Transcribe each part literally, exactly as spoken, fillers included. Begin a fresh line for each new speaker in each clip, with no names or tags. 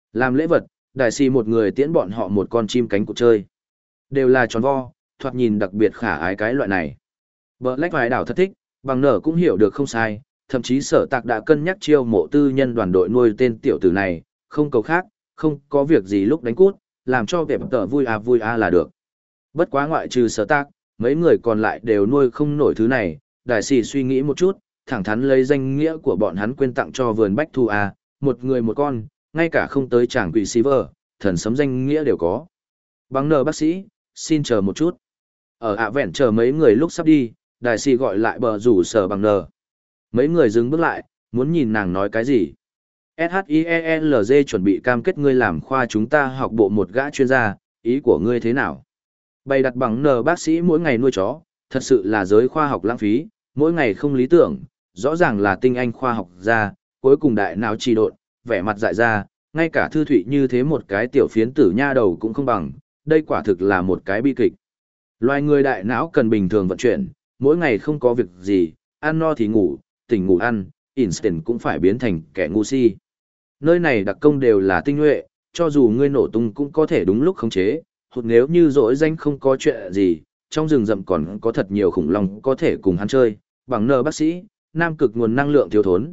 Làm lễ vật, đại sĩ một người tiễn bọn họ một con chim cánh cụt chơi. Đều là tròn vo, thoạt nhìn đặc biệt khả ái cái loại này. Black vài đảo thật thích, bằng nở cũng hiểu được không sai, thậm chí sở tạc đã cân nhắc chiêu mộ tư nhân đoàn đội nuôi tên tiểu tử này, không cầu khác, không có việc gì lúc đánh cút, làm cho vẻ tờ vui à vui à là được. Bất quá ngoại trừ sở tạc, mấy người còn lại đều nuôi không nổi thứ này, đại sĩ suy nghĩ một chút, thẳng thắn lấy danh nghĩa của bọn hắn quên tặng cho vườn bách thu à, một người một con, ngay cả không tới chàng quỷ Silver, thần sấm danh nghĩa đều có. Bằng nở bác sĩ, xin chờ một chút. Ở ạ vẹn chờ mấy người lúc sắp đi, đại sĩ gọi lại bờ rủ sở bằng nở. Mấy người dừng bước lại, muốn nhìn nàng nói cái gì. SHIELZ chuẩn bị cam kết ngươi làm khoa chúng ta học bộ một gã chuyên gia, ý của ngươi thế nào? Bày đặt bằng nở bác sĩ mỗi ngày nuôi chó, thật sự là giới khoa học lãng phí, mỗi ngày không lý tưởng, rõ ràng là tinh anh khoa học gia, cuối cùng đại não trì độn, vẻ mặt dại ra, ngay cả thư thụy như thế một cái tiểu phiến tử nha đầu cũng không bằng, đây quả thực là một cái bi kịch. Loài người đại não cần bình thường vận chuyển, mỗi ngày không có việc gì, ăn no thì ngủ, tỉnh ngủ ăn, instant cũng phải biến thành kẻ ngu si. Nơi này đặc công đều là tinh nhuệ, cho dù ngươi nổ tung cũng có thể đúng lúc khống chế, hoặc nếu như dỗi danh không có chuyện gì, trong rừng rậm còn có thật nhiều khủng long có thể cùng hắn chơi, bằng nờ bác sĩ, nam cực nguồn năng lượng thiếu thốn,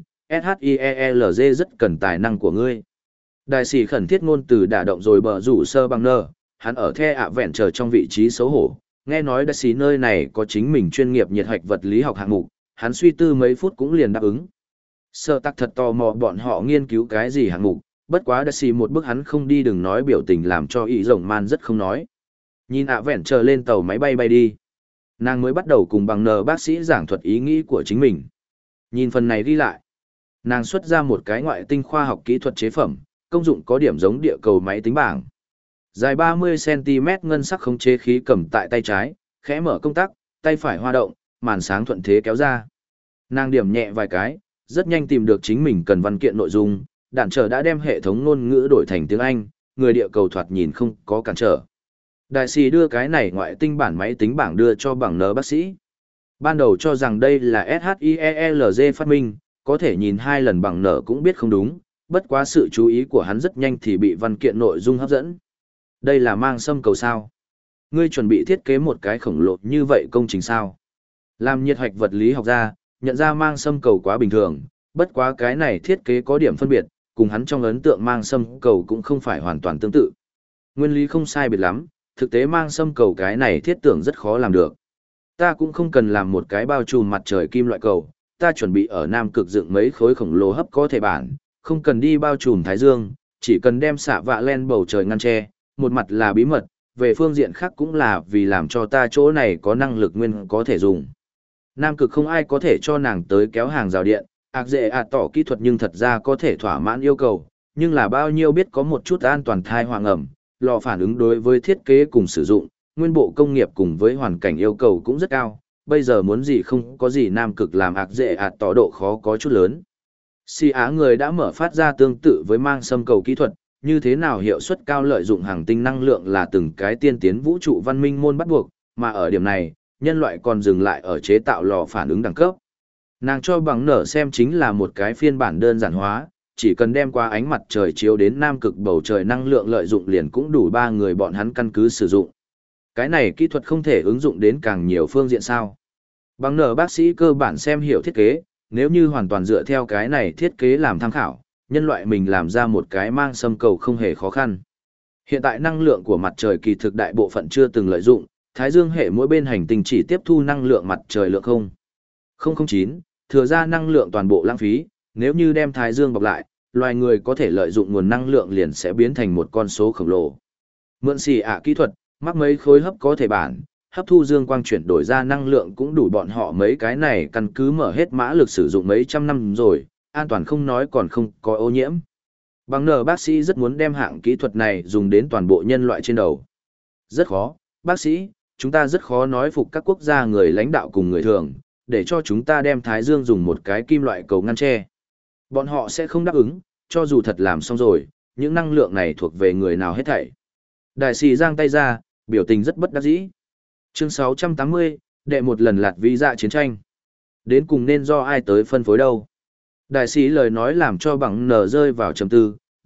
SHIELZ rất cần tài năng của ngươi. Đại sĩ khẩn thiết ngôn từ đả động rồi bờ rủ sơ bằng nờ, hắn ở the ạ vẹn chờ trong vị trí xấu hổ, nghe nói đại sĩ nơi này có chính mình chuyên nghiệp nhiệt hạch vật lý học hạng mục, hắn suy tư mấy phút cũng liền đáp ứng. Sơ tắc thật tò mò bọn họ nghiên cứu cái gì hạng mục, bất quá đại sĩ một bước hắn không đi đừng nói biểu tình làm cho ý rồng man rất không nói. Nhìn ạ vẹn chờ lên tàu máy bay bay đi. Nàng mới bắt đầu cùng bằng nờ bác sĩ giảng thuật ý nghĩ của chính mình. Nhìn phần này đi lại. Nàng xuất ra một cái ngoại tinh khoa học kỹ thuật chế phẩm, công dụng có điểm giống địa cầu máy tính bảng. Dài ba mươi xăng ti mét ngân sắc khống chế khí cầm tại tay trái, khẽ mở công tắc, tay phải hoa động, màn sáng thuận thế kéo ra. Nàng điểm nhẹ vài cái, rất nhanh tìm được chính mình cần văn kiện nội dung, đạn trở đã đem hệ thống ngôn ngữ đổi thành tiếng Anh, người địa cầu thoạt nhìn không có cản trở. Đại sĩ đưa cái này ngoại tinh bản máy tính bảng đưa cho bằng nờ bác sĩ. Ban đầu cho rằng đây là SHIELZ phát minh, có thể nhìn hai lần bằng nở cũng biết không đúng, bất quá sự chú ý của hắn rất nhanh thì bị văn kiện nội dung hấp dẫn. Đây là mang xâm cầu sao? Ngươi chuẩn bị thiết kế một cái khổng lồ như vậy công trình sao? Làm nhiệt hạch vật lý học ra, nhận ra mang xâm cầu quá bình thường, bất quá cái này thiết kế có điểm phân biệt, cùng hắn trong ấn tượng mang xâm cầu cũng không phải hoàn toàn tương tự. Nguyên lý không sai biệt lắm, thực tế mang xâm cầu cái này thiết tưởng rất khó làm được. Ta cũng không cần làm một cái bao trùm mặt trời kim loại cầu, ta chuẩn bị ở Nam Cực dựng mấy khối khổng lồ hấp có thể bản, không cần đi bao trùm Thái Dương, chỉ cần đem xạ vạ len bầu trời ngăn che, một mặt là bí mật, về phương diện khác cũng là vì làm cho ta chỗ này có năng lực nguyên có thể dùng. Nam Cực không ai có thể cho nàng tới kéo hàng rào điện, ạc dễ ạt tỏ kỹ thuật nhưng thật ra có thể thỏa mãn yêu cầu, nhưng là bao nhiêu biết có một chút an toàn thai hoàng ẩm, lò phản ứng đối với thiết kế cùng sử dụng, nguyên bộ công nghiệp cùng với hoàn cảnh yêu cầu cũng rất cao, bây giờ muốn gì không có gì Nam Cực làm ạc dễ ạt tỏ độ khó có chút lớn. Si Á người đã mở phát ra tương tự với mang xâm cầu kỹ thuật, như thế nào hiệu suất cao lợi dụng hàng tinh năng lượng là từng cái tiên tiến vũ trụ văn minh môn bắt buộc, mà ở điểm này, nhân loại còn dừng lại ở chế tạo lò phản ứng đẳng cấp. Nàng cho bằng nở xem chính là một cái phiên bản đơn giản hóa, chỉ cần đem qua ánh mặt trời chiếu đến Nam Cực bầu trời năng lượng lợi dụng liền cũng đủ ba người bọn hắn căn cứ sử dụng. Cái này kỹ thuật không thể ứng dụng đến càng nhiều phương diện sao. Bằng nở bác sĩ cơ bản xem hiểu thiết kế, nếu như hoàn toàn dựa theo cái này thiết kế làm tham khảo, nhân loại mình làm ra một cái mang xâm cầu không hề khó khăn. Hiện tại năng lượng của mặt trời kỳ thực đại bộ phận chưa từng lợi dụng, Thái Dương hệ mỗi bên hành tinh chỉ tiếp thu năng lượng mặt trời lượng không. không không chín, thừa ra năng lượng toàn bộ lãng phí, nếu như đem Thái Dương bọc lại, loài người có thể lợi dụng nguồn năng lượng liền sẽ biến thành một con số khổng lồ. Mượn xì ạ kỹ thuật, mắc mấy khối hấp có thể bản, hấp thu dương quang chuyển đổi ra năng lượng cũng đủ bọn họ mấy cái này căn cứ mở hết mã lực sử dụng mấy trăm năm rồi, an toàn không nói còn không có ô nhiễm. Bằng nở bác sĩ rất muốn đem hạng kỹ thuật này dùng đến toàn bộ nhân loại trên đầu. Rất khó, bác sĩ, chúng ta rất khó nói phục các quốc gia người lãnh đạo cùng người thường, để cho chúng ta đem Thái Dương dùng một cái kim loại cầu ngăn che. Bọn họ sẽ không đáp ứng, cho dù thật làm xong rồi, những năng lượng này thuộc về người nào hết thảy. Đại sĩ giang tay ra, biểu tình rất bất đắc dĩ. Chương sáu trăm tám mươi, đệ một lần lạt vĩ dạ chiến tranh. Đến cùng nên do ai tới phân phối đâu? Đại sĩ lời nói làm cho bằng nở rơi vào trầm tư,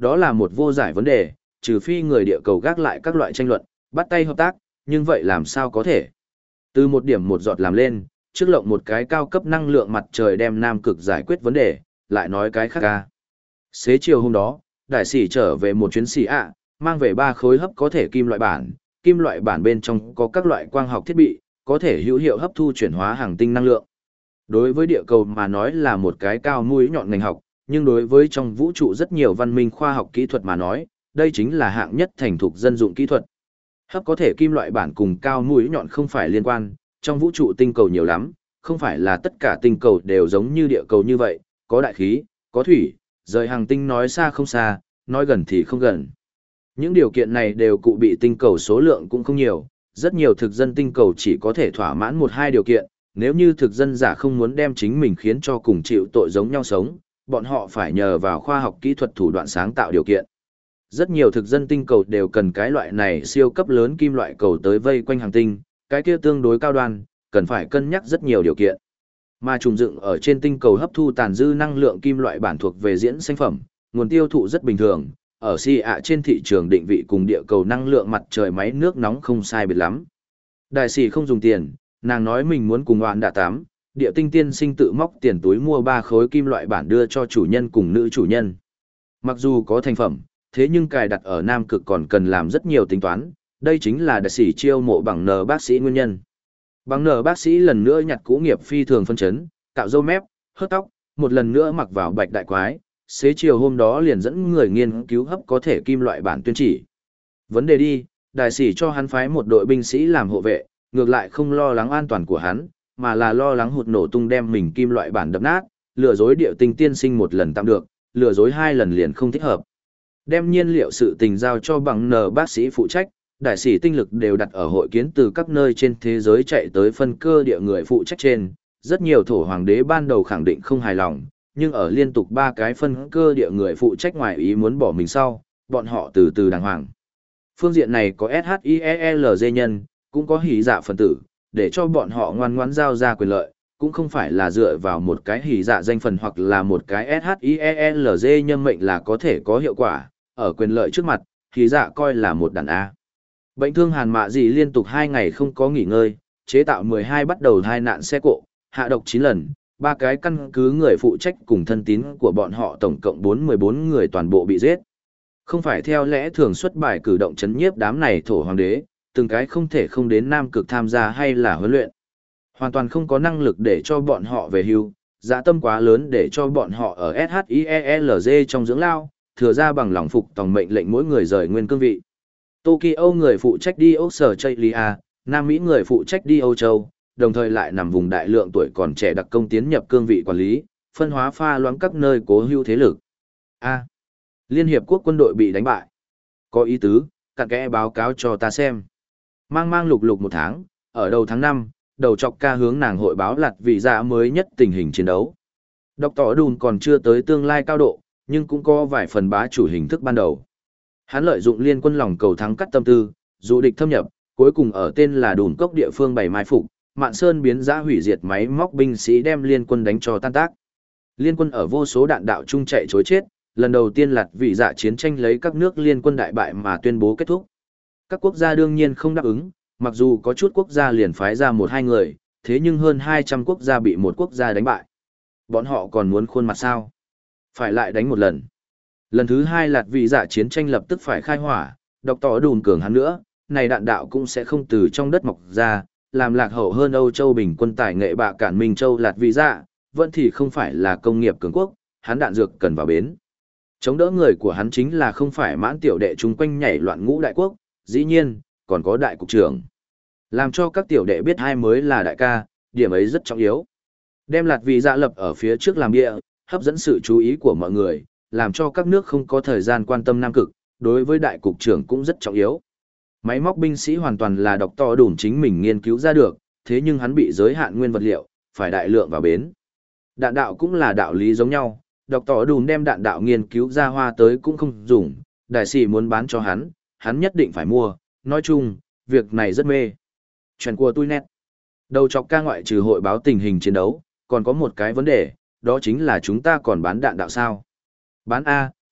đó là một vô giải vấn đề, trừ phi người địa cầu gác lại các loại tranh luận, bắt tay hợp tác, nhưng vậy làm sao có thể? Từ một điểm một giọt làm lên, trước lộng một cái cao cấp năng lượng mặt trời đem Nam Cực giải quyết vấn đề, lại nói cái khác ca. Xế chiều hôm đó, đại sĩ trở về một chuyến xì ạ, mang về ba khối hấp có thể kim loại bản, kim loại bản bên trong có các loại quang học thiết bị, có thể hữu hiệu hấp thu chuyển hóa hàng tinh năng lượng. Đối với địa cầu mà nói là một cái cao mũi nhọn ngành học, nhưng đối với trong vũ trụ rất nhiều văn minh khoa học kỹ thuật mà nói, đây chính là hạng nhất thành thục dân dụng kỹ thuật. Hấp có thể kim loại bản cùng cao mũi nhọn không phải liên quan, trong vũ trụ tinh cầu nhiều lắm, không phải là tất cả tinh cầu đều giống như địa cầu như vậy, có đại khí, có thủy, rời hàng tinh nói xa không xa, nói gần thì không gần. Những điều kiện này đều cụ bị tinh cầu số lượng cũng không nhiều, rất nhiều thực dân tinh cầu chỉ có thể thỏa mãn một hai điều kiện, nếu như thực dân giả không muốn đem chính mình khiến cho cùng chịu tội giống nhau sống, bọn họ phải nhờ vào khoa học kỹ thuật thủ đoạn sáng tạo điều kiện. Rất nhiều thực dân tinh cầu đều cần cái loại này siêu cấp lớn kim loại cầu tới vây quanh hành tinh, cái kia tương đối cao đoan, cần phải cân nhắc rất nhiều điều kiện. Mà trùng dựng ở trên tinh cầu hấp thu tàn dư năng lượng kim loại bản thuộc về diễn sinh phẩm, nguồn tiêu thụ rất bình thường, ở xì ạ trên thị trường định vị cùng địa cầu năng lượng mặt trời máy nước nóng không sai biệt lắm. Đại sĩ không dùng tiền, nàng nói mình muốn cùng oán đạ tám, địa tinh tiên sinh tự móc tiền túi mua ba khối kim loại bản đưa cho chủ nhân cùng nữ chủ nhân. Mặc dù có thành phẩm, thế nhưng cài đặt ở Nam Cực còn cần làm rất nhiều tính toán, đây chính là đại sĩ chiêu mộ bằng nờ bác sĩ nguyên nhân. Bằng nờ bác sĩ lần nữa nhặt cũ nghiệp phi thường phân chấn, cạo râu mép, hớt tóc, một lần nữa mặc vào bạch đại quái, xế chiều hôm đó liền dẫn người nghiên cứu hấp có thể kim loại bản tuyên chỉ. Vấn đề đi, đại sĩ cho hắn phái một đội binh sĩ làm hộ vệ, ngược lại không lo lắng an toàn của hắn, mà là lo lắng hụt nổ tung đem mình kim loại bản đập nát, lừa dối điệu tinh tiên sinh một lần tạm được, lừa dối hai lần liền không thích hợp. Đem nhiên liệu sự tình giao cho bằng nờ bác sĩ phụ trách, đại sĩ tinh lực đều đặt ở hội kiến từ các nơi trên thế giới chạy tới phân cơ địa người phụ trách trên, rất nhiều thổ hoàng đế ban đầu khẳng định không hài lòng, nhưng ở liên tục ba cái phân cơ địa người phụ trách ngoài ý muốn bỏ mình sau, bọn họ từ từ đàng hoàng. Phương diện này có ét hát i e lờ giê nhân, cũng có hỉ dạ phần tử, để cho bọn họ ngoan ngoãn giao ra quyền lợi, cũng không phải là dựa vào một cái hỉ dạ danh phần hoặc là một cái ét hát i e lờ giê nhân mệnh là có thể có hiệu quả, ở quyền lợi trước mặt, hỉ dạ coi là một đàn A. Bệnh thương hàn mạ gì liên tục hai ngày không có nghỉ ngơi, chế tạo mười hai bắt đầu hai nạn xe cộ, hạ độc chín lần, ba cái căn cứ người phụ trách cùng thân tín của bọn họ tổng cộng bốn mươi bốn người toàn bộ bị giết. Không phải theo lẽ thường xuất bài cử động chấn nhiếp đám này thổ hoàng đế, từng cái không thể không đến Nam Cực tham gia hay là huấn luyện. Hoàn toàn không có năng lực để cho bọn họ về hưu, dã tâm quá lớn để cho bọn họ ở ét hát i e lờ giê trong dưỡng lao, thừa ra bằng lòng phục tòng mệnh lệnh mỗi người rời nguyên cương vị. Tokyo người phụ trách đi Australia, Nam Mỹ người phụ trách đi Âu Châu, đồng thời lại nằm vùng đại lượng tuổi còn trẻ đặc công tiến nhập cương vị quản lý, phân hóa pha loãng các nơi cố hữu thế lực. A. Liên Hiệp Quốc quân đội bị đánh bại. Có ý tứ, cặn kẽ báo cáo cho ta xem. Mang mang lục lục một tháng, ở đầu tháng năm, đầu chọc ca hướng nàng hội báo lặt vị dạ mới nhất tình hình chiến đấu. Đọc tỏ đùn còn chưa tới tương lai cao độ, nhưng cũng có vài phần bá chủ hình thức ban đầu. Hắn lợi dụng liên quân lòng cầu thắng cắt tâm tư, dụ địch thâm nhập, cuối cùng ở tên là đùn cốc địa phương bày mai phục, Mạn Sơn biến giã hủy diệt máy móc binh sĩ đem liên quân đánh cho tan tác. Liên quân ở vô số đạn đạo chung chạy chối chết, lần đầu tiên lặt vị dạ chiến tranh lấy các nước liên quân đại bại mà tuyên bố kết thúc. Các quốc gia đương nhiên không đáp ứng, mặc dù có chút quốc gia liền phái ra một hai người, thế nhưng hơn hai trăm quốc gia bị một quốc gia đánh bại. Bọn họ còn muốn khuôn mặt sao? Phải lại đánh một lần. Lần thứ hai lạt vị dạ chiến tranh lập tức phải khai hỏa, đọc tỏ đùn cường hắn nữa, này đạn đạo cũng sẽ không từ trong đất mọc ra, làm lạc hậu hơn Âu Châu bình quân tài nghệ bạ cản Minh Châu lạt vị dạ, vẫn thì không phải là công nghiệp cường quốc, hắn đạn dược cần vào bến. Chống đỡ người của hắn chính là không phải mãn tiểu đệ chung quanh nhảy loạn ngũ đại quốc, dĩ nhiên, còn có đại cục trưởng. Làm cho các tiểu đệ biết ai mới là đại ca, điểm ấy rất trọng yếu. Đem lạt vị dạ lập ở phía trước làm địa, hấp dẫn sự chú ý của mọi người, làm cho các nước không có thời gian quan tâm Nam Cực, đối với đại cục trưởng cũng rất trọng yếu. Máy móc binh sĩ hoàn toàn là độc to đủ chính mình nghiên cứu ra được, thế nhưng hắn bị giới hạn nguyên vật liệu, phải đại lượng vào bến. Đạn đạo cũng là đạo lý giống nhau, độc tỏ đùn đem đạn đạo nghiên cứu ra hoa tới cũng không dùng, đại sĩ muốn bán cho hắn, hắn nhất định phải mua, nói chung, việc này rất mê. Chuyện của tôi nét. Đầu chọc ca ngoại trừ hội báo tình hình chiến đấu, còn có một cái vấn đề, đó chính là chúng ta còn bán đạn đạo sao? Bán A,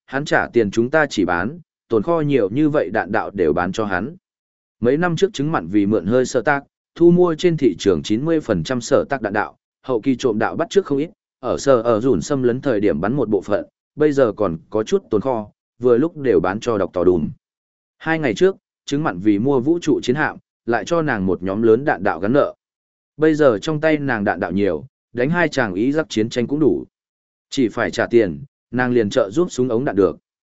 hắn trả tiền chúng ta chỉ bán, tồn kho nhiều như vậy đạn đạo đều bán cho hắn. Mấy năm trước chứng mặn vì mượn hơi sở tác, thu mua trên thị trường chín mươi phần trăm sở tác đạn đạo, hậu kỳ trộm đạo bắt trước không ít, ở sở ở rủn xâm lấn thời điểm bắn một bộ phận, bây giờ còn có chút tồn kho, vừa lúc đều bán cho đọc tỏ đùm. Hai ngày trước, chứng mặn vì mua vũ trụ chiến hạm, lại cho nàng một nhóm lớn đạn đạo gắn nợ. Bây giờ trong tay nàng đạn đạo nhiều, đánh hai chàng ý giặc chiến tranh cũng đủ. Chỉ phải trả tiền, nàng liền trợ giúp súng ống đạn được.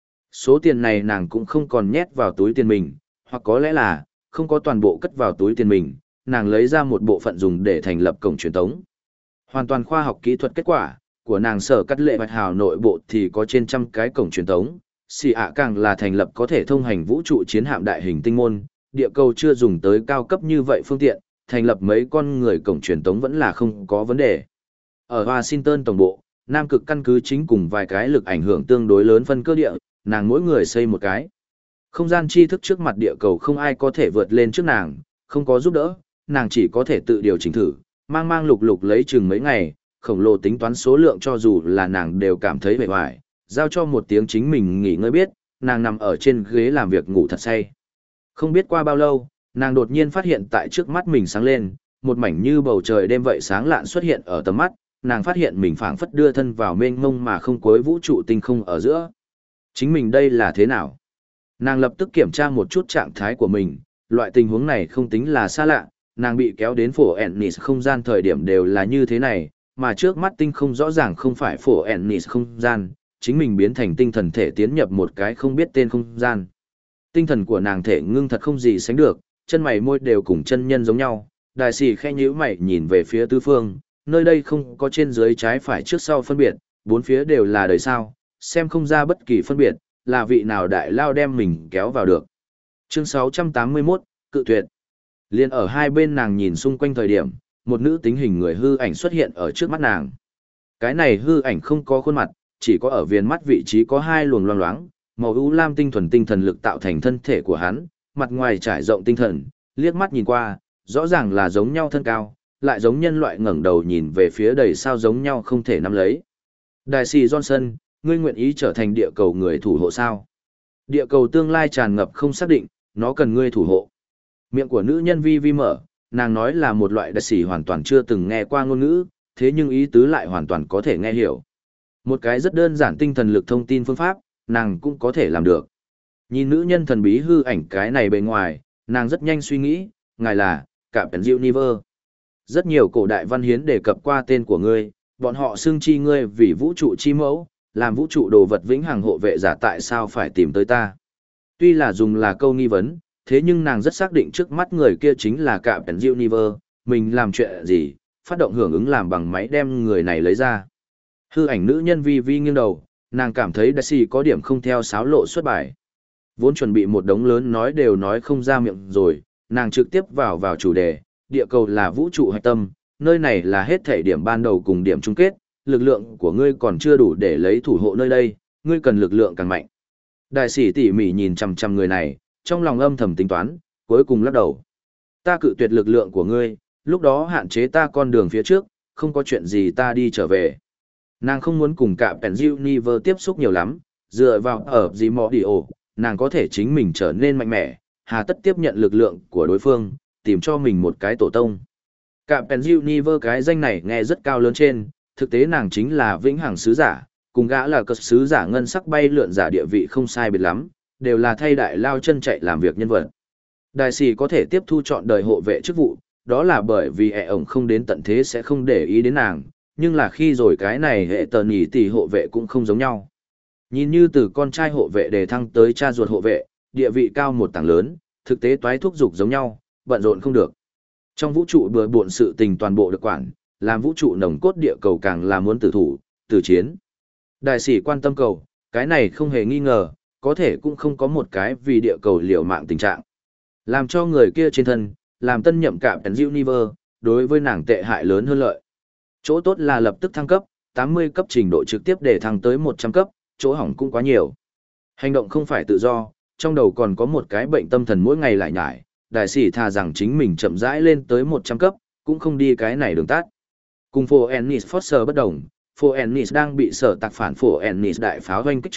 Số tiền này nàng cũng không còn nhét vào túi tiền mình, hoặc có lẽ là, không có toàn bộ cất vào túi tiền mình, nàng lấy ra một bộ phận dùng để thành lập cổng truyền tống. Hoàn toàn khoa học kỹ thuật kết quả, của nàng sở cắt lệ bạch hào nội bộ thì có trên trăm cái cổng truyền tống. Xì ạ càng là thành lập có thể thông hành vũ trụ chiến hạm đại hình tinh môn, địa cầu chưa dùng tới cao cấp như vậy phương tiện, thành lập mấy con người cổng truyền tống vẫn là không có vấn đề. Ở Washington tổng bộ, Nam cực căn cứ chính cùng vài cái lực ảnh hưởng tương đối lớn phân cơ địa, nàng mỗi người xây một cái. Không gian tri thức trước mặt địa cầu không ai có thể vượt lên trước nàng, không có giúp đỡ, nàng chỉ có thể tự điều chỉnh thử, mang mang lục lục lấy chừng mấy ngày, khổng lồ tính toán số lượng cho dù là nàng đều cảm thấy bề hoài, giao cho một tiếng chính mình nghỉ ngơi biết, nàng nằm ở trên ghế làm việc ngủ thật say. Không biết qua bao lâu, nàng đột nhiên phát hiện tại trước mắt mình sáng lên, một mảnh như bầu trời đêm vậy sáng lạn xuất hiện ở tầm mắt, nàng phát hiện mình phảng phất đưa thân vào mênh mông mà không cuối vũ trụ tinh không ở giữa. Chính mình đây là thế nào? Nàng lập tức kiểm tra một chút trạng thái của mình, loại tình huống này không tính là xa lạ, nàng bị kéo đến phổ Ennis không gian thời điểm đều là như thế này, mà trước mắt tinh không rõ ràng không phải phổ Ennis không gian, chính mình biến thành tinh thần thể tiến nhập một cái không biết tên không gian. Tinh thần của nàng thể ngưng thật không gì sánh được, chân mày môi đều cùng chân nhân giống nhau, đại sĩ khẽ nhíu mày nhìn về phía tứ phương, nơi đây không có trên dưới trái phải trước sau phân biệt, bốn phía đều là đời sao, xem không ra bất kỳ phân biệt, là vị nào đại lao đem mình kéo vào được. Chương sáu trăm tám mươi mốt, cự tuyệt. Liên ở hai bên nàng nhìn xung quanh thời điểm, một nữ tính hình người hư ảnh xuất hiện ở trước mắt nàng. Cái này hư ảnh không có khuôn mặt, chỉ có ở viền mắt vị trí có hai luồng loang loáng, màu u lam tinh thuần tinh thần lực tạo thành thân thể của hắn, mặt ngoài trải rộng tinh thần, liếc mắt nhìn qua, rõ ràng là giống nhau thân cao, lại giống nhân loại ngẩng đầu nhìn về phía đầy sao giống nhau không thể nắm lấy. Đại sĩ Johnson, ngươi nguyện ý trở thành địa cầu người thủ hộ sao? Địa cầu tương lai tràn ngập không xác định, nó cần ngươi thủ hộ. Miệng của nữ nhân vi vi mở, nàng nói là một loại đại sĩ hoàn toàn chưa từng nghe qua ngôn ngữ, thế nhưng ý tứ lại hoàn toàn có thể nghe hiểu. Một cái rất đơn giản tinh thần lực thông tin phương pháp, nàng cũng có thể làm được. Nhìn nữ nhân thần bí hư ảnh cái này bề ngoài, nàng rất nhanh suy nghĩ, ngài là, Cạm Pèn Diệu Niver. Rất nhiều cổ đại văn hiến đề cập qua tên của ngươi, bọn họ xưng chi ngươi vì vũ trụ chi mẫu, làm vũ trụ đồ vật vĩnh hằng hộ vệ giả tại sao phải tìm tới ta. Tuy là dùng là câu nghi vấn, thế nhưng nàng rất xác định trước mắt người kia chính là Cạm Pèn Diệu Niver, mình làm chuyện gì, phát động hưởng ứng làm bằng máy đem người này lấy ra. Hư ảnh nữ nhân vi vi nghiêng đầu, nàng cảm thấy đại sĩ có điểm không theo sáo lộ xuất bài. Vốn chuẩn bị một đống lớn nói đều nói không ra miệng rồi, nàng trực tiếp vào vào chủ đề, địa cầu là vũ trụ hạch tâm, nơi này là hết thể điểm ban đầu cùng điểm chung kết, lực lượng của ngươi còn chưa đủ để lấy thủ hộ nơi đây, ngươi cần lực lượng càng mạnh. Đại sĩ tỉ mỉ nhìn chằm chằm người này, trong lòng âm thầm tính toán, cuối cùng lắc đầu. Ta cự tuyệt lực lượng của ngươi, lúc đó hạn chế ta con đường phía trước, không có chuyện gì ta đi trở về. Nàng không muốn cùng cả Pèn Diệu Niver tiếp xúc nhiều lắm, dựa vào ở gì mò đi ổ, nàng có thể chính mình trở nên mạnh mẽ, hà tất tiếp nhận lực lượng của đối phương, tìm cho mình một cái tổ tông. Cả Pèn Diệu Niver cái danh này nghe rất cao lớn trên, thực tế nàng chính là vĩnh hằng sứ giả, cùng gã là cất sứ giả ngân sắc bay lượn giả địa vị không sai biệt lắm, đều là thay đại lao chân chạy làm việc nhân vật. Đại sĩ có thể tiếp thu chọn đời hộ vệ chức vụ, đó là bởi vì ẻ ổng không đến tận thế sẽ không để ý đến nàng, nhưng là khi rồi cái này hệ tờ nhỉ tỷ hộ vệ cũng không giống nhau. Nhìn như từ con trai hộ vệ đề thăng tới cha ruột hộ vệ, địa vị cao một tầng lớn, thực tế toái thúc dục giống nhau, bận rộn không được. Trong vũ trụ bừa bộn sự tình toàn bộ được quản, làm vũ trụ nồng cốt địa cầu càng là muốn tử thủ, tử chiến. Đại sĩ quan tâm cầu, cái này không hề nghi ngờ, có thể cũng không có một cái vì địa cầu liều mạng tình trạng. Làm cho người kia trên thân, làm tân nhậm Cạm Pèn Diệu Niver, đối với nàng tệ hại lớn hơn lợi. Chỗ tốt là lập tức thăng cấp, tám mươi cấp trình độ trực tiếp để thăng tới một trăm cấp, chỗ hỏng cũng quá nhiều. Hành động không phải tự do, trong đầu còn có một cái bệnh tâm thần mỗi ngày lại nhải, đại sĩ thà rằng chính mình chậm rãi lên tới một trăm cấp, cũng không đi cái này đường tắt. Cùng Phổ Ennis Foster bất đồng, Phổ Ennis đang bị sở tạc phản Phổ Ennis đại pháo hoanh kích trước,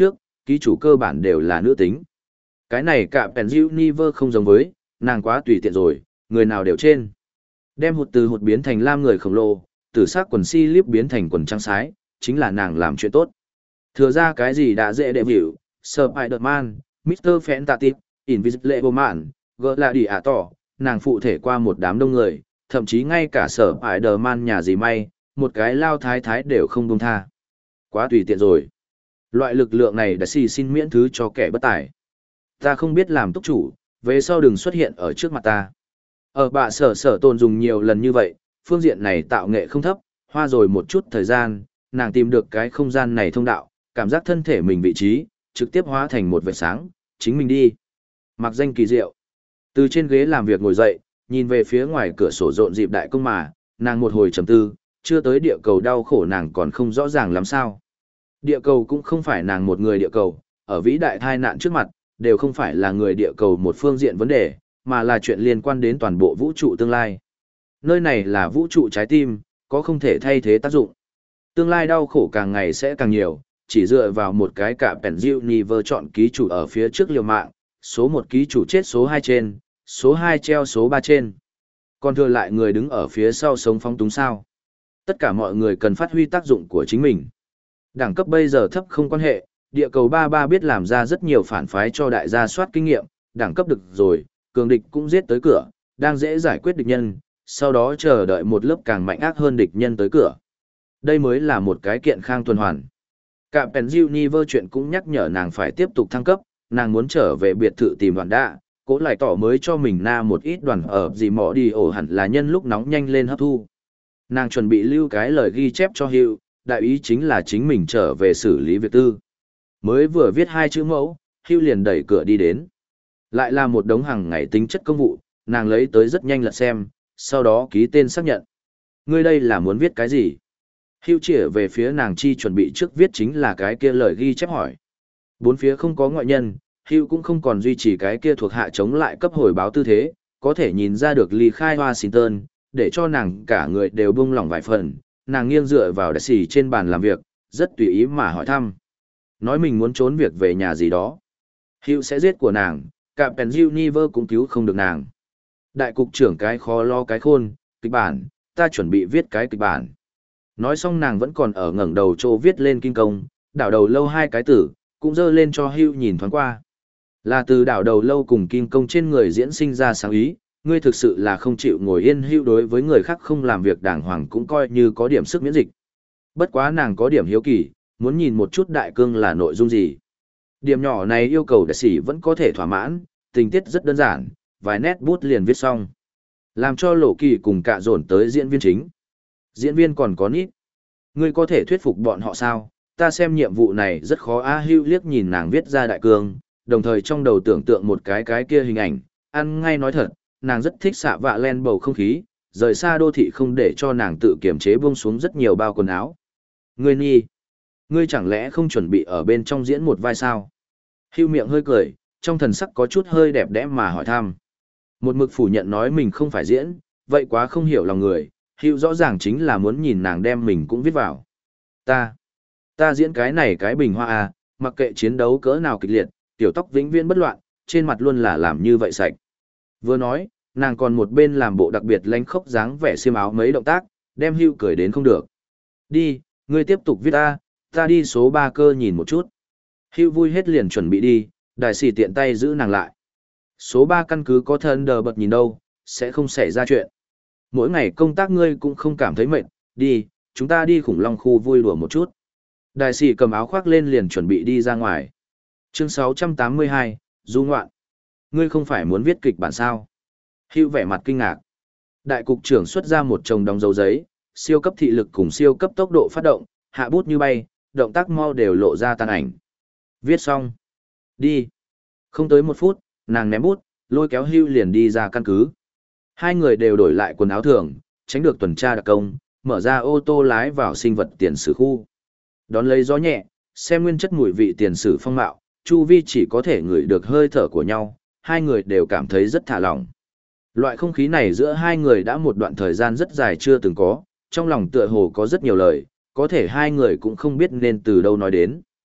ký chủ cơ bản đều là nữ tính. Cái này cả Penziuniver không giống với, nàng quá tùy tiện rồi, người nào đều trên. Đem hụt từ hụt biến thành lam người khổng lồ, từ sắc quần si liếp biến thành quần trắng sái, chính là nàng làm chuyện tốt. Thừa ra cái gì đã dễ đệ biểu, Spider-Man, mít tơ Fantastic, Invisible Man, gỡ là đi ả tỏ, nàng phụ thể qua một đám đông người, thậm chí ngay cả sở Spider-Man nhà gì may, một cái lao thái thái đều không buông tha. Quá tùy tiện rồi. Loại lực lượng này đã xì xin miễn thứ cho kẻ bất tài. Ta không biết làm túc chủ, về sau đừng xuất hiện ở trước mặt ta. Ở bạ sở sở tồn dùng nhiều lần như vậy, phương diện này tạo nghệ không thấp, hoa rồi một chút thời gian, nàng tìm được cái không gian này thông đạo, cảm giác thân thể mình vị trí, trực tiếp hóa thành một vệt sáng, chính mình đi. Mặc danh kỳ diệu. Từ trên ghế làm việc ngồi dậy, nhìn về phía ngoài cửa sổ rộn dịp đại công mà, nàng một hồi trầm tư, chưa tới địa cầu đau khổ nàng còn không rõ ràng làm sao. Địa cầu cũng không phải nàng một người địa cầu, ở vĩ đại thai nạn trước mặt, đều không phải là người địa cầu một phương diện vấn đề, mà là chuyện liên quan đến toàn bộ vũ trụ tương lai. Nơi này là vũ trụ trái tim, có không thể thay thế tác dụng. Tương lai đau khổ càng ngày sẽ càng nhiều, chỉ dựa vào một cái cả Penziuniver chọn ký chủ ở phía trước liều mạng, số một ký chủ chết số hai trên, số hai treo số ba trên. Còn thừa lại người đứng ở phía sau sống phóng túng sao. Tất cả mọi người cần phát huy tác dụng của chính mình. Đẳng cấp bây giờ thấp không quan hệ, địa cầu ba ba biết làm ra rất nhiều phản phái cho đại gia soát kinh nghiệm, đẳng cấp được rồi, cường địch cũng giết tới cửa, đang dễ giải quyết địch nhân, sau đó chờ đợi một lớp càng mạnh ác hơn địch nhân tới cửa. Đây mới là một cái kiện khang tuần hoàn. Cả Penziuniver chuyện cũng nhắc nhở nàng phải tiếp tục thăng cấp, nàng muốn trở về biệt thự tìm đoàn đạ, cố lại tỏ mới cho mình na một ít đoàn ở gì mỏ đi ổ hẳn là nhân lúc nóng nhanh lên hấp thu. Nàng chuẩn bị lưu cái lời ghi chép cho Hugh, đại ý chính là chính mình trở về xử lý việc tư. Mới vừa viết hai chữ mẫu, Hugh liền đẩy cửa đi đến. Lại là một đống hàng ngày tính chất công vụ, nàng lấy tới rất nhanh lật xem, sau đó ký tên xác nhận. Ngươi đây là muốn viết cái gì? Hugh chỉ về phía nàng chi chuẩn bị trước viết chính là cái kia lời ghi chép hỏi. Bốn phía không có ngoại nhân, Hugh cũng không còn duy trì cái kia thuộc hạ chống lại cấp hồi báo tư thế, có thể nhìn ra được ly khai Washington, để cho nàng cả người đều buông lỏng vài phần, nàng nghiêng dựa vào đại sỉ trên bàn làm việc, rất tùy ý mà hỏi thăm. Nói mình muốn trốn việc về nhà gì đó. Hugh sẽ giết của nàng, cả Penziuniver cũng cứu không được nàng. Đại cục trưởng cái khó lo cái khôn, kịch bản, ta chuẩn bị viết cái kịch bản. Nói xong nàng vẫn còn ở ngẩng đầu chỗ viết lên kinh công, đảo đầu lâu hai cái tử, cũng dơ lên cho Hugh nhìn thoáng qua. Là từ đảo đầu lâu cùng kinh công trên người diễn sinh ra sáng ý, ngươi thực sự là không chịu ngồi yên. Hugh đối với người khác không làm việc đàng hoàng cũng coi như có điểm sức miễn dịch. Bất quá nàng có điểm hiếu kỳ, muốn nhìn một chút đại cương là nội dung gì. Điểm nhỏ này yêu cầu đại sĩ vẫn có thể thỏa mãn, tình tiết rất đơn giản, vài nét bút liền viết xong. Làm cho Lộ Kỳ cùng cạ dồn tới diễn viên chính. Diễn viên còn có nít. Ngươi có thể thuyết phục bọn họ sao? Ta xem nhiệm vụ này rất khó. A Hugh liếc nhìn nàng viết ra đại cương, đồng thời trong đầu tưởng tượng một cái cái kia hình ảnh, ăn ngay nói thật, nàng rất thích xạ vạ len bầu không khí, rời xa đô thị không để cho nàng tự kiểm chế buông xuống rất nhiều bao quần áo. Ngươi nhi, ngươi chẳng lẽ không chuẩn bị ở bên trong diễn một vai sao? Hugh miệng hơi cười, trong thần sắc có chút hơi đẹp đẽ mà hỏi thăm. Một mực phủ nhận nói mình không phải diễn, vậy quá không hiểu lòng người, Hugh rõ ràng chính là muốn nhìn nàng đem mình cũng viết vào. Ta, ta diễn cái này cái bình hoa à, mặc kệ chiến đấu cỡ nào kịch liệt, tiểu tóc vĩnh viễn bất loạn, trên mặt luôn là làm như vậy sạch. Vừa nói, nàng còn một bên làm bộ đặc biệt lánh khốc dáng vẻ xiêm áo mấy động tác, đem Hugh cười đến không được. Đi, ngươi tiếp tục viết ta, ta đi số ba cơ nhìn một chút. Hugh vui hết liền chuẩn bị đi, đại sĩ tiện tay giữ nàng lại. Số ba căn cứ có thân đờ bật nhìn đâu, sẽ không xảy ra chuyện. Mỗi ngày công tác ngươi cũng không cảm thấy mệt, đi, chúng ta đi khủng long khu vui đùa một chút. Đại sĩ cầm áo khoác lên liền chuẩn bị đi ra ngoài. Chương sáu trăm tám mươi hai, Du ngoạn. Ngươi không phải muốn viết kịch bản sao? Hugh vẻ mặt kinh ngạc. Đại cục trưởng xuất ra một chồng đóng dấu giấy, siêu cấp thị lực cùng siêu cấp tốc độ phát động, hạ bút như bay, động tác mau đều lộ ra tàn ảnh. Viết xong. Đi. Không tới một phút, nàng ném bút, lôi kéo Hugh liền đi ra căn cứ. Hai người đều đổi lại quần áo thường, tránh được tuần tra đặc công, mở ra ô tô lái vào sinh vật tiền sử khu. Đón lấy gió nhẹ, xem nguyên chất mùi vị tiền sử phong mạo, chu vi chỉ có thể ngửi được hơi thở của nhau, hai người đều cảm thấy rất thả lỏng. Loại không khí này giữa hai người đã một đoạn thời gian rất dài chưa từng có, trong lòng tựa hồ có rất nhiều lời, có thể hai người cũng không biết nên từ đâu nói đến.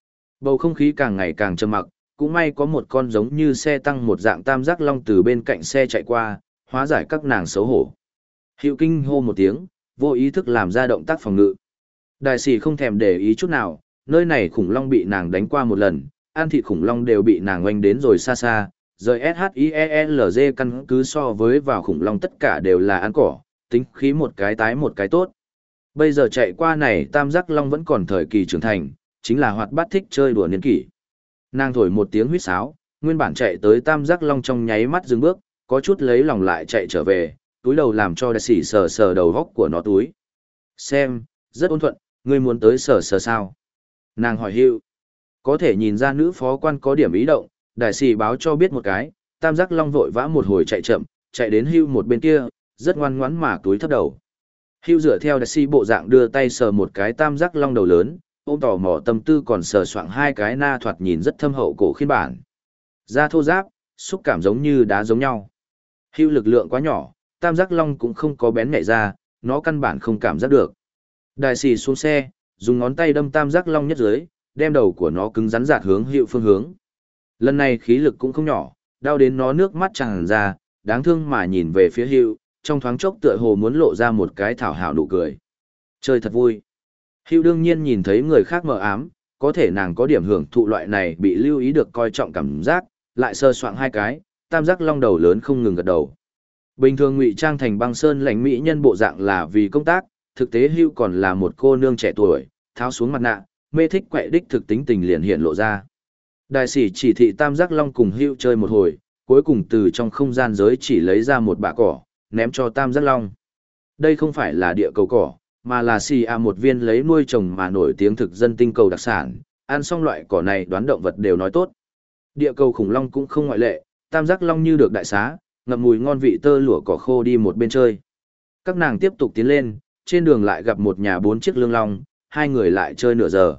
Bầu không khí càng ngày càng trầm mặc, cũng may có một con giống như xe tăng một dạng tam giác long từ bên cạnh xe chạy qua, hóa giải các nàng xấu hổ. Hiệu kinh hô một tiếng, vô ý thức làm ra động tác phòng ngự. Đại sĩ không thèm để ý chút nào, nơi này khủng long bị nàng đánh qua một lần, ăn thịt khủng long đều bị nàng oanh đến rồi xa xa, rời ét hát i e lờ giê căn cứ so với vào khủng long tất cả đều là ăn cỏ, tính khí một cái tái một cái tốt. Bây giờ chạy qua này tam giác long vẫn còn thời kỳ trưởng thành, chính là hoạt bát thích chơi đùa niên kỷ. Nàng thổi một tiếng huýt sáo, nguyên bản chạy tới tam giác long trong nháy mắt dừng bước, có chút lấy lòng lại chạy trở về, túi đầu làm cho đại sĩ sờ sờ đầu góc của nó túi. Xem, rất ôn thuận, ngươi muốn tới sờ sờ sao? Nàng hỏi Hưu. Có thể nhìn ra nữ phó quan có điểm ý động, đại sĩ báo cho biết một cái, tam giác long vội vã một hồi chạy chậm, chạy đến Hưu một bên kia, rất ngoan ngoãn mà túi thấp đầu. Hưu dựa theo đại sĩ bộ dạng đưa tay sờ một cái tam giác long đầu lớn, ôm tò mò tâm tư còn sờ soạng hai cái na thoạt nhìn rất thâm hậu cổ khiên bản. Da thô ráp, xúc cảm giống như đá giống nhau. Hưu lực lượng quá nhỏ, tam giác long cũng không có bén nhạy ra, nó căn bản không cảm giác được. Đại sĩ xuống xe, dùng ngón tay đâm tam giác long nhất dưới, đem đầu của nó cứng rắn rạt hướng Hưu phương hướng. Lần này khí lực cũng không nhỏ, đau đến nó nước mắt tràn ra, đáng thương mà nhìn về phía Hưu, trong thoáng chốc tựa hồ muốn lộ ra một cái thảo hảo nụ cười. Chơi thật vui. Hưu đương nhiên nhìn thấy người khác mờ ám, có thể nàng có điểm hưởng thụ loại này bị lưu ý được coi trọng cảm giác, lại sơ soạng hai cái, tam giác long đầu lớn không ngừng gật đầu. Bình thường ngụy trang thành băng sơn lãnh mỹ nhân bộ dạng là vì công tác, thực tế Hưu còn là một cô nương trẻ tuổi, tháo xuống mặt nạ, mê thích quậy đích thực tính tình liền hiện lộ ra. Đại sĩ chỉ thị tam giác long cùng Hưu chơi một hồi, cuối cùng từ trong không gian giới chỉ lấy ra một bạ cỏ, ném cho tam giác long. Đây không phải là địa cầu cỏ, mà là xì a một viên lấy nuôi trồng mà nổi tiếng thực dân tinh cầu đặc sản, ăn xong loại cỏ này đoán động vật đều nói tốt. Địa cầu khủng long cũng không ngoại lệ, tam giác long như được đại xá, ngậm mùi ngon vị tơ lụa cỏ khô đi một bên chơi. Các nàng tiếp tục tiến lên, trên đường lại gặp một nhà bốn chiếc lương long, hai người lại chơi nửa giờ.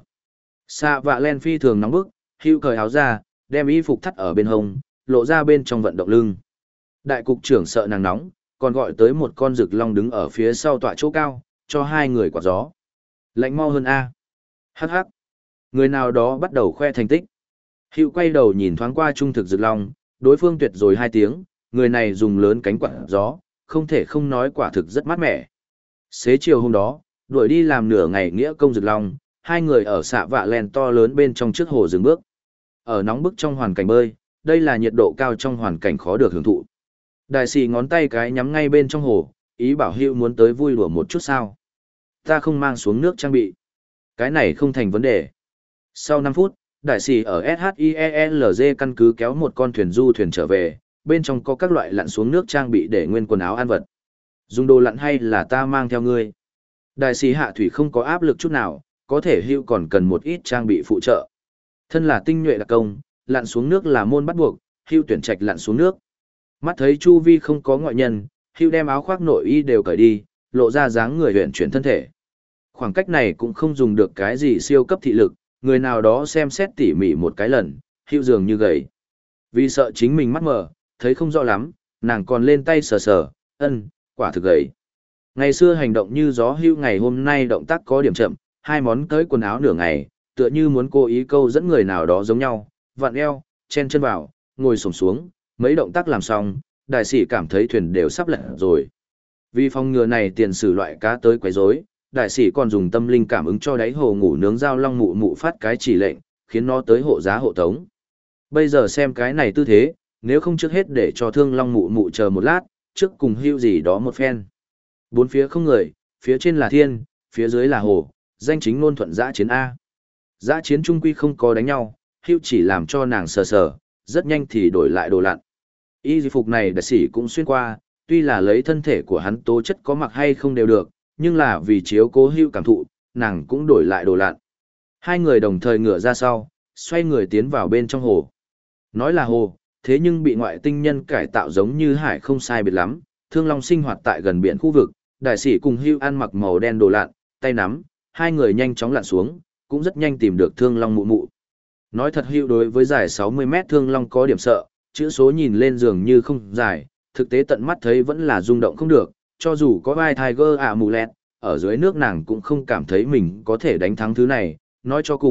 Xạ vạ len phi thường nóng bức, Hưu cởi áo ra, đem y phục thắt ở bên hông, lộ ra bên trong vận động lưng. Đại cục trưởng sợ nàng nóng, còn gọi tới một con rực long đứng ở phía sau tọa chỗ cao, cho hai người quạt gió. Lạnh mau hơn A. Hắc hắc. Người nào đó bắt đầu khoe thành tích. Hữu quay đầu nhìn thoáng qua trung thực rực long, đối phương tuyệt rồi hai tiếng, người này dùng lớn cánh quạt gió, không thể không nói quả thực rất mát mẻ. Xế chiều hôm đó, đuổi đi làm nửa ngày nghĩa công rực long, hai người ở xạ vạ len to lớn bên trong trước hồ dừng bước. Ở nóng bức trong hoàn cảnh bơi, đây là nhiệt độ cao trong hoàn cảnh khó được hưởng thụ. Đại sĩ ngón tay cái nhắm ngay bên trong hồ, ý bảo Hưu muốn tới vui đùa một chút sao. Ta không mang xuống nước trang bị. Cái này không thành vấn đề. Sau năm phút, đại sĩ ở ét hát i e lờ giê căn cứ kéo một con thuyền du thuyền trở về, bên trong có các loại lặn xuống nước trang bị để nguyên quần áo ăn vật. Dùng đồ lặn hay là ta mang theo ngươi? Đại sĩ hạ thủy không có áp lực chút nào, có thể Hưu còn cần một ít trang bị phụ trợ. Thân là tinh nhuệ đặc công, lặn xuống nước là môn bắt buộc, Hưu tuyển trạch lặn xuống nước. Mắt thấy chu vi không có ngoại nhân, Hưu đem áo khoác nội y đều cởi đi, lộ ra dáng người huyền chuyển thân thể. Khoảng cách này cũng không dùng được cái gì siêu cấp thị lực, người nào đó xem xét tỉ mỉ một cái lần, Hưu dường như gầy. Vì sợ chính mình mắt mờ, thấy không rõ lắm, nàng còn lên tay sờ sờ, ân, quả thực gầy. Ngày xưa hành động như gió Hưu ngày hôm nay động tác có điểm chậm, hai món tới quần áo nửa ngày, tựa như muốn cố ý câu dẫn người nào đó giống nhau, vặn eo, chen chân vào, ngồi xổm xuống, mấy động tác làm xong, đại sĩ cảm thấy thuyền đều sắp lật rồi. Vì phòng ngừa này tiền sử loại cá tới quấy rối, đại sĩ còn dùng tâm linh cảm ứng cho đáy hồ ngủ nướng dao long mụ mụ phát cái chỉ lệnh, khiến nó tới hộ giá hộ tống. Bây giờ xem cái này tư thế, nếu không trước hết để cho thương long mụ mụ chờ một lát, trước cùng Hưu gì đó một phen. Bốn phía không người, phía trên là thiên, phía dưới là hồ, danh chính ngôn thuận dã chiến A. Dã chiến trung quy không có đánh nhau, Hưu chỉ làm cho nàng sờ sờ, rất nhanh thì đổi lại đồ lặn. Y phục này đại sĩ cũng xuyên qua, tuy là lấy thân thể của hắn tố chất có mặc hay không đều được, nhưng là vì chiếu cố Hưu cảm thụ, nàng cũng đổi lại đồ lặn. Hai người đồng thời ngửa ra sau, xoay người tiến vào bên trong hồ. Nói là hồ, thế nhưng bị ngoại tinh nhân cải tạo giống như hải không sai biệt lắm, thương long sinh hoạt tại gần biển khu vực, đại sĩ cùng Hưu ăn mặc màu đen đồ lặn, tay nắm, hai người nhanh chóng lặn xuống, cũng rất nhanh tìm được thương long mụ mụ. Nói thật Hưu đối với dài sáu mươi mét thương long có điểm sợ, chữ số nhìn lên dường như không dài, thực tế tận mắt thấy vẫn là rung động không được, cho dù có vai Tiger à mù lẹt, ở dưới nước nàng cũng không cảm thấy mình có thể đánh thắng thứ này, nói cho cùng,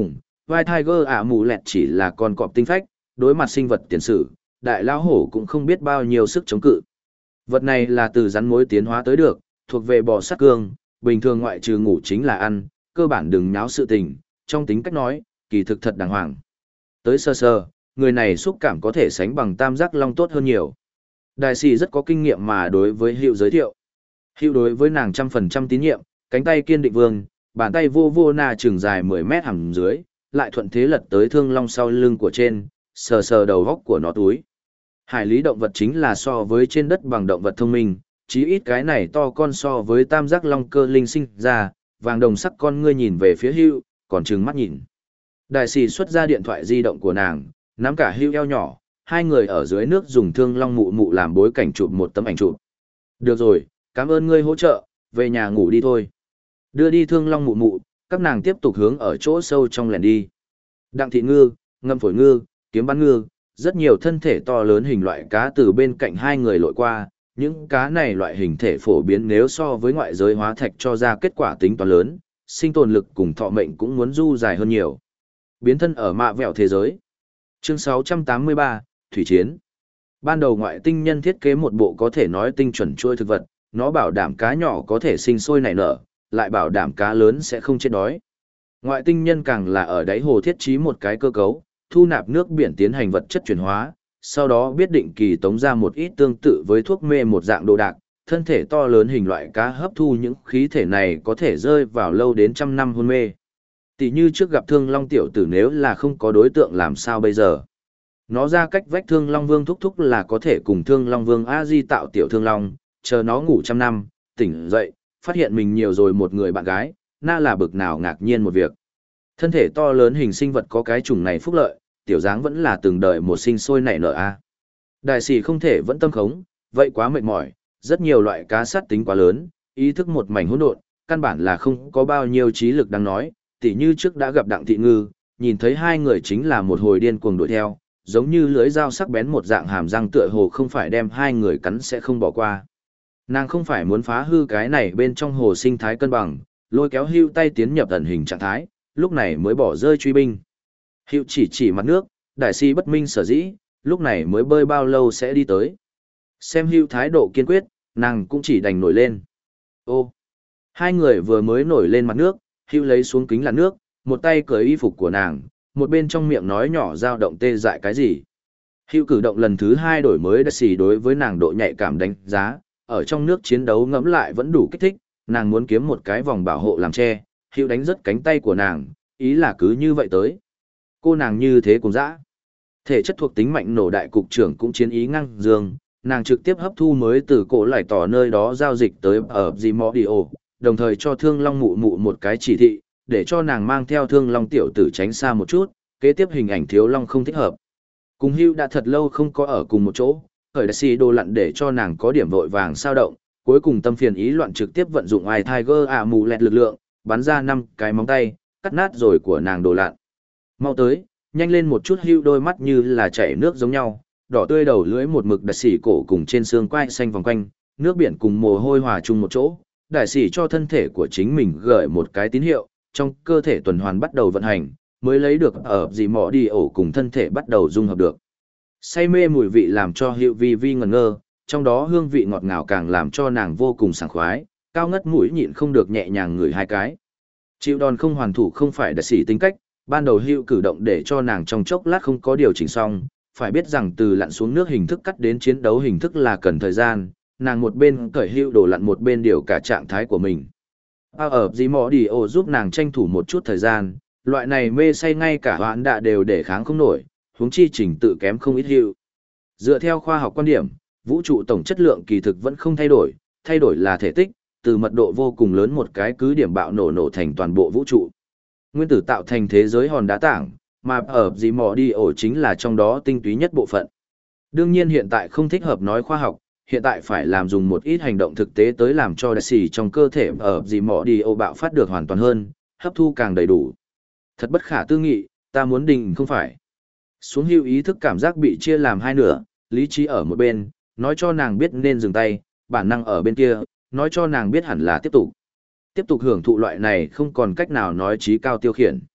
vai Tiger ả mù lẹt chỉ là con cọp tinh phách, đối mặt sinh vật tiền sử, đại lão hổ cũng không biết bao nhiêu sức chống cự. Vật này là từ rắn mối tiến hóa tới được, thuộc về bò sát cương, bình thường ngoại trừ ngủ chính là ăn, cơ bản đừng nháo sự tình, trong tính cách nói, kỳ thực thật đàng hoàng. Tới sơ sơ, người này xúc cảm có thể sánh bằng tam giác long tốt hơn nhiều. Đại sĩ rất có kinh nghiệm mà đối với Hữu giới thiệu. Hữu đối với nàng trăm phần trăm tín nhiệm, cánh tay kiên định vương, bàn tay vô vô na trường dài mười mét hẳn dưới, lại thuận thế lật tới thương long sau lưng của trên, sờ sờ đầu góc của nó túi. Hải lý động vật chính là so với trên đất bằng động vật thông minh, chí ít cái này to con so với tam giác long cơ linh sinh ra, vàng đồng sắc con ngươi nhìn về phía Hữu, còn trừng mắt nhìn. Đại sĩ xuất ra điện thoại di động của nàng, nắm cả Hữu eo nhỏ, hai người ở dưới nước dùng thương long mụ mụ làm bối cảnh chụp một tấm ảnh chụp. Được rồi, cảm ơn ngươi hỗ trợ, về nhà ngủ đi thôi. Đưa đi thương long mụ mụ, các nàng tiếp tục hướng ở chỗ sâu trong lẻn đi. Đặng thị ngư, ngâm phổi ngư, kiếm bắn ngư, rất nhiều thân thể to lớn hình loại cá từ bên cạnh hai người lội qua. Những cá này loại hình thể phổ biến nếu so với ngoại giới hóa thạch cho ra kết quả tính toán lớn, sinh tồn lực cùng thọ mệnh cũng muốn du dài hơn nhiều. Biến thân ở mạ vẹo thế giới. Chương sáu trăm tám mươi ba, Thủy Chiến. Ban đầu ngoại tinh nhân thiết kế một bộ có thể nói tinh chuẩn chuôi thực vật, nó bảo đảm cá nhỏ có thể sinh sôi nảy nở, lại bảo đảm cá lớn sẽ không chết đói. Ngoại tinh nhân càng là ở đáy hồ thiết trí một cái cơ cấu, thu nạp nước biển tiến hành vật chất chuyển hóa, sau đó biết định kỳ tống ra một ít tương tự với thuốc mê một dạng đồ đạc, thân thể to lớn hình loại cá hấp thu những khí thể này có thể rơi vào lâu đến trăm năm hôn mê. Tỷ như trước gặp thương long tiểu tử nếu là không có đối tượng làm sao bây giờ. Nó ra cách vách thương long vương thúc thúc là có thể cùng thương long vương A-di tạo tiểu thương long, chờ nó ngủ trăm năm, tỉnh dậy, phát hiện mình nhiều rồi một người bạn gái, na là bực nào ngạc nhiên một việc. Thân thể to lớn hình sinh vật có cái chủng này phúc lợi, tiểu dáng vẫn là từng đợi một sinh sôi nảy nở a. Đại sĩ không thể vẫn tâm khống, vậy quá mệt mỏi, rất nhiều loại cá sát tính quá lớn, ý thức một mảnh hỗn độn, căn bản là không có bao nhiêu trí lực đang nói, tỉ như trước đã gặp Đặng Thị Ngư, nhìn thấy hai người chính là một hồi điên cuồng đuổi theo, giống như lưỡi dao sắc bén một dạng hàm răng tựa hồ không phải đem hai người cắn sẽ không bỏ qua. Nàng không phải muốn phá hư cái này bên trong hồ sinh thái cân bằng, lôi kéo Hưu tay tiến nhập ẩn hình trạng thái, lúc này mới bỏ rơi truy binh. Hưu chỉ chỉ mặt nước, đại si bất minh sở dĩ, lúc này mới bơi bao lâu sẽ đi tới. Xem Hưu thái độ kiên quyết, nàng cũng chỉ đành nổi lên. Ô, hai người vừa mới nổi lên mặt nước, Hưu lấy xuống kính lặn nước, một tay cởi y phục của nàng, một bên trong miệng nói nhỏ dao động tê dại cái gì. Hưu cử động lần thứ hai đổi mới đã xì đối với nàng độ nhạy cảm đánh giá, ở trong nước chiến đấu ngẫm lại vẫn đủ kích thích, nàng muốn kiếm một cái vòng bảo hộ làm che, Hưu đánh rớt cánh tay của nàng, ý là cứ như vậy tới. Cô nàng như thế cũng dã. Thể chất thuộc tính mạnh nổ đại cục trưởng cũng chiến ý ngang dương, nàng trực tiếp hấp thu mới từ cổ lại tỏ nơi đó giao dịch tới ở Gimodio, đồng thời cho Thương Long mụ mụ một cái chỉ thị, để cho nàng mang theo Thương Long tiểu tử tránh xa một chút, kế tiếp hình ảnh Thiếu Long không thích hợp. Cùng Hưu đã thật lâu không có ở cùng một chỗ, khởi đại si đồ lặn để cho nàng có điểm vội vàng sao động, cuối cùng tâm phiền ý loạn trực tiếp vận dụng ai Tiger à mù lẹt lực lượng, bắn ra năm cái móng tay, cắt nát rồi của nàng đồ lặn. Mau tới, nhanh lên một chút. Hưu đôi mắt như là chảy nước giống nhau, đỏ tươi đầu lưỡi một mực đại sĩ cổ cùng trên xương quai xanh vòng quanh, nước biển cùng mồ hôi hòa chung một chỗ, đại sĩ cho thân thể của chính mình gửi một cái tín hiệu, trong cơ thể tuần hoàn bắt đầu vận hành, mới lấy được ở gì mỏ đi ổ cùng thân thể bắt đầu dung hợp được. Say mê mùi vị làm cho Hưu vi vi ngẩn ngơ, trong đó hương vị ngọt ngào càng làm cho nàng vô cùng sảng khoái, cao ngất mũi nhịn không được nhẹ nhàng ngửi hai cái. Chịu đòn không hoàn thủ không phải đại sĩ tính cách, ban đầu Hưu cử động để cho nàng trong chốc lát không có điều chỉnh xong, phải biết rằng từ lặn xuống nước hình thức cắt đến chiến đấu hình thức là cần thời gian, nàng một bên cởi Hưu đổ lặn một bên điều cả trạng thái của mình. À, ở gì mỏ đi ổ giúp nàng tranh thủ một chút thời gian, loại này mê say ngay cả hoãn đạ đều để kháng không nổi, huống chi trình tự kém không ít Hưu. Dựa theo khoa học quan điểm, vũ trụ tổng chất lượng kỳ thực vẫn không thay đổi, thay đổi là thể tích, từ mật độ vô cùng lớn một cái cứ điểm bạo nổ nổ thành toàn bộ vũ trụ. Nguyên tử tạo thành thế giới hòn đá tảng, mà ở gì mỏ đi ổ chính là trong đó tinh túy nhất bộ phận. Đương nhiên hiện tại không thích hợp nói khoa học, hiện tại phải làm dùng một ít hành động thực tế tới làm cho đại sĩ trong cơ thể ở gì mỏ đi ổ bạo phát được hoàn toàn hơn, hấp thu càng đầy đủ. Thật bất khả tư nghị, ta muốn đình không phải. Xuống Hưu ý thức cảm giác bị chia làm hai nửa, lý trí ở một bên, nói cho nàng biết nên dừng tay, bản năng ở bên kia, nói cho nàng biết hẳn là tiếp tục. Tiếp tục hưởng thụ loại này không còn cách nào nói trí cao tiêu khiển.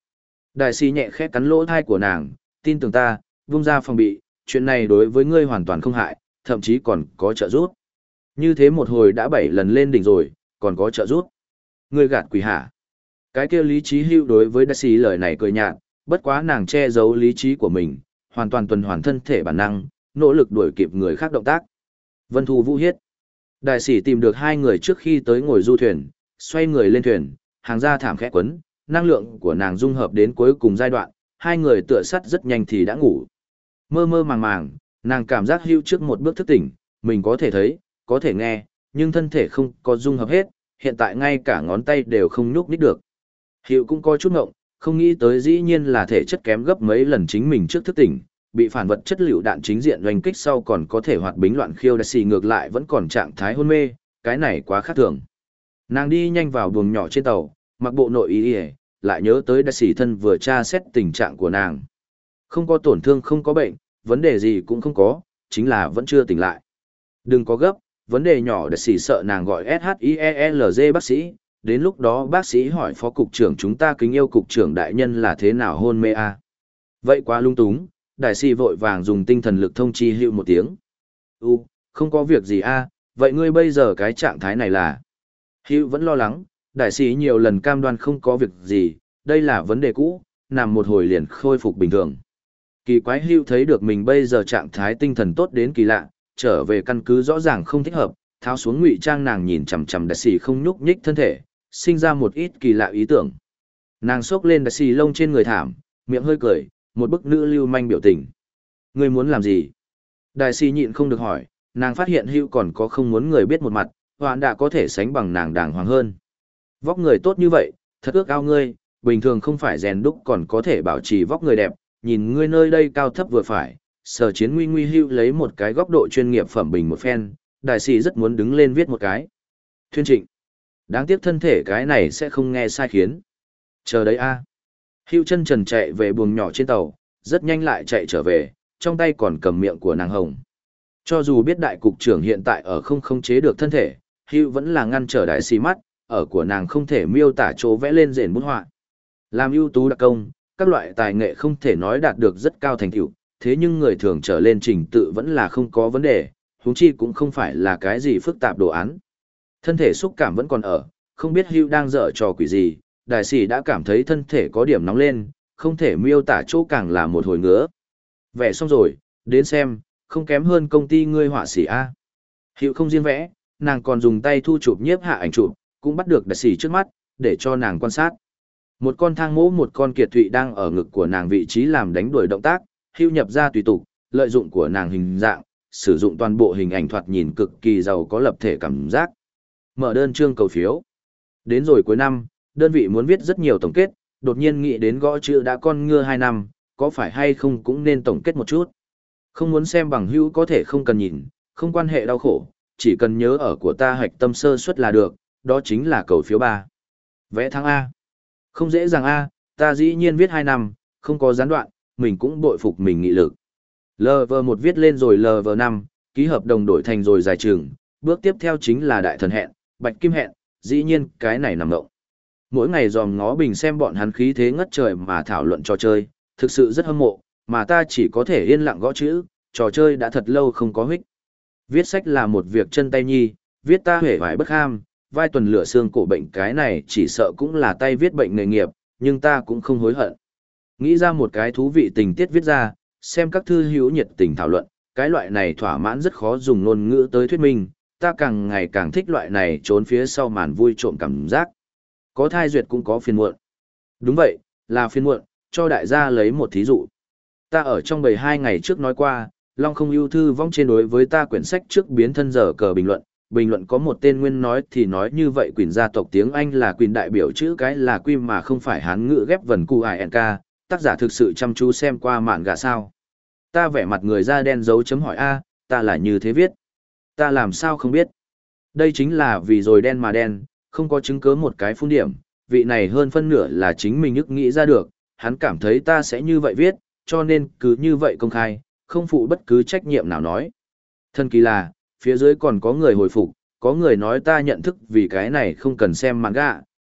Đại sĩ nhẹ khẽ cắn lỗ thai của nàng, tin tưởng ta, vung ra phòng bị, chuyện này đối với ngươi hoàn toàn không hại, thậm chí còn có trợ giúp. Như thế một hồi đã bảy lần lên đỉnh rồi, còn có trợ giúp. Ngươi gạt quỷ hả? Cái kia Lý Chí Hưu đối với Đại sĩ lời này cười nhạt, bất quá nàng che giấu lý trí của mình, hoàn toàn tuần hoàn thân thể bản năng, nỗ lực đuổi kịp người khác động tác. Vân Thu Vũ Hiết. Đại sĩ tìm được hai người trước khi tới ngồi du thuyền, xoay người lên thuyền, hàng ra thảm khẽ quấn, năng lượng của nàng dung hợp đến cuối cùng giai đoạn, hai người tựa sắt rất nhanh thì đã ngủ. Mơ mơ màng màng, nàng cảm giác hưu trước một bước thức tỉnh, mình có thể thấy, có thể nghe, nhưng thân thể không có dung hợp hết, hiện tại ngay cả ngón tay đều không nhúc nhích được. Hưu cũng có chút ngộng, không nghĩ tới dĩ nhiên là thể chất kém gấp mấy lần chính mình trước thức tỉnh, bị phản vật chất lựu đạn chính diện oanh kích sau còn có thể hoạt bính loạn khiêu. Đại sĩ ngược lại vẫn còn trạng thái hôn mê, cái này quá khác thường. Nàng đi nhanh vào buồng nhỏ trên tàu, mặc bộ nội y, lại nhớ tới đại sĩ thân vừa tra xét tình trạng của nàng. Không có tổn thương, không có bệnh, vấn đề gì cũng không có, chính là vẫn chưa tỉnh lại. Đừng có gấp, vấn đề nhỏ. Đại sĩ sợ nàng gọi ét hát i e lờ giê bác sĩ, đến lúc đó bác sĩ hỏi phó cục trưởng chúng ta kính yêu cục trưởng đại nhân là thế nào hôn mê a. Vậy quá lung túng, đại sĩ vội vàng dùng tinh thần lực thông chi Hưu một tiếng. U, không có việc gì a, vậy ngươi bây giờ cái trạng thái này là? Hưu vẫn lo lắng, đại sĩ nhiều lần cam đoan không có việc gì, đây là vấn đề cũ, nằm một hồi liền khôi phục bình thường. Kỳ quái, Hưu thấy được mình bây giờ trạng thái tinh thần tốt đến kỳ lạ, trở về căn cứ rõ ràng không thích hợp, tháo xuống ngụy trang, nàng nhìn chằm chằm đại sĩ không nhúc nhích thân thể, sinh ra một ít kỳ lạ ý tưởng. Nàng xốc lên đại sĩ lông trên người thảm, miệng hơi cười, một bức nữ lưu manh biểu tình. Ngươi muốn làm gì? Đại sĩ nhịn không được hỏi, nàng phát hiện Hưu còn có không muốn người biết một mặt, hoạn đã có thể sánh bằng nàng đàng hoàng hơn. Vóc người tốt như vậy, thật ước ao ngươi, bình thường không phải rèn đúc còn có thể bảo trì vóc người đẹp, nhìn ngươi nơi đây cao thấp vừa phải. Sở Chiến nguy nguy Hưu lấy một cái góc độ chuyên nghiệp phẩm bình một phen, đại sĩ rất muốn đứng lên viết một cái. Thuyên Trịnh. Đáng tiếc thân thể cái này sẽ không nghe sai khiến. Chờ đấy a. À. Hưu chân trần chạy về buồng nhỏ trên tàu, rất nhanh lại chạy trở về, trong tay còn cầm miệng của nàng hồng. Cho dù biết đại cục trưởng hiện tại ở không khống chế được thân thể, Hưu vẫn là ngăn trở đại sĩ mắt, ở của nàng không thể miêu tả chỗ vẽ lên rền bút họa. Làm ưu tú đặc công, các loại tài nghệ không thể nói đạt được rất cao thành tựu, thế nhưng người thường trở lên trình tự vẫn là không có vấn đề, huống chi cũng không phải là cái gì phức tạp đồ án. Thân thể xúc cảm vẫn còn ở, không biết Hưu đang dở trò quỷ gì, đại sĩ đã cảm thấy thân thể có điểm nóng lên, không thể miêu tả chỗ càng là một hồi ngứa. Vẽ xong rồi, đến xem, không kém hơn công ty ngươi họa sĩ A. Hưu không riêng vẽ, nàng còn dùng tay thu chụp nhiếp hạ ảnh chụp, cũng bắt được đại sĩ trước mắt, để cho nàng quan sát. Một con thang mỗ một con kiệt thụy đang ở ngực của nàng vị trí làm đánh đuổi động tác, Hưu nhập ra tùy tục, lợi dụng của nàng hình dạng, sử dụng toàn bộ hình ảnh thoạt nhìn cực kỳ giàu có lập thể cảm giác. Mở đơn chương cầu phiếu. Đến rồi cuối năm, đơn vị muốn viết rất nhiều tổng kết, đột nhiên nghĩ đến gõ chữ đã con ngưa hai năm, có phải hay không cũng nên tổng kết một chút. Không muốn xem bằng hữu có thể không cần nhìn, không quan hệ đau khổ, chỉ cần nhớ ở của ta hạch tâm sơ suất là được, đó chính là cầu phiếu ba. Vẽ thắng A. Không dễ dàng A, ta dĩ nhiên viết hai năm, không có gián đoạn, mình cũng bội phục mình nghị lực. lờ vê một viết lên rồi lờ vê năm, ký hợp đồng đổi thành rồi giải trường, bước tiếp theo chính là đại thần hẹn, bạch kim hẹn, dĩ nhiên cái này nằm ngộng. Mỗi ngày dòm ngó bình xem bọn hắn khí thế ngất trời mà thảo luận trò chơi, thực sự rất hâm mộ, mà ta chỉ có thể yên lặng gõ chữ, trò chơi đã thật lâu không có hích. Viết sách là một việc chân tay nhi, viết ta hể vải bất ham, vai tuần lửa xương cổ bệnh cái này chỉ sợ cũng là tay viết bệnh nghề nghiệp, nhưng ta cũng không hối hận. Nghĩ ra một cái thú vị tình tiết viết ra, xem các thư hữu nhiệt tình thảo luận, cái loại này thỏa mãn rất khó dùng ngôn ngữ tới thuyết minh, ta càng ngày càng thích loại này trốn phía sau màn vui trộm cảm giác. Có thai duyệt cũng có phiền muộn. Đúng vậy, là phiền muộn, cho đại gia lấy một thí dụ. Ta ở trong bầy hai ngày trước nói qua, Long không ưu thư vong trên đối với ta quyển sách trước biến thân giờ cờ bình luận. Bình luận có một tên nguyên nói thì nói như vậy Quỳnh gia tộc tiếng Anh là Quỳnh đại biểu chữ cái là Quy mà không phải Hán ngữ ghép vần cu ai en ca, tác giả thực sự chăm chú xem qua mạn gà sao. Ta vẻ mặt người da đen dấu chấm hỏi A, ta là như thế viết. Ta làm sao không biết. Đây chính là vì rồi đen mà đen, không có chứng cứ một cái phun điểm, vị này hơn phân nửa là chính mình ức nghĩ ra được, hắn cảm thấy ta sẽ như vậy viết, cho nên cứ như vậy công khai, không phụ bất cứ trách nhiệm nào nói. Thân kỳ là, phía dưới còn có người hồi phục, có người nói ta nhận thức vì cái này không cần xem manga,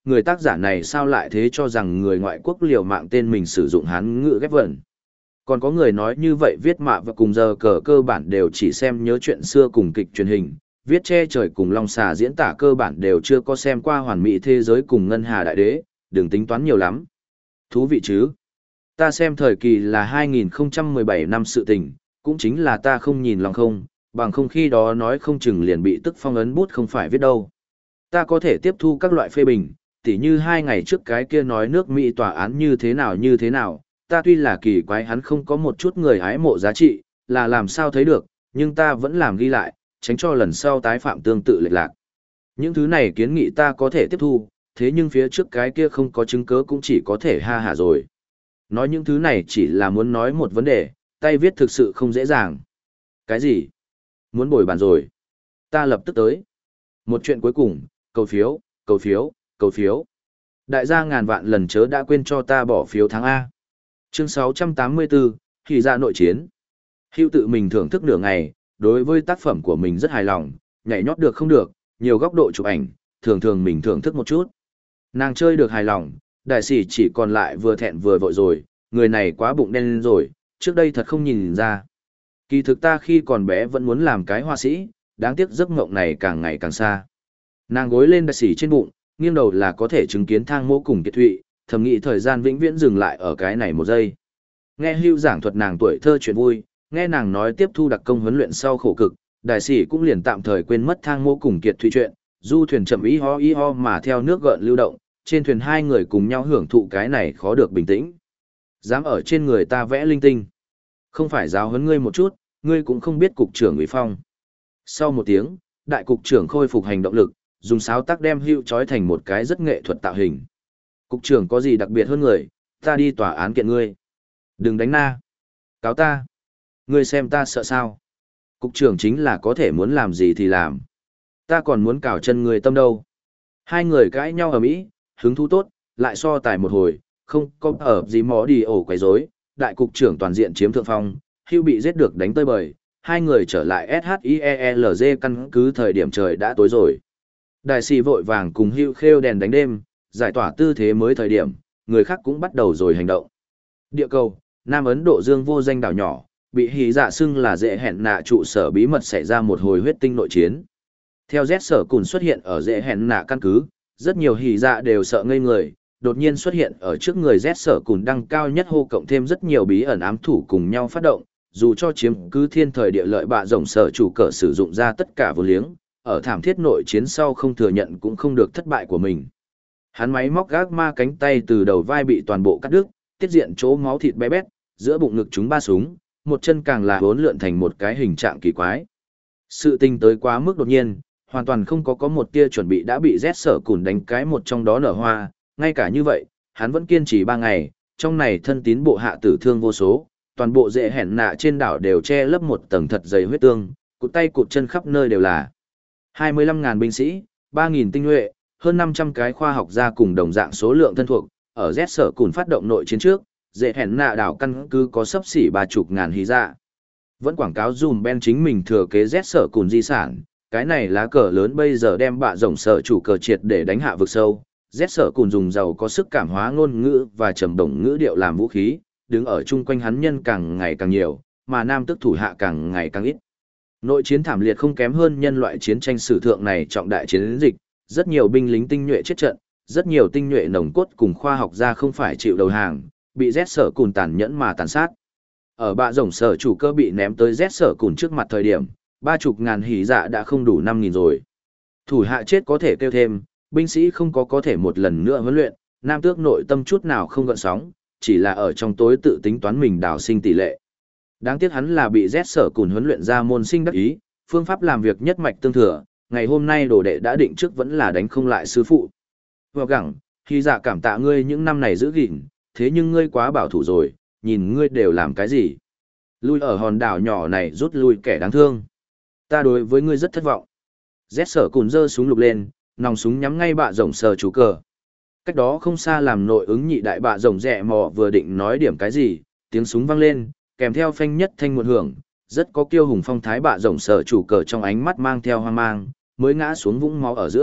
người tác giả này sao lại thế cho rằng người ngoại quốc liều mạng tên mình sử dụng hán ngữ ghép vần. Còn có người nói như vậy viết mạ và cùng giờ cờ cơ bản đều chỉ xem nhớ chuyện xưa cùng kịch truyền hình, viết che trời cùng long xà diễn tả cơ bản đều chưa có xem qua hoàn mỹ thế giới cùng ngân hà đại đế, đừng tính toán nhiều lắm. Thú vị chứ? Ta xem thời kỳ là hai nghìn không trăm mười bảy năm sự tình, cũng chính là ta không nhìn lòng không, bằng không khi đó nói không chừng liền bị tức phong ấn bút không phải viết đâu. Ta có thể tiếp thu các loại phê bình, tỉ như hai ngày trước cái kia nói nước Mỹ tòa án như thế nào như thế nào, ta tuy là kỳ quái hắn không có một chút người hái mộ giá trị, là làm sao thấy được, nhưng ta vẫn làm ghi lại, tránh cho lần sau tái phạm tương tự lệch lạc. Những thứ này kiến nghị ta có thể tiếp thu, thế nhưng phía trước cái kia không có chứng cứ cũng chỉ có thể ha hả rồi. Nói những thứ này chỉ là muốn nói một vấn đề, tay viết thực sự không dễ dàng. Cái gì? Muốn bồi bàn rồi. Ta lập tức tới. Một chuyện cuối cùng, cầu phiếu, cầu phiếu, cầu phiếu. Đại gia ngàn vạn lần chớ đã quên cho ta bỏ phiếu tháng A. Chương sáu trăm tám mươi tư, thì ra nội chiến. Hữu tự mình thưởng thức nửa ngày, đối với tác phẩm của mình rất hài lòng, nhảy nhót được không được, nhiều góc độ chụp ảnh, thường thường mình thưởng thức một chút. Nàng chơi được hài lòng, đại sĩ chỉ còn lại vừa thẹn vừa vội rồi, người này quá bụng đen lên rồi, trước đây thật không nhìn ra. Kỳ thực ta khi còn bé vẫn muốn làm cái họa sĩ, đáng tiếc giấc mộng này càng ngày càng xa. Nàng gối lên đại sĩ trên bụng, nghiêng đầu là có thể chứng kiến thang mỗ cùng kiệt thụy, thầm nghĩ thời gian vĩnh viễn dừng lại ở cái này một giây. Nghe Hưu giảng thuật nàng tuổi thơ chuyện vui, nghe nàng nói tiếp thu đặc công huấn luyện sau khổ cực, đại sĩ cũng liền tạm thời quên mất thang mỗ cùng kiệt thụy chuyện, du thuyền chậm ý ho ý ho mà theo nước gợn lưu động, trên thuyền hai người cùng nhau hưởng thụ cái này khó được bình tĩnh. Dám ở trên người ta vẽ linh tinh. Không phải giáo huấn ngươi một chút, ngươi cũng không biết cục trưởng ủy phong. Sau một tiếng, đại cục trưởng khôi phục hành động lực, dùng sáo tác đem Hưu trói thành một cái rất nghệ thuật tạo hình. Cục trưởng có gì đặc biệt hơn người, ta đi tòa án kiện ngươi. Đừng đánh na. Cáo ta. Ngươi xem ta sợ sao. Cục trưởng chính là có thể muốn làm gì thì làm. Ta còn muốn cào chân người tâm đâu. Hai người cãi nhau ở mỹ, hứng thú tốt, lại so tài một hồi, không có ở gì mó đi ổ quấy rối. Đại cục trưởng toàn diện chiếm thượng phong, Hưu bị giết được đánh tơi bời, hai người trở lại ét hát i e lờ giê căn cứ thời điểm trời đã tối rồi. Đại sĩ vội vàng cùng Hưu khêu đèn đánh đêm, giải tỏa tư thế mới thời điểm, người khác cũng bắt đầu rồi hành động. Địa cầu, Nam Ấn Độ Dương vô danh đảo nhỏ, bị hỉ dạ xưng là dễ hẹn nạ trụ sở bí mật xảy ra một hồi huyết tinh nội chiến. Theo Z sở cùn xuất hiện ở dễ hẹn nạ căn cứ, rất nhiều hỉ dạ đều sợ ngây người, đột nhiên xuất hiện ở trước người Z sở cùn đăng cao nhất hô cộng thêm rất nhiều bí ẩn ám thủ cùng nhau phát động, dù cho chiếm cứ thiên thời địa lợi bạ rồng sở chủ cờ sử dụng ra tất cả vô liếng, ở thảm thiết nội chiến sau không thừa nhận cũng không được thất bại của mình. Hắn máy móc gác ma cánh tay từ đầu vai bị toàn bộ cắt đứt, tiết diện chỗ máu thịt bé bét, giữa bụng ngực chúng ba súng, một chân càng là hỗn lượn thành một cái hình trạng kỳ quái. Sự tình tới quá mức đột nhiên, hoàn toàn không có có một tia chuẩn bị đã bị rét sở cùn đánh cái một trong đó nở hoa, ngay cả như vậy, hắn vẫn kiên trì ba ngày, trong này thân tín bộ hạ tử thương vô số, toàn bộ dễ hẹn nạ trên đảo đều che lấp một tầng thật dày huyết tương, cụt tay cụt chân khắp nơi đều là. hai mươi lăm nghìn binh sĩ, ba nghìn tinh nhuệ, hơn năm trăm cái khoa học gia cùng đồng dạng số lượng thân thuộc, ở Z sở cùn phát động nội chiến trước, dễ hẹn nạ đảo căn cứ có sấp xỉ ba chục ngàn hí dạ. Vẫn quảng cáo dùm Ben chính mình thừa kế Z sở cùn di sản, cái này lá cờ lớn bây giờ đem bạ rồng sở chủ cờ triệt để đánh hạ vực sâu. Z sở cùn dùng giàu có sức cảm hóa ngôn ngữ và trầm đồng ngữ điệu làm vũ khí, đứng ở chung quanh hắn nhân càng ngày càng nhiều, mà nam tức thủ hạ càng ngày càng ít. Nội chiến thảm liệt không kém hơn nhân loại chiến tranh sử thượng này trọng đại chiến dịch, rất nhiều binh lính tinh nhuệ chết trận, rất nhiều tinh nhuệ nồng cốt cùng khoa học gia không phải chịu đầu hàng, bị Z sở cùn tàn nhẫn mà tàn sát. Ở bạ rồng sở chủ cơ bị ném tới Z sở cùn trước mặt thời điểm, ba chục ngàn hỉ dạ đã không đủ năm nghìn rồi. Thủ hạ chết có thể kêu thêm, binh sĩ không có có thể một lần nữa huấn luyện, nam tước nội tâm chút nào không gợn sóng, chỉ là ở trong tối tự tính toán mình đào sinh tỷ lệ. Đáng tiếc hắn là bị Z sở cùn huấn luyện ra môn sinh đắc ý, phương pháp làm việc nhất mạch tương thừa, ngày hôm nay đồ đệ đã định trước vẫn là đánh không lại sư phụ. Vào gẳng, khi dạ cảm tạ ngươi những năm này giữ gìn, thế nhưng ngươi quá bảo thủ rồi, nhìn ngươi đều làm cái gì. Lui ở hòn đảo nhỏ này rút lui kẻ đáng thương. Ta đối với ngươi rất thất vọng. Z sở cùn giơ súng lục lên, nòng súng nhắm ngay bạ rồng sở chủ cờ. Cách đó không xa làm nội ứng nhị đại bạ rồng rẹ mò vừa định nói điểm cái gì, tiếng súng vang lên, kèm theo phanh nhất thanh muộn hưởng, rất có kiêu hùng phong thái bạ rồng sở chủ cờ trong ánh mắt mang theo hoang mang, mới ngã xuống vũng máu ở giữa,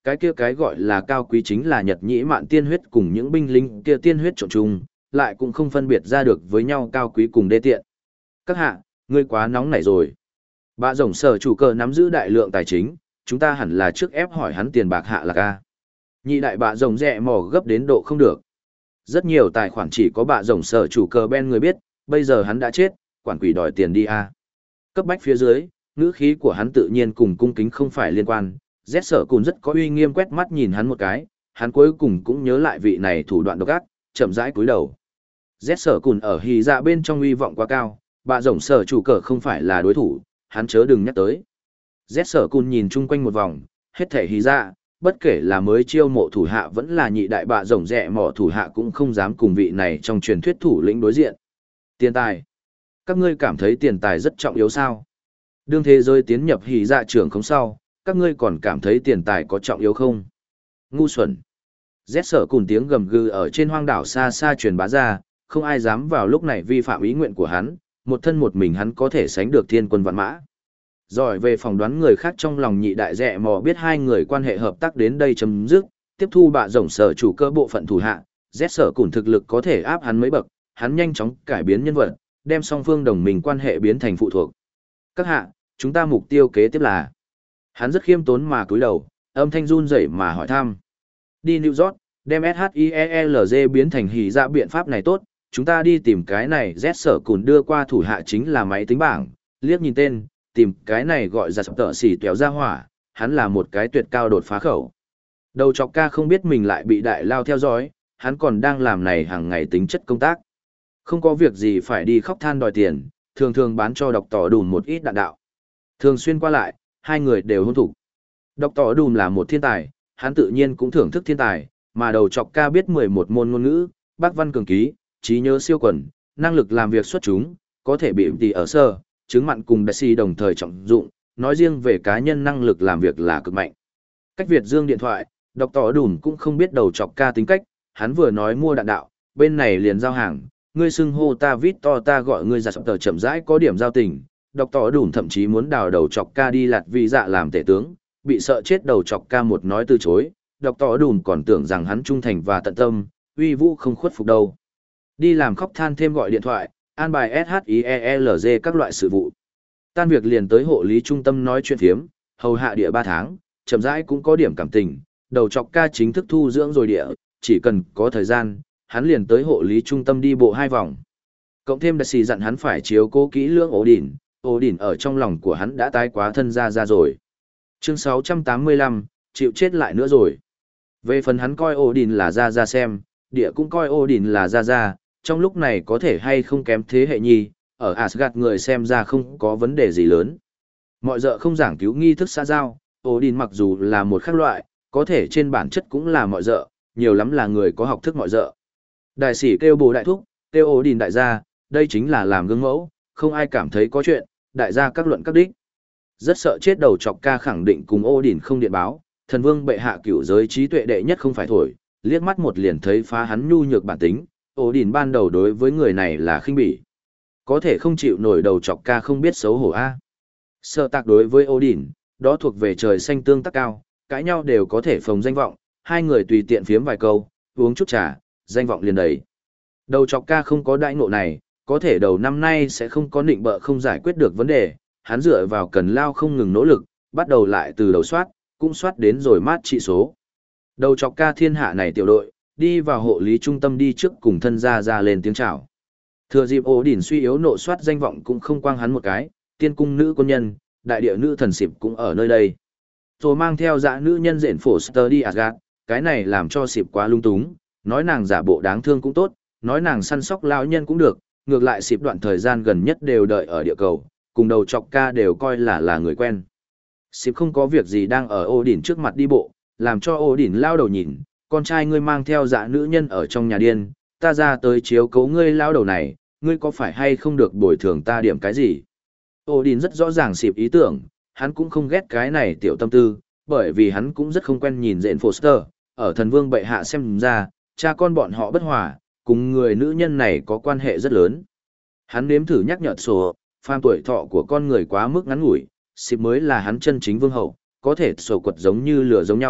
cái kia cái gọi là cao quý chính là nhật nhĩ mạn tiên huyết cùng những binh lính kia tiên huyết trộn chung, lại cũng không phân biệt ra được với nhau cao quý cùng đê tiện. Các hạ, ngươi quá nóng nảy rồi. Bạ rồng sở chủ cờ nắm giữ đại lượng tài chính, chúng ta hẳn là trước ép hỏi hắn tiền bạc hạ là ca. Nhị đại bạ rồng rẹ mò gấp đến độ không được. Rất nhiều tài khoản chỉ có bạ rồng sở chủ cờ Ben người biết, bây giờ hắn đã chết, quản quỷ đòi tiền đi a. Cấp bách phía dưới, ngữ khí của hắn tự nhiên cùng cung kính không phải liên quan. Z sở cùng rất có uy nghiêm quét mắt nhìn hắn một cái, hắn cuối cùng cũng nhớ lại vị này thủ đoạn độc ác, chậm rãi cúi đầu. Z sở cùng ở hì dạ bên trong uy vọng quá cao, bạ rồng sở chủ cờ không phải là đối thủ, hắn chớ đừng nhắc tới. Z sở cùng nhìn chung quanh một vòng, hết thể hì dạ, bất kể là mới chiêu mộ thủ hạ vẫn là nhị đại bạ rồng rẹ mỏ thủ hạ cũng không dám cùng vị này trong truyền thuyết thủ lĩnh đối diện. Tiền tài. Các ngươi cảm thấy tiền tài rất trọng yếu sao? Đương thế giới tiến nhập hì dạ trưởng không sau, các ngươi còn cảm thấy tiền tài có trọng yếu không? Ngu xuẩn. Z sở cùng tiếng gầm gừ ở trên hoang đảo xa xa truyền bá ra, không ai dám vào lúc này vi phạm ý nguyện của hắn, một thân một mình hắn có thể sánh được thiên quân vạn mã. Giỏi về phỏng đoán người khác trong lòng nhị đại rẹ mò biết hai người quan hệ hợp tác đến đây chấm dứt, tiếp thu bạ rồng sở chủ cơ bộ phận thủ hạ, Z sở cùng thực lực có thể áp hắn mấy bậc, hắn nhanh chóng cải biến nhân vật, đem song phương đồng minh quan hệ biến thành phụ thuộc. Các hạ, chúng ta mục tiêu kế tiếp là. Hắn rất khiêm tốn mà cúi đầu, âm thanh run rẩy mà hỏi thăm. Đi New York, đem ét hát i e lờ giê biến thành hỉ dạ biện pháp này tốt, chúng ta đi tìm cái này Z sở cùng đưa qua thủ hạ chính là máy tính bảng, liếc nhìn tên, tìm cái này gọi ra sập tợ xỉ kéo ra hỏa, hắn là một cái tuyệt cao đột phá khẩu. Đầu chọc ca không biết mình lại bị đại lao theo dõi, hắn còn đang làm này hàng ngày tính chất công tác. Không có việc gì phải đi khóc than đòi tiền, thường thường bán cho độc tỏ đùn một ít đạn đạo. Thường xuyên qua lại, hai người đều hôn thủ. Độc tỏ đùn là một thiên tài, hắn tự nhiên cũng thưởng thức thiên tài, mà đầu chọc ca biết mười một môn ngôn ngữ, bác văn cường ký, trí nhớ siêu quần, năng lực làm việc xuất chúng, có thể bị tỷ ở sơ, chứng mặn cùng đại si đồng thời trọng dụng, nói riêng về cá nhân năng lực làm việc là cực mạnh. Cách Việt Dương điện thoại, độc tỏ đùn cũng không biết đầu chọc ca tính cách, hắn vừa nói mua đạn đạo, bên này liền giao hàng, ngươi xưng hô ta vít to ta gọi ngươi ra sập tờ chậm rãi có điểm giao tình, độc tỏ đùn thậm chí muốn đào đầu chọc ca đi lạt vị dạ làm tể tướng, bị sợ chết đầu chọc ca một nói từ chối, độc tỏ đùn còn tưởng rằng hắn trung thành và tận tâm, uy vũ không khuất phục đâu. Đi làm khóc than thêm gọi điện thoại, an bài ét hát i e lờ giê các loại sự vụ. Tan việc liền tới hộ lý trung tâm nói chuyện phiếm, hầu hạ địa ba tháng, chậm rãi cũng có điểm cảm tình, đầu chọc ca chính thức thu dưỡng rồi địa, chỉ cần có thời gian, hắn liền tới hộ lý trung tâm đi bộ hai vòng. Cộng thêm đại sĩ dặn hắn phải chiếu cố kỹ lưỡng ổ đỉnh, ổ đỉnh ở trong lòng của hắn đã tái quá thân ra ra rồi. Chương sáu trăm tám mươi lăm, chịu chết lại nữa rồi. Về phần hắn coi ổ đỉnh là ra ra xem, địa cũng coi ổ đỉnh là ra ra, trong lúc này có thể hay không kém thế hệ nhi, ở Asgard người xem ra không có vấn đề gì lớn. Mọi dợ không giảng cứu nghi thức xã giao, ổ đỉnh mặc dù là một khác loại, có thể trên bản chất cũng là mọi dợ, nhiều lắm là người có học thức mọi dợ. Đại sĩ kêu bồ đại thúc, kêu ổ đỉnh đại gia, đây chính là làm gương mẫu, không ai cảm thấy có chuyện, đại gia các luận các đích. Rất sợ chết đầu chọc ca khẳng định cùng ổ đỉnh không điện báo, thần vương bệ hạ cửu giới trí tuệ đệ nhất không phải thổi, liếc mắt một liền thấy phá hắn nhu nhược bản tính, ổ đỉnh ban đầu đối với người này là khinh bỉ. Có thể không chịu nổi đầu chọc ca không biết xấu hổ a. Sợ tạc đối với ổ đỉnh, đó thuộc về trời xanh tương tác cao, cãi nhau đều có thể phồng danh vọng, hai người tùy tiện phiếm vài câu, uống chút trà, danh vọng liền đầy. Đầu chọc ca không có đại ngộ này, có thể đầu năm nay sẽ không có nịnh bợ không giải quyết được vấn đề, hắn dựa vào cần lao không ngừng nỗ lực, bắt đầu lại từ đầu soát, cũng soát đến rồi mát trị số. Đầu chọc ca thiên hạ này tiểu đội, đi vào hộ lý trung tâm đi trước cùng thân gia ra lên tiếng chào. Thừa dịp ổ đỉnh suy yếu nộ soát danh vọng cũng không quang hắn một cái, tiên cung nữ quân nhân, đại địa nữ thần xịp cũng ở nơi đây. Rồi mang theo dã nữ nhân dện phổ sơ đi Asgard, cái này làm cho xịp quá lung túng, nói nàng giả bộ đáng thương cũng tốt, nói nàng săn sóc lão nhân cũng được, ngược lại xịp đoạn thời gian gần nhất đều đợi ở địa cầu, cùng đầu chọc ca đều coi là là người quen. Xịp không có việc gì đang ở ổ đỉnh trước mặt đi bộ, làm cho ổ đỉnh lao đầu nhìn, con trai ngươi mang theo dã nữ nhân ở trong nhà điên, ta ra tới chiếu cố ngươi lao đầu này, ngươi có phải hay không được bồi thường ta điểm cái gì? Ổ đỉnh rất rõ ràng xịp ý tưởng, hắn cũng không ghét cái này tiểu tâm tư, bởi vì hắn cũng rất không quen nhìn dện Foster, ở thần vương bệ hạ xem ra, cha con bọn họ bất hòa, cùng người nữ nhân này có quan hệ rất lớn. Hắn nếm thử nhắc nhở sổ, phàm tuổi thọ của con người quá mức ngắn ngủi, xịp mới là hắn chân chính vương hậu, có thể sổ quật giống như lửa giống nhau,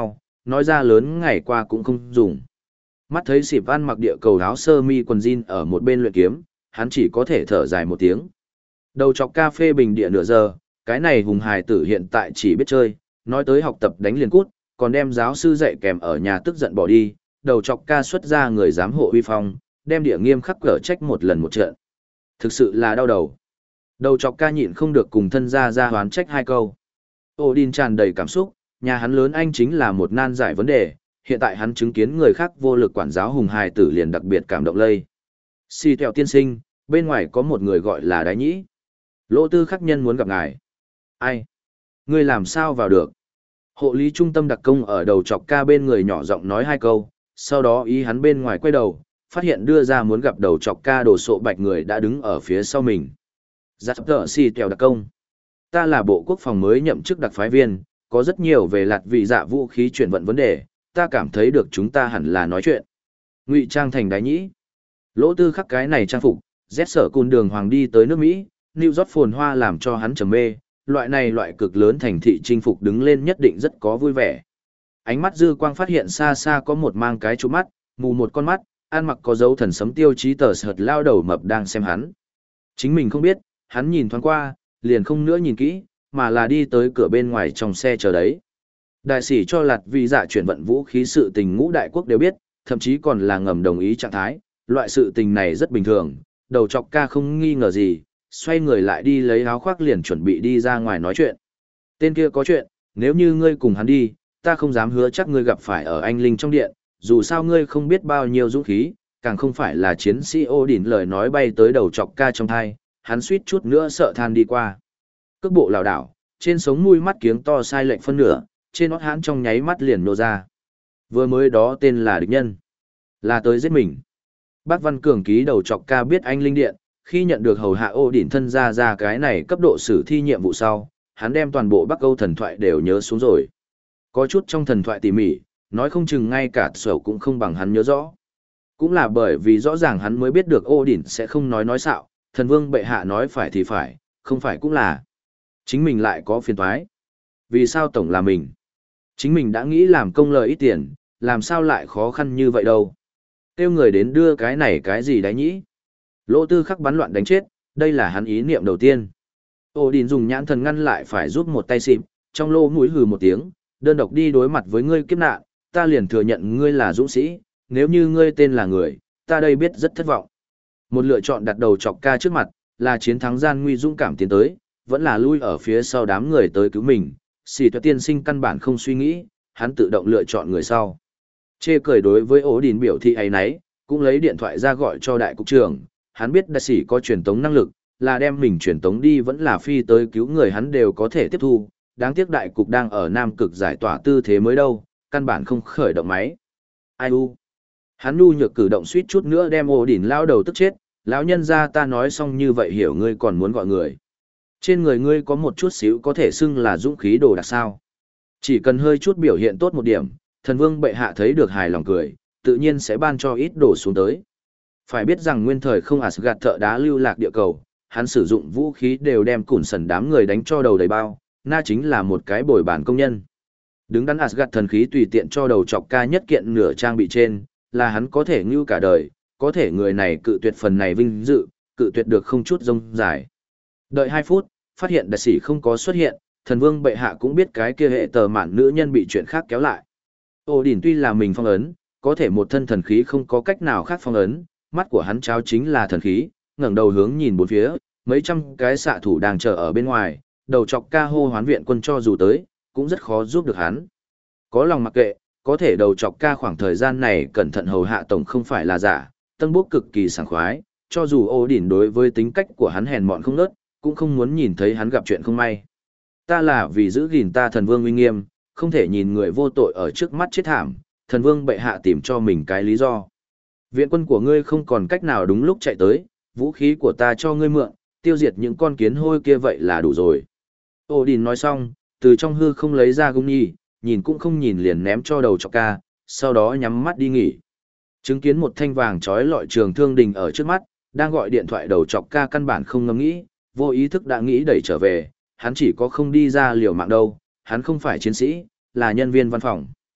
nói ra lớn ngày qua cũng không dùng. Mắt thấy Sịp An mặc địa cầu áo sơ mi quần jean ở một bên luyện kiếm, hắn chỉ có thể thở dài một tiếng. Đầu chọc cà phê bình địa nửa giờ, cái này hùng hài tử hiện tại chỉ biết chơi, nói tới học tập đánh liền cút, còn đem giáo sư dạy kèm ở nhà tức giận bỏ đi, đầu chọc ca xuất ra người giám hộ uy phong, đem địa nghiêm khắc cở trách một lần một trận. Thực sự là đau đầu. Đầu chọc ca nhịn không được cùng thân gia ra hoán trách hai câu. Odin tràn đầy cảm xúc, nhà hắn lớn anh chính là một nan giải vấn đề, hiện tại hắn chứng kiến người khác vô lực quản giáo hùng hài tử liền đặc biệt cảm động lây. Xì tẹo tiên sinh, bên ngoài có một người gọi là Đái Nhĩ. Lỗ tư khắc nhân muốn gặp ngài. Ai? Ngươi làm sao vào được? Hộ lý trung tâm đặc công ở đầu chọc ca bên người nhỏ giọng nói hai câu, sau đó ý hắn bên ngoài quay đầu, phát hiện đưa ra muốn gặp đầu chọc ca đồ sộ bạch người đã đứng ở phía sau mình. Giáp tờ xì tèo đặc công. Ta là bộ quốc phòng mới nhậm chức đặc phái viên, có rất nhiều về lạt vị dạ vũ khí chuyển vận vấn đề, ta cảm thấy được chúng ta hẳn là nói chuyện. Ngụy trang thành Đái Nhĩ. Lỗ tư khắc cái này trang phục, rét sở cùn đường hoàng đi tới nước Mỹ, New York phồn hoa làm cho hắn trầm mê, loại này loại cực lớn thành thị chinh phục đứng lên nhất định rất có vui vẻ. Ánh mắt dư quang phát hiện xa xa có một mang cái trụ mắt, mù một con mắt, ăn mặc có dấu thần sấm tiêu chí tờ sợt lao đầu mập đang xem hắn. Chính mình không biết, hắn nhìn thoáng qua, liền không nữa nhìn kỹ, mà là đi tới cửa bên ngoài trong xe chờ đấy. Đại sĩ cho lạt vì dạ chuyển vận vũ khí sự tình ngũ đại quốc đều biết, thậm chí còn là ngầm đồng ý trạng thái, loại sự tình này rất bình thường, đầu chọc ca không nghi ngờ gì, xoay người lại đi lấy áo khoác liền chuẩn bị đi ra ngoài nói chuyện. Tên kia có chuyện, nếu như ngươi cùng hắn đi, ta không dám hứa chắc ngươi gặp phải ở anh linh trong điện, dù sao ngươi không biết bao nhiêu dũng khí, càng không phải là chiến sĩ Odin lời nói bay tới đầu chọc ca trong thai, hắn suýt chút nữa sợ than đi qua. Cước bộ lảo đảo, trên sống mũi mắt kiếng to sai lệch phân nửa, trên nót hắn trong nháy mắt liền nô ra. Vừa mới đó tên là địch nhân, là tới giết mình. Bác Văn Cường ký đầu chọc ca biết anh linh điện, khi nhận được hầu hạ Odin thân ra ra cái này cấp độ sử thi nhiệm vụ sau, hắn đem toàn bộ Bắc Âu thần thoại đều nhớ xuống rồi. Có chút trong thần thoại tỉ mỉ, nói không chừng ngay cả sổ cũng không bằng hắn nhớ rõ. Cũng là bởi vì rõ ràng hắn mới biết được Odin sẽ không nói nói xạo, thần vương bệ hạ nói phải thì phải, không phải cũng là. Chính mình lại có phiền toái. Vì sao tổng là mình? Chính mình đã nghĩ làm công lời ít tiền, làm sao lại khó khăn như vậy đâu? Kêu người đến đưa cái này cái gì đấy nhỉ? Lỗ tư khắc bắn loạn đánh chết, đây là hắn ý niệm đầu tiên. Odin dùng nhãn thần ngăn lại phải giúp một tay xịp, trong lô mũi hừ một tiếng, đơn độc đi đối mặt với ngươi kiếp nạn, ta liền thừa nhận ngươi là dũng sĩ, nếu như ngươi tên là người, ta đây biết rất thất vọng. Một lựa chọn đặt đầu chọc ca trước mặt, là chiến thắng gian nguy dũng cảm tiến tới, vẫn là lui ở phía sau đám người tới cứu mình, xì tuệ tiên sinh căn bản không suy nghĩ, hắn tự động lựa chọn người sau. Chê cười đối với Odin biểu thị ấy nấy, cũng lấy điện thoại ra gọi cho đại cục trưởng, hắn biết đại sĩ có truyền tống năng lực, là đem mình truyền tống đi vẫn là phi tới cứu người hắn đều có thể tiếp thu, đáng tiếc đại cục đang ở Nam Cực giải tỏa tư thế mới đâu, căn bản không khởi động máy. Ai u? Hắn nu nhược cử động suýt chút nữa đem Odin lao đầu tức chết, lão nhân ra ta nói xong như vậy hiểu ngươi còn muốn gọi người. Trên người ngươi có một chút xíu có thể xưng là dũng khí đồ đặc sao. Chỉ cần hơi chút biểu hiện tốt một điểm, thần vương bệ hạ thấy được hài lòng cười, tự nhiên sẽ ban cho ít đồ xuống tới. Phải biết rằng nguyên thời không Asgard thợ đá lưu lạc địa cầu, hắn sử dụng vũ khí đều đem cùn sần đám người đánh cho đầu đầy bao, na chính là một cái bồi bàn công nhân. Đứng đắn Asgard thần khí tùy tiện cho đầu chọc ca nhất kiện nửa trang bị trên, là hắn có thể ngưu cả đời, có thể người này cự tuyệt phần này vinh dự, cự tuyệt được không chút rông dài. Đợi hai phút, phát hiện đại sĩ không có xuất hiện, thần vương bệ hạ cũng biết cái kia hệ tờ mạn nữ nhân bị chuyện khác kéo lại. Odin tuy là mình phong ấn, có thể một thân thần khí không có cách nào khác phong ấn, mắt của hắn cháo chính là thần khí, ngẩng đầu hướng nhìn bốn phía, mấy trăm cái xạ thủ đang chờ ở bên ngoài, đầu chọc ca hô hoán viện quân cho dù tới, cũng rất khó giúp được hắn. Có lòng mặc kệ, có thể đầu chọc ca khoảng thời gian này cẩn thận hầu hạ tổng không phải là giả, tân bốc cực kỳ sảng khoái, cho dù Odin đối với tính cách của hắn hèn mọn không nớt, cũng không muốn nhìn thấy hắn gặp chuyện không may. Ta là vì giữ gìn ta thần vương uy nghiêm, không thể nhìn người vô tội ở trước mắt chết thảm, thần vương bệ hạ tìm cho mình cái lý do. Viện quân của ngươi không còn cách nào đúng lúc chạy tới, vũ khí của ta cho ngươi mượn, tiêu diệt những con kiến hôi kia vậy là đủ rồi. Odin nói xong, từ trong hư không lấy ra gung nhi, nhìn cũng không nhìn liền ném cho đầu chọc ca, sau đó nhắm mắt đi nghỉ. Chứng kiến một thanh vàng trói lọi trường thương đình ở trước mắt, đang gọi điện thoại đầu chọc ca căn bản không ngẫm nghĩ, vô ý thức đã nghĩ đẩy trở về, hắn chỉ có không đi ra liều mạng đâu, hắn không phải chiến sĩ, là nhân viên văn phòng.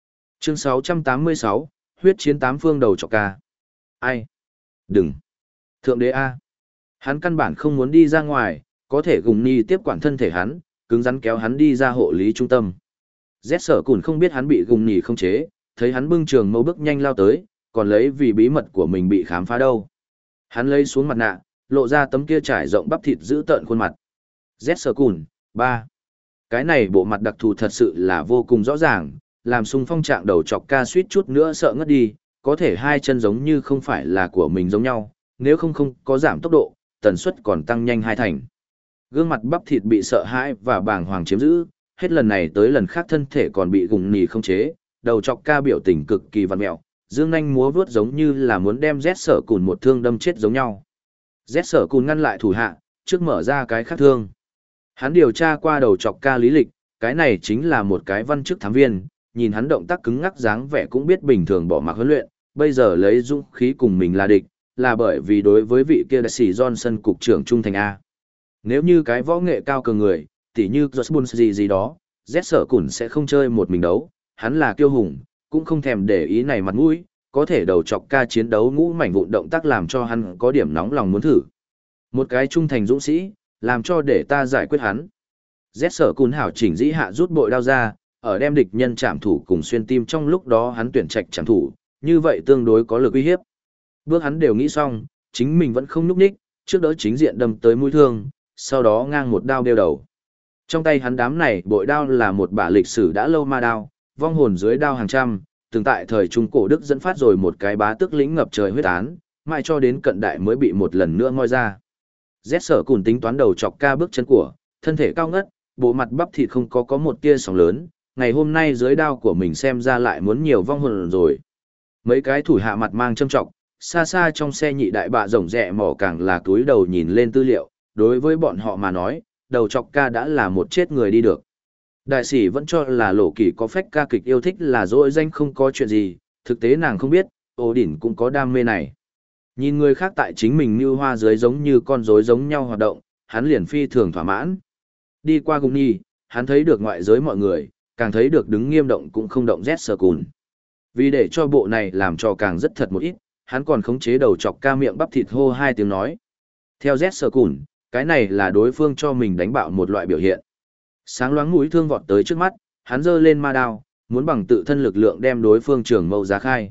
Chương sáu trăm tám mươi sáu, huyết chiến tám phương đầu chọc ca. Ai? Đừng. Thượng đế A. Hắn căn bản không muốn đi ra ngoài, có thể gùng ni tiếp quản thân thể hắn, cứng rắn kéo hắn đi ra hộ lý trung tâm. Z sở cùn không biết hắn bị gùng ni không chế, thấy hắn bưng trường mâu bước nhanh lao tới, còn lấy vì bí mật của mình bị khám phá đâu. Hắn lấy xuống mặt nạ, lộ ra tấm kia trải rộng bắp thịt giữ tợn khuôn mặt. Z sở cùn, ba. Cái này bộ mặt đặc thù thật sự là vô cùng rõ ràng, làm xung phong trạng đầu chọc ca suýt chút nữa sợ ngất đi, có thể hai chân giống như không phải là của mình giống nhau, nếu không không có giảm tốc độ, tần suất còn tăng nhanh hai thành. Gương mặt bắp thịt bị sợ hãi và bàng hoàng chiếm giữ, hết lần này tới lần khác thân thể còn bị gùng nì không chế, đầu chọc ca biểu tình cực kỳ vặn mẹo, dương nhanh múa vuốt giống như là muốn đem Z sở cùn một thương đâm chết giống nhau. Z sở cùn ngăn lại thủ hạ, trước mở ra cái khác thương. Hắn điều tra qua đầu chọc ca lý lịch, cái này chính là một cái văn chức thám viên, nhìn hắn động tác cứng ngắc dáng vẻ cũng biết bình thường bỏ mặc huấn luyện, bây giờ lấy dũng khí cùng mình là địch, là bởi vì đối với vị kia đại sĩ Johnson cục trưởng trung thành A. Nếu như cái võ nghệ cao cường người, tỉ như Joshbun gì gì đó, Z sở cùn sẽ không chơi một mình đấu, hắn là kiêu hùng, cũng không thèm để ý này mặt mũi, có thể đầu chọc ca chiến đấu ngũ mảnh vụn động tác làm cho hắn có điểm nóng lòng muốn thử. Một cái trung thành dũng sĩ, làm cho để ta giải quyết hắn. Z sở cùn hảo chỉnh dĩ hạ rút bội đao ra, ở đem địch nhân chạm thủ cùng xuyên tim trong lúc đó hắn tuyển trạch chạm thủ, như vậy tương đối có lực uy hiếp. Bước hắn đều nghĩ xong, chính mình vẫn không nhúc nhích, trước đỡ chính diện đâm tới mũi thương, sau đó ngang một đao đeo đầu. Trong tay hắn đám này bội đao là một bả lịch sử đã lâu ma đao, vong hồn dưới đao hàng trăm, từng tại thời Trung Cổ Đức dẫn phát rồi một cái bá tước lĩnh ngập trời huyết án, mãi cho đến cận đại mới bị một lần nữa ngoi ra. Z sở cùn tính toán đầu chọc ca bước chân của, thân thể cao ngất, bộ mặt bắp thịt không có có một tia sóng lớn, ngày hôm nay dưới đao của mình xem ra lại muốn nhiều vong hồn rồi. Mấy cái thủ hạ mặt mang châm trọng, xa xa trong xe nhị đại bạ rồng rẹ mỏ càng là túi đầu nhìn lên tư liệu, đối với bọn họ mà nói, đầu chọc ca đã là một chết người đi được. Đại sĩ vẫn cho là lộ kỳ có phách ca kịch yêu thích là dỗi danh không có chuyện gì, thực tế nàng không biết, ổ đỉnh cũng có đam mê này. Nhìn người khác tại chính mình như hoa dưới giống như con rối giống nhau hoạt động, hắn liền phi thường thỏa mãn. Đi qua Gùng Nhi, hắn thấy được ngoại giới mọi người, càng thấy được đứng nghiêm động cũng không động Z sở cùn. Vì để cho bộ này làm cho càng rất thật một ít, hắn còn khống chế đầu chọc ca miệng bắp thịt hô hai tiếng nói. Theo Z sở cùn, cái này là đối phương cho mình đánh bạo một loại biểu hiện. Sáng loáng mũi thương vọt tới trước mắt, hắn giơ lên ma đao, muốn bằng tự thân lực lượng đem đối phương trường mâu giá khai.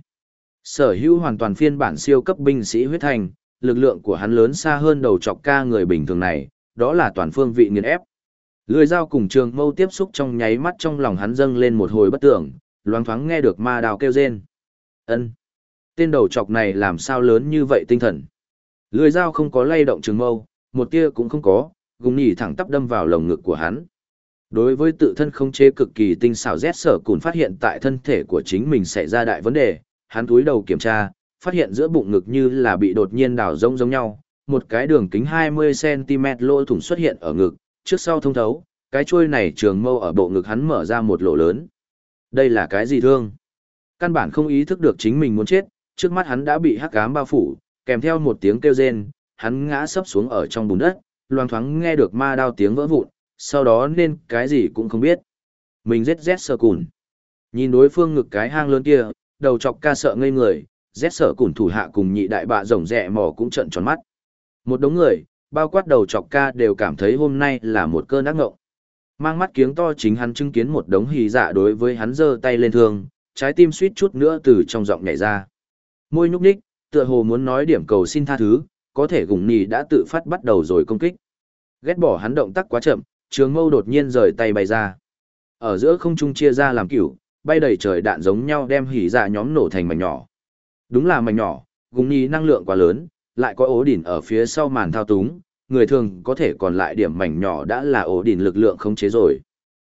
Sở hữu hoàn toàn phiên bản siêu cấp binh sĩ huyết thành, lực lượng của hắn lớn xa hơn đầu chọc ca người bình thường này, đó là toàn phương vị nghiền ép. Lưỡi dao cùng trường mâu tiếp xúc trong nháy mắt trong lòng hắn dâng lên một hồi bất tưởng, loáng thoáng nghe được ma đao kêu rên. Ân, tên đầu chọc này làm sao lớn như vậy tinh thần? Lưỡi dao không có lay động trường mâu, một tia cũng không có, gùng nhỉ thẳng tắp đâm vào lồng ngực của hắn. Đối với tự thân khống chế cực kỳ tinh xảo Z sở cùn phát hiện tại thân thể của chính mình xảy ra đại vấn đề, hắn cúi đầu kiểm tra, phát hiện giữa bụng ngực như là bị đột nhiên đào rông giống nhau, một cái đường kính hai mươi xăng ti mét lỗ thủng xuất hiện ở ngực, trước sau thông thấu, cái chuôi này trường mâu ở bộ ngực hắn mở ra một lỗ lớn. Đây là cái gì thương? Căn bản không ý thức được chính mình muốn chết, trước mắt hắn đã bị hắc ám bao phủ, kèm theo một tiếng kêu rên, hắn ngã sấp xuống ở trong bùn đất, loang thoáng nghe được ma đao tiếng vỡ vụn, sau đó nên cái gì cũng không biết. Mình giết Z sở cùn. Nhìn đối phương ngực cái hang lớn kia, đầu chọc ca sợ ngây người, Z sở cùn thủ hạ cùng nhị đại bạ rồng rẹ mò cũng trợn tròn mắt. Một đống người, bao quát đầu chọc ca đều cảm thấy hôm nay là một cơn ác ngộng. Mang mắt kiếng to chính hắn chứng kiến một đống hì dạ đối với hắn giơ tay lên thương, trái tim suýt chút nữa từ trong giọng nhảy ra. Môi nhúc nhích, tựa hồ muốn nói điểm cầu xin tha thứ, có thể gùng nhì đã tự phát bắt đầu rồi công kích. Ghét bỏ hắn động tác quá chậm, trường mâu đột nhiên rời tay bay ra. Ở giữa không trung chia ra làm cửu, bay đầy trời đạn giống nhau đem hỉ dạ nhóm nổ thành mảnh nhỏ. Đúng là mảnh nhỏ, gùng nhì năng lượng quá lớn, lại có ổ đỉnh ở phía sau màn thao túng, người thường có thể còn lại điểm mảnh nhỏ đã là ổ đỉnh lực lượng khống chế rồi.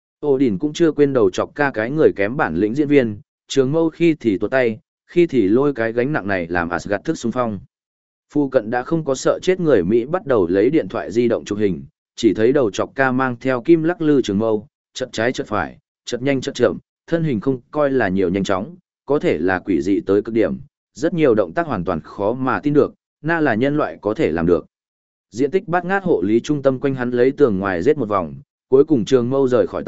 Ổ đỉnh cũng chưa quên đầu chọc ca cái người kém bản lĩnh diễn viên, trường mâu khi thì tuột tay, khi thì lôi cái gánh nặng này làm Asgard thức xung phong. Phu cận đã không có sợ chết người Mỹ bắt đầu lấy điện thoại di động chụp hình, chỉ thấy đầu chọc ca mang theo kim lắc lư trường mâu, chật trái chật phải, chật nhanh chật chậm, thân hình không coi là nhiều nhanh chóng, có thể là quỷ dị tới cực điểm, rất nhiều động tác hoàn toàn khó mà tin được, na là nhân loại có thể làm được. Diện tích bát ngát hộ lý trung tâm quanh hắn lấy tường ngoài giết một vòng, cuối cùng trường mâu rời khỏi tay,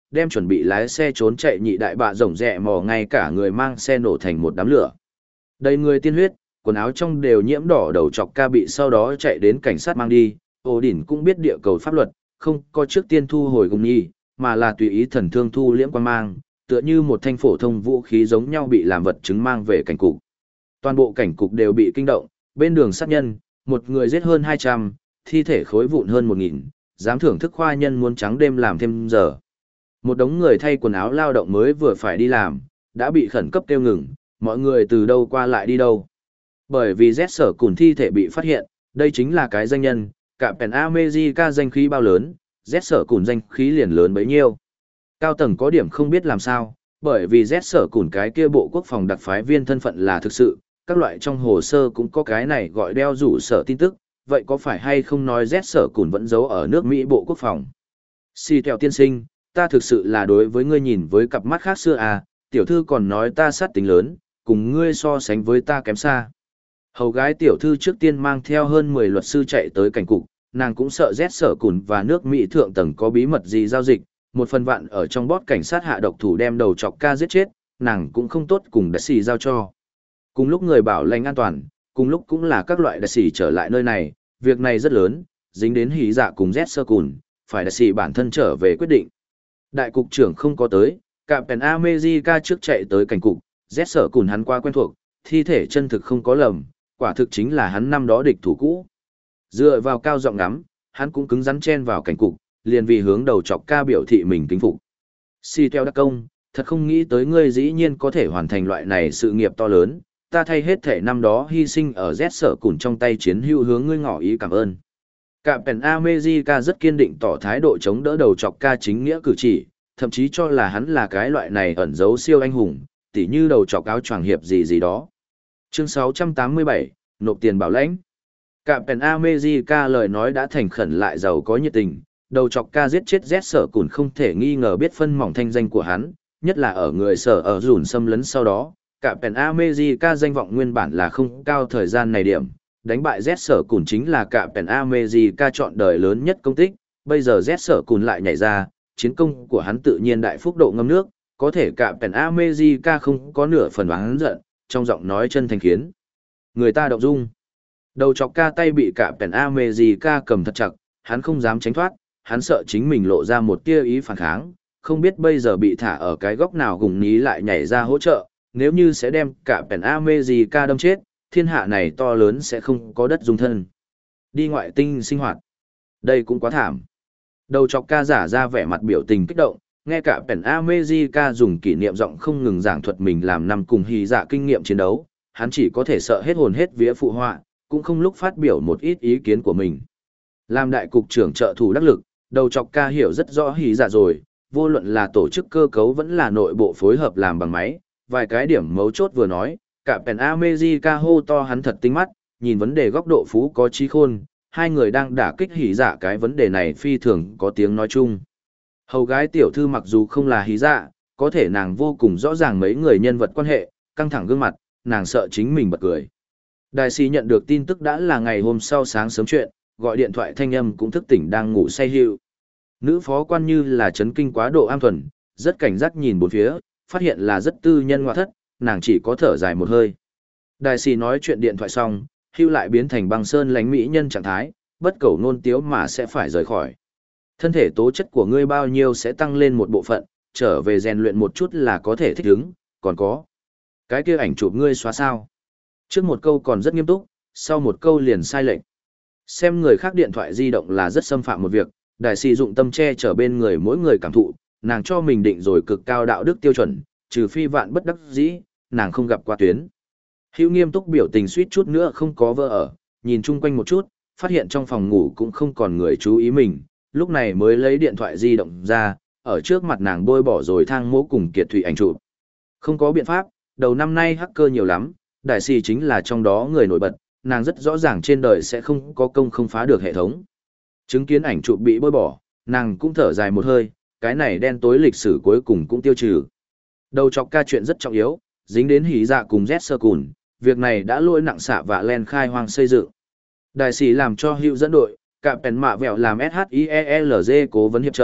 đem chuẩn bị lái xe trốn chạy nhị đại bạ rồng rẹ mò ngay cả người mang xe nổ thành một đám lửa. Đầy người tiên huyết, quần áo trong đều nhiễm đỏ đầu chọc ca bị sau đó chạy đến cảnh sát mang đi. Ổ đỉnh cũng biết địa cầu pháp luật, không có trước tiên thu hồi gùng nhi, mà là tùy ý thần thương thu liễm quan mang, tựa như một thanh phổ thông vũ khí giống nhau bị làm vật chứng mang về cảnh cục. Toàn bộ cảnh cục đều bị kinh động, bên đường sát nhân, một người giết hơn hai trăm, thi thể khối vụn hơn một nghìn, dám thưởng thức khoa nhân muốn trắng đêm làm thêm giờ. Một đống người thay quần áo lao động mới vừa phải đi làm, đã bị khẩn cấp kêu ngừng, mọi người từ đâu qua lại đi đâu. Bởi vì Z sở cùn thi thể bị phát hiện, đây chính là cái danh nhân, cả Pen America danh khí bao lớn, Z sở cùn danh khí liền lớn bấy nhiêu. Cao tầng có điểm không biết làm sao, bởi vì Z sở cùn cái kia bộ quốc phòng đặc phái viên thân phận là thực sự, các loại trong hồ sơ cũng có cái này gọi đeo rủ sở tin tức, vậy có phải hay không nói Z sở cùn vẫn giấu ở nước Mỹ bộ quốc phòng? Xì tèo tiên sinh, ta thực sự là đối với ngươi nhìn với cặp mắt khác xưa à, tiểu thư còn nói ta sát tính lớn, cùng ngươi so sánh với ta kém xa. Hầu gái tiểu thư trước tiên mang theo hơn mười luật sư chạy tới cảnh cục, nàng cũng sợ Z sở cùn và nước Mỹ thượng tầng có bí mật gì giao dịch, một phần vạn ở trong bót cảnh sát hạ độc thủ đem đầu chọc ca giết chết, nàng cũng không tốt cùng đại sĩ giao cho. Cùng lúc người bảo lãnh an toàn, cùng lúc cũng là các loại đại sĩ trở lại nơi này, việc này rất lớn, dính đến hí dạ cùng Z sở cùn, phải đại sĩ bản thân trở về quyết định. Đại cục trưởng không có tới, cả Pen America trước chạy tới cảnh cục, Z sở cùn hắn qua quen thuộc, thi thể chân thực không có lầm, quả thực chính là hắn năm đó địch thủ cũ. Dựa vào cao giọng ngắm, hắn cũng cứng rắn chen vào cảnh cục, liền vì hướng đầu chọc ca biểu thị mình kính phục. Si theo đặc công, thật không nghĩ tới ngươi dĩ nhiên có thể hoàn thành loại này sự nghiệp to lớn, ta thay hết thể năm đó hy sinh ở Z sở cùn trong tay chiến hữu hướng ngươi ngỏ ý cảm ơn. Cả Pen America rất kiên định tỏ thái độ chống đỡ đầu chọc ca chính nghĩa cử chỉ, thậm chí cho là hắn là cái loại này ẩn giấu siêu anh hùng, tỉ như đầu chọc áo choàng hiệp gì gì đó. Chương sáu trăm tám mươi bảy, nộp tiền bảo lãnh. Cả Pen America lời nói đã thành khẩn lại giàu có nhiệt tình, đầu chọc ca giết chết Z sở cùn không thể nghi ngờ biết phân mỏng thanh danh của hắn, nhất là ở người sở ở dùn xâm lấn sau đó. Cả Pen America danh vọng nguyên bản là không cao thời gian này điểm, đánh bại Z sở cùn chính là cả Pen America chọn đời lớn nhất công tích, bây giờ Z sở cùn lại nhảy ra, chiến công của hắn tự nhiên đại phúc độ ngâm nước, có thể cả Pen America không có nửa phần oán giận, trong giọng nói chân thành khiến người ta động dung. Đầu chọc ca tay bị cả Pen America cầm thật chặt, hắn không dám tránh thoát, hắn sợ chính mình lộ ra một tia ý phản kháng, không biết bây giờ bị thả ở cái góc nào gùng ní lại nhảy ra hỗ trợ, nếu như sẽ đem cả Pen America đâm chết, thiên hạ này to lớn sẽ không có đất dung thân. Đi ngoại tinh sinh hoạt. Đây cũng quá thảm. Đầu chọc ca giả ra vẻ mặt biểu tình kích động, nghe cả Pen America dùng kỷ niệm giọng không ngừng giảng thuật mình làm năm cùng hí dạ kinh nghiệm chiến đấu, hắn chỉ có thể sợ hết hồn hết vía phụ họa, cũng không lúc phát biểu một ít ý kiến của mình. Làm đại cục trưởng trợ thủ đắc lực, đầu chọc ca hiểu rất rõ hí dạ rồi, vô luận là tổ chức cơ cấu vẫn là nội bộ phối hợp làm bằng máy, vài cái điểm mấu chốt vừa nói, cả Pen America hô to hắn thật tinh mắt, nhìn vấn đề góc độ phú có trí khôn, hai người đang đả kích hí dạ cái vấn đề này phi thường có tiếng nói chung. Hầu gái tiểu thư mặc dù không là hí dạ, có thể nàng vô cùng rõ ràng mấy người nhân vật quan hệ, căng thẳng gương mặt, nàng sợ chính mình bật cười. Đại sĩ nhận được tin tức đã là ngày hôm sau sáng sớm chuyện, gọi điện thoại thanh âm cũng thức tỉnh đang ngủ say hữu. Nữ phó quan như là chấn kinh quá độ am thuần, rất cảnh giác nhìn bốn phía, phát hiện là rất tư nhân ngoại thất, nàng chỉ có thở dài một hơi. Đại sĩ nói chuyện điện thoại xong, hữu lại biến thành băng sơn lánh mỹ nhân trạng thái, bất cầu nôn tiếu mà sẽ phải rời khỏi. Thân thể tố chất của ngươi bao nhiêu sẽ tăng lên một bộ phận, trở về rèn luyện một chút là có thể thích ứng, còn có. Cái kia ảnh chụp ngươi xóa sao? Trước một câu còn rất nghiêm túc, sau một câu liền sai lệch. Xem người khác điện thoại di động là rất xâm phạm một việc, đại sĩ dụng tâm che chở bên người mỗi người cảm thụ, nàng cho mình định rồi cực cao đạo đức tiêu chuẩn, trừ phi vạn bất đắc dĩ, nàng không gặp qua tuyến. Hữu nghiêm túc biểu tình suýt chút nữa không có vợ ở, nhìn chung quanh một chút, phát hiện trong phòng ngủ cũng không còn người chú ý mình, lúc này mới lấy điện thoại di động ra, ở trước mặt nàng bôi bỏ rồi thang mỗ cùng kiệt thủy ảnh chụp. Không có biện pháp, đầu năm nay hacker nhiều lắm, đại sĩ chính là trong đó người nổi bật, nàng rất rõ ràng trên đời sẽ không có công không phá được hệ thống. Chứng kiến ảnh chụp bị bôi bỏ, nàng cũng thở dài một hơi, cái này đen tối lịch sử cuối cùng cũng tiêu trừ. Đầu chọc ca chuyện rất trọng yếu, dính đến hí dạ cùng Z sơ cùn, việc này đã lỗi nặng xạ và len khai hoang xây dựng. Đại sĩ làm cho hữu dẫn đội, cả Pen mạ vẹo làm ét hát i e lờ giê cố vấn hiệp trợ,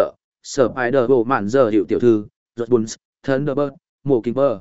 Spider bộ mạn giờ hiệu tiểu thư, Rotbuns, Thunderbird, Mộ Kinh Bơ,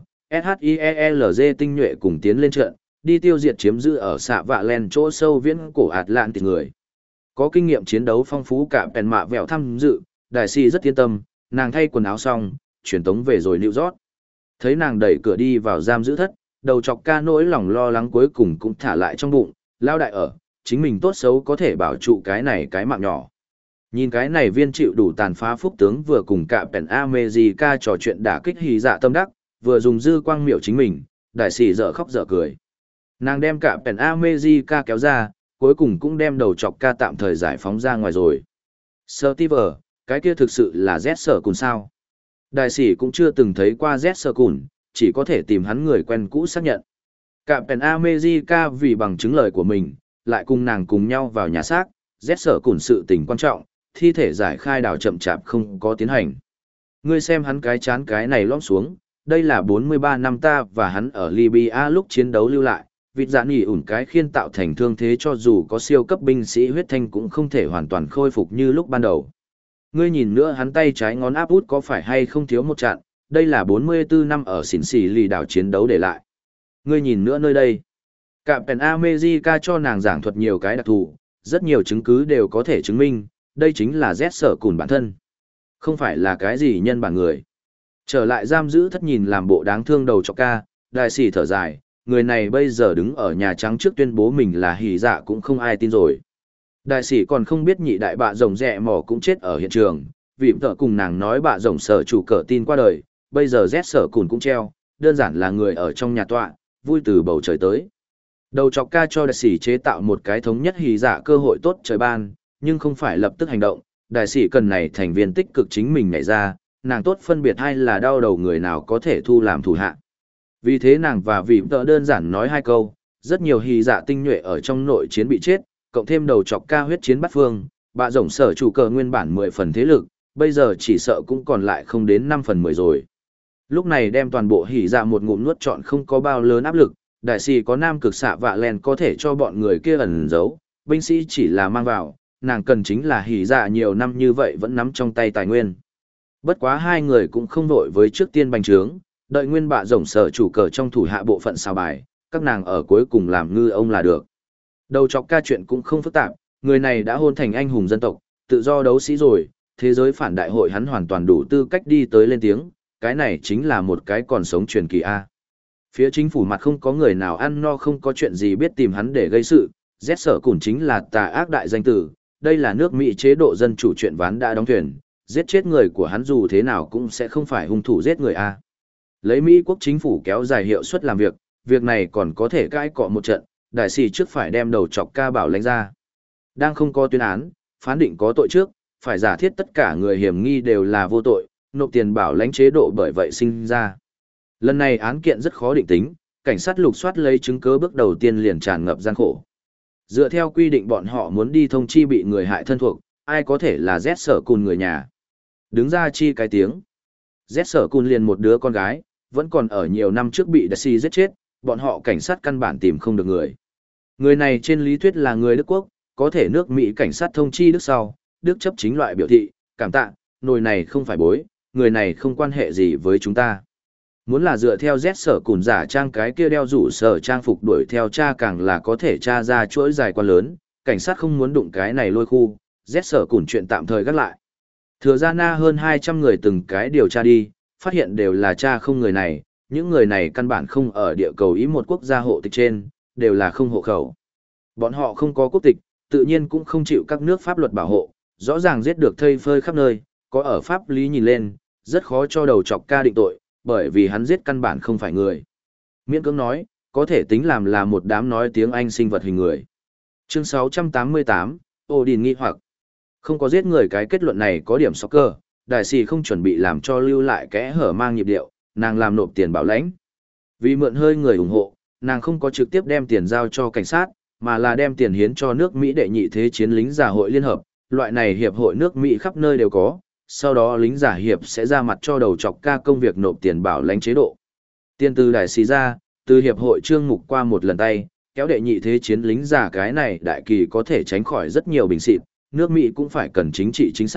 SHIELG tinh nhuệ cùng tiến lên trận, đi tiêu diệt chiếm giữ ở xạ vạ len chỗ sâu viễn cổ Atlantis người. Có kinh nghiệm chiến đấu phong phú cả bèn mạ vẹo tham dự, đại sĩ rất yên tâm, nàng thay quần áo xong, chuyển tống về rồi New York. Thấy nàng đẩy cửa đi vào giam giữ thất, đầu chọc ca nỗi lòng lo lắng cuối cùng cũng thả lại trong bụng, lao đại ở, chính mình tốt xấu có thể bảo trụ cái này cái mạng nhỏ. Nhìn cái này viên chịu đủ tàn phá phúc tướng vừa cùng cả Pen America trò chuyện đả kích hì dạ tâm đắc, vừa dùng dư quang miểu chính mình, đại sĩ dở khóc dở cười. Nàng đem cả Pen America kéo ra, cuối cùng cũng đem đầu chọc ca tạm thời giải phóng ra ngoài rồi. Steve, cái kia thực sự là Z sở cùn sao? Đại sĩ cũng chưa từng thấy qua Z sở cùn, chỉ có thể tìm hắn người quen cũ xác nhận. Cả Pen America vì bằng chứng lời của mình, lại cùng nàng cùng nhau vào nhà xác, Z sở cùn sự tình quan trọng, thi thể giải khai đào chậm chạp không có tiến hành. Ngươi xem hắn cái chán cái này lõm xuống, đây là bốn mươi ba năm ta và hắn ở Libya lúc chiến đấu lưu lại, vịt dạ nghỉ ủn cái khiên tạo thành thương thế cho dù có siêu cấp binh sĩ huyết thanh cũng không thể hoàn toàn khôi phục như lúc ban đầu. Ngươi nhìn nữa hắn tay trái ngón áp út có phải hay không thiếu một trận, đây là bốn mươi tư năm ở xỉn xỉ lì đảo chiến đấu để lại. Ngươi nhìn nữa nơi đây. Cả Pen America cho nàng giảng thuật nhiều cái đặc thù, rất nhiều chứng cứ đều có thể chứng minh, đây chính là Z sở cùn bản thân. Không phải là cái gì nhân bản người. Trở lại giam giữ thất nhìn làm bộ đáng thương đầu chọc ca, đại sĩ thở dài, người này bây giờ đứng ở Nhà Trắng trước tuyên bố mình là hỉ dạ cũng không ai tin rồi. Đại sĩ còn không biết nhị đại bạ rồng rẹ mỏ cũng chết ở hiện trường, vì vợ cùng nàng nói bạ rồng sở chủ cờ tin qua đời, bây giờ Z sở cùn cũng treo, đơn giản là người ở trong nhà tọa, vui từ bầu trời tới. Đầu chọc ca cho đại sĩ chế tạo một cái thống nhất hỉ dạ cơ hội tốt trời ban, nhưng không phải lập tức hành động, đại sĩ cần này thành viên tích cực chính mình nhảy ra, nàng tốt phân biệt hay là đau đầu người nào có thể thu làm thủ hạ. Vì thế nàng và vị vợ đơn giản nói hai câu, rất nhiều hỉ dạ tinh nhuệ ở trong nội chiến bị chết, cộng thêm đầu chọc ca huyết chiến bắt phương, bạ rồng sở chủ cờ nguyên bản mười phần thế lực, bây giờ chỉ sợ cũng còn lại không đến năm phần mười rồi. Lúc này đem toàn bộ hỉ dạ một ngụm nuốt trọn không có bao lớn áp lực, đại sĩ có nam cực xạ vạ len có thể cho bọn người kia ẩn giấu, binh sĩ chỉ là mang vào, nàng cần chính là hỉ dạ nhiều năm như vậy vẫn nắm trong tay tài nguyên. Bất quá hai người cũng không vội với trước tiên bành trướng, đợi nguyên bạ rồng sở chủ cờ trong thủ hạ bộ phận sao bài, các nàng ở cuối cùng làm ngư ông là được. Đầu chọc ca chuyện cũng không phức tạp, người này đã hôn thành anh hùng dân tộc, tự do đấu sĩ rồi, thế giới phản đại hội hắn hoàn toàn đủ tư cách đi tới lên tiếng, cái này chính là một cái còn sống truyền kỳ A. Phía chính phủ mặt không có người nào ăn no không có chuyện gì biết tìm hắn để gây sự, Z sở cùn chính là tà ác đại danh tử, đây là nước Mỹ chế độ dân chủ chuyện ván đã đóng thuyền, giết chết người của hắn dù thế nào cũng sẽ không phải hung thủ giết người A. Lấy Mỹ quốc chính phủ kéo dài hiệu suất làm việc, việc này còn có thể cãi cọ một trận, đại sĩ trước phải đem đầu chọc ca bảo lãnh ra. Đang không có tuyên án, phán định có tội trước, phải giả thiết tất cả người hiểm nghi đều là vô tội, nộp tiền bảo lãnh chế độ bởi vậy sinh ra. Lần này án kiện rất khó định tính, cảnh sát lục soát lấy chứng cứ bước đầu tiên liền tràn ngập gian khổ. Dựa theo quy định bọn họ muốn đi thông chi bị người hại thân thuộc, ai có thể là Z sở cùn người nhà. Đứng ra chi cái tiếng. Z sở cùn liền một đứa con gái, vẫn còn ở nhiều năm trước bị Đại sĩ giết chết, bọn họ cảnh sát căn bản tìm không được người. Người này trên lý thuyết là người Đức Quốc, có thể nước Mỹ cảnh sát thông chi Đức sau, Đức chấp chính loại biểu thị, cảm tạ, nồi này không phải bối, người này không quan hệ gì với chúng ta. Muốn là dựa theo Z sở cùn giả trang cái kia đeo rủ sở trang phục đuổi theo cha càng là có thể tra ra chuỗi dài quan lớn, cảnh sát không muốn đụng cái này lôi khu, Z sở cùn chuyện tạm thời gác lại. Thừa ra na hơn hai trăm người từng cái điều tra đi, phát hiện đều là cha không người này, những người này căn bản không ở địa cầu ý một quốc gia hộ tịch trên, đều là không hộ khẩu. Bọn họ không có quốc tịch, tự nhiên cũng không chịu các nước pháp luật bảo hộ, rõ ràng giết được thây phơi khắp nơi, có ở pháp lý nhìn lên, rất khó cho đầu chọc ca định tội, bởi vì hắn giết căn bản không phải người. Miễn cưỡng nói, có thể tính làm là một đám nói tiếng Anh sinh vật hình người. Chương sáu trăm tám mươi tám, Odin nghi hoặc. Không có giết người cái kết luận này có điểm soccer, đại sĩ không chuẩn bị làm cho lưu lại kẽ hở mang nhịp điệu, nàng làm nộp tiền bảo lãnh. Vì mượn hơi người ủng hộ, nàng không có trực tiếp đem tiền giao cho cảnh sát, mà là đem tiền hiến cho nước Mỹ đệ nhị thế chiến lính giả hội liên hợp, loại này hiệp hội nước Mỹ khắp nơi đều có, sau đó lính giả hiệp sẽ ra mặt cho đầu chọc ca công việc nộp tiền bảo lãnh chế độ. Tiền từ đại sĩ ra, từ hiệp hội trương mục qua một lần tay, kéo đệ nhị thế chiến lính giả cái này đại kỳ có thể tránh khỏi rất nhiều bình xịt, nước Mỹ cũng phải cần chính trị chính xác,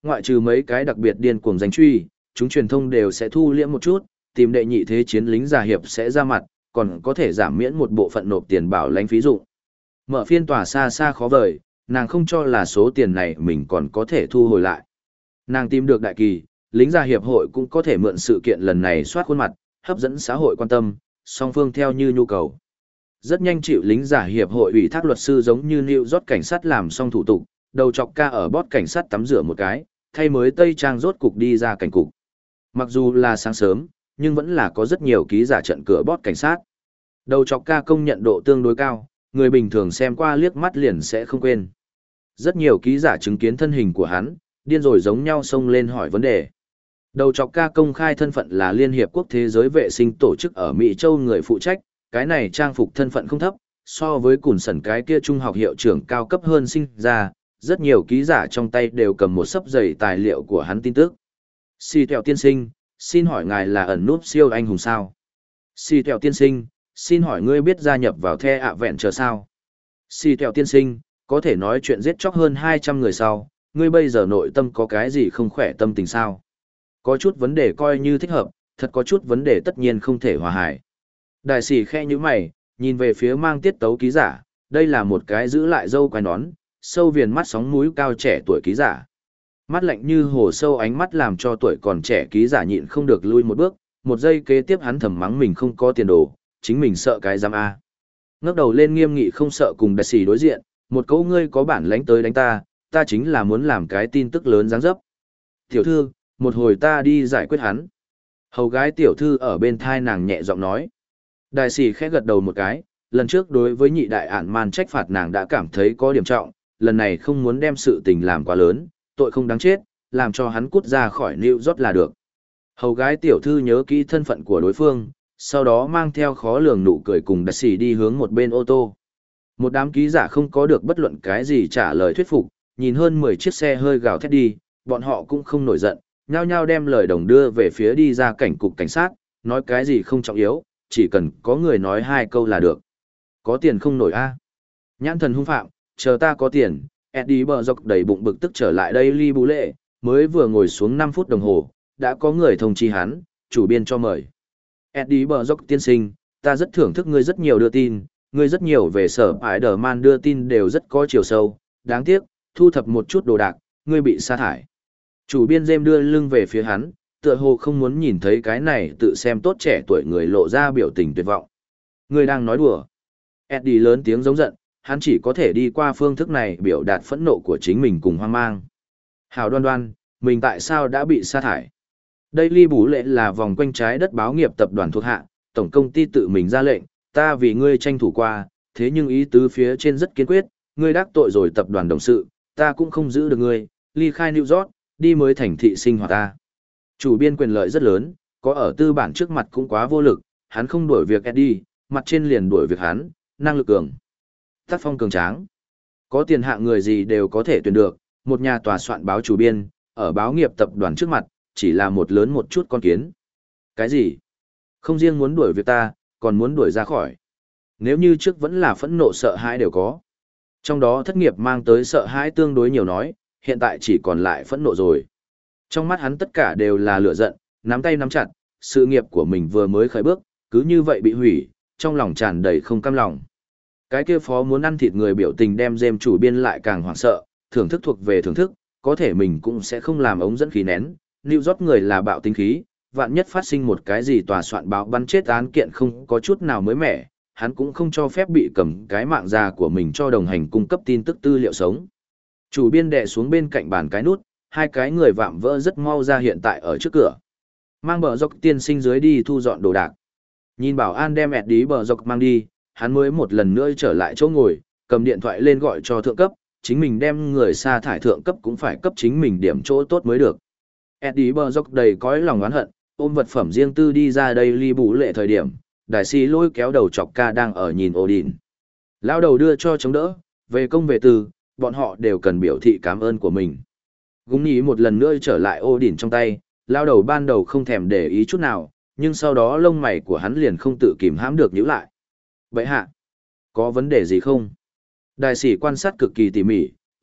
Ngoại trừ mấy cái đặc biệt điên cuồng danh truy, chúng truyền thông đều sẽ thu liễm một chút, tìm đệ nhị thế chiến lính già hiệp sẽ ra mặt, còn có thể giảm miễn một bộ phận nộp tiền bảo lãnh phí dụng. Mở phiên tòa xa xa khó vời, nàng không cho là số tiền này mình còn có thể thu hồi lại. Nàng tìm được đại kỳ, lính già hiệp hội cũng có thể mượn sự kiện lần này soát khuôn mặt, hấp dẫn xã hội quan tâm, song phương theo như nhu cầu. Rất nhanh chịu lính giả hiệp hội ủy thác luật sư giống như New York cảnh sát làm xong thủ tục, đầu chọc ca ở bót cảnh sát tắm rửa một cái, thay mới tây trang rốt cục đi ra cảnh cục. Mặc dù là sáng sớm, nhưng vẫn là có rất nhiều ký giả trận cửa bót cảnh sát. Đầu chọc ca công nhận độ tương đối cao, người bình thường xem qua liếc mắt liền sẽ không quên. Rất nhiều ký giả chứng kiến thân hình của hắn, điên rồi giống nhau xông lên hỏi vấn đề. Đầu chọc ca công khai thân phận là Liên Hiệp Quốc Thế giới vệ sinh tổ chức ở Mỹ Châu người phụ trách, cái này trang phục thân phận không thấp, so với cùn sẩn cái kia trung học hiệu trưởng cao cấp hơn sinh ra, rất nhiều ký giả trong tay đều cầm một sấp dày tài liệu của hắn tin tức. Si Tẹo tiên sinh, xin hỏi ngài là ẩn núp siêu anh hùng sao? Si Tẹo tiên sinh, xin hỏi ngươi biết gia nhập vào The ạ vẹn chờ sao? Si Tẹo tiên sinh, có thể nói chuyện giết chóc hơn hai trăm người sau, ngươi bây giờ nội tâm có cái gì không khỏe tâm tình sao? Có chút vấn đề coi như thích hợp, thật có chút vấn đề tất nhiên không thể hòa hải. Đại sĩ khe như mày, nhìn về phía mang tiết tấu ký giả, đây là một cái giữ lại râu quai nón, sâu viền mắt sóng mũi cao trẻ tuổi ký giả. Mắt lạnh như hồ sâu ánh mắt làm cho tuổi còn trẻ ký giả nhịn không được lui một bước, một giây kế tiếp hắn thầm mắng mình không có tiền đồ, chính mình sợ cái giam A. Ngước đầu lên nghiêm nghị không sợ cùng đại sĩ đối diện, một câu ngươi có bản lãnh tới đánh ta, ta chính là muốn làm cái tin tức lớn dáng dấp. Tiểu thư, một hồi ta đi giải quyết hắn. Hầu gái tiểu thư ở bên thai nàng nhẹ giọng nói. Đại sĩ khẽ gật đầu một cái, lần trước đối với nhị đại ản man trách phạt nàng đã cảm thấy có điểm trọng, lần này không muốn đem sự tình làm quá lớn, tội không đáng chết, làm cho hắn cút ra khỏi New York là được. Hầu gái tiểu thư nhớ kỹ thân phận của đối phương, sau đó mang theo khó lường nụ cười cùng đại sĩ đi hướng một bên ô tô. Một đám ký giả không có được bất luận cái gì trả lời thuyết phục, nhìn hơn mười chiếc xe hơi gào thét đi, bọn họ cũng không nổi giận, nhao nhao đem lời đồng đưa về phía đi ra cảnh cục cảnh sát, nói cái gì không trọng yếu, chỉ cần có người nói hai câu là được. Có tiền không nổi a? Nhãn thần hung phạm, chờ ta có tiền. Eddie bờ dọc đầy bụng bực tức trở lại đây ly bú lệ, mới vừa ngồi xuống năm phút đồng hồ, đã có người thông chi hắn, chủ biên cho mời. Eddie bờ dọc tiên sinh, ta rất thưởng thức ngươi rất nhiều đưa tin, ngươi rất nhiều về sở Spider-Man đưa tin đều rất có chiều sâu, đáng tiếc, thu thập một chút đồ đạc, ngươi bị sa thải. Chủ biên James đưa lưng về phía hắn, tựa hồ không muốn nhìn thấy cái này tự xem tốt trẻ tuổi người lộ ra biểu tình tuyệt vọng. Ngươi đang nói đùa. Eddie lớn tiếng giống giận, hắn chỉ có thể đi qua phương thức này biểu đạt phẫn nộ của chính mình cùng hoang mang. Hào đoan đoan, mình tại sao đã bị sa thải? Đây ly bú lệ là vòng quanh trái đất báo nghiệp tập đoàn thuộc hạ, tổng công ty tự mình ra lệnh, ta vì ngươi tranh thủ qua, thế nhưng ý tứ phía trên rất kiên quyết, ngươi đắc tội rồi tập đoàn đồng sự, ta cũng không giữ được ngươi, ly khai New York, đi mới thành thị sinh hoạt ta. Chủ biên quyền lợi rất lớn, có ở tư bản trước mặt cũng quá vô lực, hắn không đuổi việc Eddie, mặt trên liền đuổi việc hắn, năng lực cường. Tác phong cường tráng. Có tiền hạng người gì đều có thể tuyển được, một nhà tòa soạn báo chủ biên, ở báo nghiệp tập đoàn trước mặt, chỉ là một lớn một chút con kiến. Cái gì? Không riêng muốn đuổi việc ta, còn muốn đuổi ra khỏi. Nếu như trước vẫn là phẫn nộ sợ hãi đều có. Trong đó thất nghiệp mang tới sợ hãi tương đối nhiều nói, hiện tại chỉ còn lại phẫn nộ rồi. Trong mắt hắn tất cả đều là lửa giận, nắm tay nắm chặt, sự nghiệp của mình vừa mới khởi bước, cứ như vậy bị hủy, trong lòng tràn đầy không cam lòng. Cái kia phó muốn ăn thịt người biểu tình đem James chủ biên lại càng hoảng sợ, thưởng thức thuộc về thưởng thức, có thể mình cũng sẽ không làm ống dẫn khí nén. New York người là bạo tính khí, vạn nhất phát sinh một cái gì tòa soạn báo bắn chết án kiện không có chút nào mới mẻ, hắn cũng không cho phép bị cầm cái mạng già của mình cho đồng hành cung cấp tin tức tư liệu sống. Chủ biên đè xuống bên cạnh bàn cái nút, hai cái người vạm vỡ rất mau ra hiện tại ở trước cửa. Mang bờ dọc tiên sinh dưới đi thu dọn đồ đạc. Nhìn bảo an đem ẹt đi bờ dọc mang đi, hắn mới một lần nữa trở lại chỗ ngồi, cầm điện thoại lên gọi cho thượng cấp, chính mình đem người sa thải thượng cấp cũng phải cấp chính mình điểm chỗ tốt mới được. Eddie bờ dọc đầy cõi lòng oán hận, ôm vật phẩm riêng tư đi ra đây ly bú lệ thời điểm, đại sĩ lôi kéo đầu chọc ca đang ở nhìn Odin. Lao đầu đưa cho chống đỡ, về công về tư, bọn họ đều cần biểu thị cảm ơn của mình. Gúng nhí một lần nữa trở lại Odin trong tay, lao đầu ban đầu không thèm để ý chút nào, nhưng sau đó lông mày của hắn liền không tự kìm hãm được nhíu lại. Vậy hạ, có vấn đề gì không? Đại sĩ quan sát cực kỳ tỉ mỉ,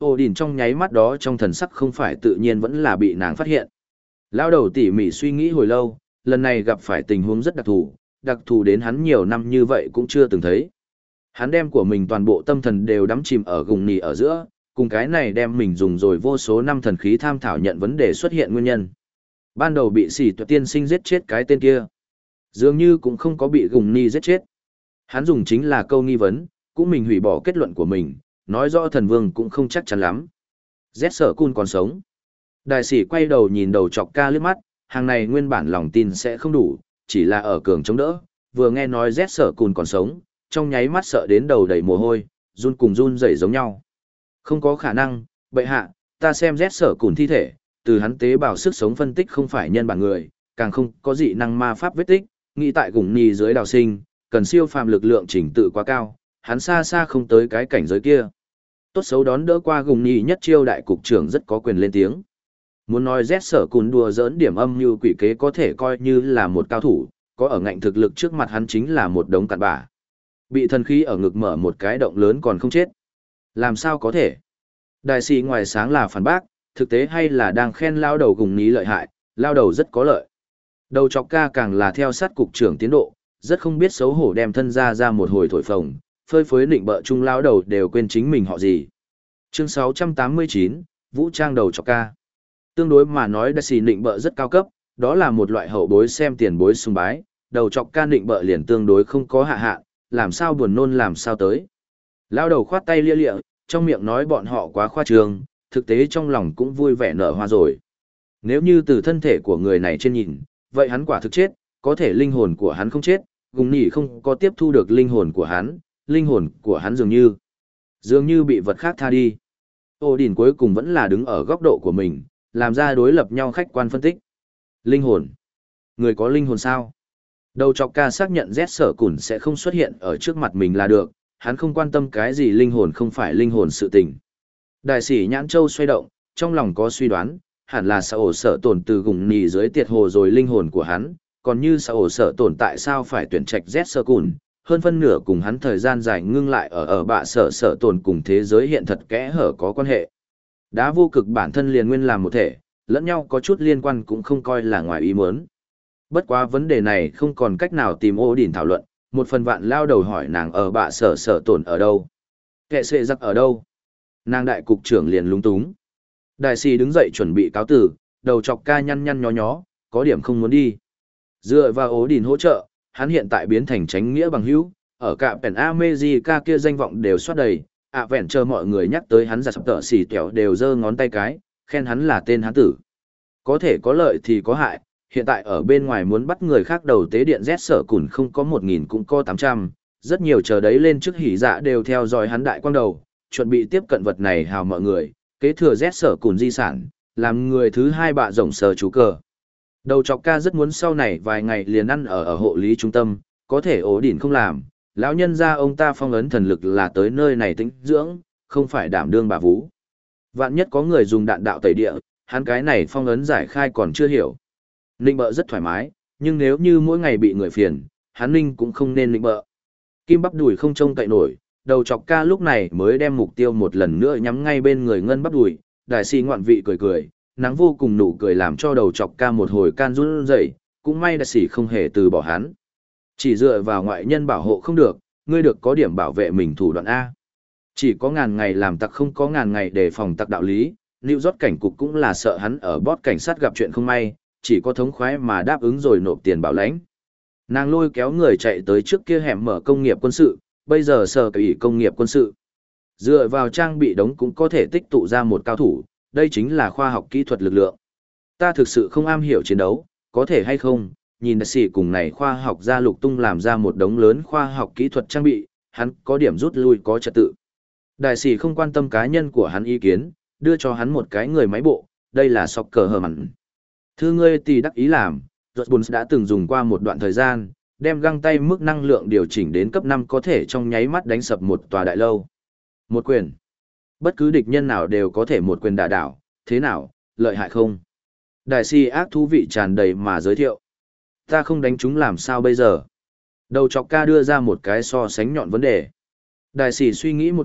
Ổ đỉnh trong nháy mắt đó trong thần sắc không phải tự nhiên vẫn là bị nàng phát hiện. Lao đầu tỉ mỉ suy nghĩ hồi lâu, lần này gặp phải tình huống rất đặc thù, đặc thù đến hắn nhiều năm như vậy cũng chưa từng thấy. Hắn đem của mình toàn bộ tâm thần đều đắm chìm ở gùng nì ở giữa, cùng cái này đem mình dùng rồi vô số năm thần khí tham thảo nhận vấn đề xuất hiện nguyên nhân. Ban đầu bị sỉ tuyệt tiên sinh giết chết cái tên kia. Dường như cũng không có bị gùng nì giết chết. Hắn dùng chính là câu nghi vấn, cũng mình hủy bỏ kết luận của mình, nói rõ thần vương cũng không chắc chắn lắm. Z sở cun còn sống. Đại sĩ quay đầu nhìn đầu chọc ca liếc mắt, hàng này nguyên bản lòng tin sẽ không đủ, chỉ là ở cường chống đỡ, vừa nghe nói Z sở cun còn sống, trong nháy mắt sợ đến đầu đầy mồ hôi, run cùng run rẩy giống nhau. Không có khả năng, bệ hạ, ta xem Z sở cun thi thể, từ hắn tế bào sức sống phân tích không phải nhân bản người, càng không có dị năng ma pháp vết tích, nghĩ tại gủng nì dưới đào sinh, cần siêu phàm lực lượng chỉnh tự quá cao, hắn xa xa không tới cái cảnh giới kia. Tốt xấu đón đỡ qua gùng nì nhất chiêu đại cục trưởng rất có quyền lên tiếng. Muốn nói Z sở cùn đùa giỡn điểm âm như quỷ kế có thể coi như là một cao thủ, có ở ngạnh thực lực trước mặt hắn chính là một đống cặn bã. Bị thần khí ở ngực mở một cái động lớn còn không chết. Làm sao có thể? Đại sĩ ngoài sáng là phản bác, thực tế hay là đang khen lao đầu gùng ní lợi hại, lao đầu rất có lợi. Đầu chọc ca càng là theo sát cục trưởng tiến độ, rất không biết xấu hổ đem thân ra ra một hồi thổi phồng, phơi phới nịnh bợ chung lao đầu đều quên chính mình họ gì. Chương sáu trăm tám mươi chín, Vũ trang đầu chọc ca. Tương đối mà nói đại sĩ nịnh bợ rất cao cấp, đó là một loại hậu bối xem tiền bối sùng bái, đầu chọc ca nịnh bợ liền tương đối không có hạ hạ, làm sao buồn nôn làm sao tới. Lao đầu khoát tay lia lịa, trong miệng nói bọn họ quá khoa trương, thực tế trong lòng cũng vui vẻ nở hoa rồi. Nếu như từ thân thể của người này trên nhìn, vậy hắn quả thực chết, có thể linh hồn của hắn không chết, gùng nỉ không có tiếp thu được linh hồn của hắn, linh hồn của hắn dường như, dường như bị vật khác tha đi. Ô Đình cuối cùng vẫn là đứng ở góc độ của mình, làm ra đối lập nhau khách quan phân tích. Linh hồn. Người có linh hồn sao? Đầu chọc ca xác nhận Z sở cùn sẽ không xuất hiện ở trước mặt mình là được, hắn không quan tâm cái gì linh hồn không phải linh hồn sự tình. Đại sĩ Nhãn Châu xoay động, trong lòng có suy đoán, hẳn là xã ổ sở tổn từ gùng nì dưới tiệt hồ rồi linh hồn của hắn, còn như xã ổ sở tổn tại sao phải tuyển trạch Z sở cùn, hơn phân nửa cùng hắn thời gian dài ngưng lại ở ở bạ sở sở tổn cùng thế giới hiện thật kẽ hở có quan hệ. Đá vô cực bản thân liền nguyên làm một thể, lẫn nhau có chút liên quan cũng không coi là ngoài ý muốn. Bất quá vấn đề này không còn cách nào tìm ô đỉnh thảo luận, một phần vạn lao đầu hỏi nàng ở bạ sở sở tổn ở đâu. Kệ xệ giặc ở đâu? Nàng đại cục trưởng liền lúng túng. Đại sĩ đứng dậy chuẩn bị cáo tử, đầu chọc ca nhăn nhăn nhó nhó, có điểm không muốn đi. Dựa vào ố đỉnh hỗ trợ, hắn hiện tại biến thành tránh nghĩa bằng hữu, ở cả Pen America kia danh vọng đều soát đầy, ạ vẹn chờ mọi người nhắc tới hắn ra sắp tợ xỉ tẻo đều giơ ngón tay cái, khen hắn là tên hắn tử. Có thể có lợi thì có hại, hiện tại ở bên ngoài muốn bắt người khác đầu tế điện Z sở cùn không có một nghìn cũng có tám trăm, rất nhiều chờ đấy lên trước hỉ dạ đều theo dõi hắn đại quang đầu, chuẩn bị tiếp cận vật này hào mọi người, kế thừa Z sở cùn di sản, làm người thứ hai bạ rộng sờ chú cờ. Đầu chọc ca rất muốn sau này vài ngày liền ăn ở ở hộ lý trung tâm, có thể ổ đỉnh không làm, lão nhân ra ông ta phong ấn thần lực là tới nơi này tĩnh dưỡng, không phải đảm đương bà vũ. Vạn nhất có người dùng đạn đạo tẩy địa, hắn cái này phong ấn giải khai còn chưa hiểu. Ninh bợ rất thoải mái, nhưng nếu như mỗi ngày bị người phiền, hắn Ninh cũng không nên ninh bợ. Kim bắp đùi không trông cậy nổi, đầu chọc ca lúc này mới đem mục tiêu một lần nữa nhắm ngay bên người ngân bắp đùi, đại sĩ ngoạn vị cười cười, nắng vô cùng nụ cười làm cho đầu chọc ca một hồi can run rẩy, cũng may đại sĩ không hề từ bỏ hắn. Chỉ dựa vào ngoại nhân bảo hộ không được, ngươi được có điểm bảo vệ mình thủ đoạn A. Chỉ có ngàn ngày làm tặc không có ngàn ngày để phòng tặc đạo lý, New York cảnh cục cũng là sợ hắn ở bót cảnh sát gặp chuyện không may, chỉ có thống khoái mà đáp ứng rồi nộp tiền bảo lãnh. Nàng lôi kéo người chạy tới trước kia hẻm mở công nghiệp quân sự, bây giờ sở ủy công nghiệp quân sự. Dựa vào trang bị đống cũng có thể tích tụ ra một cao thủ, đây chính là khoa học kỹ thuật lực lượng. Ta thực sự không am hiểu chiến đấu, có thể hay không, nhìn đại sĩ cùng này khoa học gia lục tung làm ra một đống lớn khoa học kỹ thuật trang bị, hắn có điểm rút lui có trật tự. Đại sĩ không quan tâm cá nhân của hắn ý kiến, đưa cho hắn một cái người máy bộ, đây là sọc cờ hờ mặn. Thư ngươi thì đắc ý làm, Rosbun đã từng dùng qua một đoạn thời gian, đem găng tay mức năng lượng điều chỉnh đến cấp năm có thể trong nháy mắt đánh sập một tòa đại lâu. Một quyền. Bất cứ địch nhân nào đều có thể một quyền đả đảo, thế nào, lợi hại không? Đại si ác thú vị tràn đầy mà giới thiệu. Ta không đánh chúng làm sao bây giờ? Đầu chọc ca đưa ra một cái so sánh nhọn vấn đề. Đại sĩ suy nghĩ một chút,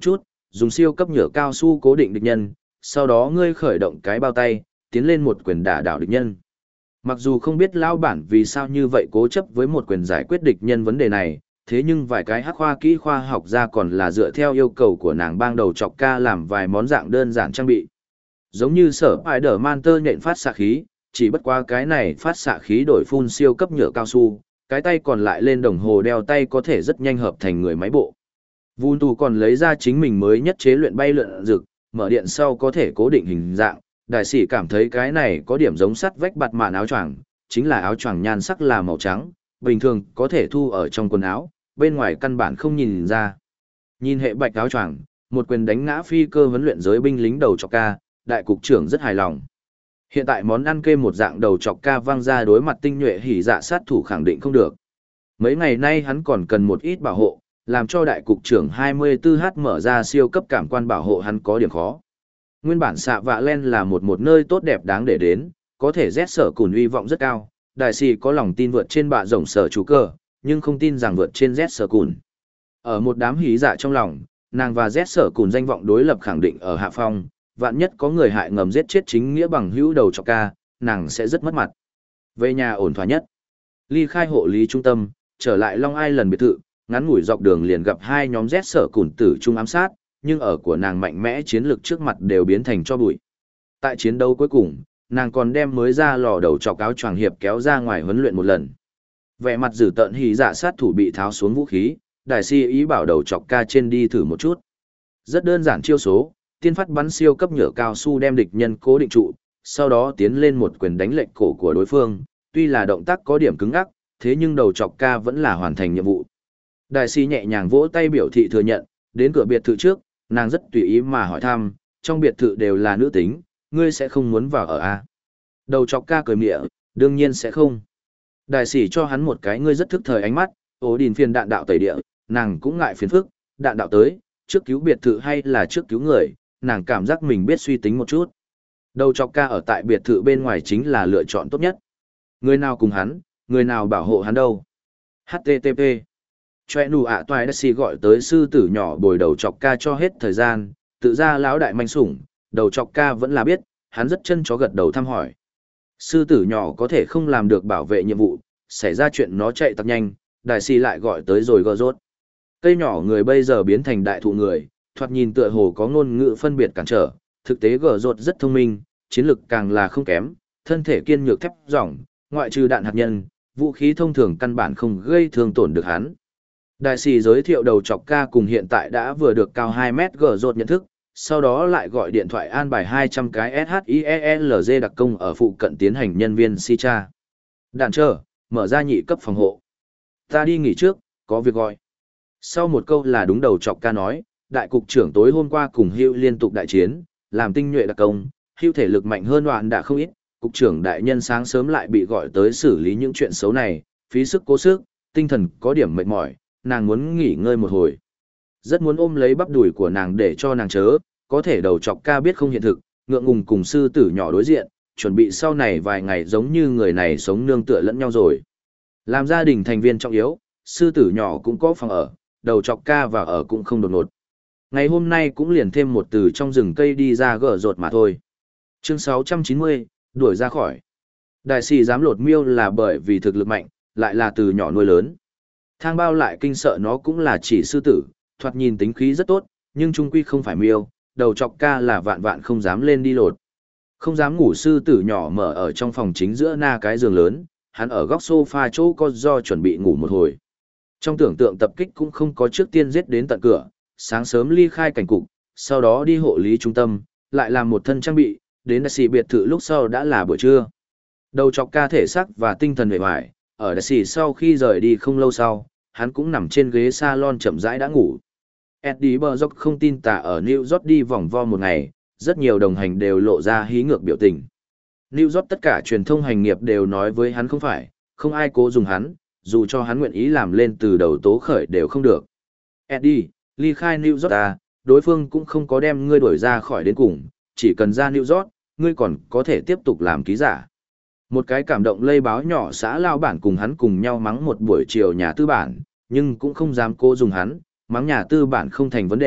dùng siêu cấp nhựa cao su cố định địch nhân, sau đó ngươi khởi động cái bao tay, tiến lên một quyền đả đảo địch nhân. Mặc dù không biết lão bản vì sao như vậy cố chấp với một quyền giải quyết địch nhân vấn đề này, thế nhưng vài cái hắc khoa kỹ khoa học ra còn là dựa theo yêu cầu của nàng bang đầu chọc ca làm vài món dạng đơn giản trang bị. Giống như sở Spider-Man tơ nhện phát xạ khí, chỉ bất qua cái này phát xạ khí đổi phun siêu cấp nhựa cao su, cái tay còn lại lên đồng hồ đeo tay có thể rất nhanh hợp thành người máy bộ. Vun tù còn lấy ra chính mình mới nhất chế luyện bay lượn rực, mở điện sau có thể cố định hình dạng. Đại sĩ cảm thấy cái này có điểm giống sắt vách bạt mạn áo choàng, chính là áo choàng nhan sắc là màu trắng, bình thường có thể thu ở trong quần áo, bên ngoài căn bản không nhìn ra. Nhìn hệ bạch áo choàng, một quyền đánh ngã phi cơ huấn luyện giới binh lính đầu chọc ca, đại cục trưởng rất hài lòng. Hiện tại món ăn kê một dạng đầu chọc ca vang ra đối mặt tinh nhuệ hỉ dạ sát thủ khẳng định không được. Mấy ngày nay hắn còn cần một ít bảo hộ, làm cho đại cục trưởng hai mươi tư H mở ra siêu cấp cảm quan bảo hộ hắn có điểm khó. Nguyên bản xạ vạ len là một một nơi tốt đẹp đáng để đến, có thể rét sở cùn uy vọng rất cao, đại sĩ có lòng tin vượt trên bạ rồng sở chủ cơ, nhưng không tin rằng vượt trên rét sở cùn. Ở một đám hí dạ trong lòng, nàng và rét sở cùn danh vọng đối lập khẳng định ở hạ phong, vạn nhất có người hại ngầm giết chết chính nghĩa bằng hữu đầu chọc ca, nàng sẽ rất mất mặt. Về nhà ổn thỏa nhất. Ly khai hộ lý trung tâm, trở lại Long Island biệt thự, ngắn ngủi dọc đường liền gặp hai nhóm rét sở cùn tử trung ám sát, nhưng ở của nàng mạnh mẽ chiến lược trước mặt đều biến thành cho bụi. Tại chiến đấu cuối cùng, nàng còn đem mới ra lò đầu chọc áo choàng hiệp kéo ra ngoài huấn luyện một lần. Vẻ mặt dữ tợn hỉ dạ sát thủ bị tháo xuống vũ khí, đại si ý bảo đầu chọc ca trên đi thử một chút. Rất đơn giản chiêu số, tiên phát bắn siêu cấp nhựa cao su đem địch nhân cố định trụ, sau đó tiến lên một quyền đánh lệch cổ của đối phương, tuy là động tác có điểm cứng ắc, thế nhưng đầu chọc ca vẫn là hoàn thành nhiệm vụ. Đại si nhẹ nhàng vỗ tay biểu thị thừa nhận, đến cửa biệt thự trước, nàng rất tùy ý mà hỏi thăm, trong biệt thự đều là nữ tính, ngươi sẽ không muốn vào ở à? Đầu chọc ca cười mỉa, đương nhiên sẽ không. Đại sĩ cho hắn một cái ngươi rất thức thời ánh mắt, ố đình phiền đạn đạo tẩy địa, nàng cũng ngại phiền phức, đạn đạo tới, trước cứu biệt thự hay là trước cứu người, nàng cảm giác mình biết suy tính một chút. Đầu chọc ca ở tại biệt thự bên ngoài chính là lựa chọn tốt nhất. Người nào cùng hắn, người nào bảo hộ hắn đâu. hát tê tê pê Choe nụ ạ toài Dashi gọi tới sư tử nhỏ bồi đầu chọc ca cho hết thời gian, tự ra lão đại manh sủng, đầu chọc ca vẫn là biết, hắn rất chân chó gật đầu thăm hỏi. Sư tử nhỏ có thể không làm được bảo vệ nhiệm vụ, xảy ra chuyện nó chạy tặc nhanh, đại si lại gọi tới rồi gờ rốt. Cây nhỏ người bây giờ biến thành đại thụ người, thoạt nhìn tựa hồ có ngôn ngữ phân biệt cản trở, thực tế gờ rốt rất thông minh, chiến lực càng là không kém, thân thể kiên nhược thép rỏng, ngoại trừ đạn hạt nhân, vũ khí thông thường căn bản không gây thương tổn được hắn. Đại sĩ giới thiệu đầu chọc ca cùng hiện tại đã vừa được cao hai mét gờ rột nhận thức, sau đó lại gọi điện thoại an bài hai trăm cái ét hát i e lờ giê đặc công ở phụ cận tiến hành nhân viên si tra. Đạn chờ, mở ra nhị cấp phòng hộ. Ta đi nghỉ trước, có việc gọi. Sau một câu là đúng đầu chọc ca nói, đại cục trưởng tối hôm qua cùng Hưu liên tục đại chiến, làm tinh nhuệ đặc công, Hưu thể lực mạnh hơn đoạn đã không ít, cục trưởng đại nhân sáng sớm lại bị gọi tới xử lý những chuyện xấu này, phí sức cố sức, tinh thần có điểm mệt mỏi, nàng muốn nghỉ ngơi một hồi. Rất muốn ôm lấy bắp đùi của nàng để cho nàng chớ, có thể đầu chọc ca biết không hiện thực, ngượng ngùng cùng sư tử nhỏ đối diện, chuẩn bị sau này vài ngày giống như người này sống nương tựa lẫn nhau rồi. Làm gia đình thành viên trọng yếu, sư tử nhỏ cũng có phòng ở, đầu chọc ca và ở cũng không đột ngột. Ngày hôm nay cũng liền thêm một từ trong rừng cây đi ra gỡ rột mà thôi. Chương sáu trăm chín mươi, đuổi ra khỏi. Đại sĩ dám lột miêu là bởi vì thực lực mạnh, lại là từ nhỏ nuôi lớn. Thang bao lại kinh sợ nó cũng là chỉ sư tử, thoạt nhìn tính khí rất tốt, nhưng trung quy không phải miêu, đầu chọc ca là vạn vạn không dám lên đi lột. Không dám ngủ sư tử nhỏ mở ở trong phòng chính giữa na cái giường lớn, hắn ở góc sofa chỗ có do chuẩn bị ngủ một hồi. Trong tưởng tượng tập kích cũng không có trước tiên giết đến tận cửa, sáng sớm ly khai cảnh cục, sau đó đi hộ lý trung tâm, lại làm một thân trang bị, đến đại sĩ biệt thự lúc sau đã là buổi trưa. Đầu chọc ca thể xác và tinh thần vẻ vải, ở đại sĩ sau khi rời đi không lâu sau, hắn cũng nằm trên ghế salon chậm rãi đã ngủ. Eddie Berzock không tin tà ở New York đi vòng vo một ngày, rất nhiều đồng hành đều lộ ra hí ngược biểu tình. New York tất cả truyền thông hành nghiệp đều nói với hắn không phải, không ai cố dùng hắn, dù cho hắn nguyện ý làm lên từ đầu tố khởi đều không được. Eddie, ly khai New York ta, đối phương cũng không có đem ngươi đuổi ra khỏi đến cùng, chỉ cần ra New York, ngươi còn có thể tiếp tục làm ký giả. Một cái cảm động lây báo nhỏ xã lao bản cùng hắn cùng nhau mắng một buổi chiều nhà tư bản, nhưng cũng không dám cố dùng hắn, mắng nhà tư bản không thành vấn đề,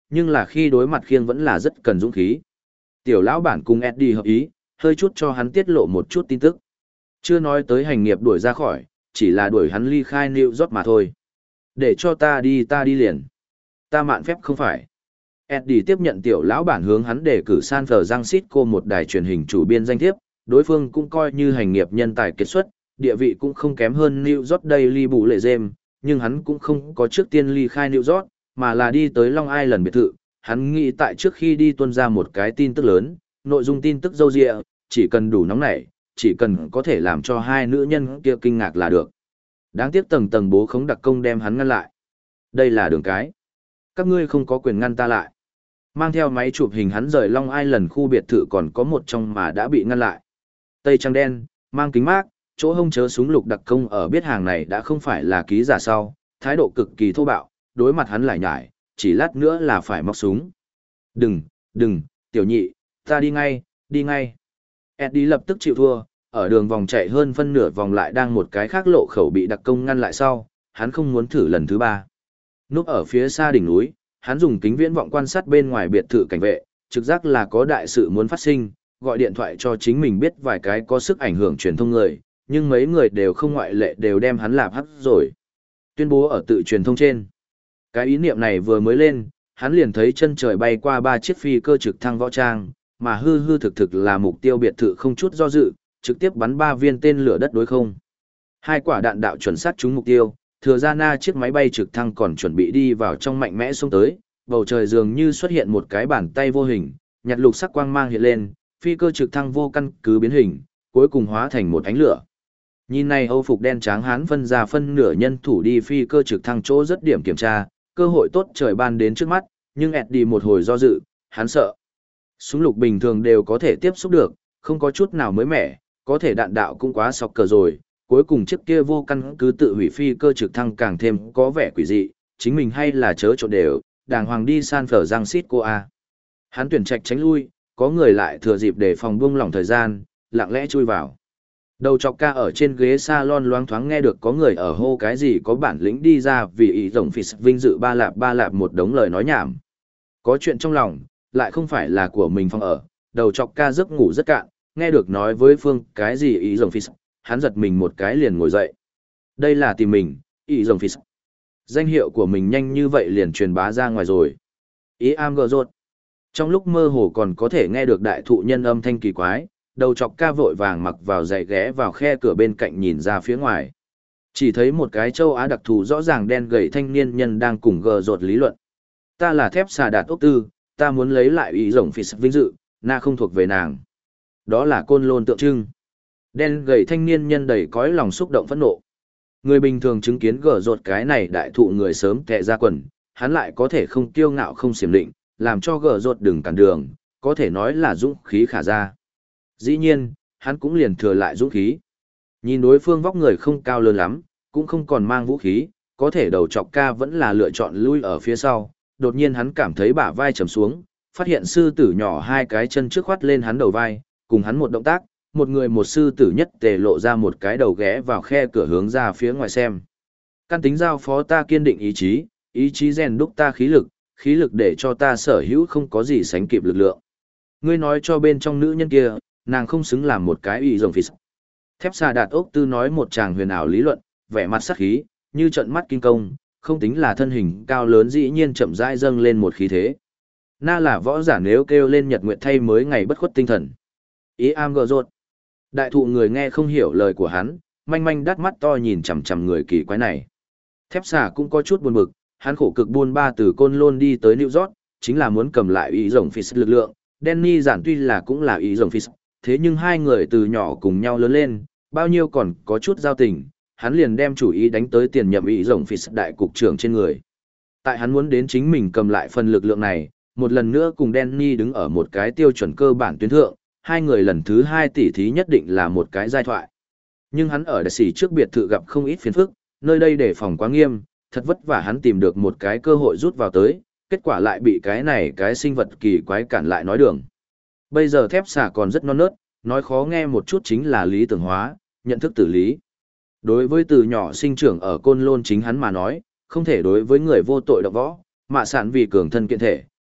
nhưng là khi đối mặt khiêng vẫn là rất cần dũng khí. Tiểu lão bản cùng Eddie hợp ý, hơi chút cho hắn tiết lộ một chút tin tức. Chưa nói tới hành nghiệp đuổi ra khỏi, chỉ là đuổi hắn ly khai New York mà thôi. Để cho ta đi ta đi liền. Ta mạn phép không phải. Eddie tiếp nhận tiểu lão bản hướng hắn để cử San Francisco một đài truyền hình chủ biên danh thiếp, đối phương cũng coi như hành nghiệp nhân tài kiệt xuất, địa vị cũng không kém hơn New York Daily bù lệ dêm, nhưng hắn cũng không có trước tiên ly khai New York, mà là đi tới Long Island biệt thự. Hắn nghĩ tại trước khi đi tuân ra một cái tin tức lớn, nội dung tin tức dâu dịa, chỉ cần đủ nóng nảy, chỉ cần có thể làm cho hai nữ nhân kia kinh ngạc là được. Đáng tiếc tầng tầng bố khống đặc công đem hắn ngăn lại. Đây là đường cái. Các ngươi không có quyền ngăn ta lại. Mang theo máy chụp hình hắn rời Long Island khu biệt thự còn có một trong mà đã bị ngăn lại. Tây trang đen, mang kính mát, chỗ hông chớ súng lục đặc công ở biết hàng này đã không phải là ký giả sau, thái độ cực kỳ thô bạo, đối mặt hắn lại nhải, chỉ lát nữa là phải móc súng. Đừng, đừng, tiểu nhị, ta đi ngay, đi ngay. Eddie lập tức chịu thua, ở đường vòng chạy hơn phân nửa vòng lại đang một cái khác lộ khẩu bị đặc công ngăn lại sau, hắn không muốn thử lần thứ ba. Núp ở phía xa đỉnh núi, hắn dùng kính viễn vọng quan sát bên ngoài biệt thự cảnh vệ, trực giác là có đại sự muốn phát sinh, gọi điện thoại cho chính mình biết vài cái có sức ảnh hưởng truyền thông người, nhưng mấy người đều không ngoại lệ đều đem hắn lạp hắc rồi. Tuyên bố ở tự truyền thông trên. Cái ý niệm này vừa mới lên, hắn liền thấy chân trời bay qua ba chiếc phi cơ trực thăng võ trang, mà hư hư thực thực là mục tiêu biệt thự không chút do dự, trực tiếp bắn ba viên tên lửa đất đối không. Hai quả đạn đạo chuẩn xác trúng mục tiêu, thừa ra na chiếc máy bay trực thăng còn chuẩn bị đi vào trong mạnh mẽ xông tới, bầu trời dường như xuất hiện một cái bàn tay vô hình, nhạt lục sắc quang mang hiện lên, phi cơ trực thăng vô căn cứ biến hình, cuối cùng hóa thành một ánh lửa. Nhìn này Âu phục đen trắng hán phân ra phân nửa nhân thủ đi phi cơ trực thăng chỗ rất điểm kiểm tra, cơ hội tốt trời ban đến trước mắt, nhưng Eddie một hồi do dự, hắn sợ. Súng lục bình thường đều có thể tiếp xúc được, không có chút nào mới mẻ, có thể đạn đạo cũng quá sọc cờ rồi, cuối cùng chiếc kia vô căn cứ tự hủy phi cơ trực thăng càng thêm có vẻ quỷ dị, chính mình hay là chớ trộn đều, đàng hoàng đi San Francisco a. Hắn tuyển trạch tránh lui, có người lại thừa dịp để phòng buông lỏng thời gian, lặng lẽ chui vào. Đầu chọc ca ở trên ghế salon loáng thoáng nghe được có người ở hô cái gì có bản lĩnh đi ra vì ý rồng phì vinh dự ba lạp ba lạp một đống lời nói nhảm. Có chuyện trong lòng, lại không phải là của mình phòng ở, đầu chọc ca giấc ngủ rất cạn, nghe được nói với Phương cái gì ý rồng phì, hắn giật mình một cái liền ngồi dậy. Đây là tìm mình, ý rồng phì. Danh hiệu của mình nhanh như vậy liền truyền bá ra ngoài rồi. Ý am gờ rột. Trong lúc mơ hồ còn có thể nghe được đại thụ nhân âm thanh kỳ quái, đầu chọc ca vội vàng mặc vào giày ghé vào khe cửa bên cạnh nhìn ra phía ngoài. Chỉ thấy một cái châu Á đặc thù rõ ràng đen gầy thanh niên nhân đang cùng gờ rột lý luận. Ta là thép xà đạt ốc tư, ta muốn lấy lại ý rồng phì vinh dự, na không thuộc về nàng. Đó là côn lôn tượng trưng. Đen gầy thanh niên nhân đầy cõi lòng xúc động phẫn nộ. Người bình thường chứng kiến gờ rột cái này đại thụ người sớm tệ ra quần, hắn lại có thể không kiêu ngạo không xiểm định, làm cho gờ rột đừng cản đường, có thể nói là dũng khí khả ra. Dĩ nhiên, hắn cũng liền thừa lại dũng khí. Nhìn đối phương vóc người không cao lớn lắm, cũng không còn mang vũ khí, có thể đầu chọc ca vẫn là lựa chọn lui ở phía sau. Đột nhiên hắn cảm thấy bả vai trầm xuống, phát hiện sư tử nhỏ hai cái chân trước khoát lên hắn đầu vai, cùng hắn một động tác, một người một sư tử nhất tề lộ ra một cái đầu ghé vào khe cửa hướng ra phía ngoài xem. Căn tính giao phó ta kiên định ý chí, ý chí rèn đúc ta khí lực, khí lực để cho ta sở hữu không có gì sánh kịp lực lượng. Ngươi nói cho bên trong nữ nhân kia, nàng không xứng làm một cái ủy rồng phì. Thép xà đạt ốc tư nói một tràng huyền ảo lý luận, vẻ mặt sắc khí, như trận mắt kinh công, không tính là thân hình cao lớn dĩ nhiên chậm rãi dâng lên một khí thế. Na là võ giả nếu kêu lên nhật nguyệt thay mới ngày bất khuất tinh thần. Ý am gờ rột. Đại thụ người nghe không hiểu lời của hắn, manh manh đắt mắt to nhìn chằm chằm người kỳ quái này. Thép xà cũng có chút buồn bực, hắn khổ cực buôn ba từ Côn Lôn đi tới New York, chính là muốn cầm lại ý rồng phì lực lượng. Danny giản tuy là cũng là ý rồng phì, thế nhưng hai người từ nhỏ cùng nhau lớn lên, bao nhiêu còn có chút giao tình, hắn liền đem chủ ý đánh tới tiền nhậm ý rồng phì đại cục trưởng trên người. Tại hắn muốn đến chính mình cầm lại phần lực lượng này, một lần nữa cùng Danny đứng ở một cái tiêu chuẩn cơ bản tuyến thượng, hai người lần thứ hai tỉ thí nhất định là một cái giai thoại. Nhưng hắn ở đại sĩ trước biệt thự gặp không ít phiền phức, nơi đây đề phòng quá nghiêm, thật vất vả hắn tìm được một cái cơ hội rút vào tới, kết quả lại bị cái này cái sinh vật kỳ quái cản lại nói đường. Bây giờ thép xà còn rất non nớt, nói khó nghe một chút chính là lý tưởng hóa, nhận thức tử lý. Đối với từ nhỏ sinh trưởng ở Côn Lôn chính hắn mà nói, không thể đối với người vô tội động võ, mạ sản vì cường thân kiện thể,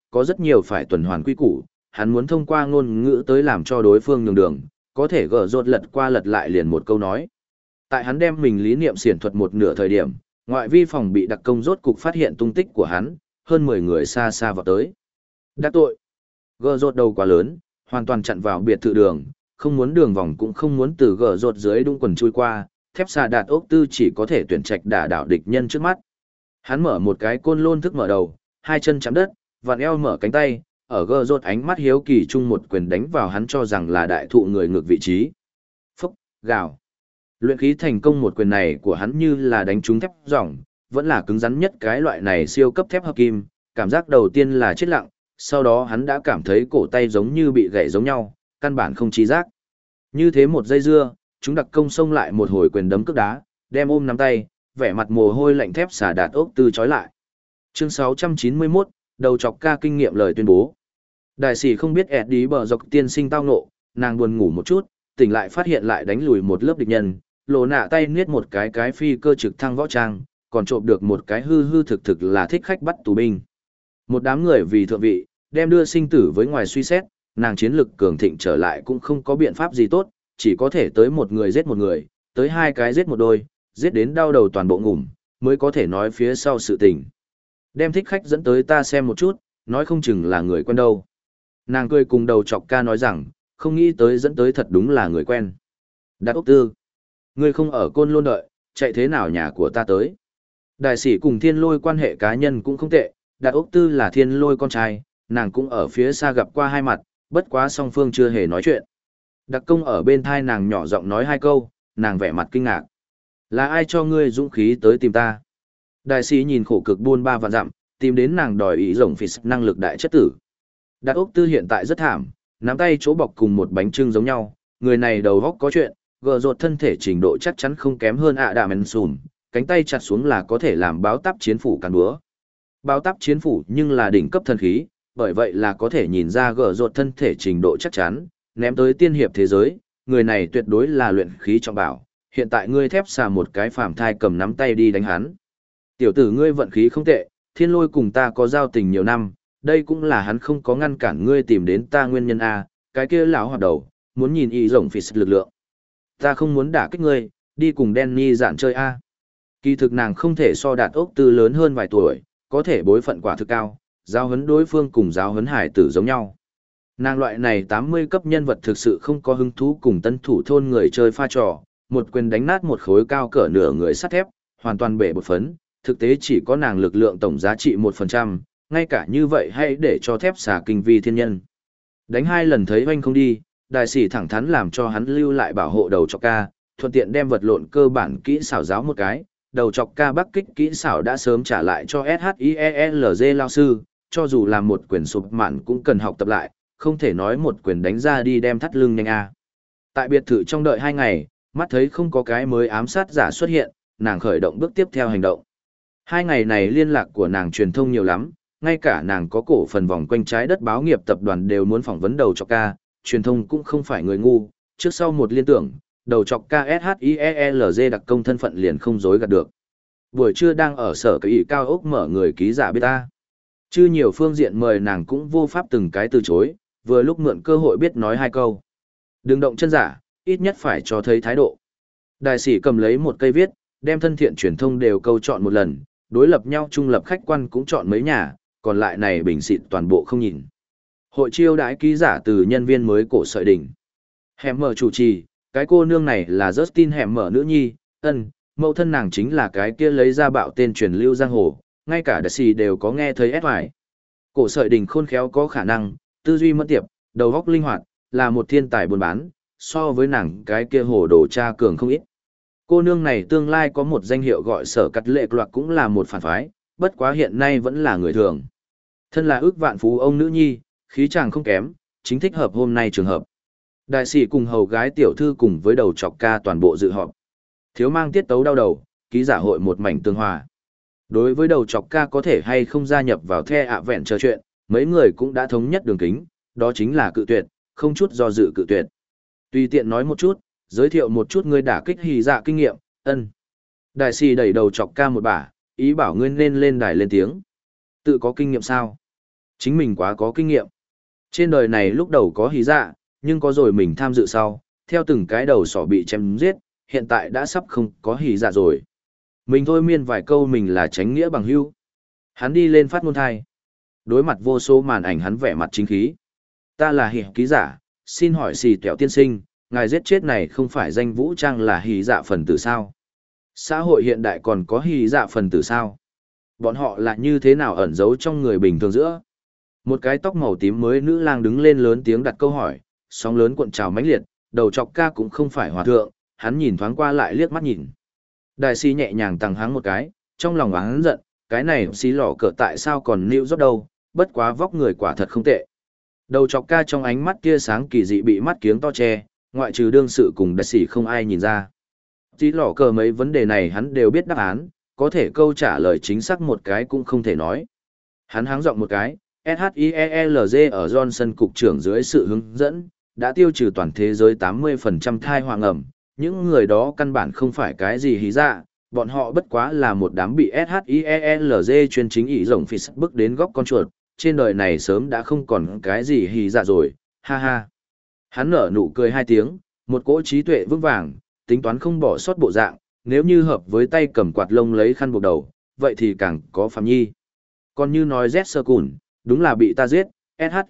có rất nhiều phải tuần hoàn quy củ, hắn muốn thông qua ngôn ngữ tới làm cho đối phương nhường đường, có thể gỡ rột lật qua lật lại liền một câu nói. Tại hắn đem mình lý niệm xiển thuật một nửa thời điểm, ngoại vi phòng bị đặc công rốt cục phát hiện tung tích của hắn, hơn mười người xa xa vào tới. Đắc tội. Gỡ rột đầu quá lớn, hoàn toàn chặn vào biệt thự đường, không muốn đường vòng cũng không muốn từ gỡ rột dưới đung quần chui qua, thép xà đạt ốc tư chỉ có thể tuyển trạch đả đảo địch nhân trước mắt. Hắn mở một cái côn lôn thức mở đầu, hai chân chạm đất, vặn eo mở cánh tay, ở gờ rốt ánh mắt hiếu kỳ chung một quyền đánh vào hắn cho rằng là đại thụ người ngược vị trí. Phốc, gào. Luyện khí thành công một quyền này của hắn như là đánh trúng thép ròng, vẫn là cứng rắn nhất cái loại này siêu cấp thép hợp kim, cảm giác đầu tiên là chết lặng, sau đó hắn đã cảm thấy cổ tay giống như bị gãy giống nhau, căn bản không trí giác. Như thế một giây dưa, chúng đặc công xông lại một hồi quyền đấm cước đá, đem ôm nắm tay, vẻ mặt mồ hôi lạnh thép xả đạt ốc tư chói lại. Chương sáu trăm chín mươi mốt, đầu chọc ca kinh nghiệm lời tuyên bố. Đại sĩ không biết ẹt đi bờ dọc tiên sinh tao nộ, nàng buồn ngủ một chút, tỉnh lại phát hiện lại đánh lùi một lớp địch nhân, lộ nạ tay niết một cái cái phi cơ trực thăng võ trang, còn trộm được một cái hư hư thực thực là thích khách bắt tù binh. Một đám người vì thượng vị, đem đưa sinh tử với ngoài suy xét, nàng chiến lực cường thịnh trở lại cũng không có biện pháp gì tốt, chỉ có thể tới một người giết một người, tới hai cái giết một đôi, giết đến đau đầu toàn bộ ngủm, mới có thể nói phía sau sự tình. Đem thích khách dẫn tới ta xem một chút, nói không chừng là người quen đâu. Nàng cười cùng đầu chọc ca nói rằng, không nghĩ tới dẫn tới thật đúng là người quen. Đạt ốc tư. Ngươi không ở côn luôn đợi, chạy thế nào nhà của ta tới. Đại sĩ cùng thiên lôi quan hệ cá nhân cũng không tệ, Đạt ốc tư là thiên lôi con trai, nàng cũng ở phía xa gặp qua hai mặt, bất quá song phương chưa hề nói chuyện. Đặc công ở bên thai nàng nhỏ giọng nói hai câu, nàng vẻ mặt kinh ngạc. Là ai cho ngươi dũng khí tới tìm ta? Đại sĩ nhìn khổ cực buôn ba vạn dặm, tìm đến nàng đòi ý rồng phì năng lực đại chất tử. Đạt ốc tư hiện tại rất thảm, nắm tay chỗ bọc cùng một bánh trưng giống nhau, người này đầu góc có chuyện, gờ rột thân thể trình độ chắc chắn không kém hơn ạ đà men sùm, cánh tay chặt xuống là có thể làm báo táp chiến phủ càn búa. Báo táp chiến phủ nhưng là đỉnh cấp thần khí, bởi vậy là có thể nhìn ra gờ rột thân thể trình độ chắc chắn, ném tới tiên hiệp thế giới, người này tuyệt đối là luyện khí trọng bảo, hiện tại ngươi thép xà một cái phàm thai cầm nắm tay đi đánh hắn. Tiểu tử ngươi vận khí không tệ, thiên lôi cùng ta có giao tình nhiều năm, đây cũng là hắn không có ngăn cản ngươi tìm đến ta nguyên nhân A, cái kia lão hoạt đầu, muốn nhìn y rồng phì lực lượng. Ta không muốn đả kích ngươi, đi cùng Danny dạn chơi A. Kỳ thực nàng không thể so đạt ốc tư lớn hơn vài tuổi, có thể bối phận quả thực cao, giáo huấn đối phương cùng giáo huấn hải tử giống nhau. Nàng loại này tám mươi cấp nhân vật thực sự không có hứng thú cùng tân thủ thôn người chơi pha trò, một quyền đánh nát một khối cao cỡ nửa người sắt thép, hoàn toàn bể bột phấn, thực tế chỉ có nàng lực lượng tổng giá trị một phần trăm, ngay cả như vậy hãy để cho thép xà kinh vi thiên nhân. Đánh hai lần thấy oanh không đi, đại sĩ thẳng thắn làm cho hắn lưu lại bảo hộ đầu chọc ca, thuận tiện đem vật lộn cơ bản kỹ xảo giáo một cái, đầu chọc ca bắc kích kỹ xảo đã sớm trả lại cho ét hát i e lờ giê lao sư, cho dù làm một quyền sụp mạn cũng cần học tập lại, không thể nói một quyền đánh ra đi đem thắt lưng nhanh a. Tại biệt thự trong đợi hai ngày, mắt thấy không có cái mới ám sát giả xuất hiện, nàng khởi động bước tiếp theo hành động. Hai ngày này liên lạc của nàng truyền thông nhiều lắm, ngay cả nàng có cổ phần vòng quanh trái đất báo nghiệp tập đoàn đều muốn phỏng vấn đầu chọc ca, truyền thông cũng không phải người ngu, trước sau một liên tưởng, đầu chọc ca ét hát i e lờ giê đặc công thân phận liền không dối gạt được. Buổi trưa đang ở sở cái ỷ cao ốc mở người ký giả biết ta. Chứ nhiều phương diện mời nàng cũng vô pháp từng cái từ chối, vừa lúc mượn cơ hội biết nói hai câu. Đừng động chân giả, ít nhất phải cho thấy thái độ. Đại sĩ cầm lấy một cây viết, đem thân thiện truyền thông đều câu chọn một lần, đối lập nhau trung lập khách quan cũng chọn mấy nhà, còn lại này bình xịt toàn bộ không nhìn. Hội chiêu đãi ký giả từ nhân viên mới cổ sợi đỉnh. Hẻm mở chủ trì, cái cô nương này là Justin hẻm mở nữ nhi, ân, mẫu thân nàng chính là cái kia lấy ra bạo tên truyền lưu giang hồ, ngay cả đại sĩ đều có nghe thấy ép vải. Cổ sợi đỉnh khôn khéo có khả năng, tư duy mẫn tiệp, đầu óc linh hoạt, là một thiên tài buôn bán, so với nàng cái kia hồ đồ cha cường không ít. Cô nương này tương lai có một danh hiệu gọi sở cắt lệ loạt cũng là một phản phái, bất quá hiện nay vẫn là người thường. Thân là ước vạn phú ông nữ nhi, khí chàng không kém, chính thích hợp hôm nay trường hợp. Đại sĩ cùng hầu gái tiểu thư cùng với đầu chọc ca toàn bộ dự họp. Thiếu mang tiết tấu đau đầu, ký giả hội một mảnh tương hòa. Đối với đầu chọc ca có thể hay không gia nhập vào the ạ vẹn chờ chuyện, mấy người cũng đã thống nhất đường kính, đó chính là cự tuyệt, không chút do dự cự tuyệt. Tùy tiện nói một chút, giới thiệu một chút ngươi đả kích hì dạ kinh nghiệm, ân. Đại sĩ đẩy đầu chọc ca một bả, ý bảo ngươi nên lên đài lên tiếng. Tự có kinh nghiệm sao? Chính mình quá có kinh nghiệm. Trên đời này lúc đầu có hí dạ, nhưng có rồi mình tham dự sau, theo từng cái đầu sỏ bị chém giết, hiện tại đã sắp không có hí dạ rồi. Mình thôi miên vài câu mình là tránh nghĩa bằng hữu. Hắn đi lên phát ngôn thai. Đối mặt vô số màn ảnh hắn vẻ mặt chính khí. Ta là hỉ ký giả, xin hỏi xì tẹo tiên sinh, ngài giết chết này không phải danh vũ trang là hỉ dạ phần tử sao? Xã hội hiện đại còn có hỉ dạ phần tử sao? Bọn họ là như thế nào ẩn giấu trong người bình thường giữa? Một cái tóc màu tím mới nữ lang đứng lên lớn tiếng đặt câu hỏi, sóng lớn cuộn trào mãnh liệt, đầu chọc ca cũng không phải hòa thượng, hắn nhìn thoáng qua lại liếc mắt nhìn. Đại sĩ nhẹ nhàng tăng háng một cái, trong lòng hắn giận, cái này xí lỏ cỡ tại sao còn nịu rót đâu, bất quá vóc người quả thật không tệ. Đầu chọc ca trong ánh mắt kia sáng kỳ dị bị mắt kiếng to che, ngoại trừ đương sự cùng đại sĩ không ai nhìn ra. Xí lỏ cỡ mấy vấn đề này hắn đều biết đáp án, có thể câu trả lời chính xác một cái cũng không thể nói. Hắn háng giọng một cái, SHIELZ ở Johnson cục trưởng dưới sự hướng dẫn, đã tiêu trừ toàn thế giới tám mươi phần trăm thai hoàng ẩm, những người đó căn bản không phải cái gì hí dạ, bọn họ bất quá là một đám bị SHIELZ chuyên chính ý rồng phỉ bức đến góc con chuột, trên đời này sớm đã không còn cái gì hí dạ rồi, ha ha. Hắn nở nụ cười hai tiếng, một cỗ trí tuệ vững vàng, tính toán không bỏ sót bộ dạng, nếu như hợp với tay cầm quạt lông lấy khăn buộc đầu, vậy thì càng có phạm nhi. Còn như nói Z sơ cùn, đúng là bị ta giết,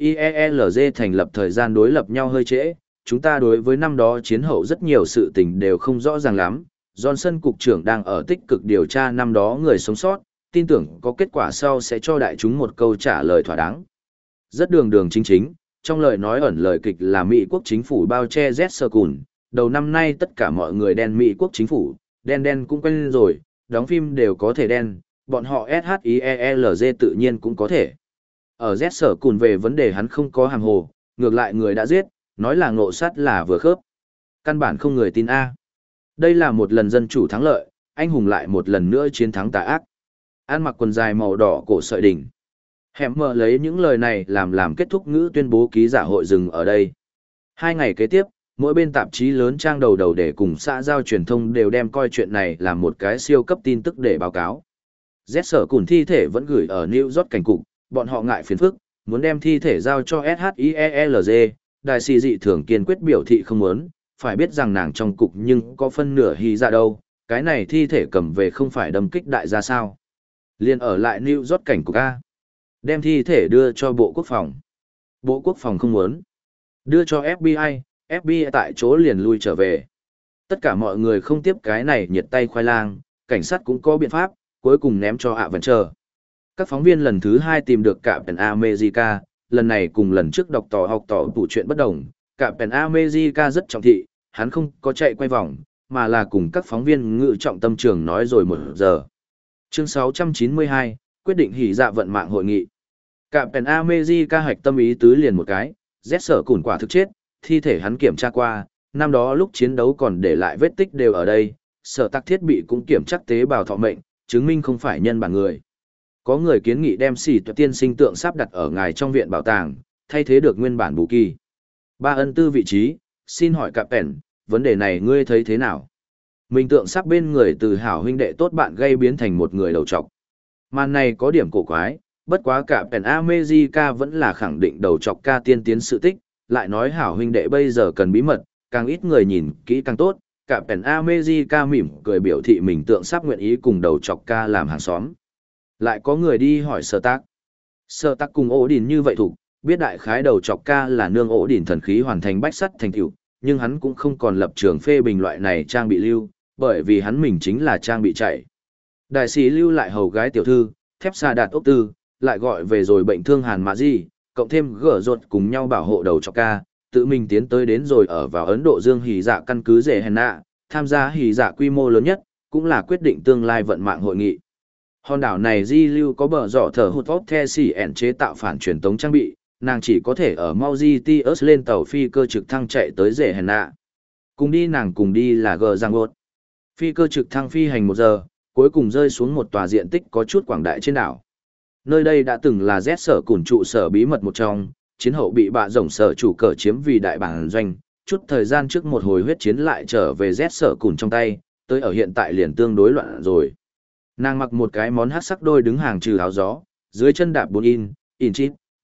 SHIELZ thành lập thời gian đối lập nhau hơi trễ, chúng ta đối với năm đó chiến hậu rất nhiều sự tình đều không rõ ràng lắm. Johnson cục trưởng đang ở tích cực điều tra năm đó người sống sót, tin tưởng có kết quả sau sẽ cho đại chúng một câu trả lời thỏa đáng. Rất đường đường chính chính, trong lời nói ẩn lời kịch là Mỹ quốc chính phủ bao che Z sơ cùn, đầu năm nay tất cả mọi người đen Mỹ quốc chính phủ, đen đen cũng quen rồi, đóng phim đều có thể đen, bọn họ SHIELZ tự nhiên cũng có thể. Ở Z sở cùn về vấn đề hắn không có hàm hồ, ngược lại người đã giết, nói là ngộ sát là vừa khớp. Căn bản không người tin A. Đây là một lần dân chủ thắng lợi, anh hùng lại một lần nữa chiến thắng tà ác. An mặc quần dài màu đỏ cổ sợi đỉnh. Hẻm mở lấy những lời này làm làm kết thúc ngữ tuyên bố ký giả hội dừng ở đây. Hai ngày kế tiếp, mỗi bên tạp chí lớn trang đầu đầu để cùng xã giao truyền thông đều đem coi chuyện này làm một cái siêu cấp tin tức để báo cáo. Z sở cùn thi thể vẫn gửi ở New York cảnh cục, bọn họ ngại phiền phức, muốn đem thi thể giao cho SHIELZ, đại sĩ dị thường kiên quyết biểu thị không muốn, phải biết rằng nàng trong cục nhưng có phân nửa hy ra đâu, cái này thi thể cầm về không phải đâm kích đại ra sao. Liên ở lại New York cảnh cục A. Đem thi thể đưa cho Bộ Quốc phòng. Bộ Quốc phòng không muốn. Đưa cho ép bê i, ép bê i tại chỗ liền lui trở về. Tất cả mọi người không tiếp cái này nhiệt tay khoai lang, cảnh sát cũng có biện pháp, cuối cùng ném cho ạ vẫn chờ. Các phóng viên lần thứ hai tìm được Captain America, lần này cùng lần trước đọc tỏ học tỏ tủ chuyện bất đồng. Captain America rất trọng thị, hắn không có chạy quay vòng, mà là cùng các phóng viên ngự trọng tâm trường nói rồi một giờ. Chương sáu trăm chín mươi hai, quyết định hỉ dạ vận mạng hội nghị. Captain America hạch tâm ý tứ liền một cái, Z sở cùn quả thực chết, thi thể hắn kiểm tra qua, năm đó lúc chiến đấu còn để lại vết tích đều ở đây, sở tắc thiết bị cũng kiểm chắc tế bào thọ mệnh, chứng minh không phải nhân bản người. Có người kiến nghị đem xỉ tuyệt tiên sinh tượng sắp đặt ở ngài trong viện bảo tàng, thay thế được nguyên bản bù kỳ. Ba ân tư vị trí, xin hỏi Captain, vấn đề này ngươi thấy thế nào? Mình tượng sắp bên người từ hảo huynh đệ tốt bạn gây biến thành một người đầu trọc. Màn này có điểm cổ quái, bất quá Captain America vẫn là khẳng định đầu trọc ca tiên tiến sự tích, lại nói hảo huynh đệ bây giờ cần bí mật, càng ít người nhìn kỹ càng tốt. Captain America mỉm cười biểu thị mình tượng sắp nguyện ý cùng đầu trọc ca làm hàng xóm. Lại có người đi hỏi Sở Tác. Sở Tác cùng ổ đỉnh như vậy thủ, biết đại khái đầu trọc ca là nương ổ đỉnh thần khí hoàn thành bách sắt thành tựu, nhưng hắn cũng không còn lập trường phê bình loại này trang bị lưu, bởi vì hắn mình chính là trang bị chạy. Đại sĩ lưu lại hầu gái tiểu thư, thép xà đạt ốc tư, lại gọi về rồi bệnh thương hàn mã di, cộng thêm gỡ ruột cùng nhau bảo hộ đầu trọc ca, tự mình tiến tới đến rồi ở vào Ấn Độ Dương hỉ dạ căn cứ rể hèn nạ, tham gia hỉ dạ quy mô lớn nhất, cũng là quyết định tương lai vận mạng hội nghị. Hòn đảo này di lưu có bờ giỏ thở hụt vóc the xỉ ẻn chế tạo phản truyền tống trang bị, nàng chỉ có thể ở Mauritius lên tàu phi cơ trực thăng chạy tới rể hèn nạ. Cùng đi nàng cùng đi là gờ giang gột. Phi cơ trực thăng phi hành một giờ, cuối cùng rơi xuống một tòa diện tích có chút quảng đại trên đảo. Nơi đây đã từng là Z sở cùn trụ sở bí mật một trong, chiến hậu bị bạ rồng sở chủ cờ chiếm vì đại bản doanh, chút thời gian trước một hồi huyết chiến lại trở về Z sở cùn trong tay, tới ở hiện tại liền tương đối loạn rồi. Nàng mặc một cái món hát sắc đôi đứng hàng trừ áo gió, dưới chân đạp bốn in, in chít,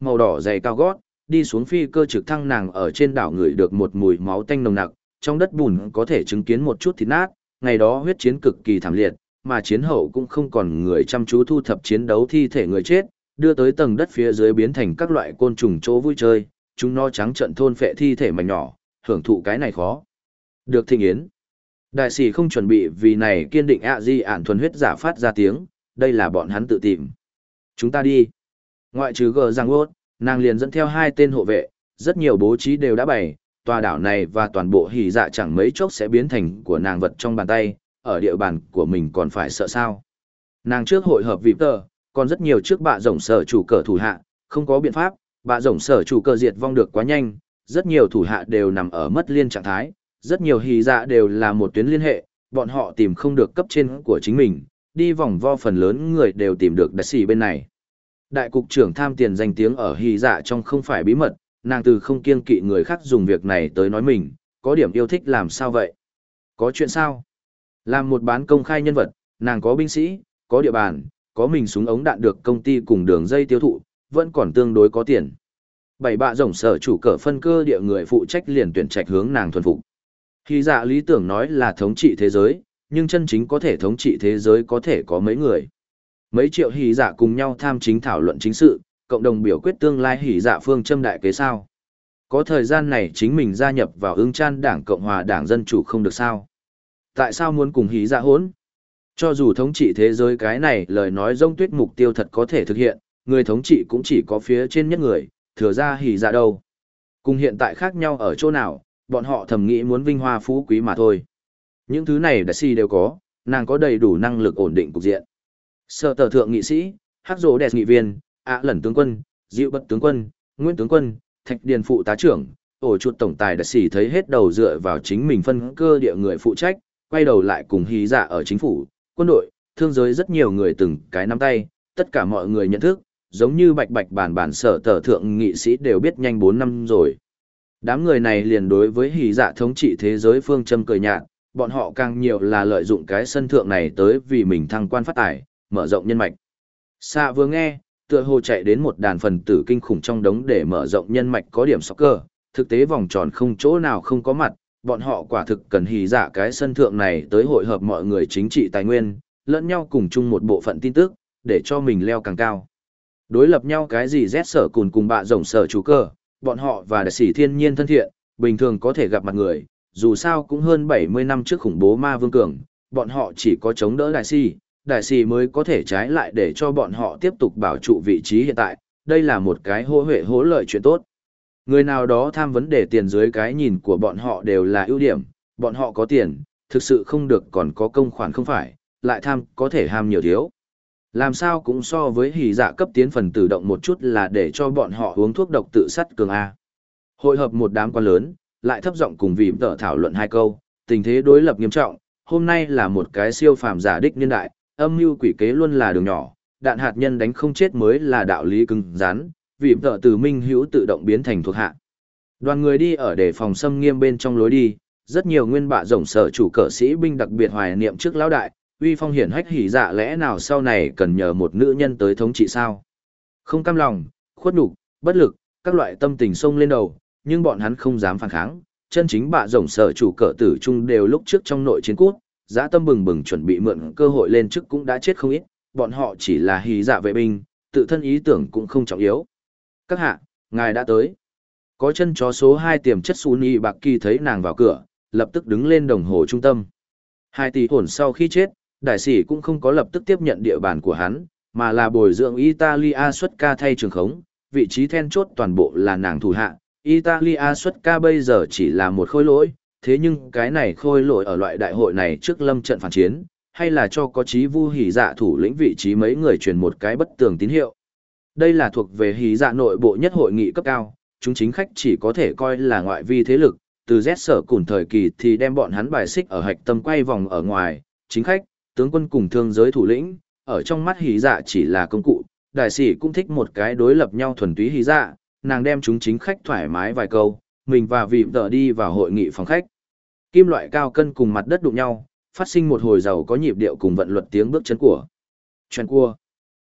màu đỏ dày cao gót, đi xuống phi cơ trực thăng nàng ở trên đảo ngửi được một mùi máu tanh nồng nặc, trong đất bùn có thể chứng kiến một chút thịt nát, ngày đó huyết chiến cực kỳ thảm liệt, mà chiến hậu cũng không còn người chăm chú thu thập chiến đấu thi thể người chết, đưa tới tầng đất phía dưới biến thành các loại côn trùng chỗ vui chơi, chúng nó trắng trận thôn phệ thi thể mảnh nhỏ, hưởng thụ cái này khó. Được thịnh yến. Đại sĩ không chuẩn bị vì này kiên định ạ di ản thuần huyết giả phát ra tiếng, đây là bọn hắn tự tìm. Chúng ta đi. Ngoại trừ gờ giang ốt, nàng liền dẫn theo hai tên hộ vệ, rất nhiều bố trí đều đã bày, tòa đảo này và toàn bộ hỉ dạ chẳng mấy chốc sẽ biến thành của nàng vật trong bàn tay, ở địa bàn của mình còn phải sợ sao. Nàng trước hội hợp vịp tờ, còn rất nhiều trước bạ rồng sở chủ cờ thủ hạ, không có biện pháp, bạ rồng sở chủ cờ diệt vong được quá nhanh, rất nhiều thủ hạ đều nằm ở mất liên trạng thái, rất nhiều hỉ dạ đều là một tuyến liên hệ, bọn họ tìm không được cấp trên của chính mình, đi vòng vo phần lớn người đều tìm được đại sĩ bên này. Đại cục trưởng tham tiền danh tiếng ở hỉ dạ trong không phải bí mật, nàng từ không kiêng kỵ người khác dùng việc này tới nói mình, có điểm yêu thích làm sao vậy? Có chuyện sao? Làm một bán công khai nhân vật, nàng có binh sĩ, có địa bàn, có mình súng ống đạn được công ty cùng đường dây tiêu thụ, vẫn còn tương đối có tiền. Bảy bạ rồng sở chủ cờ phân cơ địa người phụ trách liền tuyển trạch hướng nàng thuần phục. Khi dạ lý tưởng nói là thống trị thế giới, nhưng chân chính có thể thống trị thế giới có thể có mấy người. Mấy triệu hỉ dạ cùng nhau tham chính thảo luận chính sự, cộng đồng biểu quyết tương lai hỉ dạ phương châm đại kế sao. Có thời gian này chính mình gia nhập vào ưng chan đảng Cộng hòa đảng Dân Chủ không được sao. Tại sao muốn cùng hỉ dạ hỗn? Cho dù thống trị thế giới cái này lời nói rông tuyết mục tiêu thật có thể thực hiện, người thống trị cũng chỉ có phía trên nhất người, thừa ra hỉ dạ đâu. Cùng hiện tại khác nhau ở chỗ nào, bọn họ thầm nghĩ muốn vinh hoa phú quý mà thôi. Những thứ này đại si đều có, nàng có đầy đủ năng lực ổn định cục diện. Sở tờ thượng nghị sĩ, hắc rỗ đẹp nghị viên, ạ lẩn tướng quân, dịu bất tướng quân, nguyễn tướng quân, thạch điền phụ tá trưởng, ổ chuột tổng tài đại sĩ thấy hết đầu dựa vào chính mình phân cơ địa người phụ trách, quay đầu lại cùng hí dạ ở chính phủ, quân đội, thương giới rất nhiều người từng cái nắm tay, tất cả mọi người nhận thức, giống như bạch bạch bản bản sở tờ thượng nghị sĩ đều biết nhanh bốn năm rồi. Đám người này liền đối với hí dạ thống trị thế giới phương châm cười nhạt, bọn họ càng nhiều là lợi dụng cái sân thượng này tới vì mình thăng quan phát tài, mở rộng nhân mạch. Xạ vừa nghe, tựa hồ chạy đến một đàn phần tử kinh khủng trong đống để mở rộng nhân mạch có điểm soccer, thực tế vòng tròn không chỗ nào không có mặt, bọn họ quả thực cần hỉ dạ cái sân thượng này tới hội hợp mọi người chính trị tài nguyên, lẫn nhau cùng chung một bộ phận tin tức, để cho mình leo càng cao. Đối lập nhau cái gì rét sở cùng cùng bạ rồng sở chủ cơ, bọn họ và đại sĩ thiên nhiên thân thiện, bình thường có thể gặp mặt người, dù sao cũng hơn bảy mươi năm trước khủng bố ma vương cường, bọn họ chỉ có chống đỡ đại sĩ, đại sĩ mới có thể trái lại để cho bọn họ tiếp tục bảo trụ vị trí hiện tại, đây là một cái hô huệ hố lợi chuyện tốt. Người nào đó tham vấn đề tiền dưới cái nhìn của bọn họ đều là ưu điểm, bọn họ có tiền, thực sự không được còn có công khoản không phải, lại tham có thể ham nhiều thiếu. Làm sao cũng so với hỉ dạ cấp tiến phần tự động một chút là để cho bọn họ uống thuốc độc tự sát cường A. Hội hợp một đám quan lớn, lại thấp giọng cùng vì tờ thảo luận hai câu, tình thế đối lập nghiêm trọng, hôm nay là một cái siêu phàm giả đích niên đại, âm mưu quỷ kế luôn là đường nhỏ, đạn hạt nhân đánh không chết mới là đạo lý cứng rắn, vì tờ từ minh hữu tự động biến thành thuộc hạ. Đoàn người đi ở để phòng xâm nghiêm bên trong lối đi, rất nhiều nguyên bạ rồng sở chủ cờ sĩ binh đặc biệt hoài niệm trước lão đại, uy phong hiển hách hỉ dạ lẽ nào sau này cần nhờ một nữ nhân tới thống trị sao? Không cam lòng, khuất nhục, bất lực, các loại tâm tình xông lên đầu, nhưng bọn hắn không dám phản kháng, chân chính bạ rồng sở chủ cờ tử trung đều lúc trước trong nội chiến cút, dã tâm bừng bừng chuẩn bị mượn cơ hội lên chức cũng đã chết không ít, bọn họ chỉ là hỉ dạ vệ binh, tự thân ý tưởng cũng không trọng yếu. Các hạ, ngài đã tới. Có chân chó số hai tiềm chất Suni Bạc Kỳ thấy nàng vào cửa, lập tức đứng lên đồng hồ trung tâm. Hai tỷ hồn sau khi chết, đại sĩ cũng không có lập tức tiếp nhận địa bàn của hắn, mà là bồi dưỡng Italia xuất ca thay trường khống, vị trí then chốt toàn bộ là nàng thủ hạ. Italia xuất ca bây giờ chỉ là một khôi lỗi, thế nhưng cái này khôi lỗi ở loại đại hội này trước lâm trận phản chiến, hay là cho có chí vu hỉ dạ thủ lĩnh vị trí mấy người truyền một cái bất tường tín hiệu. Đây là thuộc về hỉ dạ nội bộ nhất hội nghị cấp cao, chúng chính khách chỉ có thể coi là ngoại vi thế lực, từ Z sở cùn thời kỳ thì đem bọn hắn bài xích ở hạch tâm quay vòng ở ngoài, chính khách, tướng quân cùng thương giới thủ lĩnh, ở trong mắt hỉ dạ chỉ là công cụ, đại sĩ cũng thích một cái đối lập nhau thuần túy hỉ dạ, nàng đem chúng chính khách thoải mái vài câu, mình và vị tờ đi vào hội nghị phòng khách. Kim loại cao cân cùng mặt đất đụng nhau, phát sinh một hồi giàu có nhịp điệu cùng vận luật tiếng bước chân của. Chuyện cua.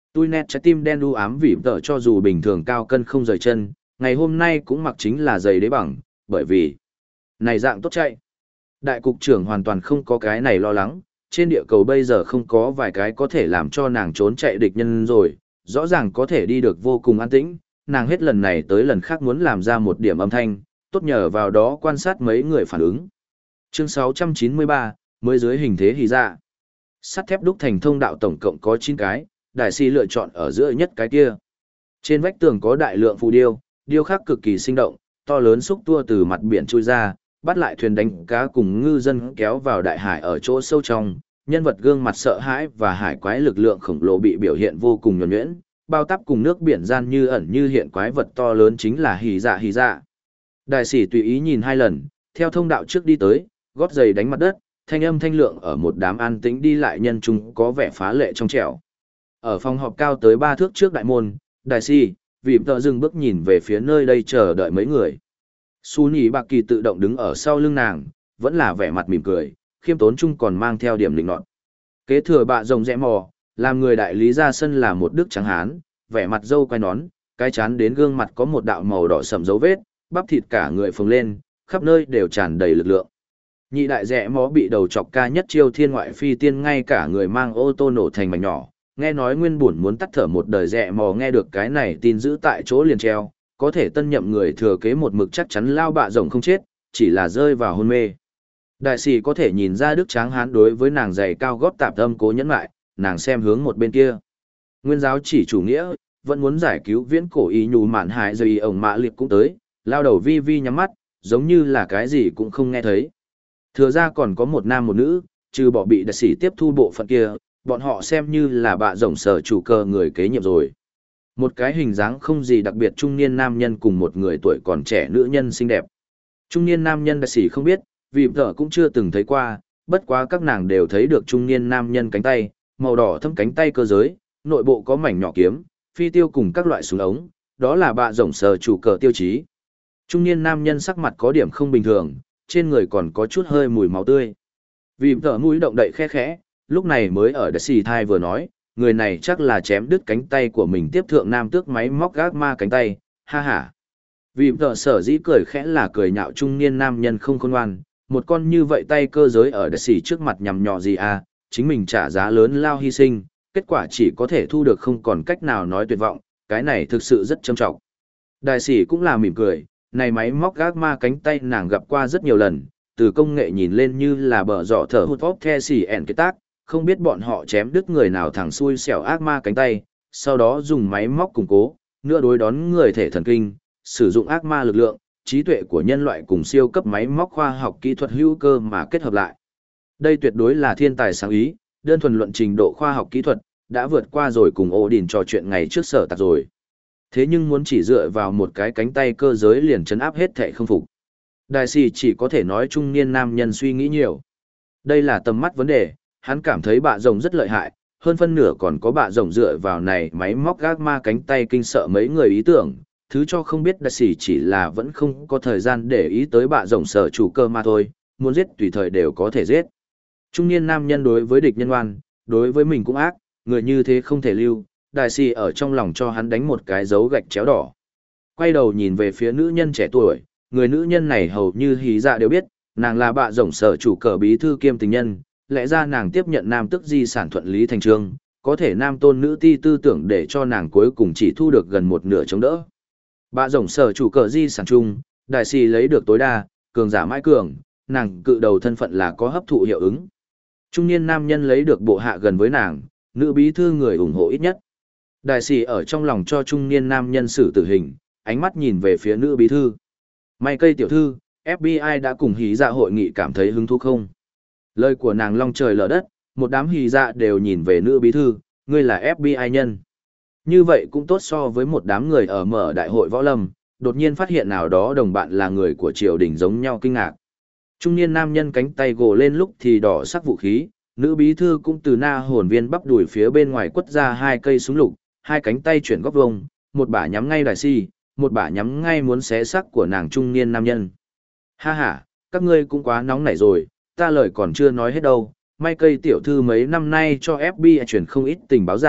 Tui nét trái tim đen u ám vì tờ cho dù bình thường cao cân không rời chân, ngày hôm nay cũng mặc chính là giày đế bằng, bởi vì này dạng tốt chạy. Đại cục trưởng hoàn toàn không có cái này lo lắng, trên địa cầu bây giờ không có vài cái có thể làm cho nàng trốn chạy địch nhân rồi, rõ ràng có thể đi được vô cùng an tĩnh, nàng hết lần này tới lần khác muốn làm ra một điểm âm thanh, tốt nhờ vào đó quan sát mấy người phản ứng. Chương sáu trăm chín mươi ba, mới dưới hình thế hì dạ. Sắt thép đúc thành thông đạo tổng cộng có chín cái, đại sĩ lựa chọn ở giữa nhất cái kia. Trên vách tường có đại lượng phù điêu, điêu khắc cực kỳ sinh động, to lớn xúc tua từ mặt biển trôi ra, bắt lại thuyền đánh cá cùng ngư dân kéo vào đại hải ở chỗ sâu trong, nhân vật gương mặt sợ hãi và hải quái lực lượng khổng lồ bị biểu hiện vô cùng nhuần nhuyễn, bao tắp cùng nước biển gian như ẩn như hiện quái vật to lớn chính là hì dạ hì dạ. Đại sĩ tùy ý nhìn hai lần, theo thông đạo trước đi tới, gót giày đánh mặt đất, thanh âm thanh lượng ở một đám an tĩnh đi lại nhân trung có vẻ phá lệ trong trẻo. Ở phòng họp cao tới ba thước trước đại môn, đại sĩ, vì tợ dừng bước nhìn về phía nơi đây chờ đợi mấy người. Su Nhĩ Bạc Kỳ tự động đứng ở sau lưng nàng, vẫn là vẻ mặt mỉm cười, khiêm tốn chung còn mang theo điểm lĩnh nọt. Kế thừa bạ rồng rẽ mò, làm người đại lý ra sân là một đức trắng hán, vẻ mặt râu quai nón, cái chán đến gương mặt có một đạo màu đỏ sẫm dấu vết, bắp thịt cả người phồng lên, khắp nơi đều tràn đầy lực lượng. Nhị đại rẽ mó bị đầu chọc ca nhất chiêu thiên ngoại phi tiên ngay cả người mang ô tô nổ thành mảnh nhỏ, nghe nói nguyên bổn muốn tắt thở một đời rẽ mò nghe được cái này tin giữ tại chỗ liền treo, có thể tân nhậm người thừa kế một mực chắc chắn lao bạ rồng không chết, chỉ là rơi vào hôn mê. Đại sĩ có thể nhìn ra đức tráng hán đối với nàng giày cao gót tạp âm cố nhẫn lại, nàng xem hướng một bên kia. Nguyên giáo chỉ chủ nghĩa, vẫn muốn giải cứu viễn cổ ý nhù mạn hại rồi ổng mạ liệt cũng tới, lao đầu vi vi nhắm mắt, giống như là cái gì cũng không nghe thấy. Thừa ra còn có một nam một nữ, trừ bỏ bị đại sĩ tiếp thu bộ phận kia, bọn họ xem như là bạ rồng sở chủ cơ người kế nhiệm rồi. Một cái hình dáng không gì đặc biệt trung niên nam nhân cùng một người tuổi còn trẻ nữ nhân xinh đẹp. Trung niên nam nhân đại sĩ không biết, vì vợ cũng chưa từng thấy qua, bất quá các nàng đều thấy được trung niên nam nhân cánh tay, màu đỏ thâm cánh tay cơ giới, nội bộ có mảnh nhỏ kiếm, phi tiêu cùng các loại súng ống, đó là bạ rồng sở chủ cờ tiêu chí. Trung niên nam nhân sắc mặt có điểm không bình thường, trên người còn có chút hơi mùi máu tươi. Vì vợ mũi động đậy khẽ khẽ, lúc này mới ở đại sĩ thai vừa nói, người này chắc là chém đứt cánh tay của mình tiếp thượng nam tước máy móc gác ma cánh tay, ha ha. Vì tợ sở dĩ cười khẽ là cười nhạo trung niên nam nhân không khôn ngoan, một con như vậy tay cơ giới ở đại sĩ trước mặt nhằm nhọ gì à, chính mình trả giá lớn lao hy sinh, kết quả chỉ có thể thu được không còn cách nào nói tuyệt vọng, cái này thực sự rất trầm trọng. Đại sĩ cũng là mỉm cười, này máy móc gác ma cánh tay nàng gặp qua rất nhiều lần, từ công nghệ nhìn lên như là bờ dọ thở hụt vóc the xỉ ẻn cái tác, không biết bọn họ chém đứt người nào thẳng xui xẻo ác ma cánh tay, sau đó dùng máy móc củng cố, nữa đối đón người thể thần kinh, sử dụng ác ma lực lượng, trí tuệ của nhân loại cùng siêu cấp máy móc khoa học kỹ thuật hữu cơ mà kết hợp lại. Đây tuyệt đối là thiên tài sáng ý, đơn thuần luận trình độ khoa học kỹ thuật, đã vượt qua rồi cùng ổ đỉnh trò chuyện ngày trước sở tạc rồi. Thế nhưng muốn chỉ dựa vào một cái cánh tay cơ giới liền chấn áp hết thể không phục. Đại sĩ chỉ có thể nói trung niên nam nhân suy nghĩ nhiều. Đây là tầm mắt vấn đề, hắn cảm thấy bạ rồng rất lợi hại, hơn phân nửa còn có bạ rồng dựa vào này máy móc gác ma cánh tay kinh sợ mấy người ý tưởng, thứ cho không biết đại sĩ chỉ là vẫn không có thời gian để ý tới bạ rồng sở chủ cơ mà thôi, muốn giết tùy thời đều có thể giết. Trung niên nam nhân đối với địch nhân oan, đối với mình cũng ác, người như thế không thể lưu, đại sĩ ở trong lòng cho hắn đánh một cái dấu gạch chéo đỏ. Quay đầu nhìn về phía nữ nhân trẻ tuổi, người nữ nhân này hầu như hí dạ đều biết, nàng là bạ rồng sở chủ cờ bí thư kiêm tình nhân, lẽ ra nàng tiếp nhận nam tức di sản thuận lý thành trương, có thể nam tôn nữ ti tư tưởng để cho nàng cuối cùng chỉ thu được gần một nửa chống đỡ. Bạ rồng sở chủ cờ di sản chung, đại sĩ lấy được tối đa, cường giả mãi cường, nàng cự đầu thân phận là có hấp thụ hiệu ứng. Trung niên nam nhân lấy được bộ hạ gần với nàng, nữ bí thư người ủng hộ ít nhất. Đại sĩ ở trong lòng cho trung niên nam nhân xử tử hình, ánh mắt nhìn về phía nữ bí thư. May cây tiểu thư, ép bê i đã cùng hí dạ hội nghị cảm thấy hứng thú không? Lời của nàng long trời lở đất, một đám hí dạ đều nhìn về nữ bí thư, ngươi là ép bê i nhân. Như vậy cũng tốt so với một đám người ở mở đại hội võ lâm, đột nhiên phát hiện nào đó đồng bạn là người của triều đình giống nhau kinh ngạc. Trung niên nam nhân cánh tay gồ lên lúc thì đỏ sắc vũ khí, nữ bí thư cũng từ na hồn viên bắp đùi phía bên ngoài quất ra hai cây súng lục, hai cánh tay chuyển góc vông, một bả nhắm ngay đại si, một bả nhắm ngay muốn xé xác của nàng trung niên nam nhân. Ha ha, các ngươi cũng quá nóng nảy rồi, ta lời còn chưa nói hết đâu, may cây tiểu thư mấy năm nay cho ép bê i chuyển không ít tình báo giả,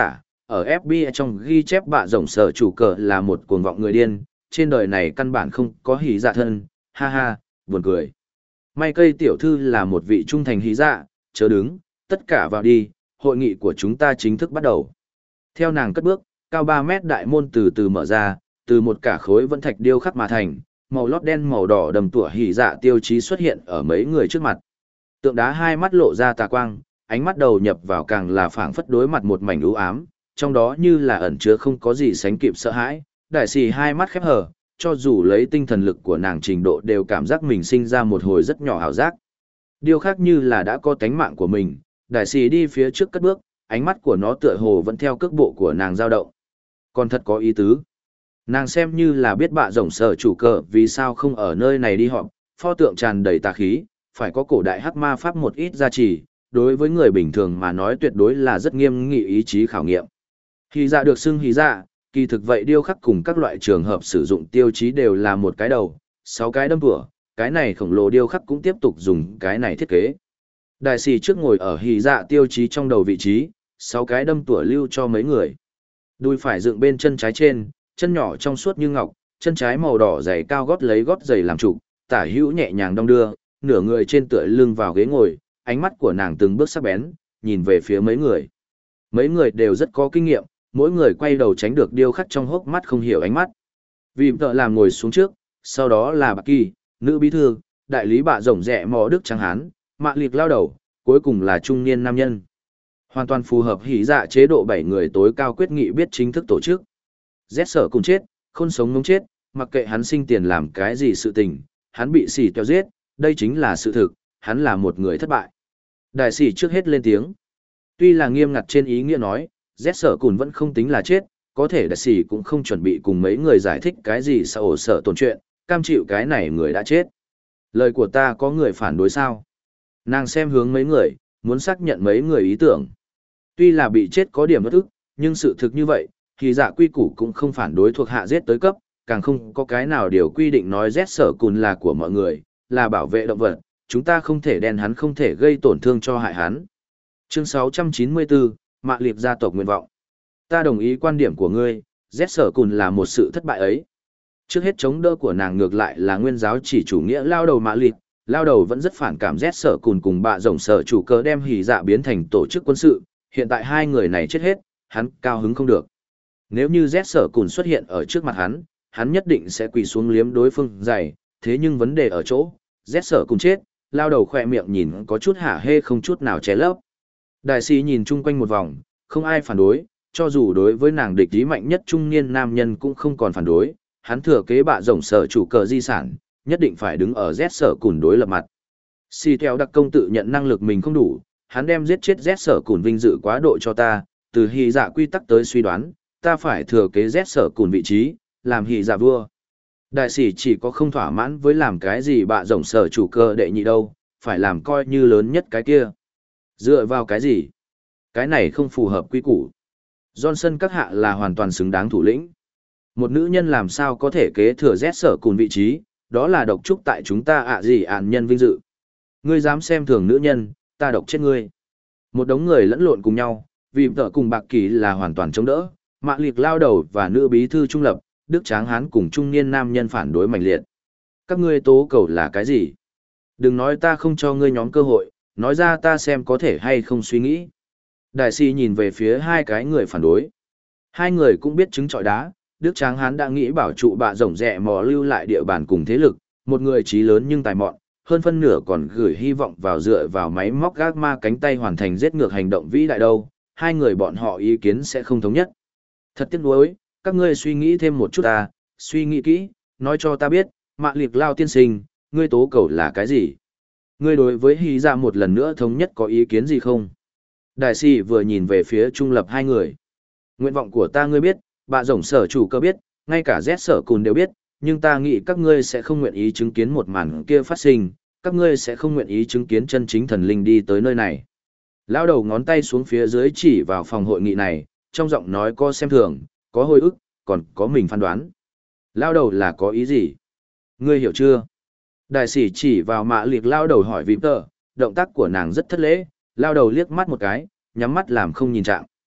ở ép bê i trong ghi chép bạ rồng sở chủ cờ là một cuồng vọng người điên, trên đời này căn bản không có hỉ dạ thân, ha ha, buồn cười. May cây tiểu thư là một vị trung thành hỉ dạ, chớ đứng, tất cả vào đi, hội nghị của chúng ta chính thức bắt đầu. Theo nàng cất bước, cao ba mét đại môn từ từ mở ra, từ một cả khối vân thạch điêu khắc mà thành, màu lót đen màu đỏ đầm tủa hỉ dạ tiêu chí xuất hiện ở mấy người trước mặt. Tượng đá hai mắt lộ ra tà quang, ánh mắt đầu nhập vào càng là phảng phất đối mặt một mảnh u ám, trong đó như là ẩn chứa không có gì sánh kịp sợ hãi. Đại sĩ hai mắt khép hờ, cho dù lấy tinh thần lực của nàng trình độ đều cảm giác mình sinh ra một hồi rất nhỏ ảo giác. Điều khác như là đã có tánh mạng của mình, đại sĩ đi phía trước cất bước, ánh mắt của nó tựa hồ vẫn theo cước bộ của nàng dao động. Còn thật có ý tứ. Nàng xem như là biết bạ rồng sở chủ cờ vì sao không ở nơi này đi họp, pho tượng tràn đầy tà khí, phải có cổ đại hắc ma pháp một ít gia trì, đối với người bình thường mà nói tuyệt đối là rất nghiêm nghị ý chí khảo nghiệm. Hỉ dạ được xưng hỉ dạ, kỳ thực vậy điêu khắc cùng các loại trường hợp sử dụng tiêu chí đều là một cái đầu, sáu cái đâm vửa, cái này khổng lồ điêu khắc cũng tiếp tục dùng cái này thiết kế. Đại sĩ trước ngồi ở hỉ dạ tiêu chí trong đầu vị trí, sáu cái đâm tủa lưu cho mấy người. Đùi phải dựng bên chân trái trên, chân nhỏ trong suốt như ngọc, chân trái màu đỏ dày cao gót lấy gót giày làm trụ, tả hữu nhẹ nhàng đong đưa, nửa người trên tựa lưng vào ghế ngồi, ánh mắt của nàng từng bước sắc bén, nhìn về phía mấy người. Mấy người đều rất có kinh nghiệm, mỗi người quay đầu tránh được điêu khắc trong hốc mắt không hiểu ánh mắt. Vì vợ làm ngồi xuống trước, sau đó là Bạc Kỳ, nữ bí thư, đại lý bạ rồng rẻ mò Đức Trắng Hán, mạ liệt lao đầu, cuối cùng là trung niên nam nhân. Hoàn toàn phù hợp hỉ dạ chế độ bảy người tối cao quyết nghị biết chính thức tổ chức. Z sở cùng chết, khôn sống ngống chết, mặc kệ hắn sinh tiền làm cái gì sự tình, hắn bị xỉ teo giết, đây chính là sự thực, hắn là một người thất bại. Đại sĩ trước hết lên tiếng. Tuy là nghiêm ngặt trên ý nghĩa nói, Z sở cùn vẫn không tính là chết, có thể đại sĩ cũng không chuẩn bị cùng mấy người giải thích cái gì sao ổ sở tồn chuyện, cam chịu cái này người đã chết. Lời của ta có người phản đối sao? Nàng xem hướng mấy người, muốn xác nhận mấy người ý tưởng. Tuy là bị chết có điểm bất ức, nhưng sự thực như vậy, thì dạ quy củ cũng không phản đối thuộc hạ giết tới cấp, càng không có cái nào điều quy định nói Z sở cùn là của mọi người, là bảo vệ động vật, chúng ta không thể đen hắn không thể gây tổn thương cho hại hắn. Chương sáu trăm chín mươi bốn, Mạ Liệp gia tộc nguyện vọng. Ta đồng ý quan điểm của ngươi, Z sở cùn là một sự thất bại ấy. Trước hết chống đỡ của nàng ngược lại là nguyên giáo chỉ chủ nghĩa lao đầu Mạ Liệp, lao đầu vẫn rất phản cảm Z sở cùn cùng bạ rồng sở chủ cờ đem hỉ dạ biến thành tổ chức quân sự, hiện tại hai người này chết hết, hắn cao hứng không được. Nếu như Z sở cùn xuất hiện ở trước mặt hắn, hắn nhất định sẽ quỳ xuống liếm đối phương dày, thế nhưng vấn đề ở chỗ, Z sở cùn chết, lao đầu khỏe miệng nhìn có chút hả hê không chút nào che lấp. Đại sĩ nhìn chung quanh một vòng, không ai phản đối, cho dù đối với nàng địch ý mạnh nhất trung niên nam nhân cũng không còn phản đối, hắn thừa kế bạ rồng sở chủ cờ di sản, nhất định phải đứng ở Z sở cùn đối lập mặt. Si theo đặc công tự nhận năng lực mình không đủ, hắn đem giết chết Z sở cùn vinh dự quá độ cho ta, từ hỉ dạ quy tắc tới suy đoán, ta phải thừa kế Z sở cùn vị trí, làm hỉ dạ vua. Đại sĩ chỉ có không thỏa mãn với làm cái gì bạ rồng sở chủ cơ đệ nhị đâu, phải làm coi như lớn nhất cái kia. Dựa vào cái gì? Cái này không phù hợp quy củ. Johnson các hạ là hoàn toàn xứng đáng thủ lĩnh. Một nữ nhân làm sao có thể kế thừa Z sở cùn vị trí, đó là độc trúc tại chúng ta ạ gì ạn nhân vinh dự. Ngươi dám xem thường nữ nhân, ta độc chết ngươi. Một đống người lẫn lộn cùng nhau, vì vợ cùng Bạc Kỳ là hoàn toàn chống đỡ, Mạ Liệt lao đầu và nữ bí thư trung lập, Đức Tráng Hán cùng trung niên nam nhân phản đối mạnh liệt. Các ngươi tố cầu là cái gì? Đừng nói ta không cho ngươi nhóm cơ hội, nói ra ta xem có thể hay không suy nghĩ. Đại sĩ nhìn về phía hai cái người phản đối. Hai người cũng biết chứng trọi đá, Đức Tráng Hán đã nghĩ bảo trụ bạ rồng rẻ mò lưu lại địa bàn cùng thế lực, một người trí lớn nhưng tài mọn, hơn phân nửa còn gửi hy vọng vào dựa vào máy móc gác ma cánh tay hoàn thành giết ngược hành động vĩ đại đâu, hai người bọn họ ý kiến sẽ không thống nhất. Thật tiếc nuối, các ngươi suy nghĩ thêm một chút ta, suy nghĩ kỹ, nói cho ta biết, Mạ Liệt lao tiên sinh, ngươi tố cầu là cái gì? Ngươi đối với hỉ dạ một lần nữa thống nhất có ý kiến gì không? Đại sĩ vừa nhìn về phía trung lập hai người. Nguyện vọng của ta ngươi biết, bạ rồng sở chủ cơ biết, ngay cả Z sở cùn đều biết, nhưng ta nghĩ các ngươi sẽ không nguyện ý chứng kiến một màn kia phát sinh, các ngươi sẽ không nguyện ý chứng kiến chân chính thần linh đi tới nơi này. Lao đầu ngón tay xuống phía dưới chỉ vào phòng hội nghị này, trong giọng nói có xem thường, có hồi ức, còn có mình phán đoán. Lao đầu là có ý gì? Ngươi hiểu chưa? Đại sĩ chỉ vào Mạ Liệt lao đầu hỏi vịp tờ, động tác của nàng rất thất lễ, lao đầu liếc mắt một cái, nhắm mắt làm không nhìn trạng.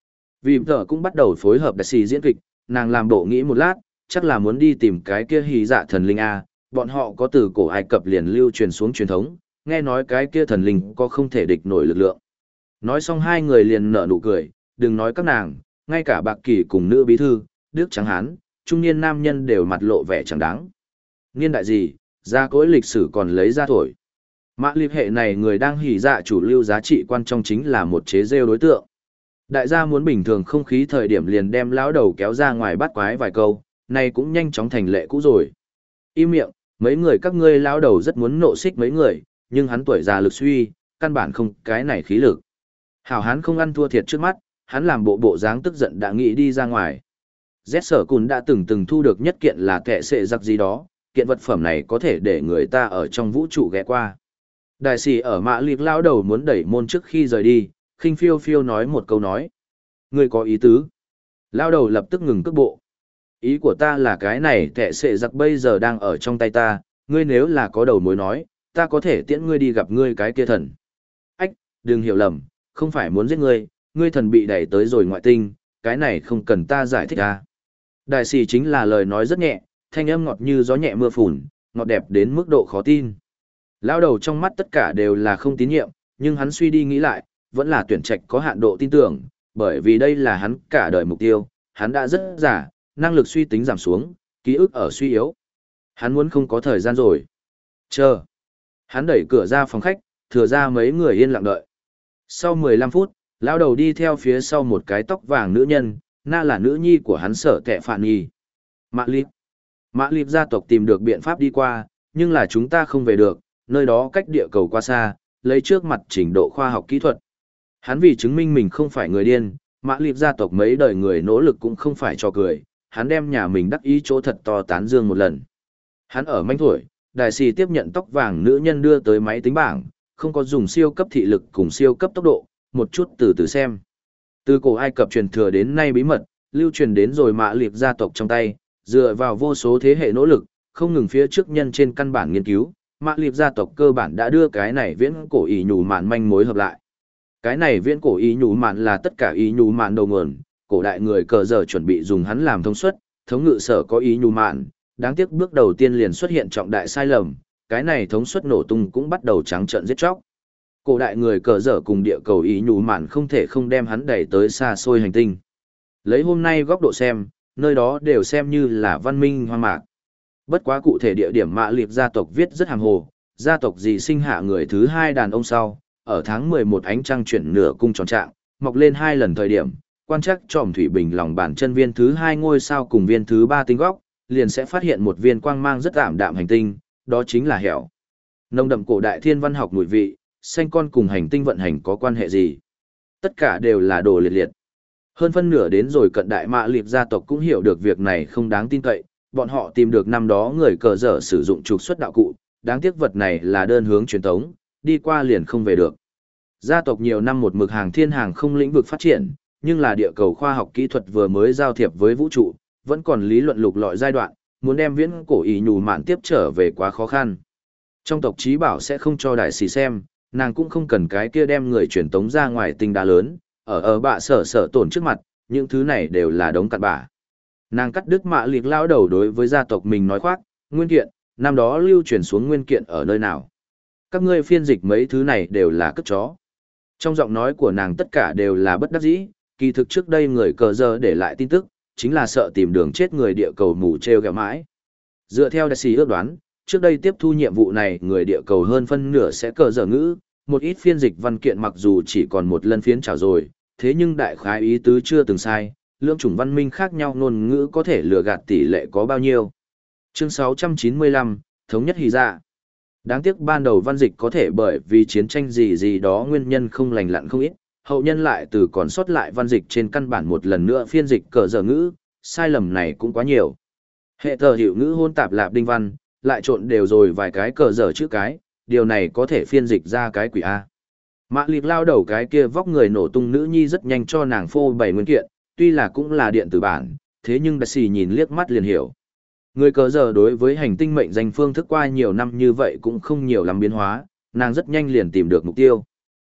Vì vợ cũng bắt đầu phối hợp đại sĩ diễn kịch, nàng làm bộ nghĩ một lát, chắc là muốn đi tìm cái kia hí dạ thần linh A, bọn họ có từ cổ Ai Cập liền lưu truyền xuống truyền thống, nghe nói cái kia thần linh có không thể địch nổi lực lượng. Nói xong hai người liền nở nụ cười, đừng nói các nàng, ngay cả Bạc Kỳ cùng nữ bí thư, Đức Trắng Hán, trung niên nam nhân đều mặt lộ vẻ chẳng đáng. Niên đại gì, ra cỗi lịch sử còn lấy ra thổi. Mã liệp hệ này người đang hỉ dạ chủ lưu giá trị quan trọng chính là một chế rêu đối tượng. Đại gia muốn bình thường không khí thời điểm liền đem lão đầu kéo ra ngoài bắt quái vài câu, này cũng nhanh chóng thành lệ cũ rồi. Im miệng, mấy người các ngươi lão đầu rất muốn nộ xích mấy người, nhưng hắn tuổi già lực suy, căn bản không cái này khí lực. Hảo hắn không ăn thua thiệt trước mắt, hắn làm bộ bộ dáng tức giận đã nghĩ đi ra ngoài. Z sở cùn đã từng từng thu được nhất kiện là kệ sệ giặc gì đó, kiện vật phẩm này có thể để người ta ở trong vũ trụ ghé qua. Đại sĩ ở mã liệt lão đầu muốn đẩy môn trước khi rời đi, khinh phiêu phiêu nói một câu nói. Ngươi có ý tứ. Lão đầu lập tức ngừng cước bộ. Ý của ta là cái này kệ sệ giặc bây giờ đang ở trong tay ta, ngươi nếu là có đầu mối nói, ta có thể tiễn ngươi đi gặp ngươi cái kia thần. Ách, đừng hiểu lầm, không phải muốn giết ngươi, ngươi thần bị đẩy tới rồi ngoại tinh, cái này không cần ta giải thích à. Đại sĩ chính là lời nói rất nhẹ, thanh âm ngọt như gió nhẹ mưa phùn, ngọt đẹp đến mức độ khó tin. Lão đầu trong mắt tất cả đều là không tín nhiệm, nhưng hắn suy đi nghĩ lại, vẫn là tuyển trạch có hạn độ tin tưởng, bởi vì đây là hắn cả đời mục tiêu, hắn đã rất già, năng lực suy tính giảm xuống, ký ức ở suy yếu. Hắn muốn không có thời gian rồi. Chờ. Hắn đẩy cửa ra phòng khách, thừa ra mấy người yên lặng đợi. Sau mười lăm phút, lão đầu đi theo phía sau một cái tóc vàng nữ nhân, na là nữ nhi của hắn Sở Tệ Phạn Nhi. Mã Lịp. Mã Lịp gia tộc tìm được biện pháp đi qua, nhưng là chúng ta không về được, nơi đó cách địa cầu quá xa, lấy trước mặt trình độ khoa học kỹ thuật. Hắn vì chứng minh mình không phải người điên, Mã Lịp gia tộc mấy đời người nỗ lực cũng không phải cho cười, hắn đem nhà mình đắc ý chỗ thật to tán dương một lần. Hắn ở manh tuổi, đại sĩ tiếp nhận tóc vàng nữ nhân đưa tới máy tính bảng, không có dùng siêu cấp thị lực cùng siêu cấp tốc độ, một chút từ từ xem. Từ cổ Ai Cập truyền thừa đến nay bí mật, lưu truyền đến rồi Mã Lịp gia tộc trong tay, dựa vào vô số thế hệ nỗ lực, không ngừng phía trước nhân trên căn bản nghiên cứu, Mã Lịp gia tộc cơ bản đã đưa cái này viễn cổ ý nhủ mạn manh mối hợp lại. Cái này viễn cổ ý nhủ mạn là tất cả ý nhủ mạn đầu nguồn, cổ đại người cờ giờ chuẩn bị dùng hắn làm thông suất, thống ngự sở có ý nhủ mạn, đáng tiếc bước đầu tiên liền xuất hiện trọng đại sai lầm, cái này thống suất nổ tung cũng bắt đầu trắng trợn giết chóc. Cổ đại người cờ dở cùng địa cầu ý nhủ mạn không thể không đem hắn đẩy tới xa xôi hành tinh. Lấy hôm nay góc độ xem, nơi đó đều xem như là văn minh hoang mạc. Bất quá cụ thể địa điểm Mã Lịp gia tộc viết rất hàm hồ, gia tộc gì sinh hạ người thứ hai đàn ông sau, ở tháng mười một ánh trăng chuyển nửa cung tròn trạng, mọc lên hai lần thời điểm, quan trắc tròm thủy bình lòng bàn chân viên thứ hai ngôi sao cùng viên thứ ba tinh góc, liền sẽ phát hiện một viên quang mang rất ảm đạm hành tinh, đó chính là hẻo. Nồng đậm cổ đại thiên văn học mùi vị, xanh con cùng hành tinh vận hành có quan hệ gì? Tất cả đều là đồ liệt liệt. Hơn phân nửa đến rồi cận đại Mã Lịp gia tộc cũng hiểu được việc này không đáng tin cậy, bọn họ tìm được năm đó người cờ dở sử dụng trục xuất đạo cụ, đáng tiếc vật này là đơn hướng truyền tống, đi qua liền không về được. Gia tộc nhiều năm một mực hàng thiên hàng không lĩnh vực phát triển, nhưng là địa cầu khoa học kỹ thuật vừa mới giao thiệp với vũ trụ, vẫn còn lý luận lục lọi giai đoạn, muốn đem viễn cổ ý nhủ mạn tiếp trở về quá khó khăn. Trong tộc trí bảo sẽ không cho đại sĩ xem, nàng cũng không cần cái kia đem người truyền tống ra ngoài tinh đá lớn, ở ở bạ sở sở tổn trước mặt, những thứ này đều là đống cặn bã. Nàng cắt đứt Mã Lịp lao đầu đối với gia tộc mình nói khoác, nguyên kiện, năm đó lưu truyền xuống nguyên kiện ở nơi nào. Các ngươi phiên dịch mấy thứ này đều là cất chó. Trong giọng nói của nàng tất cả đều là bất đắc dĩ, kỳ thực trước đây người cờ giờ để lại tin tức, chính là sợ tìm đường chết người địa cầu mù treo gẹo mãi. Dựa theo đại sĩ ước đoán, trước đây tiếp thu nhiệm vụ này người địa cầu hơn phân nửa sẽ cờ giờ ngữ, một ít phiên dịch văn kiện mặc dù chỉ còn một lần phiến trào rồi, thế nhưng đại khái ý tứ chưa từng sai, lưỡng chủng văn minh khác nhau ngôn ngữ có thể lừa gạt tỷ lệ có bao nhiêu. Chương sáu trăm chín mươi lăm, Thống nhất Hy Dạ. Đáng tiếc ban đầu văn dịch có thể bởi vì chiến tranh gì gì đó nguyên nhân không lành lặn không ít, hậu nhân lại từ còn sót lại văn dịch trên căn bản một lần nữa phiên dịch cờ giờ ngữ, sai lầm này cũng quá nhiều. Hệ thờ hiệu ngữ hôn tạp lạp đinh văn, lại trộn đều rồi vài cái cờ giờ chữ cái, điều này có thể phiên dịch ra cái quỷ A. Mã Lịp lao đầu cái kia vóc người nổ tung nữ nhi rất nhanh cho nàng phô bày nguyên kiện, tuy là cũng là điện tử bản, thế nhưng đại sĩ nhìn liếc mắt liền hiểu. Người cờ giờ đối với hành tinh mệnh danh phương thức qua nhiều năm như vậy cũng không nhiều lắm biến hóa, nàng rất nhanh liền tìm được mục tiêu.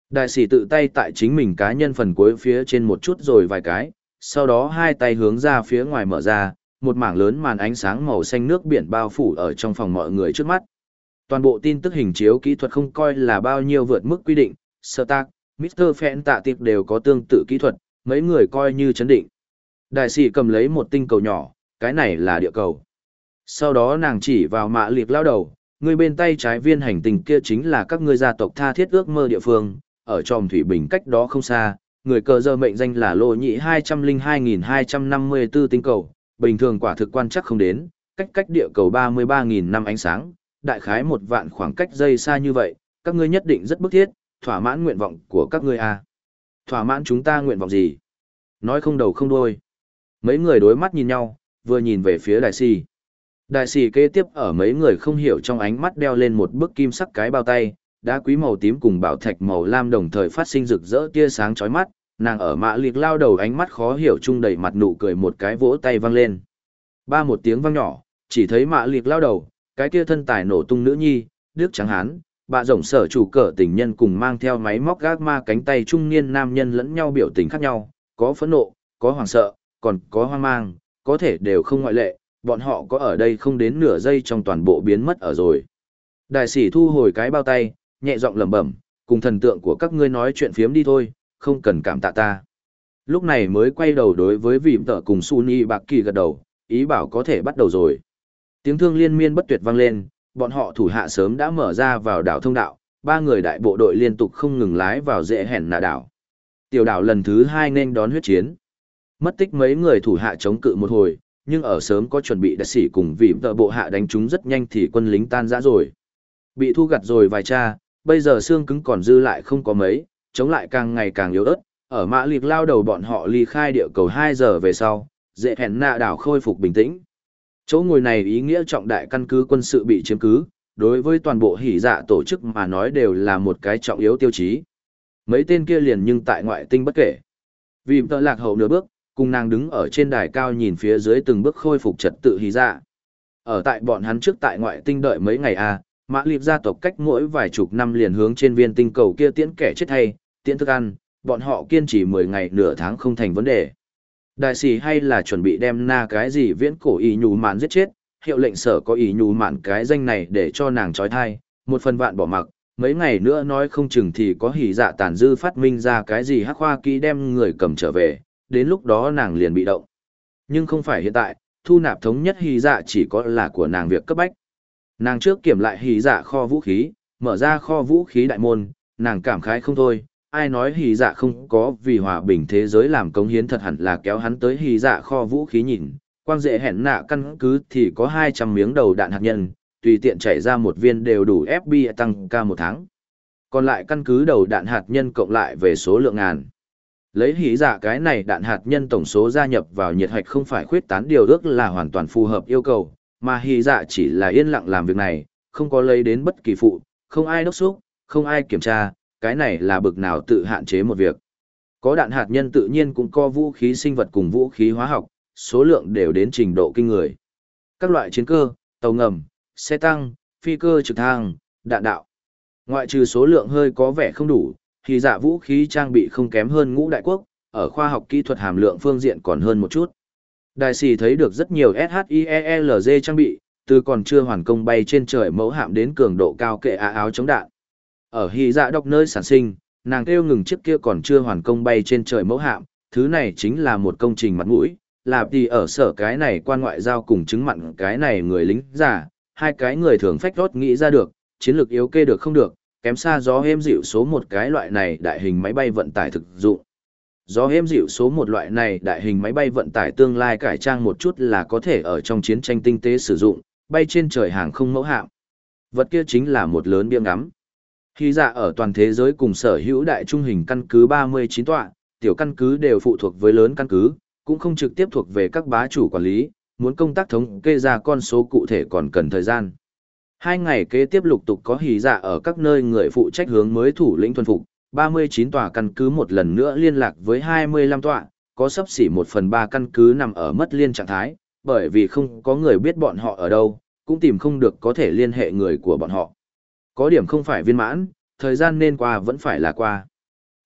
Đại sĩ tự tay tại chính mình cá nhân phần cuối phía trên một chút rồi vài cái, sau đó hai tay hướng ra phía ngoài mở ra, một mảng lớn màn ánh sáng màu xanh nước biển bao phủ ở trong phòng mọi người trước mắt. Toàn bộ tin tức hình chiếu kỹ thuật không coi là bao nhiêu vượt mức quy định, sơ tác, mít tơ Phen tạ tiệp đều có tương tự kỹ thuật, mấy người coi như chấn định. Đại sĩ cầm lấy một tinh cầu nhỏ, cái này là địa cầu. Sau đó nàng chỉ vào mạ liệt lao đầu, người bên tay trái viên hành tinh kia chính là các ngươi gia tộc tha thiết ước mơ địa phương, ở tròm thủy bình cách đó không xa, người cờ giờ mệnh danh là lô nhị hai trăm lẻ hai nghìn hai trăm năm mươi tư tinh cầu, bình thường quả thực quan chắc không đến, cách cách địa cầu ba mươi ba nghìn năm ánh sáng, đại khái một vạn khoảng cách dây xa như vậy, các ngươi nhất định rất bức thiết, thỏa mãn nguyện vọng của các ngươi à. Thỏa mãn chúng ta nguyện vọng gì? Nói không đầu không đuôi. Mấy người đối mắt nhìn nhau, vừa nhìn về phía đại sĩ. Đại sĩ kế tiếp ở mấy người không hiểu trong ánh mắt đeo lên một bức kim sắc cái bao tay, đá quý màu tím cùng bảo thạch màu lam đồng thời phát sinh rực rỡ tia sáng chói mắt, nàng ở mạ liệt lao đầu ánh mắt khó hiểu chung đầy mặt nụ cười một cái vỗ tay vang lên. Ba một tiếng vang nhỏ, chỉ thấy mạ liệt lao đầu, cái kia thân tài nổ tung nữ nhi, đức trắng hán, bà rồng sở chủ cỡ tình nhân cùng mang theo máy móc gác ma cánh tay trung niên nam nhân lẫn nhau biểu tình khác nhau, có phẫn nộ, có hoảng sợ, còn có hoang mang, có thể đều không ngoại lệ, bọn họ có ở đây không đến nửa giây trong toàn bộ biến mất ở rồi. Đại sĩ thu hồi cái bao tay, nhẹ giọng lẩm bẩm, cùng thần tượng của các ngươi nói chuyện phiếm đi thôi, không cần cảm tạ ta. Lúc này mới quay đầu đối với vị tợ cùng Suni Bạc Kỳ gật đầu, ý bảo có thể bắt đầu rồi. Tiếng thương liên miên bất tuyệt vang lên, bọn họ thủ hạ sớm đã mở ra vào đảo thông đạo, ba người đại bộ đội liên tục không ngừng lái vào dễ hẻn nạ đảo. Tiểu đảo lần thứ hai nên đón huyết chiến. Mất tích mấy người thủ hạ chống cự một hồi, nhưng ở sớm có chuẩn bị đặc sĩ cùng vị tợ bộ hạ đánh chúng rất nhanh thì quân lính tan rã rồi. Bị thu gặt rồi vài cha, bây giờ xương cứng còn dư lại không có mấy, chống lại càng ngày càng yếu ớt, ở mã liệt lao đầu bọn họ ly khai địa cầu hai giờ về sau, dễ hẹn nạ đảo khôi phục bình tĩnh. Chỗ ngồi này ý nghĩa trọng đại căn cứ quân sự bị chiếm cứ, đối với toàn bộ hỉ dạ tổ chức mà nói đều là một cái trọng yếu tiêu chí. Mấy tên kia liền nhưng tại ngoại tinh bất kể. Vì tợ lạc hậu nửa bước, cùng nàng đứng ở trên đài cao nhìn phía dưới từng bước khôi phục trật tự hỉ dạ. Ở tại bọn hắn trước tại ngoại tinh đợi mấy ngày a, mã liệp gia tộc cách mỗi vài chục năm liền hướng trên viên tinh cầu kia tiễn kẻ chết hay, tiễn thức ăn, bọn họ kiên trì mười ngày nửa tháng không thành vấn đề. Đại sĩ hay là chuẩn bị đem na cái gì viễn cổ ý nhù mạn giết chết, hiệu lệnh sở có ý nhù mạn cái danh này để cho nàng trói thai, một phần vạn bỏ mặc, mấy ngày nữa nói không chừng thì có hỉ dạ tàn dư phát minh ra cái gì hắc khoa kỹ đem người cầm trở về, đến lúc đó nàng liền bị động. Nhưng không phải hiện tại, thu nạp thống nhất hỉ dạ chỉ có là của nàng việc cấp bách. Nàng trước kiểm lại hỉ dạ kho vũ khí, mở ra kho vũ khí đại môn, nàng cảm khái không thôi, ai nói hỉ dạ không có vì hòa bình thế giới làm cống hiến thật hẳn là kéo hắn tới hỉ dạ kho vũ khí nhìn, quang dễ hẹn nạ căn cứ thì có hai trăm miếng đầu đạn hạt nhân, tùy tiện chảy ra một viên đều đủ ép bê i tăng ca một tháng. Còn lại căn cứ đầu đạn hạt nhân cộng lại về số lượng ngàn. Lấy hỉ dạ cái này đạn hạt nhân tổng số gia nhập vào nhiệt hạch không phải khuyết tán điều ước là hoàn toàn phù hợp yêu cầu, mà hỉ dạ chỉ là yên lặng làm việc này, không có lấy đến bất kỳ phụ, không ai đốc xúc, không ai kiểm tra, cái này là bực nào tự hạn chế một việc. Có đạn hạt nhân tự nhiên cũng có vũ khí sinh vật cùng vũ khí hóa học, số lượng đều đến trình độ kinh người. Các loại chiến cơ, tàu ngầm, xe tăng, phi cơ trực thăng, đạn đạo. Ngoại trừ số lượng hơi có vẻ không đủ, thì dạ vũ khí trang bị không kém hơn ngũ đại quốc, ở khoa học kỹ thuật hàm lượng phương diện còn hơn một chút. Đại sĩ thấy được rất nhiều SHIELZ trang bị, từ còn chưa hoàn công bay trên trời mẫu hạm đến cường độ cao kệ á áo chống đạn. Ở hy dạ đọc nơi sản sinh, nàng kêu ngừng chiếc kia còn chưa hoàn công bay trên trời mẫu hạm, thứ này chính là một công trình mặt mũi, là thì ở sở cái này quan ngoại giao cùng chứng mặn cái này người lính giả, hai cái người thường phách rốt nghĩ ra được, chiến lược yếu kê được không được, kém xa gió êm dịu số một cái loại này đại hình máy bay vận tải thực dụng. Gió êm dịu số một loại này đại hình máy bay vận tải tương lai cải trang một chút là có thể ở trong chiến tranh tinh tế sử dụng, bay trên trời hàng không mẫu hạm. Vật kia chính là một lớn biếng ngắm. Hy dạ ở toàn thế giới cùng sở hữu đại trung hình căn cứ ba mươi chín tọa, tiểu căn cứ đều phụ thuộc với lớn căn cứ, cũng không trực tiếp thuộc về các bá chủ quản lý, muốn công tác thống kê ra con số cụ thể còn cần thời gian. Hai ngày kế tiếp lục tục có hỉ dạ ở các nơi người phụ trách hướng mới thủ lĩnh thuần phục, ba mươi chín tòa căn cứ một lần nữa liên lạc với hai mươi lăm tọa, có sắp xỉ một phần ba căn cứ nằm ở mất liên trạng thái, bởi vì không có người biết bọn họ ở đâu, cũng tìm không được có thể liên hệ người của bọn họ. Có điểm không phải viên mãn, thời gian nên qua vẫn phải là qua.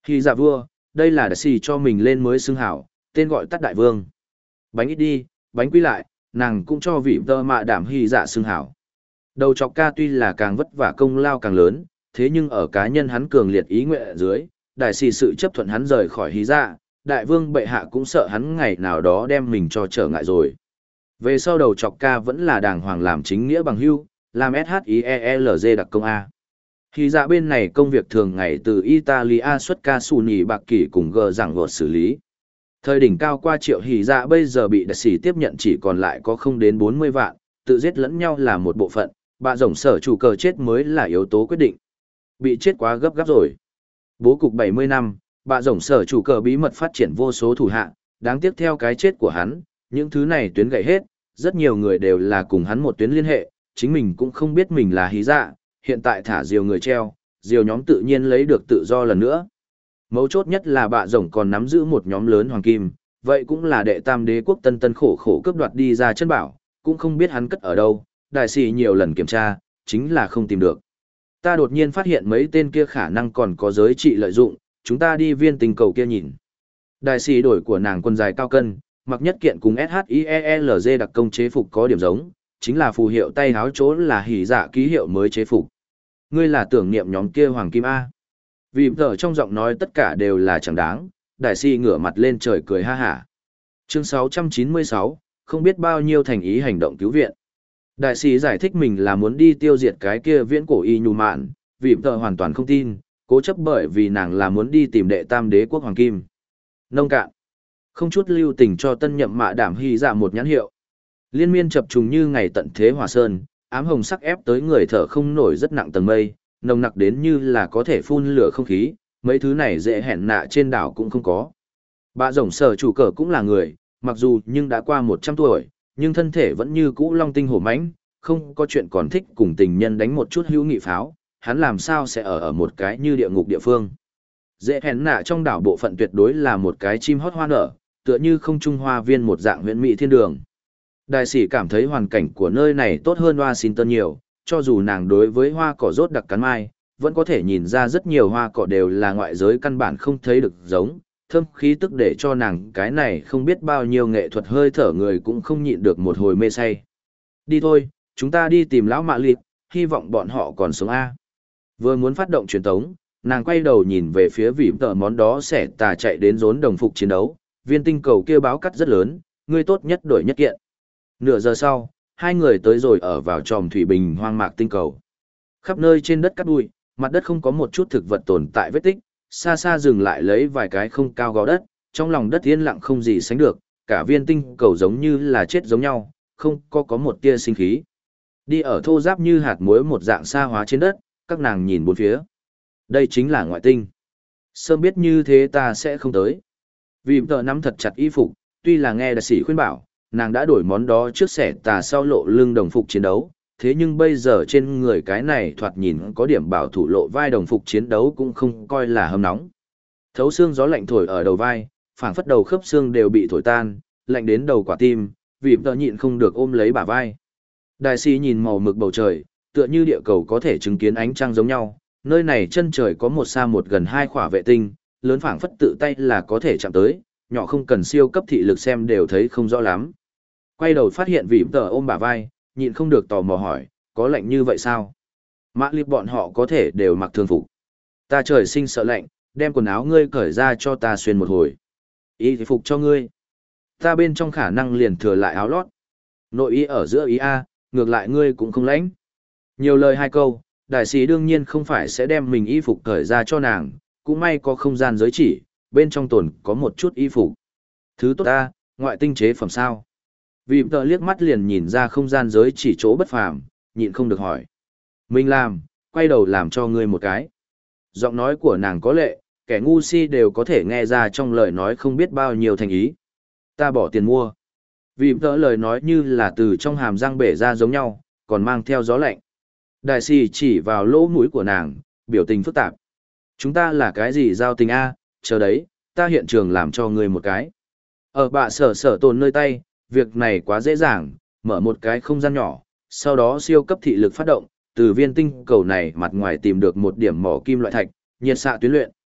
Hy dạ vua, đây là đại sĩ cho mình lên mới xưng hảo, tên gọi tắt đại vương. Bánh ít đi, bánh quy lại, nàng cũng cho vị tơ mạ đảm hy dạ xưng hảo. Đầu chọc ca tuy là càng vất vả công lao càng lớn, thế nhưng ở cá nhân hắn cường liệt ý nguyện ở dưới, đại sĩ sự chấp thuận hắn rời khỏi hy dạ, đại vương bệ hạ cũng sợ hắn ngày nào đó đem mình cho trở ngại rồi. Về sau đầu chọc ca vẫn là đàng hoàng làm chính nghĩa bằng hưu, làm SHIELZ đặc công A. Hy dạ bên này công việc thường ngày từ Italia xuất ca xù nỉ bạc kỷ cùng gờ giảng gột xử lý. Thời đỉnh cao qua triệu hỷ dạ bây giờ bị đại sĩ tiếp nhận chỉ còn lại có không đến bốn mươi vạn, tự giết lẫn nhau là một bộ phận, bạ rồng sở chủ cờ chết mới là yếu tố quyết định. Bị chết quá gấp gáp rồi. Bố cục bảy mươi năm, bạ rồng sở chủ cờ bí mật phát triển vô số thủ hạ, đáng tiếc theo cái chết của hắn, những thứ này tuyến gãy hết, rất nhiều người đều là cùng hắn một tuyến liên hệ, chính mình cũng không biết mình là hí dạ, hiện tại thả diều người treo, diều nhóm tự nhiên lấy được tự do lần nữa. Mấu chốt nhất là bạ rồng còn nắm giữ một nhóm lớn hoàng kim, vậy cũng là đệ tam đế quốc tân tân khổ khổ cướp đoạt đi ra chân bảo, cũng không biết hắn cất ở đâu, đại sĩ nhiều lần kiểm tra, chính là không tìm được. Ta đột nhiên phát hiện mấy tên kia khả năng còn có giới trị lợi dụng, chúng ta đi viên tình cầu kia nhìn. Đại sĩ đổi của nàng quần dài cao cân, mặc nhất kiện cùng SHIELZ đặc công chế phục có điểm giống, chính là phù hiệu tay háo chỗ là hỉ dạ ký hiệu mới chế phục. Ngươi là tưởng niệm nhóm kia hoàng kim A. Vì tờ trong giọng nói tất cả đều là chẳng đáng, đại sĩ ngửa mặt lên trời cười ha hả. Chương sáu trăm chín mươi sáu, không biết bao nhiêu thành ý hành động cứu viện. Đại sĩ giải thích mình là muốn đi tiêu diệt cái kia viễn cổ y nhu mạn, vì tờ hoàn toàn không tin, cố chấp bởi vì nàng là muốn đi tìm đệ tam đế quốc hoàng kim. Nông cạn. Không chút lưu tình cho tân nhậm mạ đảm hy dạ một nhãn hiệu. Liên miên chập trùng như ngày tận thế hòa sơn, ám hồng sắc ép tới người thở không nổi rất nặng tầng mây, nồng nặc đến như là có thể phun lửa không khí, mấy thứ này dễ hẹn nạ trên đảo cũng không có. Bạ rồng sở chủ cờ cũng là người, mặc dù nhưng đã qua một trăm tuổi, nhưng thân thể vẫn như cũ long tinh hổ mãnh, không có chuyện còn thích cùng tình nhân đánh một chút hữu nghị pháo, hắn làm sao sẽ ở ở một cái như địa ngục địa phương. Dễ hẹn nạ trong đảo bộ phận tuyệt đối là một cái chim hót hoa nở, tựa như không trung hoa viên một dạng huyện mỹ thiên đường. Đại sĩ cảm thấy hoàn cảnh của nơi này tốt hơn Washington nhiều, cho dù nàng đối với hoa cỏ rốt đặc cắn mai, vẫn có thể nhìn ra rất nhiều hoa cỏ đều là ngoại giới căn bản không thấy được giống, thơm khí tức để cho nàng cái này không biết bao nhiêu nghệ thuật hơi thở người cũng không nhịn được một hồi mê say. Đi thôi, chúng ta đi tìm lão mạ liệt, hy vọng bọn họ còn sống A. Vừa muốn phát động truyền tống, nàng quay đầu nhìn về phía vỉm tờ món đó sẽ tà chạy đến rốn đồng phục chiến đấu, viên tinh cầu kia báo cắt rất lớn, ngươi tốt nhất đổi nhất kiện. Nửa giờ sau, hai người tới rồi ở vào tròm thủy bình hoang mạc tinh cầu. Khắp nơi trên đất cát bụi, mặt đất không có một chút thực vật tồn tại vết tích, xa xa dừng lại lấy vài cái không cao gò đất, trong lòng đất yên lặng không gì sánh được, cả viên tinh cầu giống như là chết giống nhau, không có có một tia sinh khí. Đi ở thô ráp như hạt muối một dạng xa hóa trên đất, các nàng nhìn bốn phía. Đây chính là ngoại tinh. Sớm biết như thế ta sẽ không tới. Vì tờ nắm thật chặt y phục, tuy là nghe đại sĩ khuyên bảo, nàng đã đổi món đó trước xẻ tà sau lộ lưng đồng phục chiến đấu, thế nhưng bây giờ trên người cái này thoạt nhìn có điểm bảo thủ lộ vai đồng phục chiến đấu cũng không coi là hâm nóng. Thấu xương gió lạnh thổi ở đầu vai, phảng phất đầu khớp xương đều bị thổi tan, lạnh đến đầu quả tim, vì tờ nhịn không được ôm lấy bả vai. Đại sĩ nhìn màu mực bầu trời, tựa như địa cầu có thể chứng kiến ánh trăng giống nhau, nơi này chân trời có một xa một gần hai khỏa vệ tinh, lớn phảng phất tự tay là có thể chạm tới, nhỏ không cần siêu cấp thị lực xem đều thấy không rõ lắm. Quay đầu phát hiện vì tờ ôm bả vai, nhịn không được tò mò hỏi, có lạnh như vậy sao? Mã liệp bọn họ có thể đều mặc thường phục. Ta trời sinh sợ lạnh, đem quần áo ngươi cởi ra cho ta xuyên một hồi. Y phục cho ngươi. Ta bên trong khả năng liền thừa lại áo lót. Nội y ở giữa ý A, ngược lại ngươi cũng không lãnh. Nhiều lời hai câu, đại sĩ đương nhiên không phải sẽ đem mình y phục cởi ra cho nàng, cũng may có không gian giới chỉ, bên trong tồn có một chút y phục. Thứ tốt ta, ngoại tinh chế phẩm sao? Vì tờ liếc mắt liền nhìn ra không gian giới chỉ chỗ bất phàm, nhịn không được hỏi. Mình làm, quay đầu làm cho ngươi một cái. Giọng nói của nàng có lệ, kẻ ngu si đều có thể nghe ra trong lời nói không biết bao nhiêu thành ý. Ta bỏ tiền mua. Vì tờ lời nói như là từ trong hàm răng bể ra giống nhau, còn mang theo gió lạnh. Đại sĩ chỉ vào lỗ mũi của nàng, biểu tình phức tạp. Chúng ta là cái gì giao tình A, chờ đấy, ta hiện trường làm cho ngươi một cái. Ở bạ sở sở tồn nơi tay, việc này quá dễ dàng, mở một cái không gian nhỏ, sau đó siêu cấp thị lực phát động, từ viên tinh cầu này mặt ngoài tìm được một điểm mỏ kim loại thạch, nhiệt xạ tuyến luyện,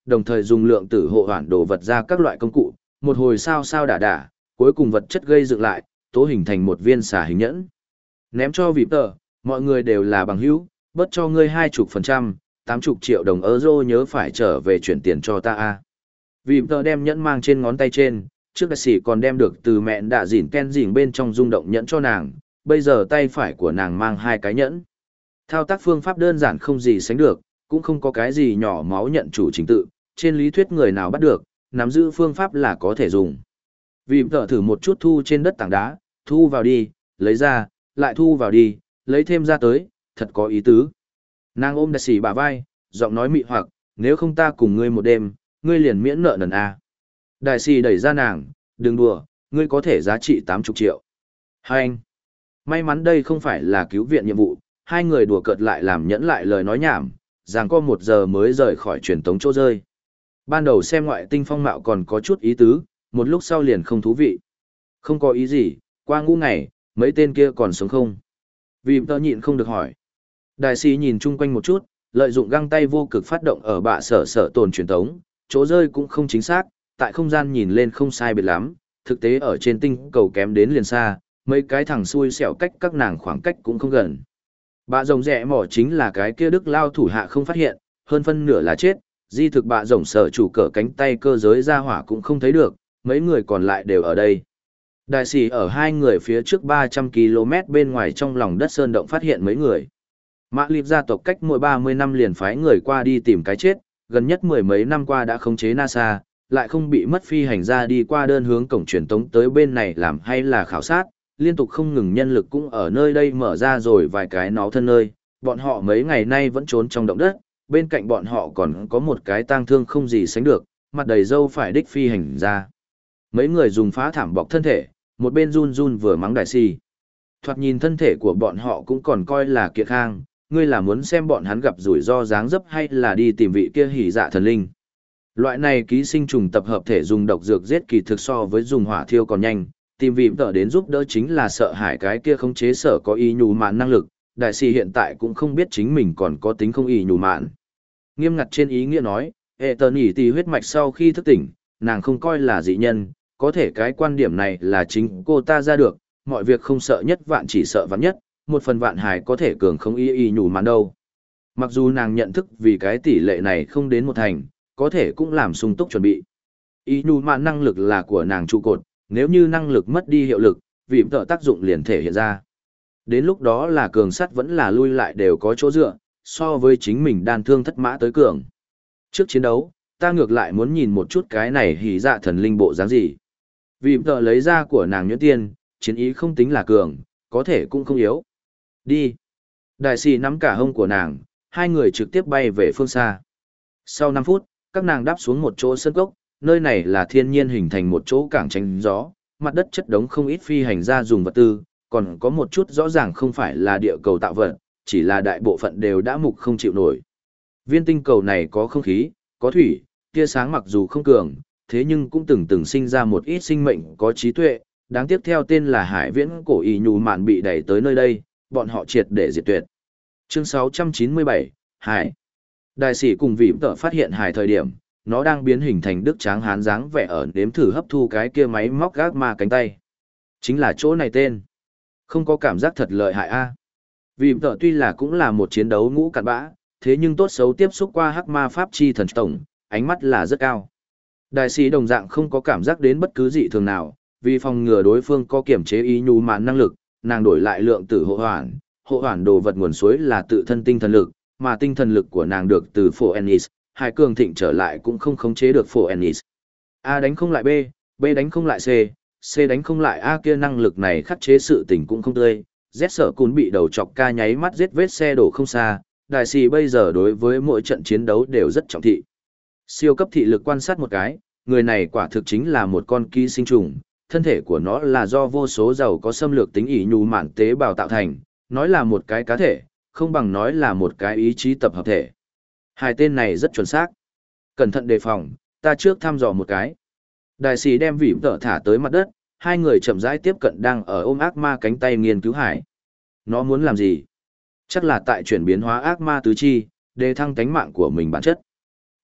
đồng thời dùng lượng tử hộ hoàn đồ vật ra các loại công cụ, một hồi sao sao đả đả, cuối cùng vật chất gây dựng lại, tố hình thành một viên xà hình nhẫn. Ném cho vịp tờ, mọi người đều là bằng hữu, bớt cho ngươi hai chục phần trăm, tám chục triệu đồng euro nhớ phải trở về chuyển tiền cho ta a. Vịp tờ đem nhẫn mang trên ngón tay trên, trước đại sĩ còn đem được từ mẹ đã dỉn ken dỉn bên trong rung động nhẫn cho nàng, bây giờ tay phải của nàng mang hai cái nhẫn. Thao tác phương pháp đơn giản không gì sánh được, cũng không có cái gì nhỏ máu nhận chủ trình tự, trên lý thuyết người nào bắt được, nắm giữ phương pháp là có thể dùng. Vì tờ thử một chút thu trên đất tảng đá, thu vào đi, lấy ra, lại thu vào đi, lấy thêm ra tới, thật có ý tứ. Nàng ôm đại sĩ bả vai, giọng nói mị hoặc, nếu không ta cùng ngươi một đêm, ngươi liền miễn nợ nần a. Đại sĩ đẩy ra nàng, đừng đùa, ngươi có thể giá trị tám mươi triệu. Hai anh. May mắn đây không phải là cứu viện nhiệm vụ, hai người đùa cợt lại làm nhẫn lại lời nói nhảm, rằng có một giờ mới rời khỏi truyền tống chỗ rơi. Ban đầu xem ngoại tinh phong mạo còn có chút ý tứ, một lúc sau liền không thú vị. Không có ý gì, qua ngũ ngày, mấy tên kia còn sống không? Vì tớ nhịn không được hỏi. Đại sĩ nhìn chung quanh một chút, lợi dụng găng tay vô cực phát động ở bạ sở sở tồn truyền tống, chỗ rơi cũng không chính xác, tại không gian nhìn lên không sai biệt lắm, thực tế ở trên tinh cầu kém đến liền xa, mấy cái thằng xui xẻo cách các nàng khoảng cách cũng không gần. Bạ rồng rẽ mỏ chính là cái kia đức lao thủ hạ không phát hiện, hơn phân nửa là chết, di thực bạ rồng sở chủ cỡ cánh tay cơ giới ra hỏa cũng không thấy được, mấy người còn lại đều ở đây. Đại sĩ ở hai người phía trước ba trăm ki lô mét bên ngoài trong lòng đất sơn động phát hiện mấy người. Mã Lịp gia tộc cách mỗi ba mươi năm liền phái người qua đi tìm cái chết, gần nhất mười mấy năm qua đã khống chế NASA, lại không bị mất phi hành gia đi qua đơn hướng cổng truyền tống tới bên này làm hay là khảo sát, liên tục không ngừng nhân lực cũng ở nơi đây mở ra rồi vài cái nó thân nơi, bọn họ mấy ngày nay vẫn trốn trong động đất, bên cạnh bọn họ còn có một cái tang thương không gì sánh được, mặt đầy râu phải đích phi hành gia. Mấy người dùng phá thảm bọc thân thể, một bên run run vừa mắng đại si. Thoạt nhìn thân thể của bọn họ cũng còn coi là kiệt khang, ngươi là muốn xem bọn hắn gặp rủi ro dáng dấp hay là đi tìm vị kia hỉ dạ thần linh. Loại này ký sinh trùng tập hợp thể dùng độc dược giết kỳ thực so với dùng hỏa thiêu còn nhanh, tìm vị tợ đến giúp đỡ chính là sợ hãi cái kia không chế sở có y nhù mạn năng lực, đại sĩ hiện tại cũng không biết chính mình còn có tính không y nhù mạn. Nghiêm ngặt trên ý nghĩa nói, hệ tờ nhỉ tì huyết mạch sau khi thức tỉnh, nàng không coi là dị nhân, có thể cái quan điểm này là chính cô ta ra được, mọi việc không sợ nhất vạn chỉ sợ vạn nhất, một phần vạn hài có thể cường không y y nhù mạn đâu. Mặc dù nàng nhận thức vì cái tỷ lệ này không đến một thành, có thể cũng làm sung túc chuẩn bị. Y nhù mạn năng lực là của nàng trụ cột, nếu như năng lực mất đi hiệu lực, vì tợ tác dụng liền thể hiện ra. Đến lúc đó là cường sắt vẫn là lui lại đều có chỗ dựa, so với chính mình đan thương thất mã tới cường. Trước chiến đấu, ta ngược lại muốn nhìn một chút cái này hỉ dạ thần linh bộ dáng gì. Vì tợ lấy ra của nàng nhuyễn tiên, chiến ý không tính là cường, có thể cũng không yếu. Đi. Đại sĩ nắm cả hông của nàng, hai người trực tiếp bay về phương xa. Sau năm phút, các nàng đáp xuống một chỗ sân cốc, nơi này là thiên nhiên hình thành một chỗ cảng tránh gió, mặt đất chất đống không ít phi hành gia dùng vật tư, còn có một chút rõ ràng không phải là địa cầu tạo vật, chỉ là đại bộ phận đều đã mục không chịu nổi. Viên tinh cầu này có không khí, có thủy, tia sáng mặc dù không cường, thế nhưng cũng từng từng sinh ra một ít sinh mệnh có trí tuệ, đáng tiếc theo tên là Hải Viễn cổ y nhù mạn bị đẩy tới nơi đây, bọn họ triệt để diệt tuyệt. Chương sáu trăm chín mươi bảy, Hải. Đại sĩ cùng vị tợ phát hiện Hải thời điểm, nó đang biến hình thành đức tráng hán dáng vẻ ở nếm thử hấp thu cái kia máy móc gác ma cánh tay. Chính là chỗ này tên. Không có cảm giác thật lợi hại a. Vì tợ tuy là cũng là một chiến đấu ngũ cặn bã, thế nhưng tốt xấu tiếp xúc qua hắc ma pháp chi thần tổng, ánh mắt là rất cao. Đại sĩ đồng dạng không có cảm giác đến bất cứ dị thường nào, vì phòng ngừa đối phương có kiểm chế ý nhu mạn năng lực, nàng đổi lại lượng tử hộ hoàn, hộ hoàn đồ vật nguồn suối là tự thân tinh thần lực, mà tinh thần lực của nàng được từ phổ Ennis, Hải cường thịnh trở lại cũng không khống chế được phổ Ennis. A đánh không lại B, B đánh không lại C, C đánh không lại A kia năng lực này khắc chế sự tình cũng không tươi. Z sở cún bị đầu chọc ca nháy mắt giết vết xe đổ không xa, đại sĩ bây giờ đối với mỗi trận chiến đấu đều rất trọng thị. Siêu cấp thị lực quan sát một cái, người này quả thực chính là một con ký sinh trùng, thân thể của nó là do vô số giàu có xâm lược tính ỷ nhu mạn tế bào tạo thành, nói là một cái cá thể, không bằng nói là một cái ý chí tập hợp thể. Hai tên này rất chuẩn xác. Cẩn thận đề phòng, ta trước thăm dò một cái. Đại sĩ đem vỉ tợ thả tới mặt đất, hai người chậm rãi tiếp cận đang ở ôm ác ma cánh tay nghiên cứu Hải. Nó muốn làm gì? Chắc là tại chuyển biến hóa ác ma tứ chi, để thăng tánh mạng của mình bản chất.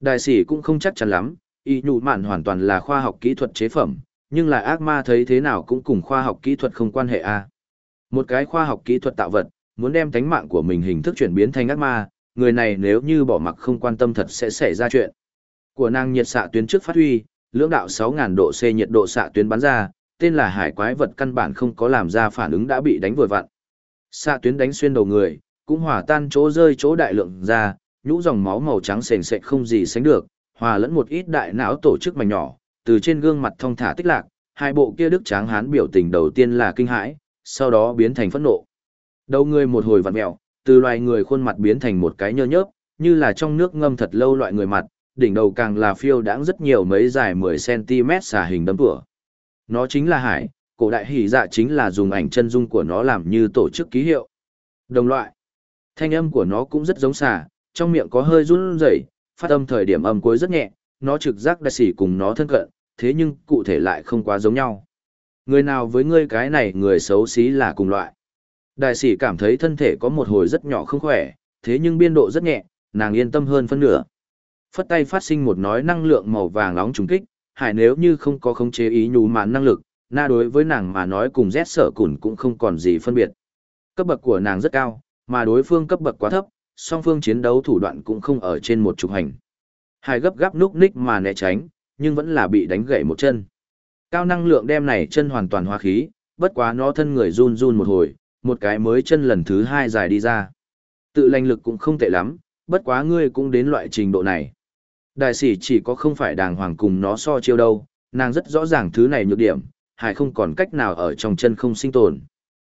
Đại sĩ cũng không chắc chắn lắm, y nhụ mạn hoàn toàn là khoa học kỹ thuật chế phẩm, nhưng là ác ma thấy thế nào cũng cùng khoa học kỹ thuật không quan hệ a. Một cái khoa học kỹ thuật tạo vật, muốn đem tánh mạng của mình hình thức chuyển biến thành ác ma, người này nếu như bỏ mặc không quan tâm thật sẽ xảy ra chuyện. Của nàng nhiệt xạ tuyến trước phát huy, lưỡng đạo sáu nghìn độ C nhiệt độ xạ tuyến bắn ra, tên là hải quái vật căn bản không có làm ra phản ứng đã bị đánh vội vặn. Xạ tuyến đánh xuyên đầu người, cũng hòa tan chỗ rơi chỗ đại lượng ra, nhũ dòng máu màu trắng sền sệt không gì sánh được, hòa lẫn một ít đại não tổ chức mảnh nhỏ, từ trên gương mặt thong thả tích lạc, hai bộ kia đức tráng hán biểu tình đầu tiên là kinh hãi, sau đó biến thành phẫn nộ. Đầu người một hồi vặn mèo, từ loài người khuôn mặt biến thành một cái nhơ nhớp, như là trong nước ngâm thật lâu loại người mặt, đỉnh đầu càng là phiêu đãng rất nhiều mấy dài mười xăng-ti-mét xà hình đấm tủa. Nó chính là hải, cổ đại hỉ dạ chính là dùng ảnh chân dung của nó làm như tổ chức ký hiệu. Đồng loại. Thanh âm của nó cũng rất giống xà, trong miệng có hơi run rẩy, phát âm thời điểm âm cuối rất nhẹ, nó trực giác đại sĩ cùng nó thân cận, thế nhưng cụ thể lại không quá giống nhau. Người nào với ngươi cái này người xấu xí là cùng loại. Đại sĩ cảm thấy thân thể có một hồi rất nhỏ không khỏe, thế nhưng biên độ rất nhẹ, nàng yên tâm hơn phân nửa. Phất tay phát sinh một nói năng lượng màu vàng nóng trùng kích, hải nếu như không có khống chế ý nhú mạn năng lực, na đối với nàng mà nói cùng rét sở cùn cũng không còn gì phân biệt. Cấp bậc của nàng rất cao, mà đối phương cấp bậc quá thấp, song phương chiến đấu thủ đoạn cũng không ở trên một trục hành. Hải gấp gáp núp ních mà né tránh, nhưng vẫn là bị đánh gãy một chân. Cao năng lượng đem này chân hoàn toàn hóa khí, bất quá nó thân người run run một hồi, một cái mới chân lần thứ hai dài đi ra. Tự lành lực cũng không tệ lắm, bất quá ngươi cũng đến loại trình độ này. Đại sĩ chỉ có không phải đàng hoàng cùng nó so chiêu đâu, nàng rất rõ ràng thứ này nhược điểm, hải không còn cách nào ở trong chân không sinh tồn.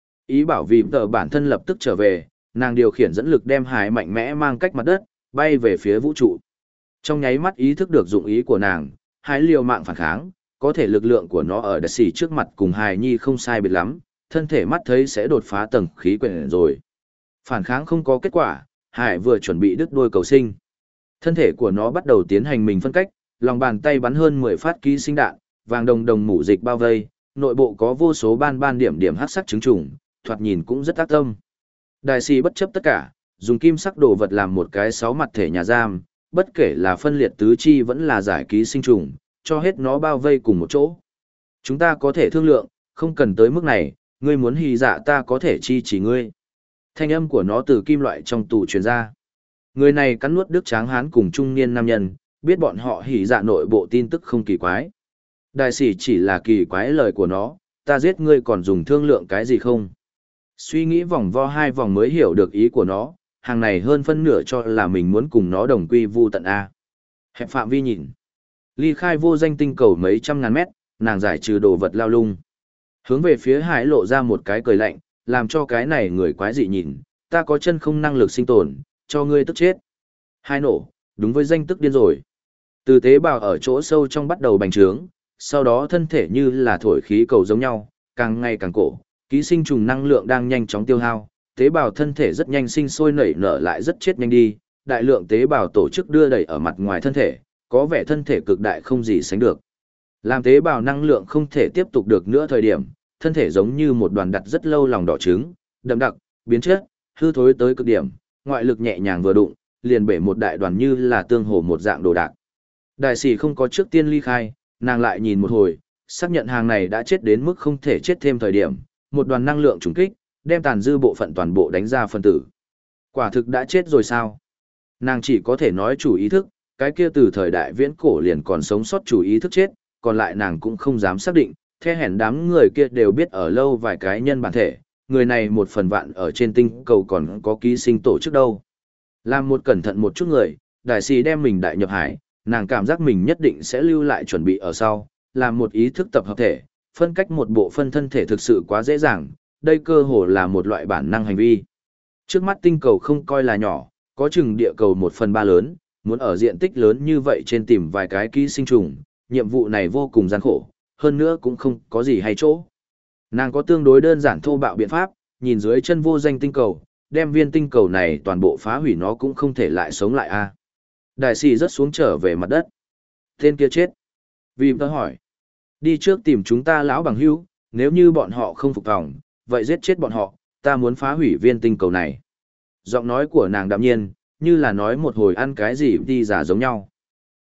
Ý bảo vì tờ bản thân lập tức trở về, nàng điều khiển dẫn lực đem hải mạnh mẽ mang cách mặt đất, bay về phía vũ trụ. Trong nháy mắt ý thức được dụng ý của nàng, hải liều mạng phản kháng, có thể lực lượng của nó ở đại sĩ trước mặt cùng hài nhi không sai biệt lắm, thân thể mắt thấy sẽ đột phá tầng khí quyển rồi. Phản kháng không có kết quả, hải vừa chuẩn bị đứt đuôi cầu sinh. Thân thể của nó bắt đầu tiến hành mình phân cách, lòng bàn tay bắn hơn mười phát ký sinh đạn, vàng đồng đồng mủ dịch bao vây, nội bộ có vô số ban ban điểm điểm hắc sắc trứng trùng, thoạt nhìn cũng rất ác tâm. Đại sĩ bất chấp tất cả, dùng kim sắc đồ vật làm một cái sáu mặt thể nhà giam, bất kể là phân liệt tứ chi vẫn là giải ký sinh trùng, cho hết nó bao vây cùng một chỗ. Chúng ta có thể thương lượng, không cần tới mức này, ngươi muốn hì dạ ta có thể chi chỉ ngươi. Thanh âm của nó từ kim loại trong tủ truyền ra. Người này cắn nuốt đức tráng hán cùng trung niên nam nhân, biết bọn họ hỉ dạ nội bộ tin tức không kỳ quái. Đại sĩ chỉ là kỳ quái lời của nó, ta giết ngươi còn dùng thương lượng cái gì không? Suy nghĩ vòng vo hai vòng mới hiểu được ý của nó, hàng này hơn phân nửa cho là mình muốn cùng nó đồng quy vu tận A. Hẹp phạm vi nhìn. Ly khai vô danh tinh cầu mấy trăm ngàn mét, nàng giải trừ đồ vật lao lung. Hướng về phía hải lộ ra một cái cười lạnh, làm cho cái này người quái dị nhìn, ta có chân không năng lực sinh tồn, cho ngươi tức chết. Hai nổ, đúng với danh tức điên rồi. Từ tế bào ở chỗ sâu trong bắt đầu bành trướng, sau đó thân thể như là thổi khí cầu giống nhau, càng ngày càng cổ, ký sinh trùng năng lượng đang nhanh chóng tiêu hao, tế bào thân thể rất nhanh sinh sôi nảy nở lại rất chết nhanh đi, đại lượng tế bào tổ chức đưa đẩy ở mặt ngoài thân thể, có vẻ thân thể cực đại không gì sánh được. Làm tế bào năng lượng không thể tiếp tục được nữa thời điểm, thân thể giống như một đoàn đặt rất lâu lòng đỏ trứng, đậm đặc, biến chất, hư thối tới cực điểm, ngoại lực nhẹ nhàng vừa đụng, liền bể một đại đoàn như là tương hồ một dạng đồ đạc. Đại sĩ không có trước tiên ly khai, nàng lại nhìn một hồi, xác nhận hàng này đã chết đến mức không thể chết thêm thời điểm, một đoàn năng lượng trùng kích, đem tàn dư bộ phận toàn bộ đánh ra phân tử. Quả thực đã chết rồi sao? Nàng chỉ có thể nói chủ ý thức, cái kia từ thời đại viễn cổ liền còn sống sót chủ ý thức chết, còn lại nàng cũng không dám xác định, the hèn đám người kia đều biết ở lâu vài cái nhân bản thể, người này một phần vạn ở trên tinh cầu còn có ký sinh tổ chức đâu. Làm một cẩn thận một chút người, đại sĩ đem mình đại nhập hải, nàng cảm giác mình nhất định sẽ lưu lại chuẩn bị ở sau, làm một ý thức tập hợp thể, phân cách một bộ phân thân thể thực sự quá dễ dàng, đây cơ hồ là một loại bản năng hành vi. Trước mắt tinh cầu không coi là nhỏ, có chừng địa cầu một phần ba lớn, muốn ở diện tích lớn như vậy trên tìm vài cái ký sinh trùng, nhiệm vụ này vô cùng gian khổ, hơn nữa cũng không có gì hay chỗ. Nàng có tương đối đơn giản thô bạo biện pháp, nhìn dưới chân vô danh tinh cầu, đem viên tinh cầu này toàn bộ phá hủy nó cũng không thể lại sống lại a. Đại sĩ rớt xuống trở về mặt đất. Tên kia chết. Vì tớ hỏi. Đi trước tìm chúng ta lão bằng hữu, nếu như bọn họ không phục tòng, vậy giết chết bọn họ, ta muốn phá hủy viên tinh cầu này. Giọng nói của nàng đạm nhiên, như là nói một hồi ăn cái gì đi giả giống nhau.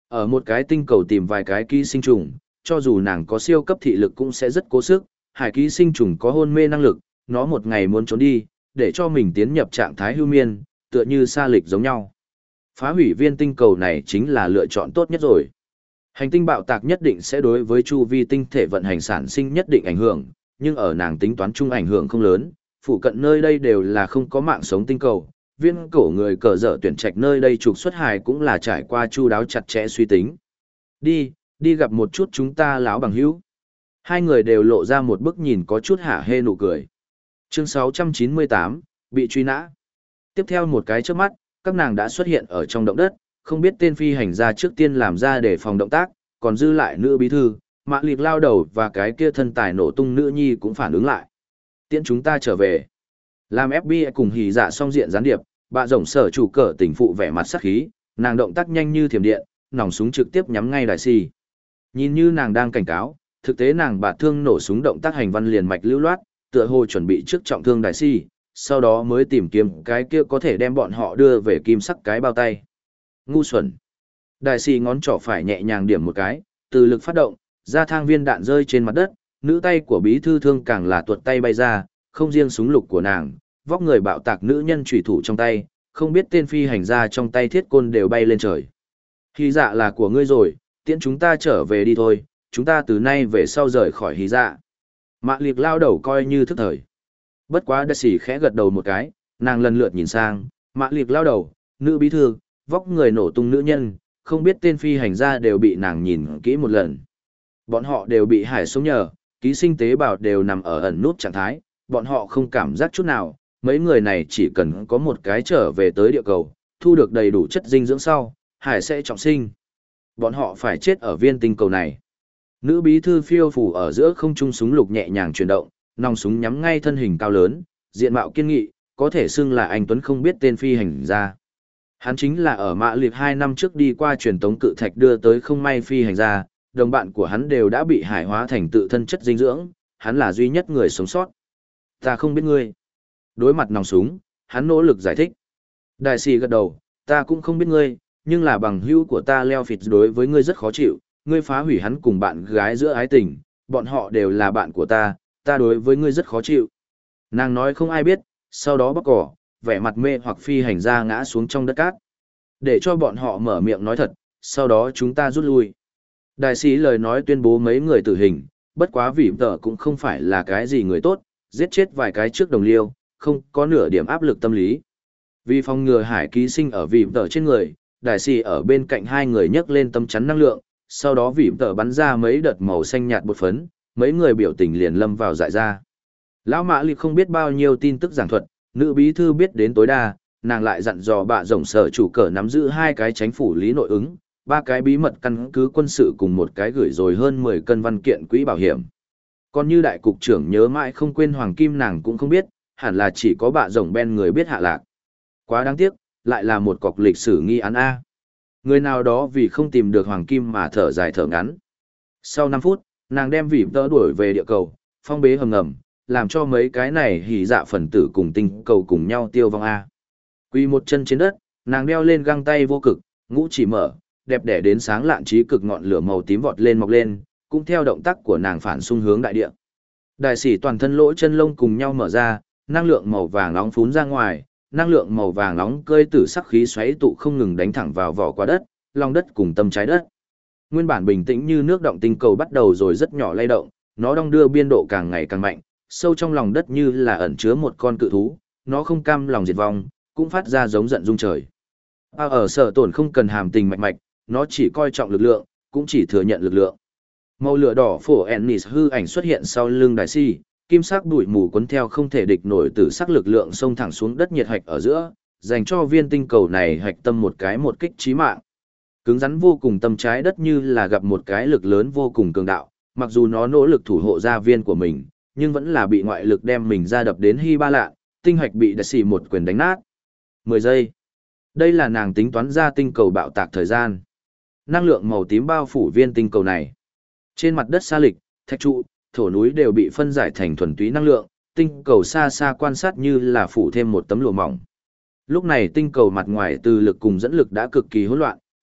Ở một cái tinh cầu tìm vài cái ký sinh trùng, cho dù nàng có siêu cấp thị lực cũng sẽ rất cố sức, hải ký sinh trùng có hôn mê năng lực, nó một ngày muốn trốn đi, để cho mình tiến nhập trạng thái hưu miên, tựa như sa lịch giống nhau. Phá hủy viên tinh cầu này chính là lựa chọn tốt nhất rồi. Hành tinh bạo tạc nhất định sẽ đối với chu vi tinh thể vận hành sản sinh nhất định ảnh hưởng, nhưng ở nàng tính toán chung ảnh hưởng không lớn, phụ cận nơi đây đều là không có mạng sống tinh cầu. Viên cổ người cờ dở tuyển trạch nơi đây trục xuất hài cũng là trải qua chu đáo chặt chẽ suy tính. Đi, đi gặp một chút chúng ta lão bằng hữu. Hai người đều lộ ra một bức nhìn có chút hả hê nụ cười. Chương sáu trăm chín mươi tám, bị truy nã. Tiếp theo một cái trước mắt, các nàng đã xuất hiện ở trong động đất, không biết tên phi hành gia trước tiên làm ra để phòng động tác, còn dư lại nữ bí thư, mã liệt lao đầu và cái kia thân tài nổ tung nữ nhi cũng phản ứng lại. Tiễn chúng ta trở về. Làm ép bê i cùng hỉ dạ song diện gián điệp, bà rồng sở chủ cờ tỉnh phụ vẻ mặt sắc khí, nàng động tác nhanh như thiểm điện, nòng súng trực tiếp nhắm ngay đại si. Nhìn như nàng đang cảnh cáo, thực tế nàng bạt thương nổ súng động tác hành văn liền mạch lưu loát, tựa hồ chuẩn bị trước trọng thương đại si, sau đó mới tìm kiếm cái kia có thể đem bọn họ đưa về kim sắc cái bao tay. Ngu xuẩn. Đại si ngón trỏ phải nhẹ nhàng điểm một cái, từ lực phát động, ra thang viên đạn rơi trên mặt đất, nữ tay của bí thư thương càng là tuột tay bay ra, không riêng súng lục của nàng, vóc người bạo tạc nữ nhân chủy thủ trong tay, không biết tên phi hành gia trong tay thiết côn đều bay lên trời. Hí dạ là của ngươi rồi, tiễn chúng ta trở về đi thôi, chúng ta từ nay về sau rời khỏi hí dạ. Mạ liệt lao đầu coi như thức thời. Bất quá đại sĩ khẽ gật đầu một cái, nàng lần lượt nhìn sang, mạ liệt lao đầu, nữ bí thư, vóc người nổ tung nữ nhân, không biết tên phi hành gia đều bị nàng nhìn kỹ một lần. Bọn họ đều bị hải sống nhờ, ký sinh tế bào đều nằm ở ẩn nút trạng thái, bọn họ không cảm giác chút nào, mấy người này chỉ cần có một cái trở về tới địa cầu, thu được đầy đủ chất dinh dưỡng sau, hải sẽ trọng sinh. Bọn họ phải chết ở viên tinh cầu này. Nữ bí thư phiêu phủ ở giữa không trung súng lục nhẹ nhàng chuyển động, nòng súng nhắm ngay thân hình cao lớn, diện mạo kiên nghị, có thể xưng là anh Tuấn không biết tên phi hành gia. Hắn chính là ở mạ liệt hai năm trước đi qua truyền tống cự thạch đưa tới không may phi hành gia, đồng bạn của hắn đều đã bị hải hóa thành tự thân chất dinh dưỡng, hắn là duy nhất người sống sót. Ta không biết ngươi. Đối mặt nòng súng, hắn nỗ lực giải thích. Đại sĩ gật đầu, ta cũng không biết ngươi, nhưng là bằng hữu của ta Leo Phịt đối với ngươi rất khó chịu, ngươi phá hủy hắn cùng bạn gái giữa ái tình, bọn họ đều là bạn của ta, ta đối với ngươi rất khó chịu. Nàng nói không ai biết, sau đó bóc cỏ, vẻ mặt mê hoặc phi hành gia ngã xuống trong đất cát. Để cho bọn họ mở miệng nói thật, sau đó chúng ta rút lui. Đại sĩ lời nói tuyên bố mấy người tử hình, bất quá vì tờ cũng không phải là cái gì người tốt, giết chết vài cái trước đồng liêu, không có nửa điểm áp lực tâm lý. Vì phòng ngừa hải ký sinh ở vì tờ trên người, đại sĩ ở bên cạnh hai người nhấc lên tấm chắn năng lượng, sau đó vì tờ bắn ra mấy đợt màu xanh nhạt bột phấn, mấy người biểu tình liền lâm vào dại ra. Lão Mã Liệt không biết bao nhiêu tin tức giảng thuật, nữ bí thư biết đến tối đa, nàng lại dặn dò bạ rồng sở chủ cờ nắm giữ hai cái chánh phủ lý nội ứng, ba cái bí mật căn cứ quân sự cùng một cái gửi rồi hơn mười cân văn kiện quỹ bảo hiểm. Còn như đại cục trưởng nhớ mãi không quên hoàng kim nàng cũng không biết, hẳn là chỉ có bạ rồng Ben người biết hạ lạc. Quá đáng tiếc, lại là một cọc lịch sử nghi án A. Người nào đó vì không tìm được hoàng kim mà thở dài thở ngắn. Sau năm phút, nàng đem vỉm tỡ đuổi về địa cầu, phong bế hầm ngầm, làm cho mấy cái này hỉ dạ phần tử cùng tinh cầu cùng nhau tiêu vong A. Quy một chân trên đất, nàng đeo lên găng tay vô cực, ngũ chỉ mở, đẹp đẽ đến sáng lạn trí cực ngọn lửa màu tím vọt lên mọc lên, cũng theo động tác của nàng phản xung hướng đại địa. Đại sĩ toàn thân lỗ chân lông cùng nhau mở ra, năng lượng màu vàng nóng phún ra ngoài, năng lượng màu vàng nóng cơi tử sắc khí xoáy tụ không ngừng đánh thẳng vào vỏ quả đất, lòng đất cùng tâm trái đất. Nguyên bản bình tĩnh như nước động tinh cầu bắt đầu rồi rất nhỏ lay động, nó đong đưa biên độ càng ngày càng mạnh, sâu trong lòng đất như là ẩn chứa một con cự thú, nó không cam lòng diệt vong, cũng phát ra giống giận rung trời. À, ở sở tổn không cần hàm tình mạch mạch, nó chỉ coi trọng lực lượng, cũng chỉ thừa nhận lực lượng. Màu lửa đỏ phổ Ennis hư ảnh xuất hiện sau lưng đại si, kim sắc bụi mù cuốn theo không thể địch nổi từ sắc lực lượng xông thẳng xuống đất nhiệt hạch ở giữa, dành cho viên tinh cầu này hạch tâm một cái một kích chí mạng. Cứng rắn vô cùng tâm trái đất như là gặp một cái lực lớn vô cùng cường đạo, mặc dù nó nỗ lực thủ hộ gia viên của mình, nhưng vẫn là bị ngoại lực đem mình ra đập đến hy ba lạ, tinh hạch bị đại si một quyền đánh nát. mười giây. Đây là nàng tính toán ra tinh cầu bạo tạc thời gian. Năng lượng màu tím bao phủ viên tinh cầu này. Trên mặt đất sa lịch, thạch trụ, thổ núi đều bị phân giải thành thuần túy năng lượng, tinh cầu xa xa quan sát như là phủ thêm một tấm lụa mỏng. Lúc này tinh cầu mặt ngoài từ lực cùng dẫn lực đã cực kỳ hỗn loạn,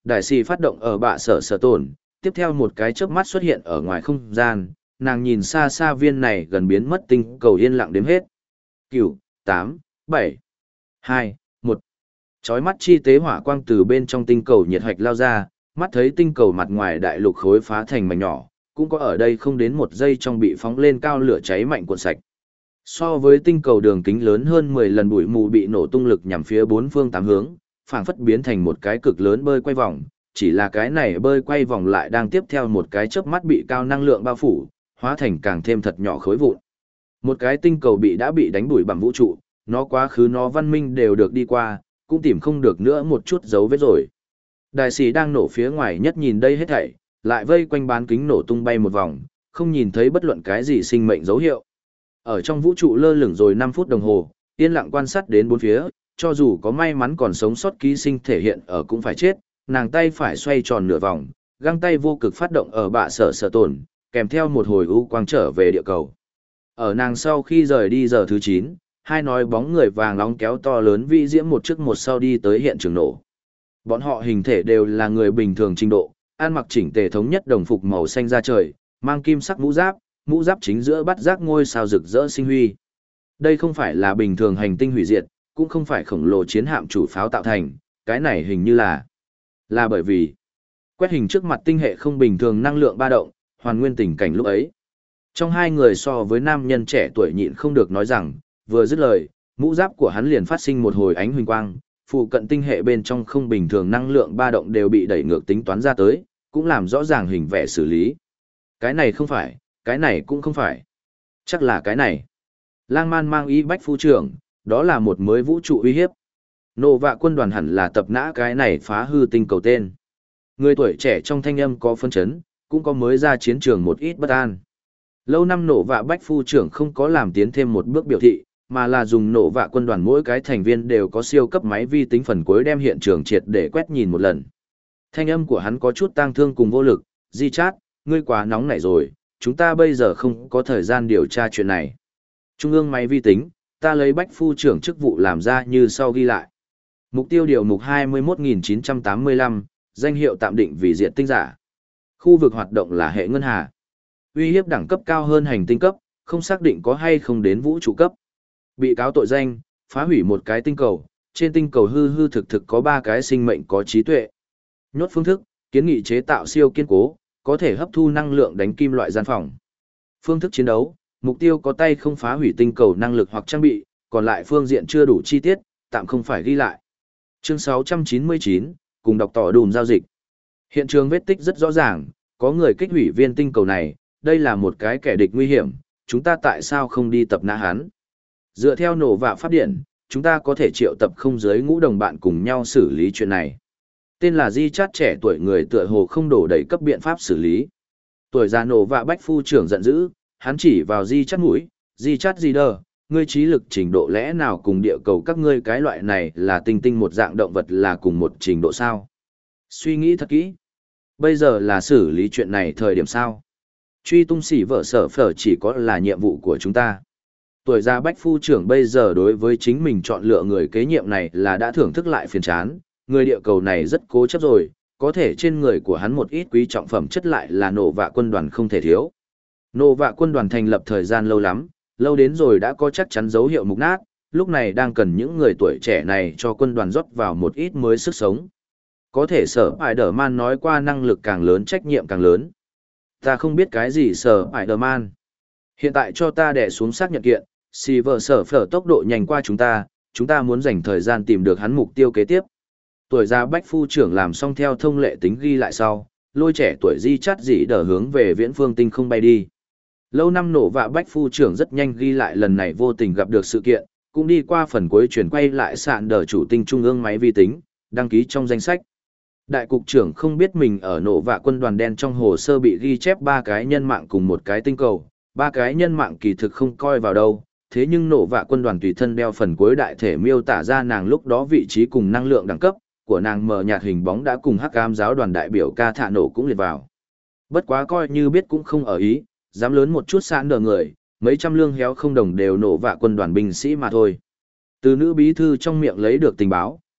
Đại sĩ phát động ở bạ sở sở tổn, tiếp theo một cái chớp mắt xuất hiện ở ngoài không gian, nàng nhìn xa xa viên này gần biến mất tinh cầu yên lặng đếm hết. Cửu, tám, bảy, hai, một. Chói mắt chi tế hỏa quang từ bên trong tinh cầu nhiệt hạch lao ra, mắt thấy tinh cầu mặt ngoài đại lục khối phá thành mảnh nhỏ, cũng có ở đây không đến một giây trong bị phóng lên cao lửa cháy mạnh cuộn sạch. So với tinh cầu đường kính lớn hơn mười lần bụi mù bị nổ tung lực nhằm phía bốn phương tám hướng, phảng phất biến thành một cái cực lớn bơi quay vòng, chỉ là cái này bơi quay vòng lại đang tiếp theo một cái chớp mắt bị cao năng lượng bao phủ, hóa thành càng thêm thật nhỏ khối vụn. Một cái tinh cầu bị đã bị đánh đuổi bằng vũ trụ, nó quá khứ nó văn minh đều được đi qua, cũng tìm không được nữa một chút dấu vết rồi. Đại sĩ đang nổ phía ngoài nhất nhìn đây hết thảy, lại vây quanh bán kính nổ tung bay một vòng, không nhìn thấy bất luận cái gì sinh mệnh dấu hiệu. Ở trong vũ trụ lơ lửng rồi năm phút đồng hồ, yên lặng quan sát đến bốn phía, cho dù có may mắn còn sống sót ký sinh thể hiện ở cũng phải chết, nàng tay phải xoay tròn nửa vòng, găng tay vô cực phát động ở bạ sở sở tổn, kèm theo một hồi u quang trở về địa cầu. Ở nàng sau khi rời đi giờ thứ chín, hai nói bóng người vàng nóng kéo to lớn vi diễm một trước một sau đi tới hiện trường nổ. Bọn họ hình thể đều là người bình thường trình độ, ăn mặc chỉnh tề thống nhất đồng phục màu xanh da trời, mang kim sắc mũ giáp, mũ giáp chính giữa bắt giác ngôi sao rực rỡ sinh huy. Đây không phải là bình thường hành tinh hủy diệt, cũng không phải khổng lồ chiến hạm chủ pháo tạo thành, cái này hình như là là bởi vì quét hình trước mặt tinh hệ không bình thường năng lượng ba động, hoàn nguyên tình cảnh lúc ấy. Trong hai người so với nam nhân trẻ tuổi nhịn không được nói rằng, vừa dứt lời, mũ giáp của hắn liền phát sinh một hồi ánh huỳnh quang, phụ cận tinh hệ bên trong không bình thường năng lượng ba động đều bị đẩy ngược tính toán ra tới, cũng làm rõ ràng hình vẽ xử lý. Cái này không phải, cái này cũng không phải. Chắc là cái này. Lang Man mang ý bách phu trưởng, đó là một mới vũ trụ uy hiếp. Nộ vạ quân đoàn hẳn là tập nã cái này phá hư tinh cầu tên. Người tuổi trẻ trong thanh âm có phân chấn, cũng có mới ra chiến trường một ít bất an. Lâu năm nộ vạ bách phu trưởng không có làm tiến thêm một bước biểu thị, mà là dùng nộ vạ quân đoàn mỗi cái thành viên đều có siêu cấp máy vi tính phần cuối đem hiện trường triệt để quét nhìn một lần. Thanh âm của hắn có chút tang thương cùng vô lực, Di Chát, ngươi quá nóng nảy rồi, chúng ta bây giờ không có thời gian điều tra chuyện này. Trung ương máy vi tính, ta lấy bách phu trưởng chức vụ làm ra như sau ghi lại. Mục tiêu điều mục hai mươi mốt nghìn chín trăm tám mươi lăm, danh hiệu tạm định vì diện tinh giả. Khu vực hoạt động là hệ ngân hà. Uy hiếp đẳng cấp cao hơn hành tinh cấp, không xác định có hay không đến vũ trụ cấp. Bị cáo tội danh, phá hủy một cái tinh cầu, trên tinh cầu hư hư thực thực có ba cái sinh mệnh có trí tuệ. Nhốt phương thức, kiến nghị chế tạo siêu kiên cố, có thể hấp thu năng lượng đánh kim loại gian phòng. Phương thức chiến đấu, mục tiêu có tay không phá hủy tinh cầu năng lực hoặc trang bị, còn lại phương diện chưa đủ chi tiết, tạm không phải ghi lại. Chương sáu trăm chín mươi chín, cùng đọc tỏ đùm giao dịch. Hiện trường vết tích rất rõ ràng, có người kích hủy viên tinh cầu này, đây là một cái kẻ địch nguy hiểm, chúng ta tại sao không đi tập nã hắn? Dựa theo nổ vạ pháp điện, chúng ta có thể triệu tập không giới ngũ đồng bạn cùng nhau xử lý chuyện này. Tên là Di Chát trẻ tuổi người tựa hồ không đổ đầy cấp biện pháp xử lý. Tuổi già nổ vạ bách phu trưởng giận dữ, hắn chỉ vào Di Chát mũi, Di Chát gì đờ, ngươi trí lực trình độ lẽ nào cùng địa cầu các ngươi cái loại này là tinh tinh một dạng động vật là cùng một trình độ sao? Suy nghĩ thật kỹ. Bây giờ là xử lý chuyện này thời điểm sao? Truy tung xỉ vợ sở phở chỉ có là nhiệm vụ của chúng ta. Tuổi già bách phu trưởng bây giờ đối với chính mình chọn lựa người kế nhiệm này là đã thưởng thức lại phiền chán, người địa cầu này rất cố chấp rồi, có thể trên người của hắn một ít quý trọng phẩm chất lại là nổ vạ quân đoàn không thể thiếu. Nổ vạ quân đoàn thành lập thời gian lâu lắm, lâu đến rồi đã có chắc chắn dấu hiệu mục nát, lúc này đang cần những người tuổi trẻ này cho quân đoàn rót vào một ít mới sức sống. Có thể sở Spider-Man nói qua năng lực càng lớn trách nhiệm càng lớn. Ta không biết cái gì sở Spider-Man. Hiện tại cho ta đè xuống xác nhận kiện, Silver sở phở tốc độ nhanh qua chúng ta, chúng ta muốn dành thời gian tìm được hắn mục tiêu kế tiếp. Tuổi già bách phu trưởng làm xong theo thông lệ tính ghi lại sau, lôi trẻ tuổi Di Chát dị đỡ hướng về viễn phương tinh không bay đi. Lâu năm nổ vạ bách phu trưởng rất nhanh ghi lại lần này vô tình gặp được sự kiện, cũng đi qua phần cuối chuyển quay lại sạn đờ chủ tinh trung ương máy vi tính, đăng ký trong danh sách. Đại cục trưởng không biết mình ở nổ vạ quân đoàn đen trong hồ sơ bị ghi chép ba cái nhân mạng cùng một cái tinh cầu, ba cái nhân mạng kỳ thực không coi vào đâu, thế nhưng nổ vạ quân đoàn tùy thân đeo phần cuối đại thể miêu tả ra nàng lúc đó vị trí cùng năng lượng đẳng cấp của nàng mờ nhạt hình bóng đã cùng hắc ám giáo đoàn đại biểu ca thạ nổ cũng liệt vào. Bất quá coi như biết cũng không ở ý, dám lớn một chút sạn đờ người, mấy trăm lương héo không đồng đều nổ vạ quân đoàn binh sĩ mà thôi. Từ nữ bí thư trong miệng lấy được tình báo,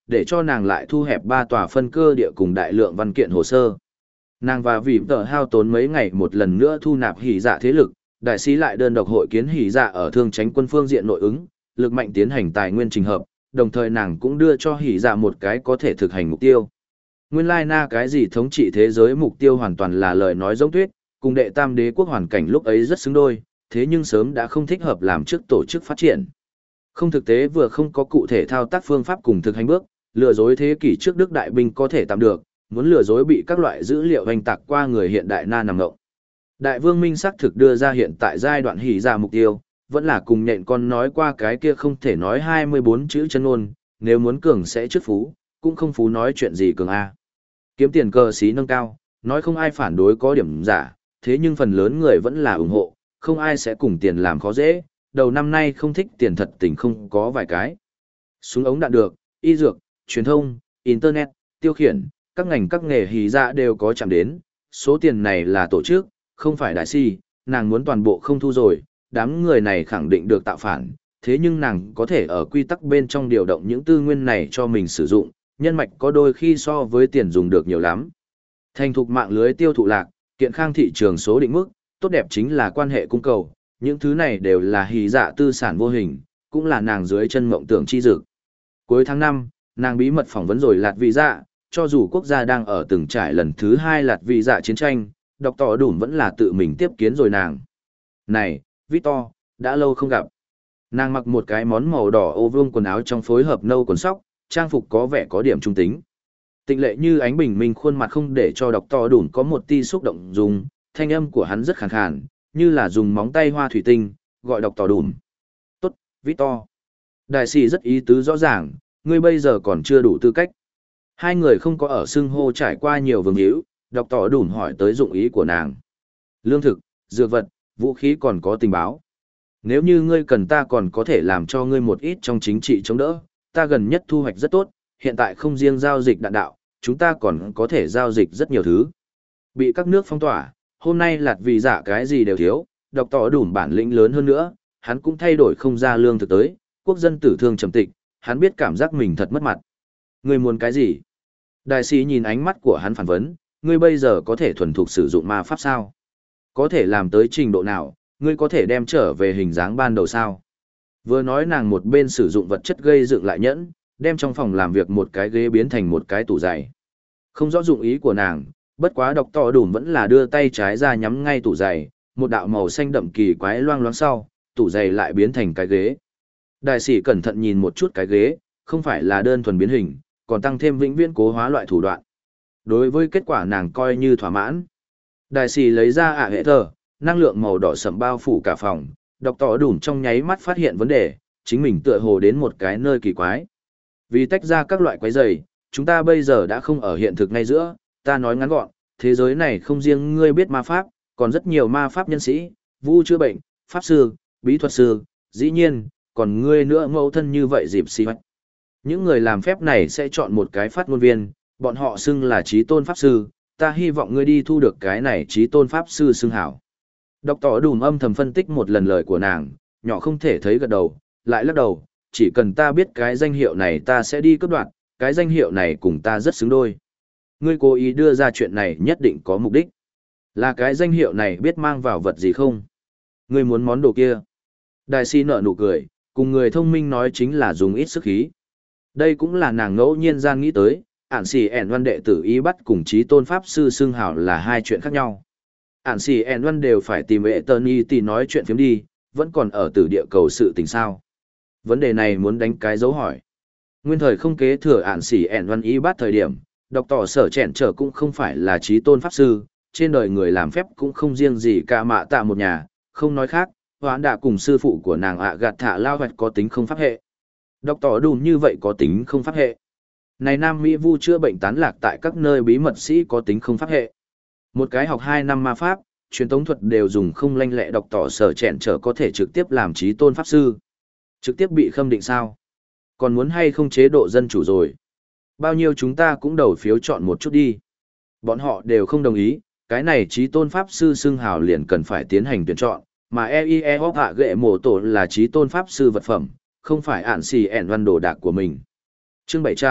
để cho nàng lại thu hẹp ba tòa phân cơ địa cùng đại lượng văn kiện hồ sơ. Nàng và vì tờ hao tốn mấy ngày một lần nữa thu nạp hỉ dạ thế lực, đại sĩ lại đơn độc hội kiến hỉ dạ ở thương tránh quân phương diện nội ứng, lực mạnh tiến hành tài nguyên trình hợp, đồng thời nàng cũng đưa cho hỉ dạ một cái có thể thực hành mục tiêu. Nguyên lai na cái gì thống trị thế giới mục tiêu hoàn toàn là lời nói giống tuyết, cùng đệ tam đế quốc hoàn cảnh lúc ấy rất xứng đôi, thế nhưng sớm đã không thích hợp làm trước tổ chức phát triển. Không thực tế vừa không có cụ thể thao tác phương pháp cùng thực hành bước, lừa dối thế kỷ trước Đức đại binh có thể tạm được, muốn lừa dối bị các loại dữ liệu hoành tạc qua người hiện đại na nằm ngộng. Đại vương minh xác thực đưa ra hiện tại giai đoạn hỉ ra mục tiêu, vẫn là cùng nhện con nói qua cái kia không thể nói hai mươi bốn chữ chân ngôn, nếu muốn cường sẽ trước phú, cũng không phú nói chuyện gì cường A. Kiếm tiền cờ xí nâng cao, nói không ai phản đối có điểm giả, thế nhưng phần lớn người vẫn là ủng hộ, không ai sẽ cùng tiền làm khó dễ, đầu năm nay không thích tiền thật tình không có vài cái. Súng ống đạn được, y dược, truyền thông, internet, tiêu khiển, các ngành các nghề hỉ dạ đều có chạm đến, số tiền này là tổ chức, không phải đại si, nàng muốn toàn bộ không thu rồi, đám người này khẳng định được tạo phản, thế nhưng nàng có thể ở quy tắc bên trong điều động những tư nguyên này cho mình sử dụng, nhân mạch có đôi khi so với tiền dùng được nhiều lắm. Thành thục mạng lưới tiêu thụ lạc, kiện khang thị trường số định mức, tốt đẹp chính là quan hệ cung cầu, những thứ này đều là hỉ dạ tư sản vô hình, cũng là nàng dưới chân mộng tưởng chi dực. Cuối tháng năm, nàng bí mật phỏng vấn rồi Lạt Vị Dạ, cho dù quốc gia đang ở từng trải lần thứ hai Lạt Vị Dạ chiến tranh, đọc tỏ đủn vẫn là tự mình tiếp kiến rồi nàng. Này, Victor, đã lâu không gặp. Nàng mặc một cái món màu đỏ ô vuông quần áo trong phối hợp nâu quần sóc, trang phục có vẻ có điểm trung tính. Tịnh lệ như ánh bình minh khuôn mặt không để cho đọc tỏ đủn có một ti xúc động dùng, thanh âm của hắn rất khàn khàn, như là dùng móng tay hoa thủy tinh, gọi đọc tỏ đủn. Tốt, Victor. Đại sĩ rất ý tứ rõ ràng, ngươi bây giờ còn chưa đủ tư cách. Hai người không có ở xưng hô trải qua nhiều vương hữu, đọc tỏ đủn hỏi tới dụng ý của nàng. Lương thực, dược vật, vũ khí còn có tình báo. Nếu như ngươi cần ta còn có thể làm cho ngươi một ít trong chính trị chống đỡ, ta gần nhất thu hoạch rất tốt, hiện tại không riêng giao dịch đạn đạo, chúng ta còn có thể giao dịch rất nhiều thứ. Bị các nước phong tỏa, hôm nay lạt vì giả cái gì đều thiếu, đọc tỏ đủ bản lĩnh lớn hơn nữa, hắn cũng thay đổi không ra lương thực tới, quốc dân tử thương trầm tịch, hắn biết cảm giác mình thật mất mặt. Ngươi muốn cái gì? Đại sĩ nhìn ánh mắt của hắn phản vấn, ngươi bây giờ có thể thuần thục sử dụng ma pháp sao? Có thể làm tới trình độ nào, ngươi có thể đem trở về hình dáng ban đầu sao? Vừa nói nàng một bên sử dụng vật chất gây dựng lại nhẫn, đem trong phòng làm việc một cái ghế biến thành một cái tủ giày. Không rõ dụng ý của nàng, bất quá đọc tỏ đùn vẫn là đưa tay trái ra nhắm ngay tủ giày, một đạo màu xanh đậm kỳ quái loang loáng sau, tủ giày lại biến thành cái ghế. Đại sĩ cẩn thận nhìn một chút cái ghế, không phải là đơn thuần biến hình, còn tăng thêm vĩnh viễn cố hóa loại thủ đoạn. Đối với kết quả nàng coi như thỏa mãn. Đại sĩ lấy ra ạ hệ thờ, năng lượng màu đỏ sẫm bao phủ cả phòng, đọc tỏ đủn trong nháy mắt phát hiện vấn đề, chính mình tựa hồ đến một cái nơi kỳ quái. Vì tách ra các loại quái dày, chúng ta bây giờ đã không ở hiện thực ngay giữa, ta nói ngắn gọn, thế giới này không riêng ngươi biết ma pháp, còn rất nhiều ma pháp nhân sĩ, vu chữa bệnh, pháp sư, bí thuật sư, dĩ nhiên, còn ngươi nữa mẫu thân như vậy dịp xì hoạch. Những người làm phép này sẽ chọn một cái phát ngôn viên, bọn họ xưng là trí tôn pháp sư, ta hy vọng ngươi đi thu được cái này trí tôn pháp sư xưng hảo. Đọc tỏ đùm âm thầm phân tích một lần lời của nàng, nhỏ không thể thấy gật đầu, lại lắc đầu, chỉ cần ta biết cái danh hiệu này ta sẽ đi cấp đoạn, cái danh hiệu này cùng ta rất xứng đôi. Ngươi cố ý đưa ra chuyện này nhất định có mục đích. Là cái danh hiệu này biết mang vào vật gì không? Ngươi muốn món đồ kia. Đại sĩ nở nụ cười, cùng người thông minh nói chính là dùng ít sức khí. Đây cũng là nàng ngẫu nhiên gian nghĩ tới, ản xì ẻn văn đệ tử y bắt cùng trí tôn pháp sư xưng hảo là hai chuyện khác nhau. Ản xì ẻn văn đều phải tìm vệ tơn y tì nói chuyện phiếm đi, vẫn còn ở từ địa cầu sự tình sao. Vấn đề này muốn đánh cái dấu hỏi. Nguyên thời không kế thừa ản xì ẻn văn y bắt thời điểm, đọc tỏ sở chẹn trở cũng không phải là trí tôn pháp sư, trên đời người làm phép cũng không riêng gì cả mạ tạ một nhà, không nói khác, hoãn đạ cùng sư phụ của nàng ạ gạt thả lao hoạch có tính không pháp hệ. Đọc tỏ đùn như vậy có tính không pháp hệ. Này Nam Mỹ vu chữa bệnh tán lạc tại các nơi bí mật sĩ có tính không pháp hệ. Một cái học hai năm ma pháp, truyền tống thuật đều dùng không lanh lẹ đọc tỏ sở chẹn trở có thể trực tiếp làm trí tôn pháp sư. Trực tiếp bị khâm định sao? Còn muốn hay không chế độ dân chủ rồi? Bao nhiêu chúng ta cũng đầu phiếu chọn một chút đi. Bọn họ đều không đồng ý, cái này trí tôn pháp sư xưng hào liền cần phải tiến hành tuyển chọn, mà e i e hóc hạ ghệ mổ tổ là trí tôn pháp sư vật phẩm, không phải ản xì ẻn văn đồ đạc của mình. Chương bảy trăm,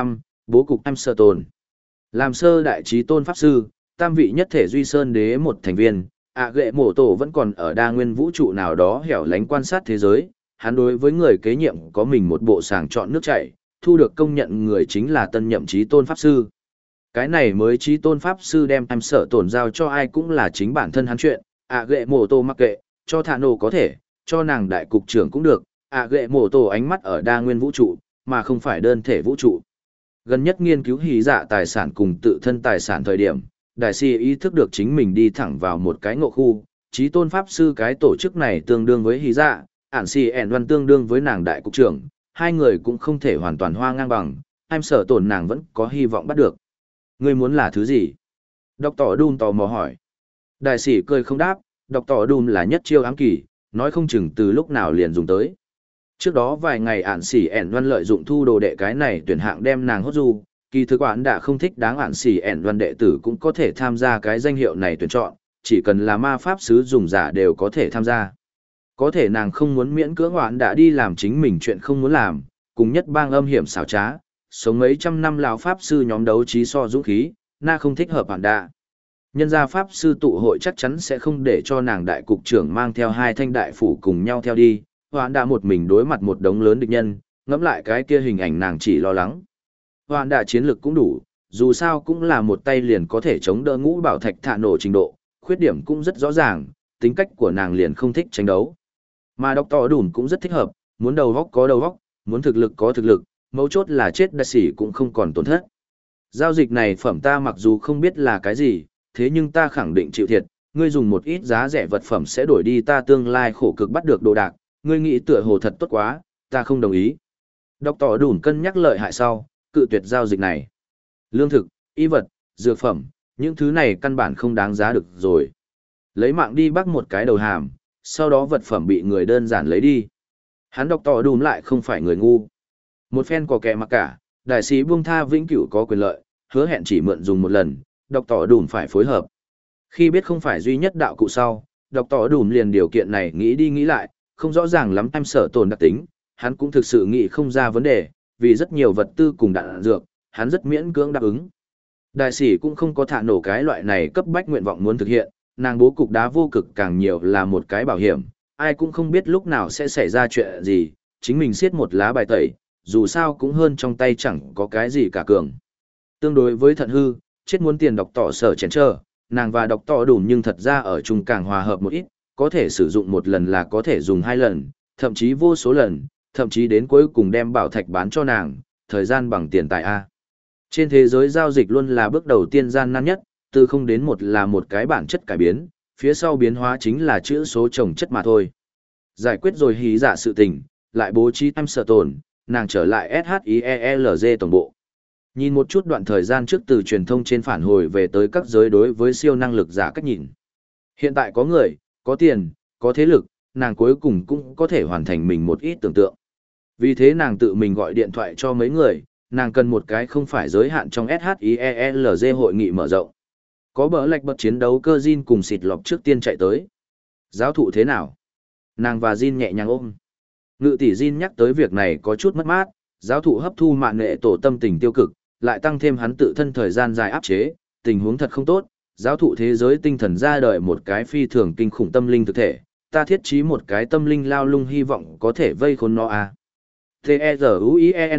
Bố cục em sơ tồn. Làm sơ đại trí tôn pháp sư, tam vị nhất thể duy sơn đế một thành viên, ạ ghệ mổ tổ vẫn còn ở đa nguyên vũ trụ nào đó hẻo lánh quan sát thế giới. Hắn đối với người kế nhiệm có mình một bộ sàng chọn nước chảy, thu được công nhận người chính là tân nhậm trí tôn pháp sư. Cái này mới trí tôn pháp sư đem em sở tổn giao cho ai cũng là chính bản thân hắn chuyện, ạ ghệ mổ tổ mặc kệ, cho thả nổ có thể, cho nàng đại cục trưởng cũng được, ạ ghệ mổ tổ ánh mắt ở đa nguyên vũ trụ, mà không phải đơn thể vũ trụ. Gần nhất nghiên cứu hí dạ tài sản cùng tự thân tài sản thời điểm, đại sĩ ý thức được chính mình đi thẳng vào một cái ngộ khu, trí tôn pháp sư cái tổ chức này tương đương với hí dạ, ản si ẻn văn tương đương với nàng đại cục trưởng, hai người cũng không thể hoàn toàn hoa ngang bằng, em sở tổn nàng vẫn có hy vọng bắt được. Ngươi muốn là thứ gì? Đọc tỏ Doom tò mò hỏi. Đại sĩ cười không đáp, đọc tỏ Doom là nhất chiêu ám kỳ, nói không chừng từ lúc nào liền dùng tới. Trước đó vài ngày ản xỉ ẻn văn lợi dụng thu đồ đệ cái này tuyển hạng đem nàng hốt du, kỳ thực quản đã không thích đáng ản xỉ ẻn văn đệ tử cũng có thể tham gia cái danh hiệu này tuyển chọn, chỉ cần là ma pháp sứ dùng giả đều có thể tham gia. Có thể nàng không muốn miễn cưỡng quản đã đi làm chính mình chuyện không muốn làm, cùng nhất bang âm hiểm xảo trá, sống mấy trăm năm lão pháp sư nhóm đấu trí so dũng khí, na không thích hợp quản đã. Nhân gia pháp sư tụ hội chắc chắn sẽ không để cho nàng đại cục trưởng mang theo hai thanh đại phủ cùng nhau theo đi. Hoạn đã một mình đối mặt một đống lớn địch nhân, ngẫm lại cái kia hình ảnh nàng chỉ lo lắng. Hoạn đã chiến lực cũng đủ, dù sao cũng là một tay liền có thể chống đỡ ngũ bảo thạch thả nổ trình độ, khuyết điểm cũng rất rõ ràng, tính cách của nàng liền không thích tranh đấu. Mà đọc tỏ đùn cũng rất thích hợp, muốn đầu góc có đầu góc, muốn thực lực có thực lực, mấu chốt là chết đại sĩ cũng không còn tổn thất. Giao dịch này phẩm ta mặc dù không biết là cái gì, thế nhưng ta khẳng định chịu thiệt, ngươi dùng một ít giá rẻ vật phẩm sẽ đổi đi ta tương lai khổ cực bắt được đồ đạc. Ngươi nghĩ tựa hồ thật tốt quá, ta không đồng ý. Đọc tỏ đùn cân nhắc lợi hại sau, cự tuyệt giao dịch này. Lương thực, y vật, dược phẩm, những thứ này căn bản không đáng giá được rồi. Lấy mạng đi bắt một cái đầu hàm, sau đó vật phẩm bị người đơn giản lấy đi. Hắn đọc tỏ đùn lại không phải người ngu. Một phen có kẻ mặc cả, đại sĩ buông tha vĩnh cửu có quyền lợi, hứa hẹn chỉ mượn dùng một lần, đọc tỏ đùn phải phối hợp. Khi biết không phải duy nhất đạo cụ sau, đọc tỏ đùn liền điều kiện này nghĩ đi nghĩ lại, không rõ ràng lắm em sở tồn đặc tính, hắn cũng thực sự nghĩ không ra vấn đề, vì rất nhiều vật tư cùng đạn dược, hắn rất miễn cưỡng đáp ứng. Đại sĩ cũng không có thả nổ cái loại này cấp bách nguyện vọng muốn thực hiện, nàng bố cục đá vô cực càng nhiều là một cái bảo hiểm, ai cũng không biết lúc nào sẽ xảy ra chuyện gì, chính mình siết một lá bài tẩy, dù sao cũng hơn trong tay chẳng có cái gì cả cường. Tương đối với thận hư, chết muốn tiền đọc tỏ sở chén trơ, nàng và đọc tỏ đủ nhưng thật ra ở chung càng hòa hợp một ít, có thể sử dụng một lần là có thể dùng hai lần, thậm chí vô số lần, thậm chí đến cuối cùng đem bảo thạch bán cho nàng, thời gian bằng tiền tài A. Trên thế giới giao dịch luôn là bước đầu tiên gian nan nhất, từ không đến một là một cái bản chất cải biến, phía sau biến hóa chính là chữ số chồng chất mà thôi. Giải quyết rồi hí giả sự tình, lại bố trí em sở tồn, nàng trở lại ét hát i e lờ giê tổng bộ. Nhìn một chút đoạn thời gian trước từ truyền thông trên phản hồi về tới các giới đối với siêu năng lực giả cách nhìn. Hiện tại có người, có tiền, có thế lực, nàng cuối cùng cũng có thể hoàn thành mình một ít tưởng tượng. Vì thế nàng tự mình gọi điện thoại cho mấy người, nàng cần một cái không phải giới hạn trong ét hát i e lờ giê hội nghị mở rộng. Có bỡ lạch bật chiến đấu cơ Jin cùng xịt lọc trước tiên chạy tới. Giáo thụ thế nào? Nàng và Jin nhẹ nhàng ôm. Ngự tỷ Jin nhắc tới việc này có chút mất mát, giáo thụ hấp thu mạng nghệ tổ tâm tình tiêu cực, lại tăng thêm hắn tự thân thời gian dài áp chế, tình huống thật không tốt. Giáo thụ thế giới tinh thần ra đời một cái phi thường kinh khủng tâm linh thực thể, ta thiết trí một cái tâm linh lao lung hy vọng có thể vây khốn nó a. T-E-Z-U-I-E-N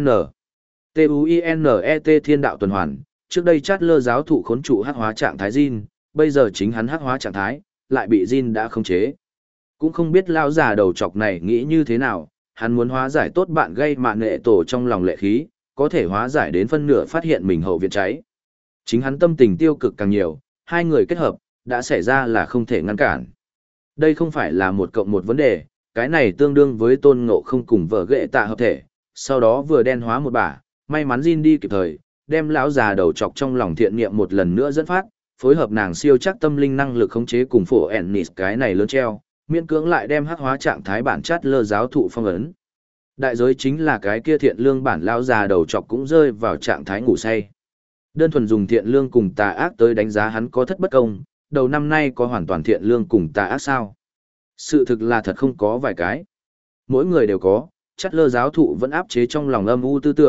T-U-I-N-E-T thiên đạo tuần hoàn, trước đây chát lơ giáo thụ khốn trụ hắc hóa trạng thái Jin, bây giờ chính hắn hắc hóa trạng thái, lại bị Jin đã khống chế. Cũng không biết lao giả đầu chọc này nghĩ như thế nào, hắn muốn hóa giải tốt bạn gây mạng nghệ tổ trong lòng lệ khí, có thể hóa giải đến phân nửa phát hiện mình hậu viện cháy. Chính hắn tâm tình tiêu cực càng nhiều, hai người kết hợp, đã xảy ra là không thể ngăn cản. Đây không phải là một cộng một vấn đề, cái này tương đương với tôn ngộ không cùng vợ ghệ tạ hợp thể, sau đó vừa đen hóa một bả, may mắn Jin đi kịp thời, đem lão già đầu chọc trong lòng thiện niệm một lần nữa dẫn phát, phối hợp nàng siêu chắc tâm linh năng lực khống chế cùng phổ Ennis cái này lớn treo, miễn cưỡng lại đem hắc hóa trạng thái bản chát lơ giáo thụ phong ấn. Đại giới chính là cái kia thiện lương bản lão già đầu chọc cũng rơi vào trạng thái ngủ say. Đơn thuần dùng thiện lương cùng tà ác tới đánh giá hắn có thất bất công, đầu năm nay có hoàn toàn thiện lương cùng tà ác sao? Sự thực là thật không có vài cái. Mỗi người đều có, chát lơ giáo thụ vẫn áp chế trong lòng âm u tư tưởng,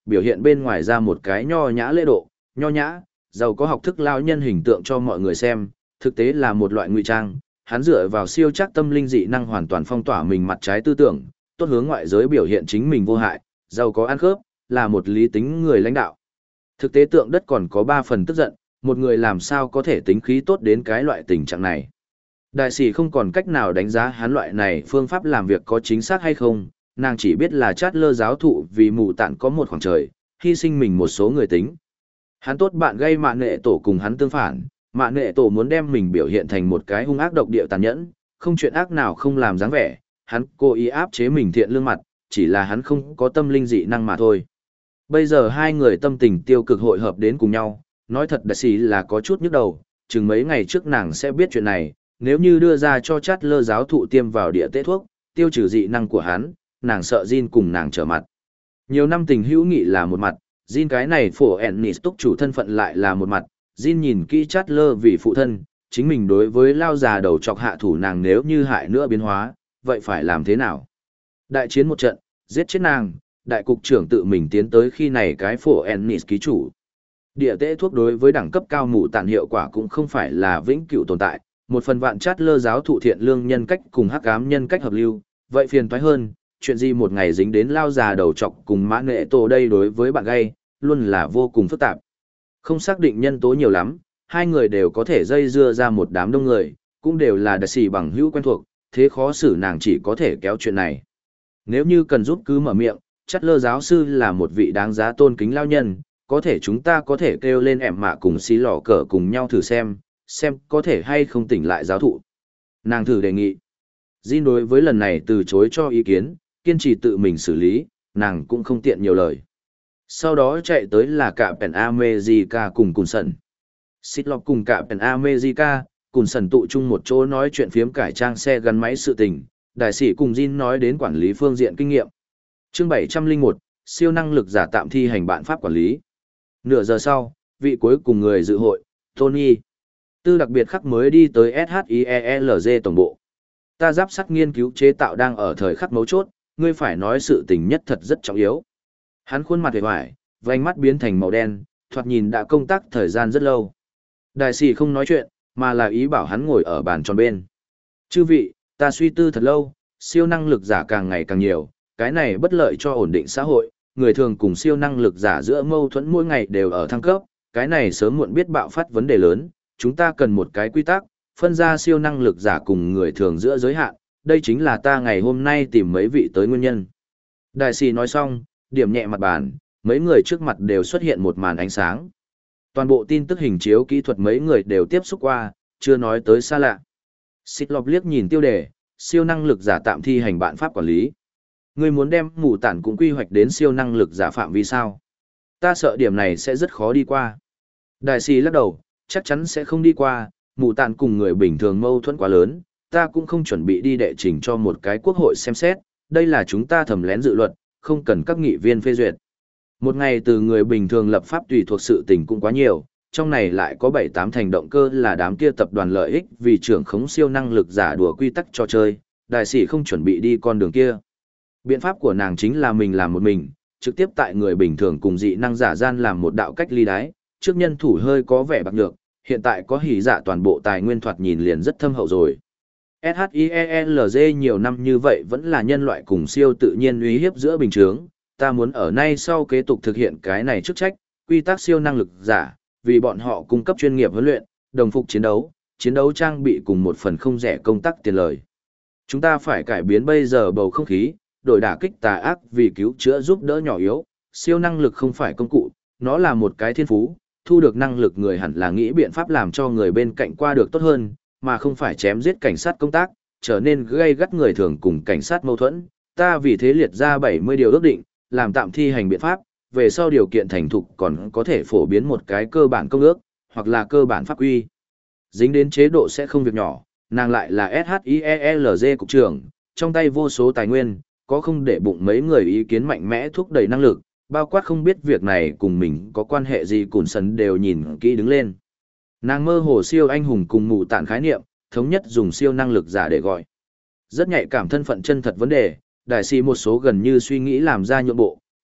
biểu hiện bên ngoài ra một cái nho nhã lễ độ, nho nhã, giàu có học thức lao nhân hình tượng cho mọi người xem, thực tế là một loại ngụy trang. Hắn dựa vào siêu chắc tâm linh dị năng hoàn toàn phong tỏa mình mặt trái tư tưởng, tốt hướng ngoại giới biểu hiện chính mình vô hại, giàu có ăn khớp, là một lý tính người lãnh đạo. Thực tế tượng đất còn có ba phần tức giận, một người làm sao có thể tính khí tốt đến cái loại tình trạng này. Đại sĩ không còn cách nào đánh giá hắn loại này phương pháp làm việc có chính xác hay không, nàng chỉ biết là chát lơ giáo thụ vì mù tạn có một khoảng trời, hy sinh mình một số người tính. Hắn tốt bạn gây mạ nệ tổ cùng hắn tương phản, mạ nệ tổ muốn đem mình biểu hiện thành một cái hung ác độc địa tàn nhẫn, không chuyện ác nào không làm dáng vẻ, hắn cố ý áp chế mình thiện lương mặt, chỉ là hắn không có tâm linh dị năng mà thôi. Bây giờ hai người tâm tình tiêu cực hội hợp đến cùng nhau, nói thật đại sĩ là có chút nhức đầu, chừng mấy ngày trước nàng sẽ biết chuyện này, nếu như đưa ra cho chát lơ giáo thụ tiêm vào địa tế thuốc, tiêu trừ dị năng của hắn, nàng sợ Jin cùng nàng trở mặt. Nhiều năm tình hữu nghị là một mặt, Jin cái này phổ Ennis túc chủ thân phận lại là một mặt, Jin nhìn kỹ chát lơ vì phụ thân, chính mình đối với lao già đầu chọc hạ thủ nàng nếu như hại nữa biến hóa, vậy phải làm thế nào? Đại chiến một trận, giết chết nàng, đại cục trưởng tự mình tiến tới khi này cái phổ Ennis ký chủ. Địa tế thuốc đối với đẳng cấp cao mù tàn hiệu quả cũng không phải là vĩnh cửu tồn tại, một phần vạn chát lơ giáo thụ thiện lương nhân cách cùng hắc ám nhân cách hợp lưu, vậy phiền toái hơn, chuyện gì một ngày dính đến lao già đầu chọc cùng mã nệ tổ đây đối với bạn gay, luôn là vô cùng phức tạp. Không xác định nhân tố nhiều lắm, hai người đều có thể dây dưa ra một đám đông người, cũng đều là đặc sĩ bằng hữu quen thuộc, thế khó xử nàng chỉ có thể kéo chuyện này. Nếu như cần giúp cứ mở miệng, chát lơ giáo sư là một vị đáng giá tôn kính lao nhân, có thể chúng ta có thể kêu lên ẻm mạ cùng xí lỏ cờ cùng nhau thử xem, xem có thể hay không tỉnh lại giáo thụ. Nàng thử đề nghị. Jin đối với lần này từ chối cho ý kiến, kiên trì tự mình xử lý, nàng cũng không tiện nhiều lời. Sau đó chạy tới là cả Pen America cùng Cùn Sần. Xít lọc cùng cả Pen America, Cùn Sần tụ chung một chỗ nói chuyện phiếm cải trang xe gắn máy sự tình, đại sĩ cùng Jin nói đến quản lý phương diện kinh nghiệm. Chương bảy trăm lẻ một, siêu năng lực giả tạm thi hành bạn pháp quản lý. Nửa giờ sau, vị cuối cùng người dự hội, Tony. Tư đặc biệt khắc mới đi tới ét hát i e lờ giê tổng bộ. Ta giáp sắt nghiên cứu chế tạo đang ở thời khắc mấu chốt, ngươi phải nói sự tình nhất thật rất trọng yếu. Hắn khuôn mặt hề hoài, vành mắt biến thành màu đen, thoạt nhìn đã công tác thời gian rất lâu. Đại sĩ không nói chuyện, mà là ý bảo hắn ngồi ở bàn tròn bên. Chư vị, ta suy tư thật lâu, siêu năng lực giả càng ngày càng nhiều, cái này bất lợi cho ổn định xã hội, người thường cùng siêu năng lực giả giữa mâu thuẫn mỗi ngày đều ở thăng cấp, cái này sớm muộn biết bạo phát vấn đề lớn, chúng ta cần một cái quy tắc, phân ra siêu năng lực giả cùng người thường giữa giới hạn, đây chính là ta ngày hôm nay tìm mấy vị tới nguyên nhân. Đại sĩ nói xong, điểm nhẹ mặt bàn, mấy người trước mặt đều xuất hiện một màn ánh sáng. Toàn bộ tin tức hình chiếu kỹ thuật mấy người đều tiếp xúc qua, chưa nói tới xa lạ. Xích lọc liếc nhìn tiêu đề, siêu năng lực giả tạm thi hành bạn pháp quản lý. Ngươi muốn đem mù tản cũng quy hoạch đến siêu năng lực giả phạm vi sao? Ta sợ điểm này sẽ rất khó đi qua. Đại sĩ lắc đầu, chắc chắn sẽ không đi qua, mù tản cùng người bình thường mâu thuẫn quá lớn, ta cũng không chuẩn bị đi đệ trình cho một cái quốc hội xem xét, đây là chúng ta thầm lén dự luật, không cần các nghị viên phê duyệt. Một ngày từ người bình thường lập pháp tùy thuộc sự tình cũng quá nhiều, trong này lại có bảy tám thành động cơ là đám kia tập đoàn lợi ích vì trưởng khống siêu năng lực giả đùa quy tắc trò chơi, đại sĩ không chuẩn bị đi con đường kia. Biện pháp của nàng chính là mình làm một mình, trực tiếp tại người bình thường cùng dị năng giả gian làm một đạo cách ly đái, trước nhân thủ hơi có vẻ bạc nhược, hiện tại có hỉ dạ toàn bộ tài nguyên thoạt nhìn liền rất thâm hậu rồi. ét hát i e lờ giê nhiều năm như vậy vẫn là nhân loại cùng siêu tự nhiên uy hiếp giữa bình chướng, ta muốn ở nay sau kế tục thực hiện cái này chức trách, quy tắc siêu năng lực giả, vì bọn họ cung cấp chuyên nghiệp huấn luyện, đồng phục chiến đấu, chiến đấu trang bị cùng một phần không rẻ công tác tiền lời. Chúng ta phải cải biến bây giờ bầu không khí, đổi đả kích tà ác vì cứu chữa giúp đỡ nhỏ yếu, siêu năng lực không phải công cụ, nó là một cái thiên phú, thu được năng lực người hẳn là nghĩ biện pháp làm cho người bên cạnh qua được tốt hơn, mà không phải chém giết cảnh sát công tác, trở nên gây gắt người thường cùng cảnh sát mâu thuẫn. Ta vì thế liệt ra bảy mươi điều ước định, làm tạm thi hành biện pháp, về sau điều kiện thành thục còn có thể phổ biến một cái cơ bản công ước, hoặc là cơ bản pháp quy. Dính đến chế độ sẽ không việc nhỏ, nàng lại là ét hát i e lờ giê cục trưởng, trong tay vô số tài nguyên, có không để bụng mấy người ý kiến mạnh mẽ thúc đẩy năng lực, bao quát không biết việc này cùng mình có quan hệ gì Cùn Sần đều nhìn kỹ đứng lên. Nàng mơ hồ siêu anh hùng cùng mù tản khái niệm, thống nhất dùng siêu năng lực giả để gọi. Rất nhạy cảm thân phận chân thật vấn đề, đại sĩ một số gần như suy nghĩ làm ra nhượng bộ,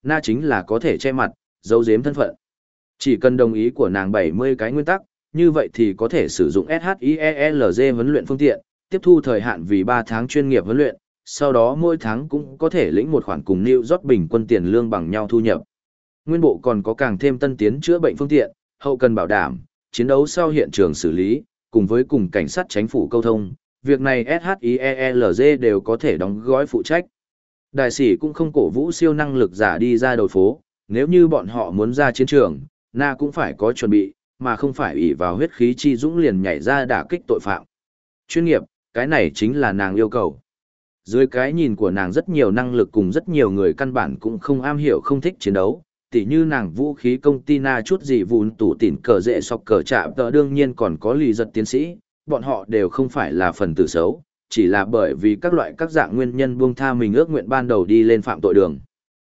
na chính là có thể che mặt, giấu giếm thân phận. Chỉ cần đồng ý của nàng bảy mươi cái nguyên tắc, như vậy thì có thể sử dụng SHIELZ huấn luyện phương tiện, tiếp thu thời hạn vì ba tháng chuyên nghiệp huấn luyện, sau đó mỗi tháng cũng có thể lĩnh một khoản cùng New York bình quân tiền lương bằng nhau thu nhập. Nguyên bộ còn có càng thêm tân tiến chữa bệnh phương tiện, hậu cần bảo đảm, chiến đấu sau hiện trường xử lý, cùng với cùng cảnh sát chính phủ câu thông, việc này SHIELZ đều có thể đóng gói phụ trách. Đại sĩ cũng không cổ vũ siêu năng lực giả đi ra đầu phố, nếu như bọn họ muốn ra chiến trường, na cũng phải có chuẩn bị, mà không phải ỷ vào huyết khí chi dũng liền nhảy ra đả kích tội phạm. Chuyên nghiệp, cái này chính là nàng yêu cầu. Dưới cái nhìn của nàng rất nhiều năng lực cùng rất nhiều người căn bản cũng không am hiểu không thích chiến đấu, tỉ như nàng vũ khí công ty na chút gì vụn tủ tỉn cờ dễ sọc cờ chạm tờ đương nhiên còn có lì giật tiến sĩ, bọn họ đều không phải là phần tử xấu, chỉ là bởi vì các loại các dạng nguyên nhân buông tha mình ước nguyện ban đầu đi lên phạm tội đường.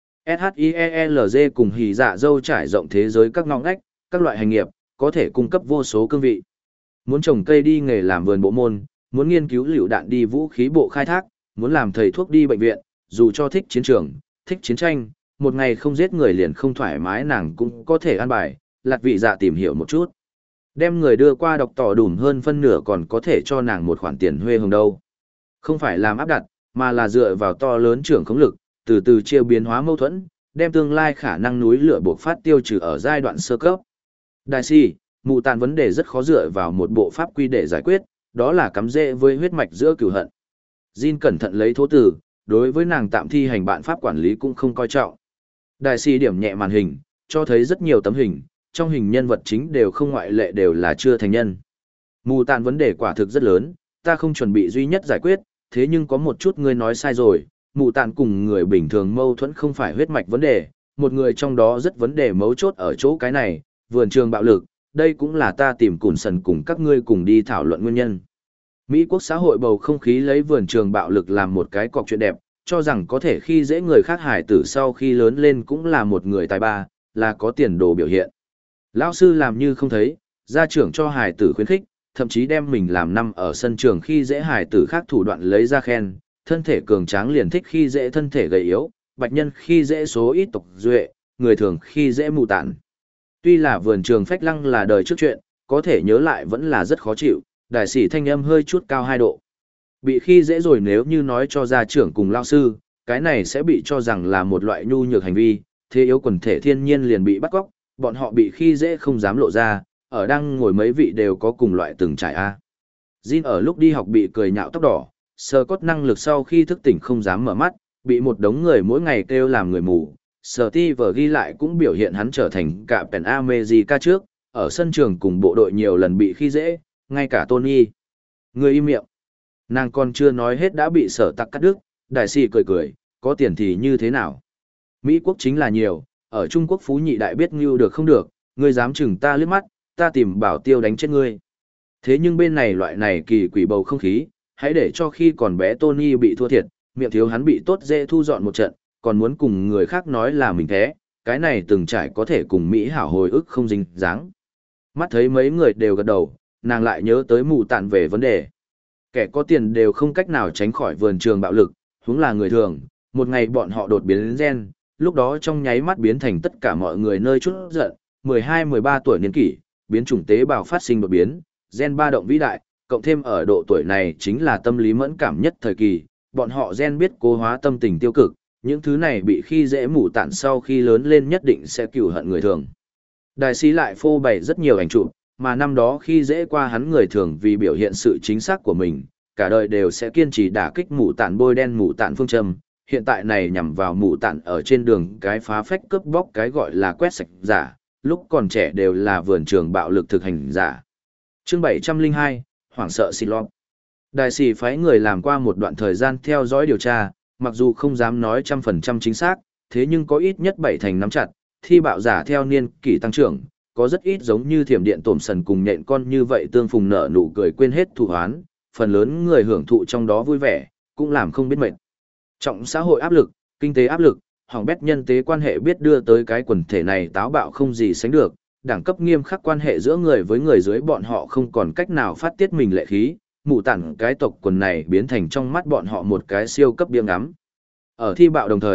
SHIELZ cùng hỉ dạ dâu trải rộng thế giới các ngõ ngách, các loại hành nghiệp, có thể cung cấp vô số cương vị. Muốn trồng cây đi nghề làm vườn bộ môn, muốn nghiên cứu lựu đạn đi vũ khí bộ khai thác, muốn làm thầy thuốc đi bệnh viện, dù cho thích chiến trường, thích chiến tranh, một ngày không giết người liền không thoải mái nàng cũng có thể an bài, lạt vị dạ tìm hiểu một chút. Đem người đưa qua đọc tỏ đủm hơn phân nửa còn có thể cho nàng một khoản tiền huê hồng đâu. Không phải làm áp đặt, mà là dựa vào to lớn trưởng khống lực, từ từ chia biến hóa mâu thuẫn, đem tương lai khả năng núi lửa buộc phát tiêu trừ ở giai đoạn sơ cấp. Đại si, mụ tàn vấn đề rất khó dựa vào một bộ pháp quy để giải quyết, đó là cắm rễ với huyết mạch giữa cửu hận. Jin cẩn thận lấy thố từ, đối với nàng tạm thi hành bạn pháp quản lý cũng không coi trọng. Đại si điểm nhẹ màn hình, cho thấy rất nhiều tấm hình, trong hình nhân vật chính đều không ngoại lệ đều là chưa thành nhân. Mù tàn vấn đề quả thực rất lớn, ta không chuẩn bị duy nhất giải quyết, thế nhưng có một chút ngươi nói sai rồi, mù tàn cùng người bình thường mâu thuẫn không phải huyết mạch vấn đề, một người trong đó rất vấn đề mấu chốt ở chỗ cái này, vườn trường bạo lực, đây cũng là ta tìm cùn sần cùng các ngươi cùng đi thảo luận nguyên nhân. Mỹ quốc xã hội bầu không khí lấy vườn trường bạo lực làm một cái cọc chuyện đẹp, cho rằng có thể khi dễ người khác hải tử sau khi lớn lên cũng là một người tài ba, là có tiền đồ biểu hiện. Lão sư làm như không thấy, gia trưởng cho hải tử khuyến khích, thậm chí đem mình làm năm ở sân trường khi dễ hải tử khác thủ đoạn lấy ra khen, thân thể cường tráng liền thích khi dễ thân thể gầy yếu, bạch nhân khi dễ số ít tộc duệ, người thường khi dễ mù tản. Tuy là vườn trường phách lăng là đời trước chuyện, có thể nhớ lại vẫn là rất khó chịu, đại sĩ thanh âm hơi chút cao hai độ. Bị khi dễ rồi nếu như nói cho gia trưởng cùng lao sư, cái này sẽ bị cho rằng là một loại nhu nhược hành vi, thế yếu quần thể thiên nhiên liền bị bắt cóc, bọn họ bị khi dễ không dám lộ ra, ở đang ngồi mấy vị đều có cùng loại từng trải A. Jin ở lúc đi học bị cười nhạo tóc đỏ, sờ cốt năng lực sau khi thức tỉnh không dám mở mắt, bị một đống người mỗi ngày kêu làm người mù. Steve ghi lại cũng biểu hiện hắn trở thành cả Pen America trước, ở sân trường cùng bộ đội nhiều lần bị khi dễ, ngay cả Tony. Người im miệng. Nàng còn chưa nói hết đã bị sở tặc cắt đứt, đại sĩ cười cười, có tiền thì như thế nào? Mỹ quốc chính là nhiều, ở Trung Quốc phú nhị đại biết ngưu được không được, ngươi dám chừng ta liếc mắt, ta tìm bảo tiêu đánh chết ngươi. Thế nhưng bên này loại này kỳ quỷ bầu không khí, hãy để cho khi còn bé Tony bị thua thiệt, miệng thiếu hắn bị tốt dễ thu dọn một trận, còn muốn cùng người khác nói là mình thế, cái này từng trải có thể cùng Mỹ hảo hồi ức không dính dáng. Mắt thấy mấy người đều gật đầu, nàng lại nhớ tới mù tạn về vấn đề. Kẻ có tiền đều không cách nào tránh khỏi vườn trường bạo lực, huống là người thường, một ngày bọn họ đột biến gen, lúc đó trong nháy mắt biến thành tất cả mọi người nơi chút giận, mười hai mười ba tuổi niên kỷ, biến chủng tế bào phát sinh đột biến, gen ba động vĩ đại, cộng thêm ở độ tuổi này chính là tâm lý mẫn cảm nhất thời kỳ, bọn họ gen biết cố hóa tâm tình tiêu cực, những thứ này bị khi dễ mù tạn sau khi lớn lên nhất định sẽ cừu hận người thường. Đại sĩ lại phô bày rất nhiều ảnh chụp, mà năm đó khi dễ qua hắn người thường vì biểu hiện sự chính xác của mình, cả đời đều sẽ kiên trì đả kích mù tạn bôi đen mù tạn phương châm. Hiện tại này nhằm vào mù tạn ở trên đường cái phá phách cướp bóc cái gọi là quét sạch giả, lúc còn trẻ đều là vườn trường bạo lực thực hành giả. Chương bảy trăm lẻ hai, hoảng sợ xịt lọt. Đại sĩ phái người làm qua một đoạn thời gian theo dõi điều tra, mặc dù không dám nói trăm phần trăm chính xác, thế nhưng có ít nhất bảy thành nắm chặt, thi bạo giả theo niên kỷ tăng trưởng, có rất ít giống như thiểm điện tổm sần cùng nhện con như vậy tương phùng nở nụ cười quên hết thù hoán, phần lớn người hưởng thụ trong đó vui vẻ, cũng làm không biết mệt. Trọng xã hội áp lực, kinh tế áp lực, hỏng bét nhân tế quan hệ biết đưa tới cái quần thể này táo bạo không gì sánh được, đẳng cấp nghiêm khắc quan hệ giữa người với người dưới bọn họ không còn cách nào phát tiết mình lệ khí, mụ tản cái tộc quần này biến thành trong mắt bọn họ một cái siêu cấp biếng ngắm. Ở thi bạo đồng thời,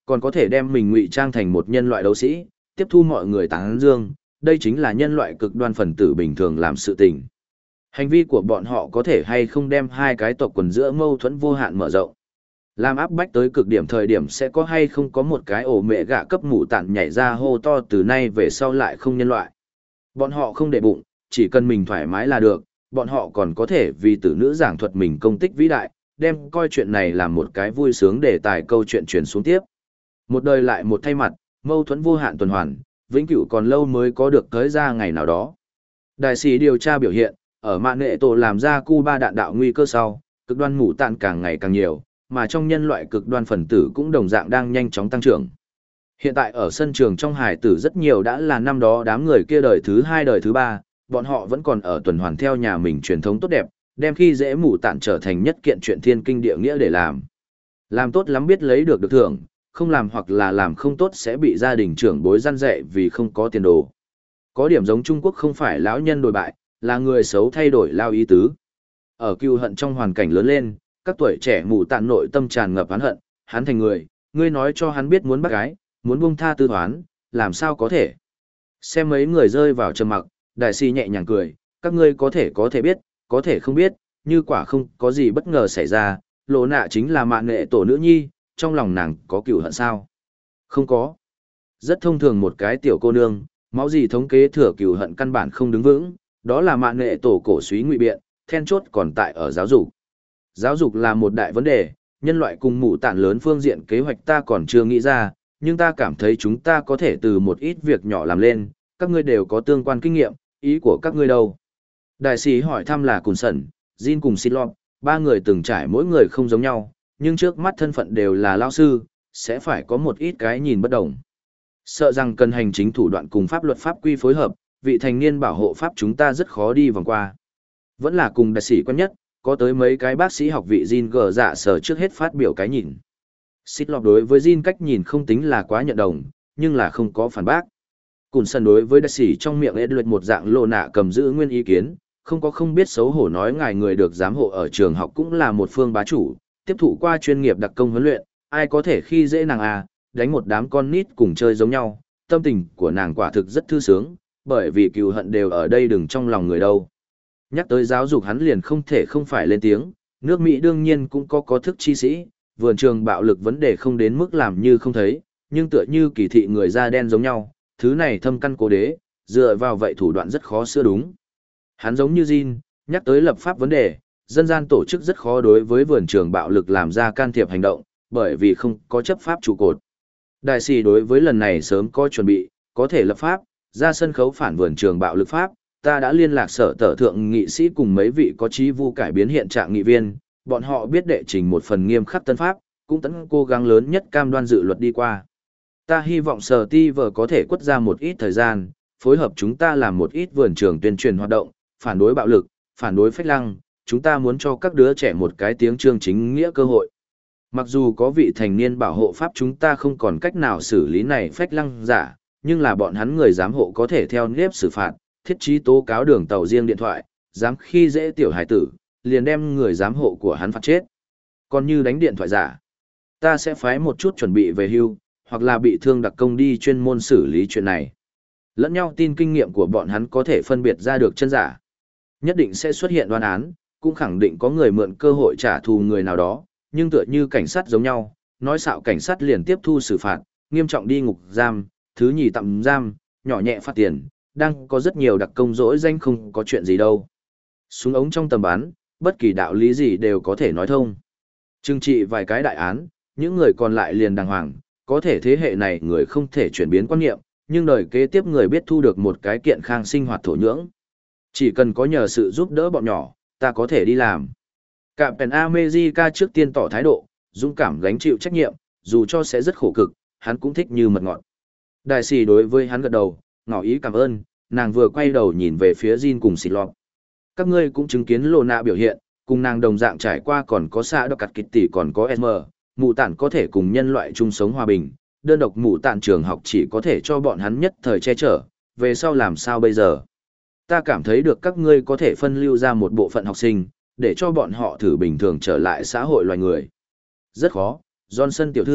còn có thể đem mình ngụy trang thành một nhân loại đấu sĩ, tiếp thu mọi người tán dương, đây chính là nhân loại cực đoan phần tử bình thường làm sự tình. Hành vi của bọn họ có thể hay không đem hai cái tộc quần giữa mâu thuẫn vô hạn mở rộng. Làm áp bách tới cực điểm thời điểm sẽ có hay không có một cái ổ mẹ gạ cấp mụ tản nhảy ra hô to từ nay về sau lại không nhân loại. Bọn họ không để bụng, chỉ cần mình thoải mái là được, bọn họ còn có thể vì tử nữ giảng thuật mình công tích vĩ đại, đem coi chuyện này làm một cái vui sướng để tài câu chuyện truyền xuống tiếp. Một đời lại một thay mặt, mâu thuẫn vô hạn tuần hoàn, vĩnh cửu còn lâu mới có được tới ra ngày nào đó. Đại sĩ điều tra biểu hiện, ở mạng nghệ tổ làm ra Cuba đạn đạo nguy cơ sau, cực đoan mù tạn càng ngày càng nhiều, mà trong nhân loại cực đoan phần tử cũng đồng dạng đang nhanh chóng tăng trưởng. Hiện tại ở sân trường trong hải tử rất nhiều đã là năm đó đám người kia đời thứ hai đời thứ ba, bọn họ vẫn còn ở tuần hoàn theo nhà mình truyền thống tốt đẹp, đem khi dễ mù tạn trở thành nhất kiện chuyện thiên kinh địa nghĩa để làm. Làm tốt lắm biết lấy được được thưởng, không làm hoặc là làm không tốt sẽ bị gia đình trưởng bối răn dạy vì không có tiền đồ. Có điểm giống Trung Quốc không phải lão nhân đổi bại, là người xấu thay đổi lao ý tứ. Ở cừu hận trong hoàn cảnh lớn lên, các tuổi trẻ mù tạn nội tâm tràn ngập oán hận, hắn thành người, ngươi nói cho hắn biết muốn bắt gái, muốn buông tha tư toán, làm sao có thể. Xem mấy người rơi vào trầm mặc, đại si nhẹ nhàng cười, các ngươi có thể có thể biết, có thể không biết, như quả không có gì bất ngờ xảy ra, lộ nạ chính là mạng nghệ tổ nữ nhi, trong lòng nàng có cừu hận sao? Không có. Rất thông thường một cái tiểu cô nương, máu gì thống kế thừa cừu hận căn bản không đứng vững, đó là mạng nghệ tổ cổ suý ngụy biện, then chốt còn tại ở giáo dục. Giáo dục là một đại vấn đề, nhân loại cùng mụ tản lớn phương diện kế hoạch ta còn chưa nghĩ ra, nhưng ta cảm thấy chúng ta có thể từ một ít việc nhỏ làm lên, các ngươi đều có tương quan kinh nghiệm, ý của các ngươi đâu? Đại sĩ hỏi thăm là Cùn Sẩn, Jin cùng Silop, ba người từng trải mỗi người không giống nhau, nhưng trước mắt thân phận đều là lao sư, sẽ phải có một ít cái nhìn bất đồng. Sợ rằng cần hành chính thủ đoạn cùng pháp luật pháp quy phối hợp, vị thành niên bảo hộ pháp chúng ta rất khó đi vòng qua. Vẫn là cùng đại sĩ quen nhất, có tới mấy cái bác sĩ học vị Jin gờ dạ sở trước hết phát biểu cái nhìn. Xích lọc đối với Jin cách nhìn không tính là quá nhận đồng, nhưng là không có phản bác. Cùn sân đối với đại sĩ trong miệng Edward một dạng lộ nạ cầm giữ nguyên ý kiến, không có không biết xấu hổ nói ngài người được giám hộ ở trường học cũng là một phương bá chủ, tiếp thụ qua chuyên nghiệp đặc công huấn luyện, ai có thể khi dễ nàng à, đánh một đám con nít cùng chơi giống nhau, tâm tình của nàng quả thực rất thư sướng, bởi vì cừu hận đều ở đây đừng trong lòng người đâu. Nhắc tới giáo dục hắn liền không thể không phải lên tiếng, nước Mỹ đương nhiên cũng có có thức chi sĩ, vườn trường bạo lực vấn đề không đến mức làm như không thấy, nhưng tựa như kỳ thị người da đen giống nhau, thứ này thâm căn cố đế, dựa vào vậy thủ đoạn rất khó sửa đúng. Hắn giống như Jin, nhắc tới lập pháp vấn đề, dân gian tổ chức rất khó đối với vườn trường bạo lực làm ra can thiệp hành động, bởi vì không có chấp pháp trụ cột. Đại sĩ đối với lần này sớm có chuẩn bị, có thể lập pháp, ra sân khấu phản vườn trường bạo lực pháp, ta đã liên lạc sở tở thượng nghị sĩ cùng mấy vị có trí vu cải biến hiện trạng nghị viên, bọn họ biết đệ trình một phần nghiêm khắc tân pháp, cũng tận cố gắng lớn nhất cam đoan dự luật đi qua. Ta hy vọng sở ti vờ có thể quất ra một ít thời gian, phối hợp chúng ta làm một ít vườn trường tuyên truyền hoạt động, phản đối bạo lực, phản đối phách lăng, chúng ta muốn cho các đứa trẻ một cái tiếng chương chính nghĩa cơ hội. Mặc dù có vị thành niên bảo hộ pháp chúng ta không còn cách nào xử lý này phách lăng giả, nhưng là bọn hắn người giám hộ có thể theo nếp xử phạt, thiết trí tố cáo đường tàu riêng điện thoại, dám khi dễ tiểu hải tử, liền đem người giám hộ của hắn phạt chết. Còn như đánh điện thoại giả, ta sẽ phái một chút chuẩn bị về hưu, hoặc là bị thương đặc công đi chuyên môn xử lý chuyện này. Lẫn nhau tin kinh nghiệm của bọn hắn có thể phân biệt ra được chân giả. Nhất định sẽ xuất hiện đoán án, cũng khẳng định có người mượn cơ hội trả thù người nào đó, nhưng tựa như cảnh sát giống nhau, nói xạo cảnh sát liền tiếp thu xử phạt, nghiêm trọng đi ngục giam, thứ nhì tạm giam, nhỏ nhẹ phạt tiền, đang có rất nhiều đặc công dỗi danh không có chuyện gì đâu. Súng ống trong tầm bắn, bất kỳ đạo lý gì đều có thể nói thông. Trừng trị vài cái đại án, những người còn lại liền đàng hoàng, có thể thế hệ này người không thể chuyển biến quan niệm, nhưng đời kế tiếp người biết thu được một cái kiện khang sinh hoạt thổ nhưỡng. Chỉ cần có nhờ sự giúp đỡ bọn nhỏ, ta có thể đi làm. Cạm Pèn America trước tiên tỏ thái độ, dũng cảm gánh chịu trách nhiệm, dù cho sẽ rất khổ cực, hắn cũng thích như mật ngọt. Đại sĩ đối với hắn gật đầu, ngỏ ý cảm ơn, nàng vừa quay đầu nhìn về phía Jin cùng xịt lọt. Các ngươi cũng chứng kiến lộ nạ biểu hiện, cùng nàng đồng dạng trải qua còn có xã đọc cặt kịch tỷ còn có S M, mụ tản có thể cùng nhân loại chung sống hòa bình, đơn độc mụ tản trường học chỉ có thể cho bọn hắn nhất thời che chở, về sau làm sao bây giờ? Ta cảm thấy được các ngươi có thể phân lưu ra một bộ phận học sinh, để cho bọn họ thử bình thường trở lại xã hội loài người. Rất khó, Johnson tiểu thư,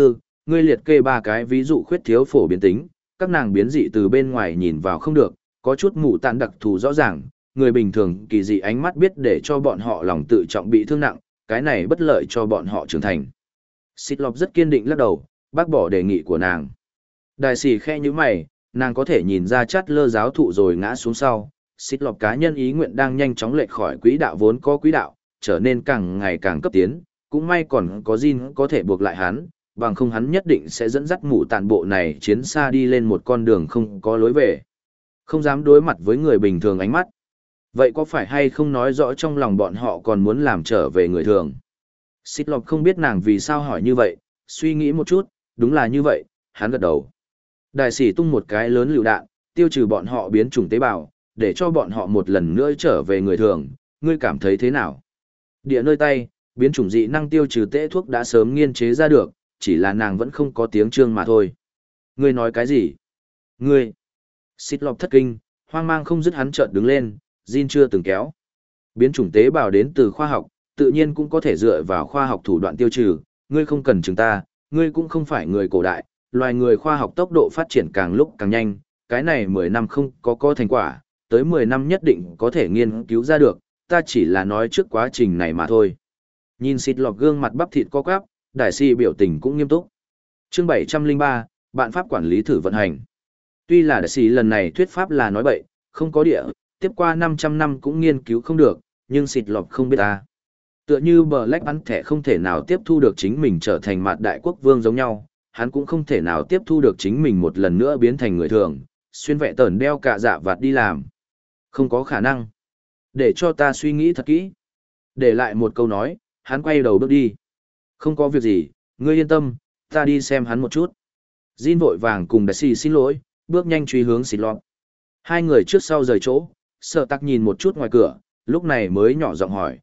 ngươi liệt kê ba cái ví dụ khuyết thiếu phổ biến tính, các nàng biến dị từ bên ngoài nhìn vào không được, có chút mù tàn đặc thù rõ ràng, người bình thường kỳ dị ánh mắt biết để cho bọn họ lòng tự trọng bị thương nặng, cái này bất lợi cho bọn họ trưởng thành. Xịt lọc rất kiên định lắc đầu, bác bỏ đề nghị của nàng. Đại sĩ khe như mày, nàng có thể nhìn ra chát lơ giáo thụ rồi ngã xuống sau. Xịt lọc cá nhân ý nguyện đang nhanh chóng lệch khỏi quỹ đạo vốn có quỹ đạo, trở nên càng ngày càng cấp tiến, cũng may còn có Jin có thể buộc lại hắn, bằng không hắn nhất định sẽ dẫn dắt mụ tàn bộ này chiến xa đi lên một con đường không có lối về. Không dám đối mặt với người bình thường ánh mắt. Vậy có phải hay không nói rõ trong lòng bọn họ còn muốn làm trở về người thường? Xịt lọc không biết nàng vì sao hỏi như vậy, suy nghĩ một chút, đúng là như vậy, hắn gật đầu. Đại sĩ tung một cái lớn lựu đạn, tiêu trừ bọn họ biến chủng tế bào, để cho bọn họ một lần nữa trở về người thường, ngươi cảm thấy thế nào? Địa nơi tay, biến chủng dị năng tiêu trừ tễ thuốc đã sớm nghiên chế ra được, chỉ là nàng vẫn không có tiếng trương mà thôi. Ngươi nói cái gì? Ngươi! Xịt lọc thất kinh, hoang mang không dứt hắn chợt đứng lên, Jin chưa từng kéo. Biến chủng tế bào đến từ khoa học, tự nhiên cũng có thể dựa vào khoa học thủ đoạn tiêu trừ, ngươi không cần chứng ta, ngươi cũng không phải người cổ đại, loài người khoa học tốc độ phát triển càng lúc càng nhanh, cái này mười năm không có có thành quả, tới mười năm nhất định có thể nghiên cứu ra được, ta chỉ là nói trước quá trình này mà thôi. Nhìn xịt lọc gương mặt bắp thịt co quắp, đại sĩ biểu tình cũng nghiêm túc. Chương bảy trăm lẻ ba, bạn pháp quản lý thử vận hành. Tuy là đại sĩ lần này thuyết pháp là nói bậy, không có địa, tiếp qua năm trăm năm cũng nghiên cứu không được, nhưng xịt lọc không biết ta. Tựa như Black bắn thẻ không thể nào tiếp thu được chính mình trở thành mặt đại quốc vương giống nhau, hắn cũng không thể nào tiếp thu được chính mình một lần nữa biến thành người thường, xuyên vẹ tờn đeo cả dạ vạt đi làm. Không có khả năng. Để cho ta suy nghĩ thật kỹ. Để lại một câu nói, hắn quay đầu bước đi. Không có việc gì, ngươi yên tâm, ta đi xem hắn một chút. Jin vội vàng cùng đại sĩ xin lỗi, bước nhanh truy hướng xịt lọc. Hai người trước sau rời chỗ, sợ tắc nhìn một chút ngoài cửa, lúc này mới nhỏ giọng hỏi,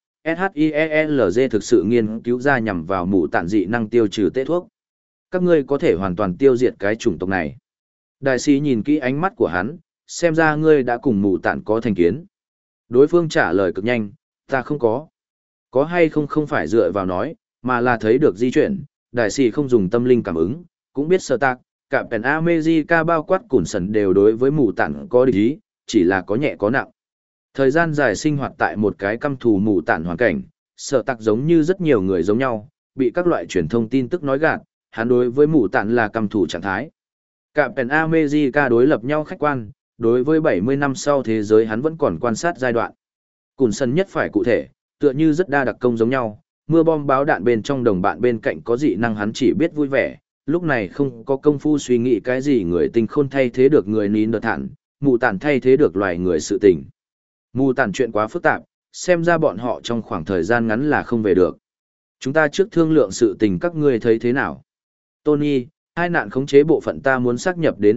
SHIELZ thực sự nghiên cứu ra nhằm vào mụ tản dị năng tiêu trừ tê thuốc. Các ngươi có thể hoàn toàn tiêu diệt cái chủng tộc này. Đại sĩ nhìn kỹ ánh mắt của hắn, xem ra ngươi đã cùng mụ tản có thành kiến. Đối phương trả lời cực nhanh, ta không có. Có hay không không phải dựa vào nói, mà là thấy được di chuyển. Đại sĩ không dùng tâm linh cảm ứng, cũng biết sợ tạc, cả Pen America bao quát củn sần đều đối với mụ tản có địch ý, chỉ là có nhẹ có nặng. Thời gian dài sinh hoạt tại một cái căm thù mù tản hoàn cảnh, sợ tặc giống như rất nhiều người giống nhau, bị các loại truyền thông tin tức nói gạt, hắn đối với mù tản là căm thù trạng thái. Cả Pen America đối lập nhau khách quan, đối với bảy mươi năm sau thế giới hắn vẫn còn quan sát giai đoạn. Cùn sân nhất phải cụ thể, tựa như rất đa đặc công giống nhau, mưa bom báo đạn bên trong đồng bạn bên cạnh có dị năng hắn chỉ biết vui vẻ, lúc này không có công phu suy nghĩ cái gì người tinh khôn thay thế được người nín đợt thản, mù tản thay thế được loài người sự tình. Mù tản chuyện quá phức tạp, xem ra bọn họ trong khoảng thời gian ngắn là không về được. Chúng ta trước thương lượng sự tình các ngươi thấy thế nào? Tony, hai nạn khống chế bộ phận ta muốn xác nhập đến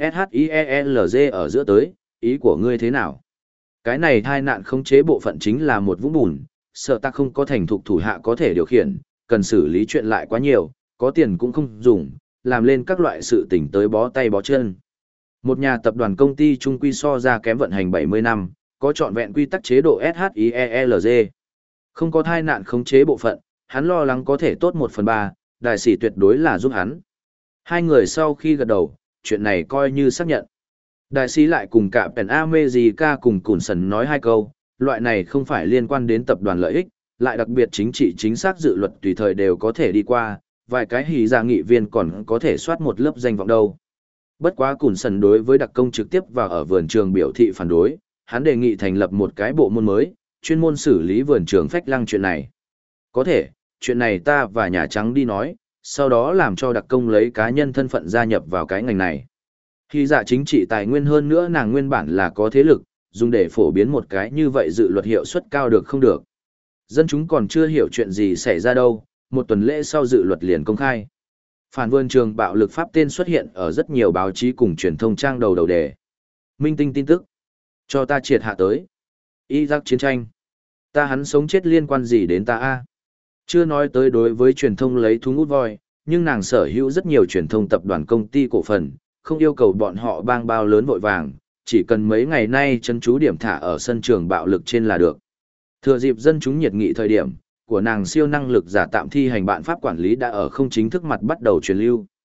SHIELZ ở giữa tới, ý của ngươi thế nào? Cái này hai nạn khống chế bộ phận chính là một vũng bùn, sợ ta không có thành thục thủ hạ có thể điều khiển, cần xử lý chuyện lại quá nhiều, có tiền cũng không dùng, làm lên các loại sự tình tới bó tay bó chân. Một nhà tập đoàn công ty trung quy so ra kém vận hành bảy mươi năm, có trọn vẹn quy tắc chế độ SHIELZ. Không có thai nạn khống chế bộ phận, hắn lo lắng có thể tốt một phần ba, đại sĩ tuyệt đối là giúp hắn. Hai người sau khi gật đầu, chuyện này coi như xác nhận. Đại sĩ lại cùng cả Pen America cùng Cùn Sần nói hai câu, loại này không phải liên quan đến tập đoàn lợi ích, lại đặc biệt chính trị chính xác dự luật tùy thời đều có thể đi qua, vài cái hỉ ra nghị viên còn có thể soát một lớp danh vọng đâu. Bất quá Cùn Sần đối với đặc công trực tiếp và ở vườn trường biểu thị phản đối, hắn đề nghị thành lập một cái bộ môn mới, chuyên môn xử lý vườn trường phách lăng chuyện này. Có thể, chuyện này ta và Nhà Trắng đi nói, sau đó làm cho đặc công lấy cá nhân thân phận gia nhập vào cái ngành này. Khi dạ chính trị tài nguyên hơn nữa nàng nguyên bản là có thế lực, dùng để phổ biến một cái như vậy dự luật hiệu suất cao được không được. Dân chúng còn chưa hiểu chuyện gì xảy ra đâu, một tuần lễ sau dự luật liền công khai. Phản vườn trường bạo lực pháp tên xuất hiện ở rất nhiều báo chí cùng truyền thông trang đầu đầu đề. Minh tinh tin tức. Cho ta triệt hạ tới. Iraq chiến tranh. Ta hắn sống chết liên quan gì đến ta a? Chưa nói tới đối với truyền thông lấy thú ngút voi, nhưng nàng sở hữu rất nhiều truyền thông tập đoàn công ty cổ phần, không yêu cầu bọn họ bang bao lớn vội vàng, chỉ cần mấy ngày nay chân chú điểm thả ở sân trường bạo lực trên là được. Thừa dịp dân chúng nhiệt nghị thời điểm, của nàng siêu năng lực giả tạm thi hành bạn pháp quản lý đã ở không chính thức mặt bắt đầu truyền lưu.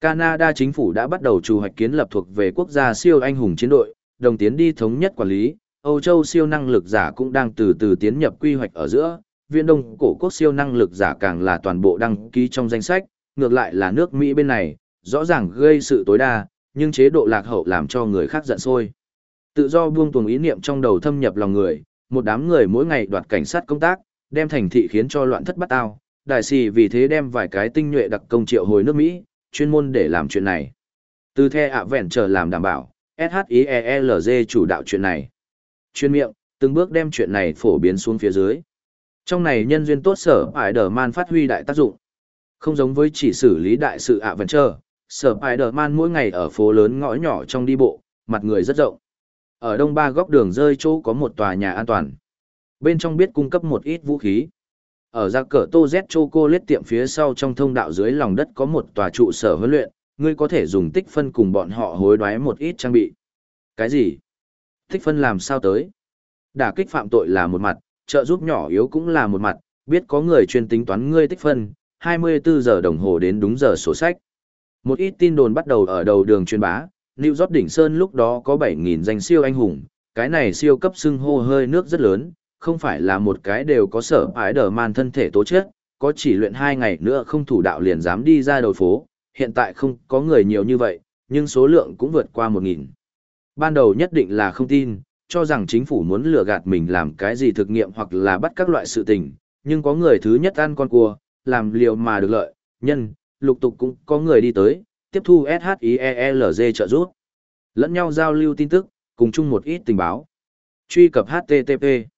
Canada chính phủ đã bắt đầu chủ hoạch kiến lập thuộc về quốc gia siêu anh hùng chiến đội, đồng tiến đi thống nhất quản lý, Âu Châu siêu năng lực giả cũng đang từ từ tiến nhập quy hoạch ở giữa, Viễn Đông cổ quốc siêu năng lực giả càng là toàn bộ đăng ký trong danh sách, ngược lại là nước Mỹ bên này, rõ ràng gây sự tối đa, nhưng chế độ lạc hậu làm cho người khác giận sôi. Tự do buông tuồng ý niệm trong đầu thâm nhập lòng người, một đám người mỗi ngày đoạt cảnh sát công tác, đem thành thị khiến cho loạn thất bát ao, đại sĩ vì thế đem vài cái tinh nhuệ đặc công triệu hồi nước Mỹ, chuyên môn để làm chuyện này. Từ The Adventure làm đảm bảo, ét hát i e lờ giê chủ đạo chuyện này. Chuyên miệng, từng bước đem chuyện này phổ biến xuống phía dưới. Trong này nhân duyên tốt sở Spider-Man phát huy đại tác dụng. Không giống với chỉ xử lý đại sự Adventure, sở Spider-Man mỗi ngày ở phố lớn ngõ nhỏ trong đi bộ, mặt người rất rộng. Ở đông ba góc đường rơi chỗ có một tòa nhà an toàn. Bên trong biết cung cấp một ít vũ khí. Ở ra cờ Tô Z Chocolate tiệm phía sau trong thông đạo dưới lòng đất có một tòa trụ sở huấn luyện, ngươi có thể dùng tích phân cùng bọn họ hối đoái một ít trang bị. Cái gì? Tích phân làm sao tới? Đả kích phạm tội là một mặt, trợ giúp nhỏ yếu cũng là một mặt, biết có người chuyên tính toán ngươi tích phân, hai mươi bốn giờ đồng hồ đến đúng giờ sổ sách. Một ít tin đồn bắt đầu ở đầu đường truyền bá, New York đỉnh Sơn lúc đó có bảy nghìn danh siêu anh hùng, cái này siêu cấp xưng hô hơi nước rất lớn, không phải là một cái đều có sở Spider-Man thân thể tố chất, có chỉ luyện hai ngày nữa không thủ đạo liền dám đi ra đầu phố, hiện tại không có người nhiều như vậy, nhưng số lượng cũng vượt qua một nghìn. Ban đầu nhất định là không tin, cho rằng chính phủ muốn lừa gạt mình làm cái gì thực nghiệm hoặc là bắt các loại sự tình, nhưng có người thứ nhất ăn con cua, làm liều mà được lợi, nhân, lục tục cũng có người đi tới, tiếp thu ét hát i e lờ giê trợ giúp. Lẫn nhau giao lưu tin tức, cùng chung một ít tình báo. Truy cập H T T P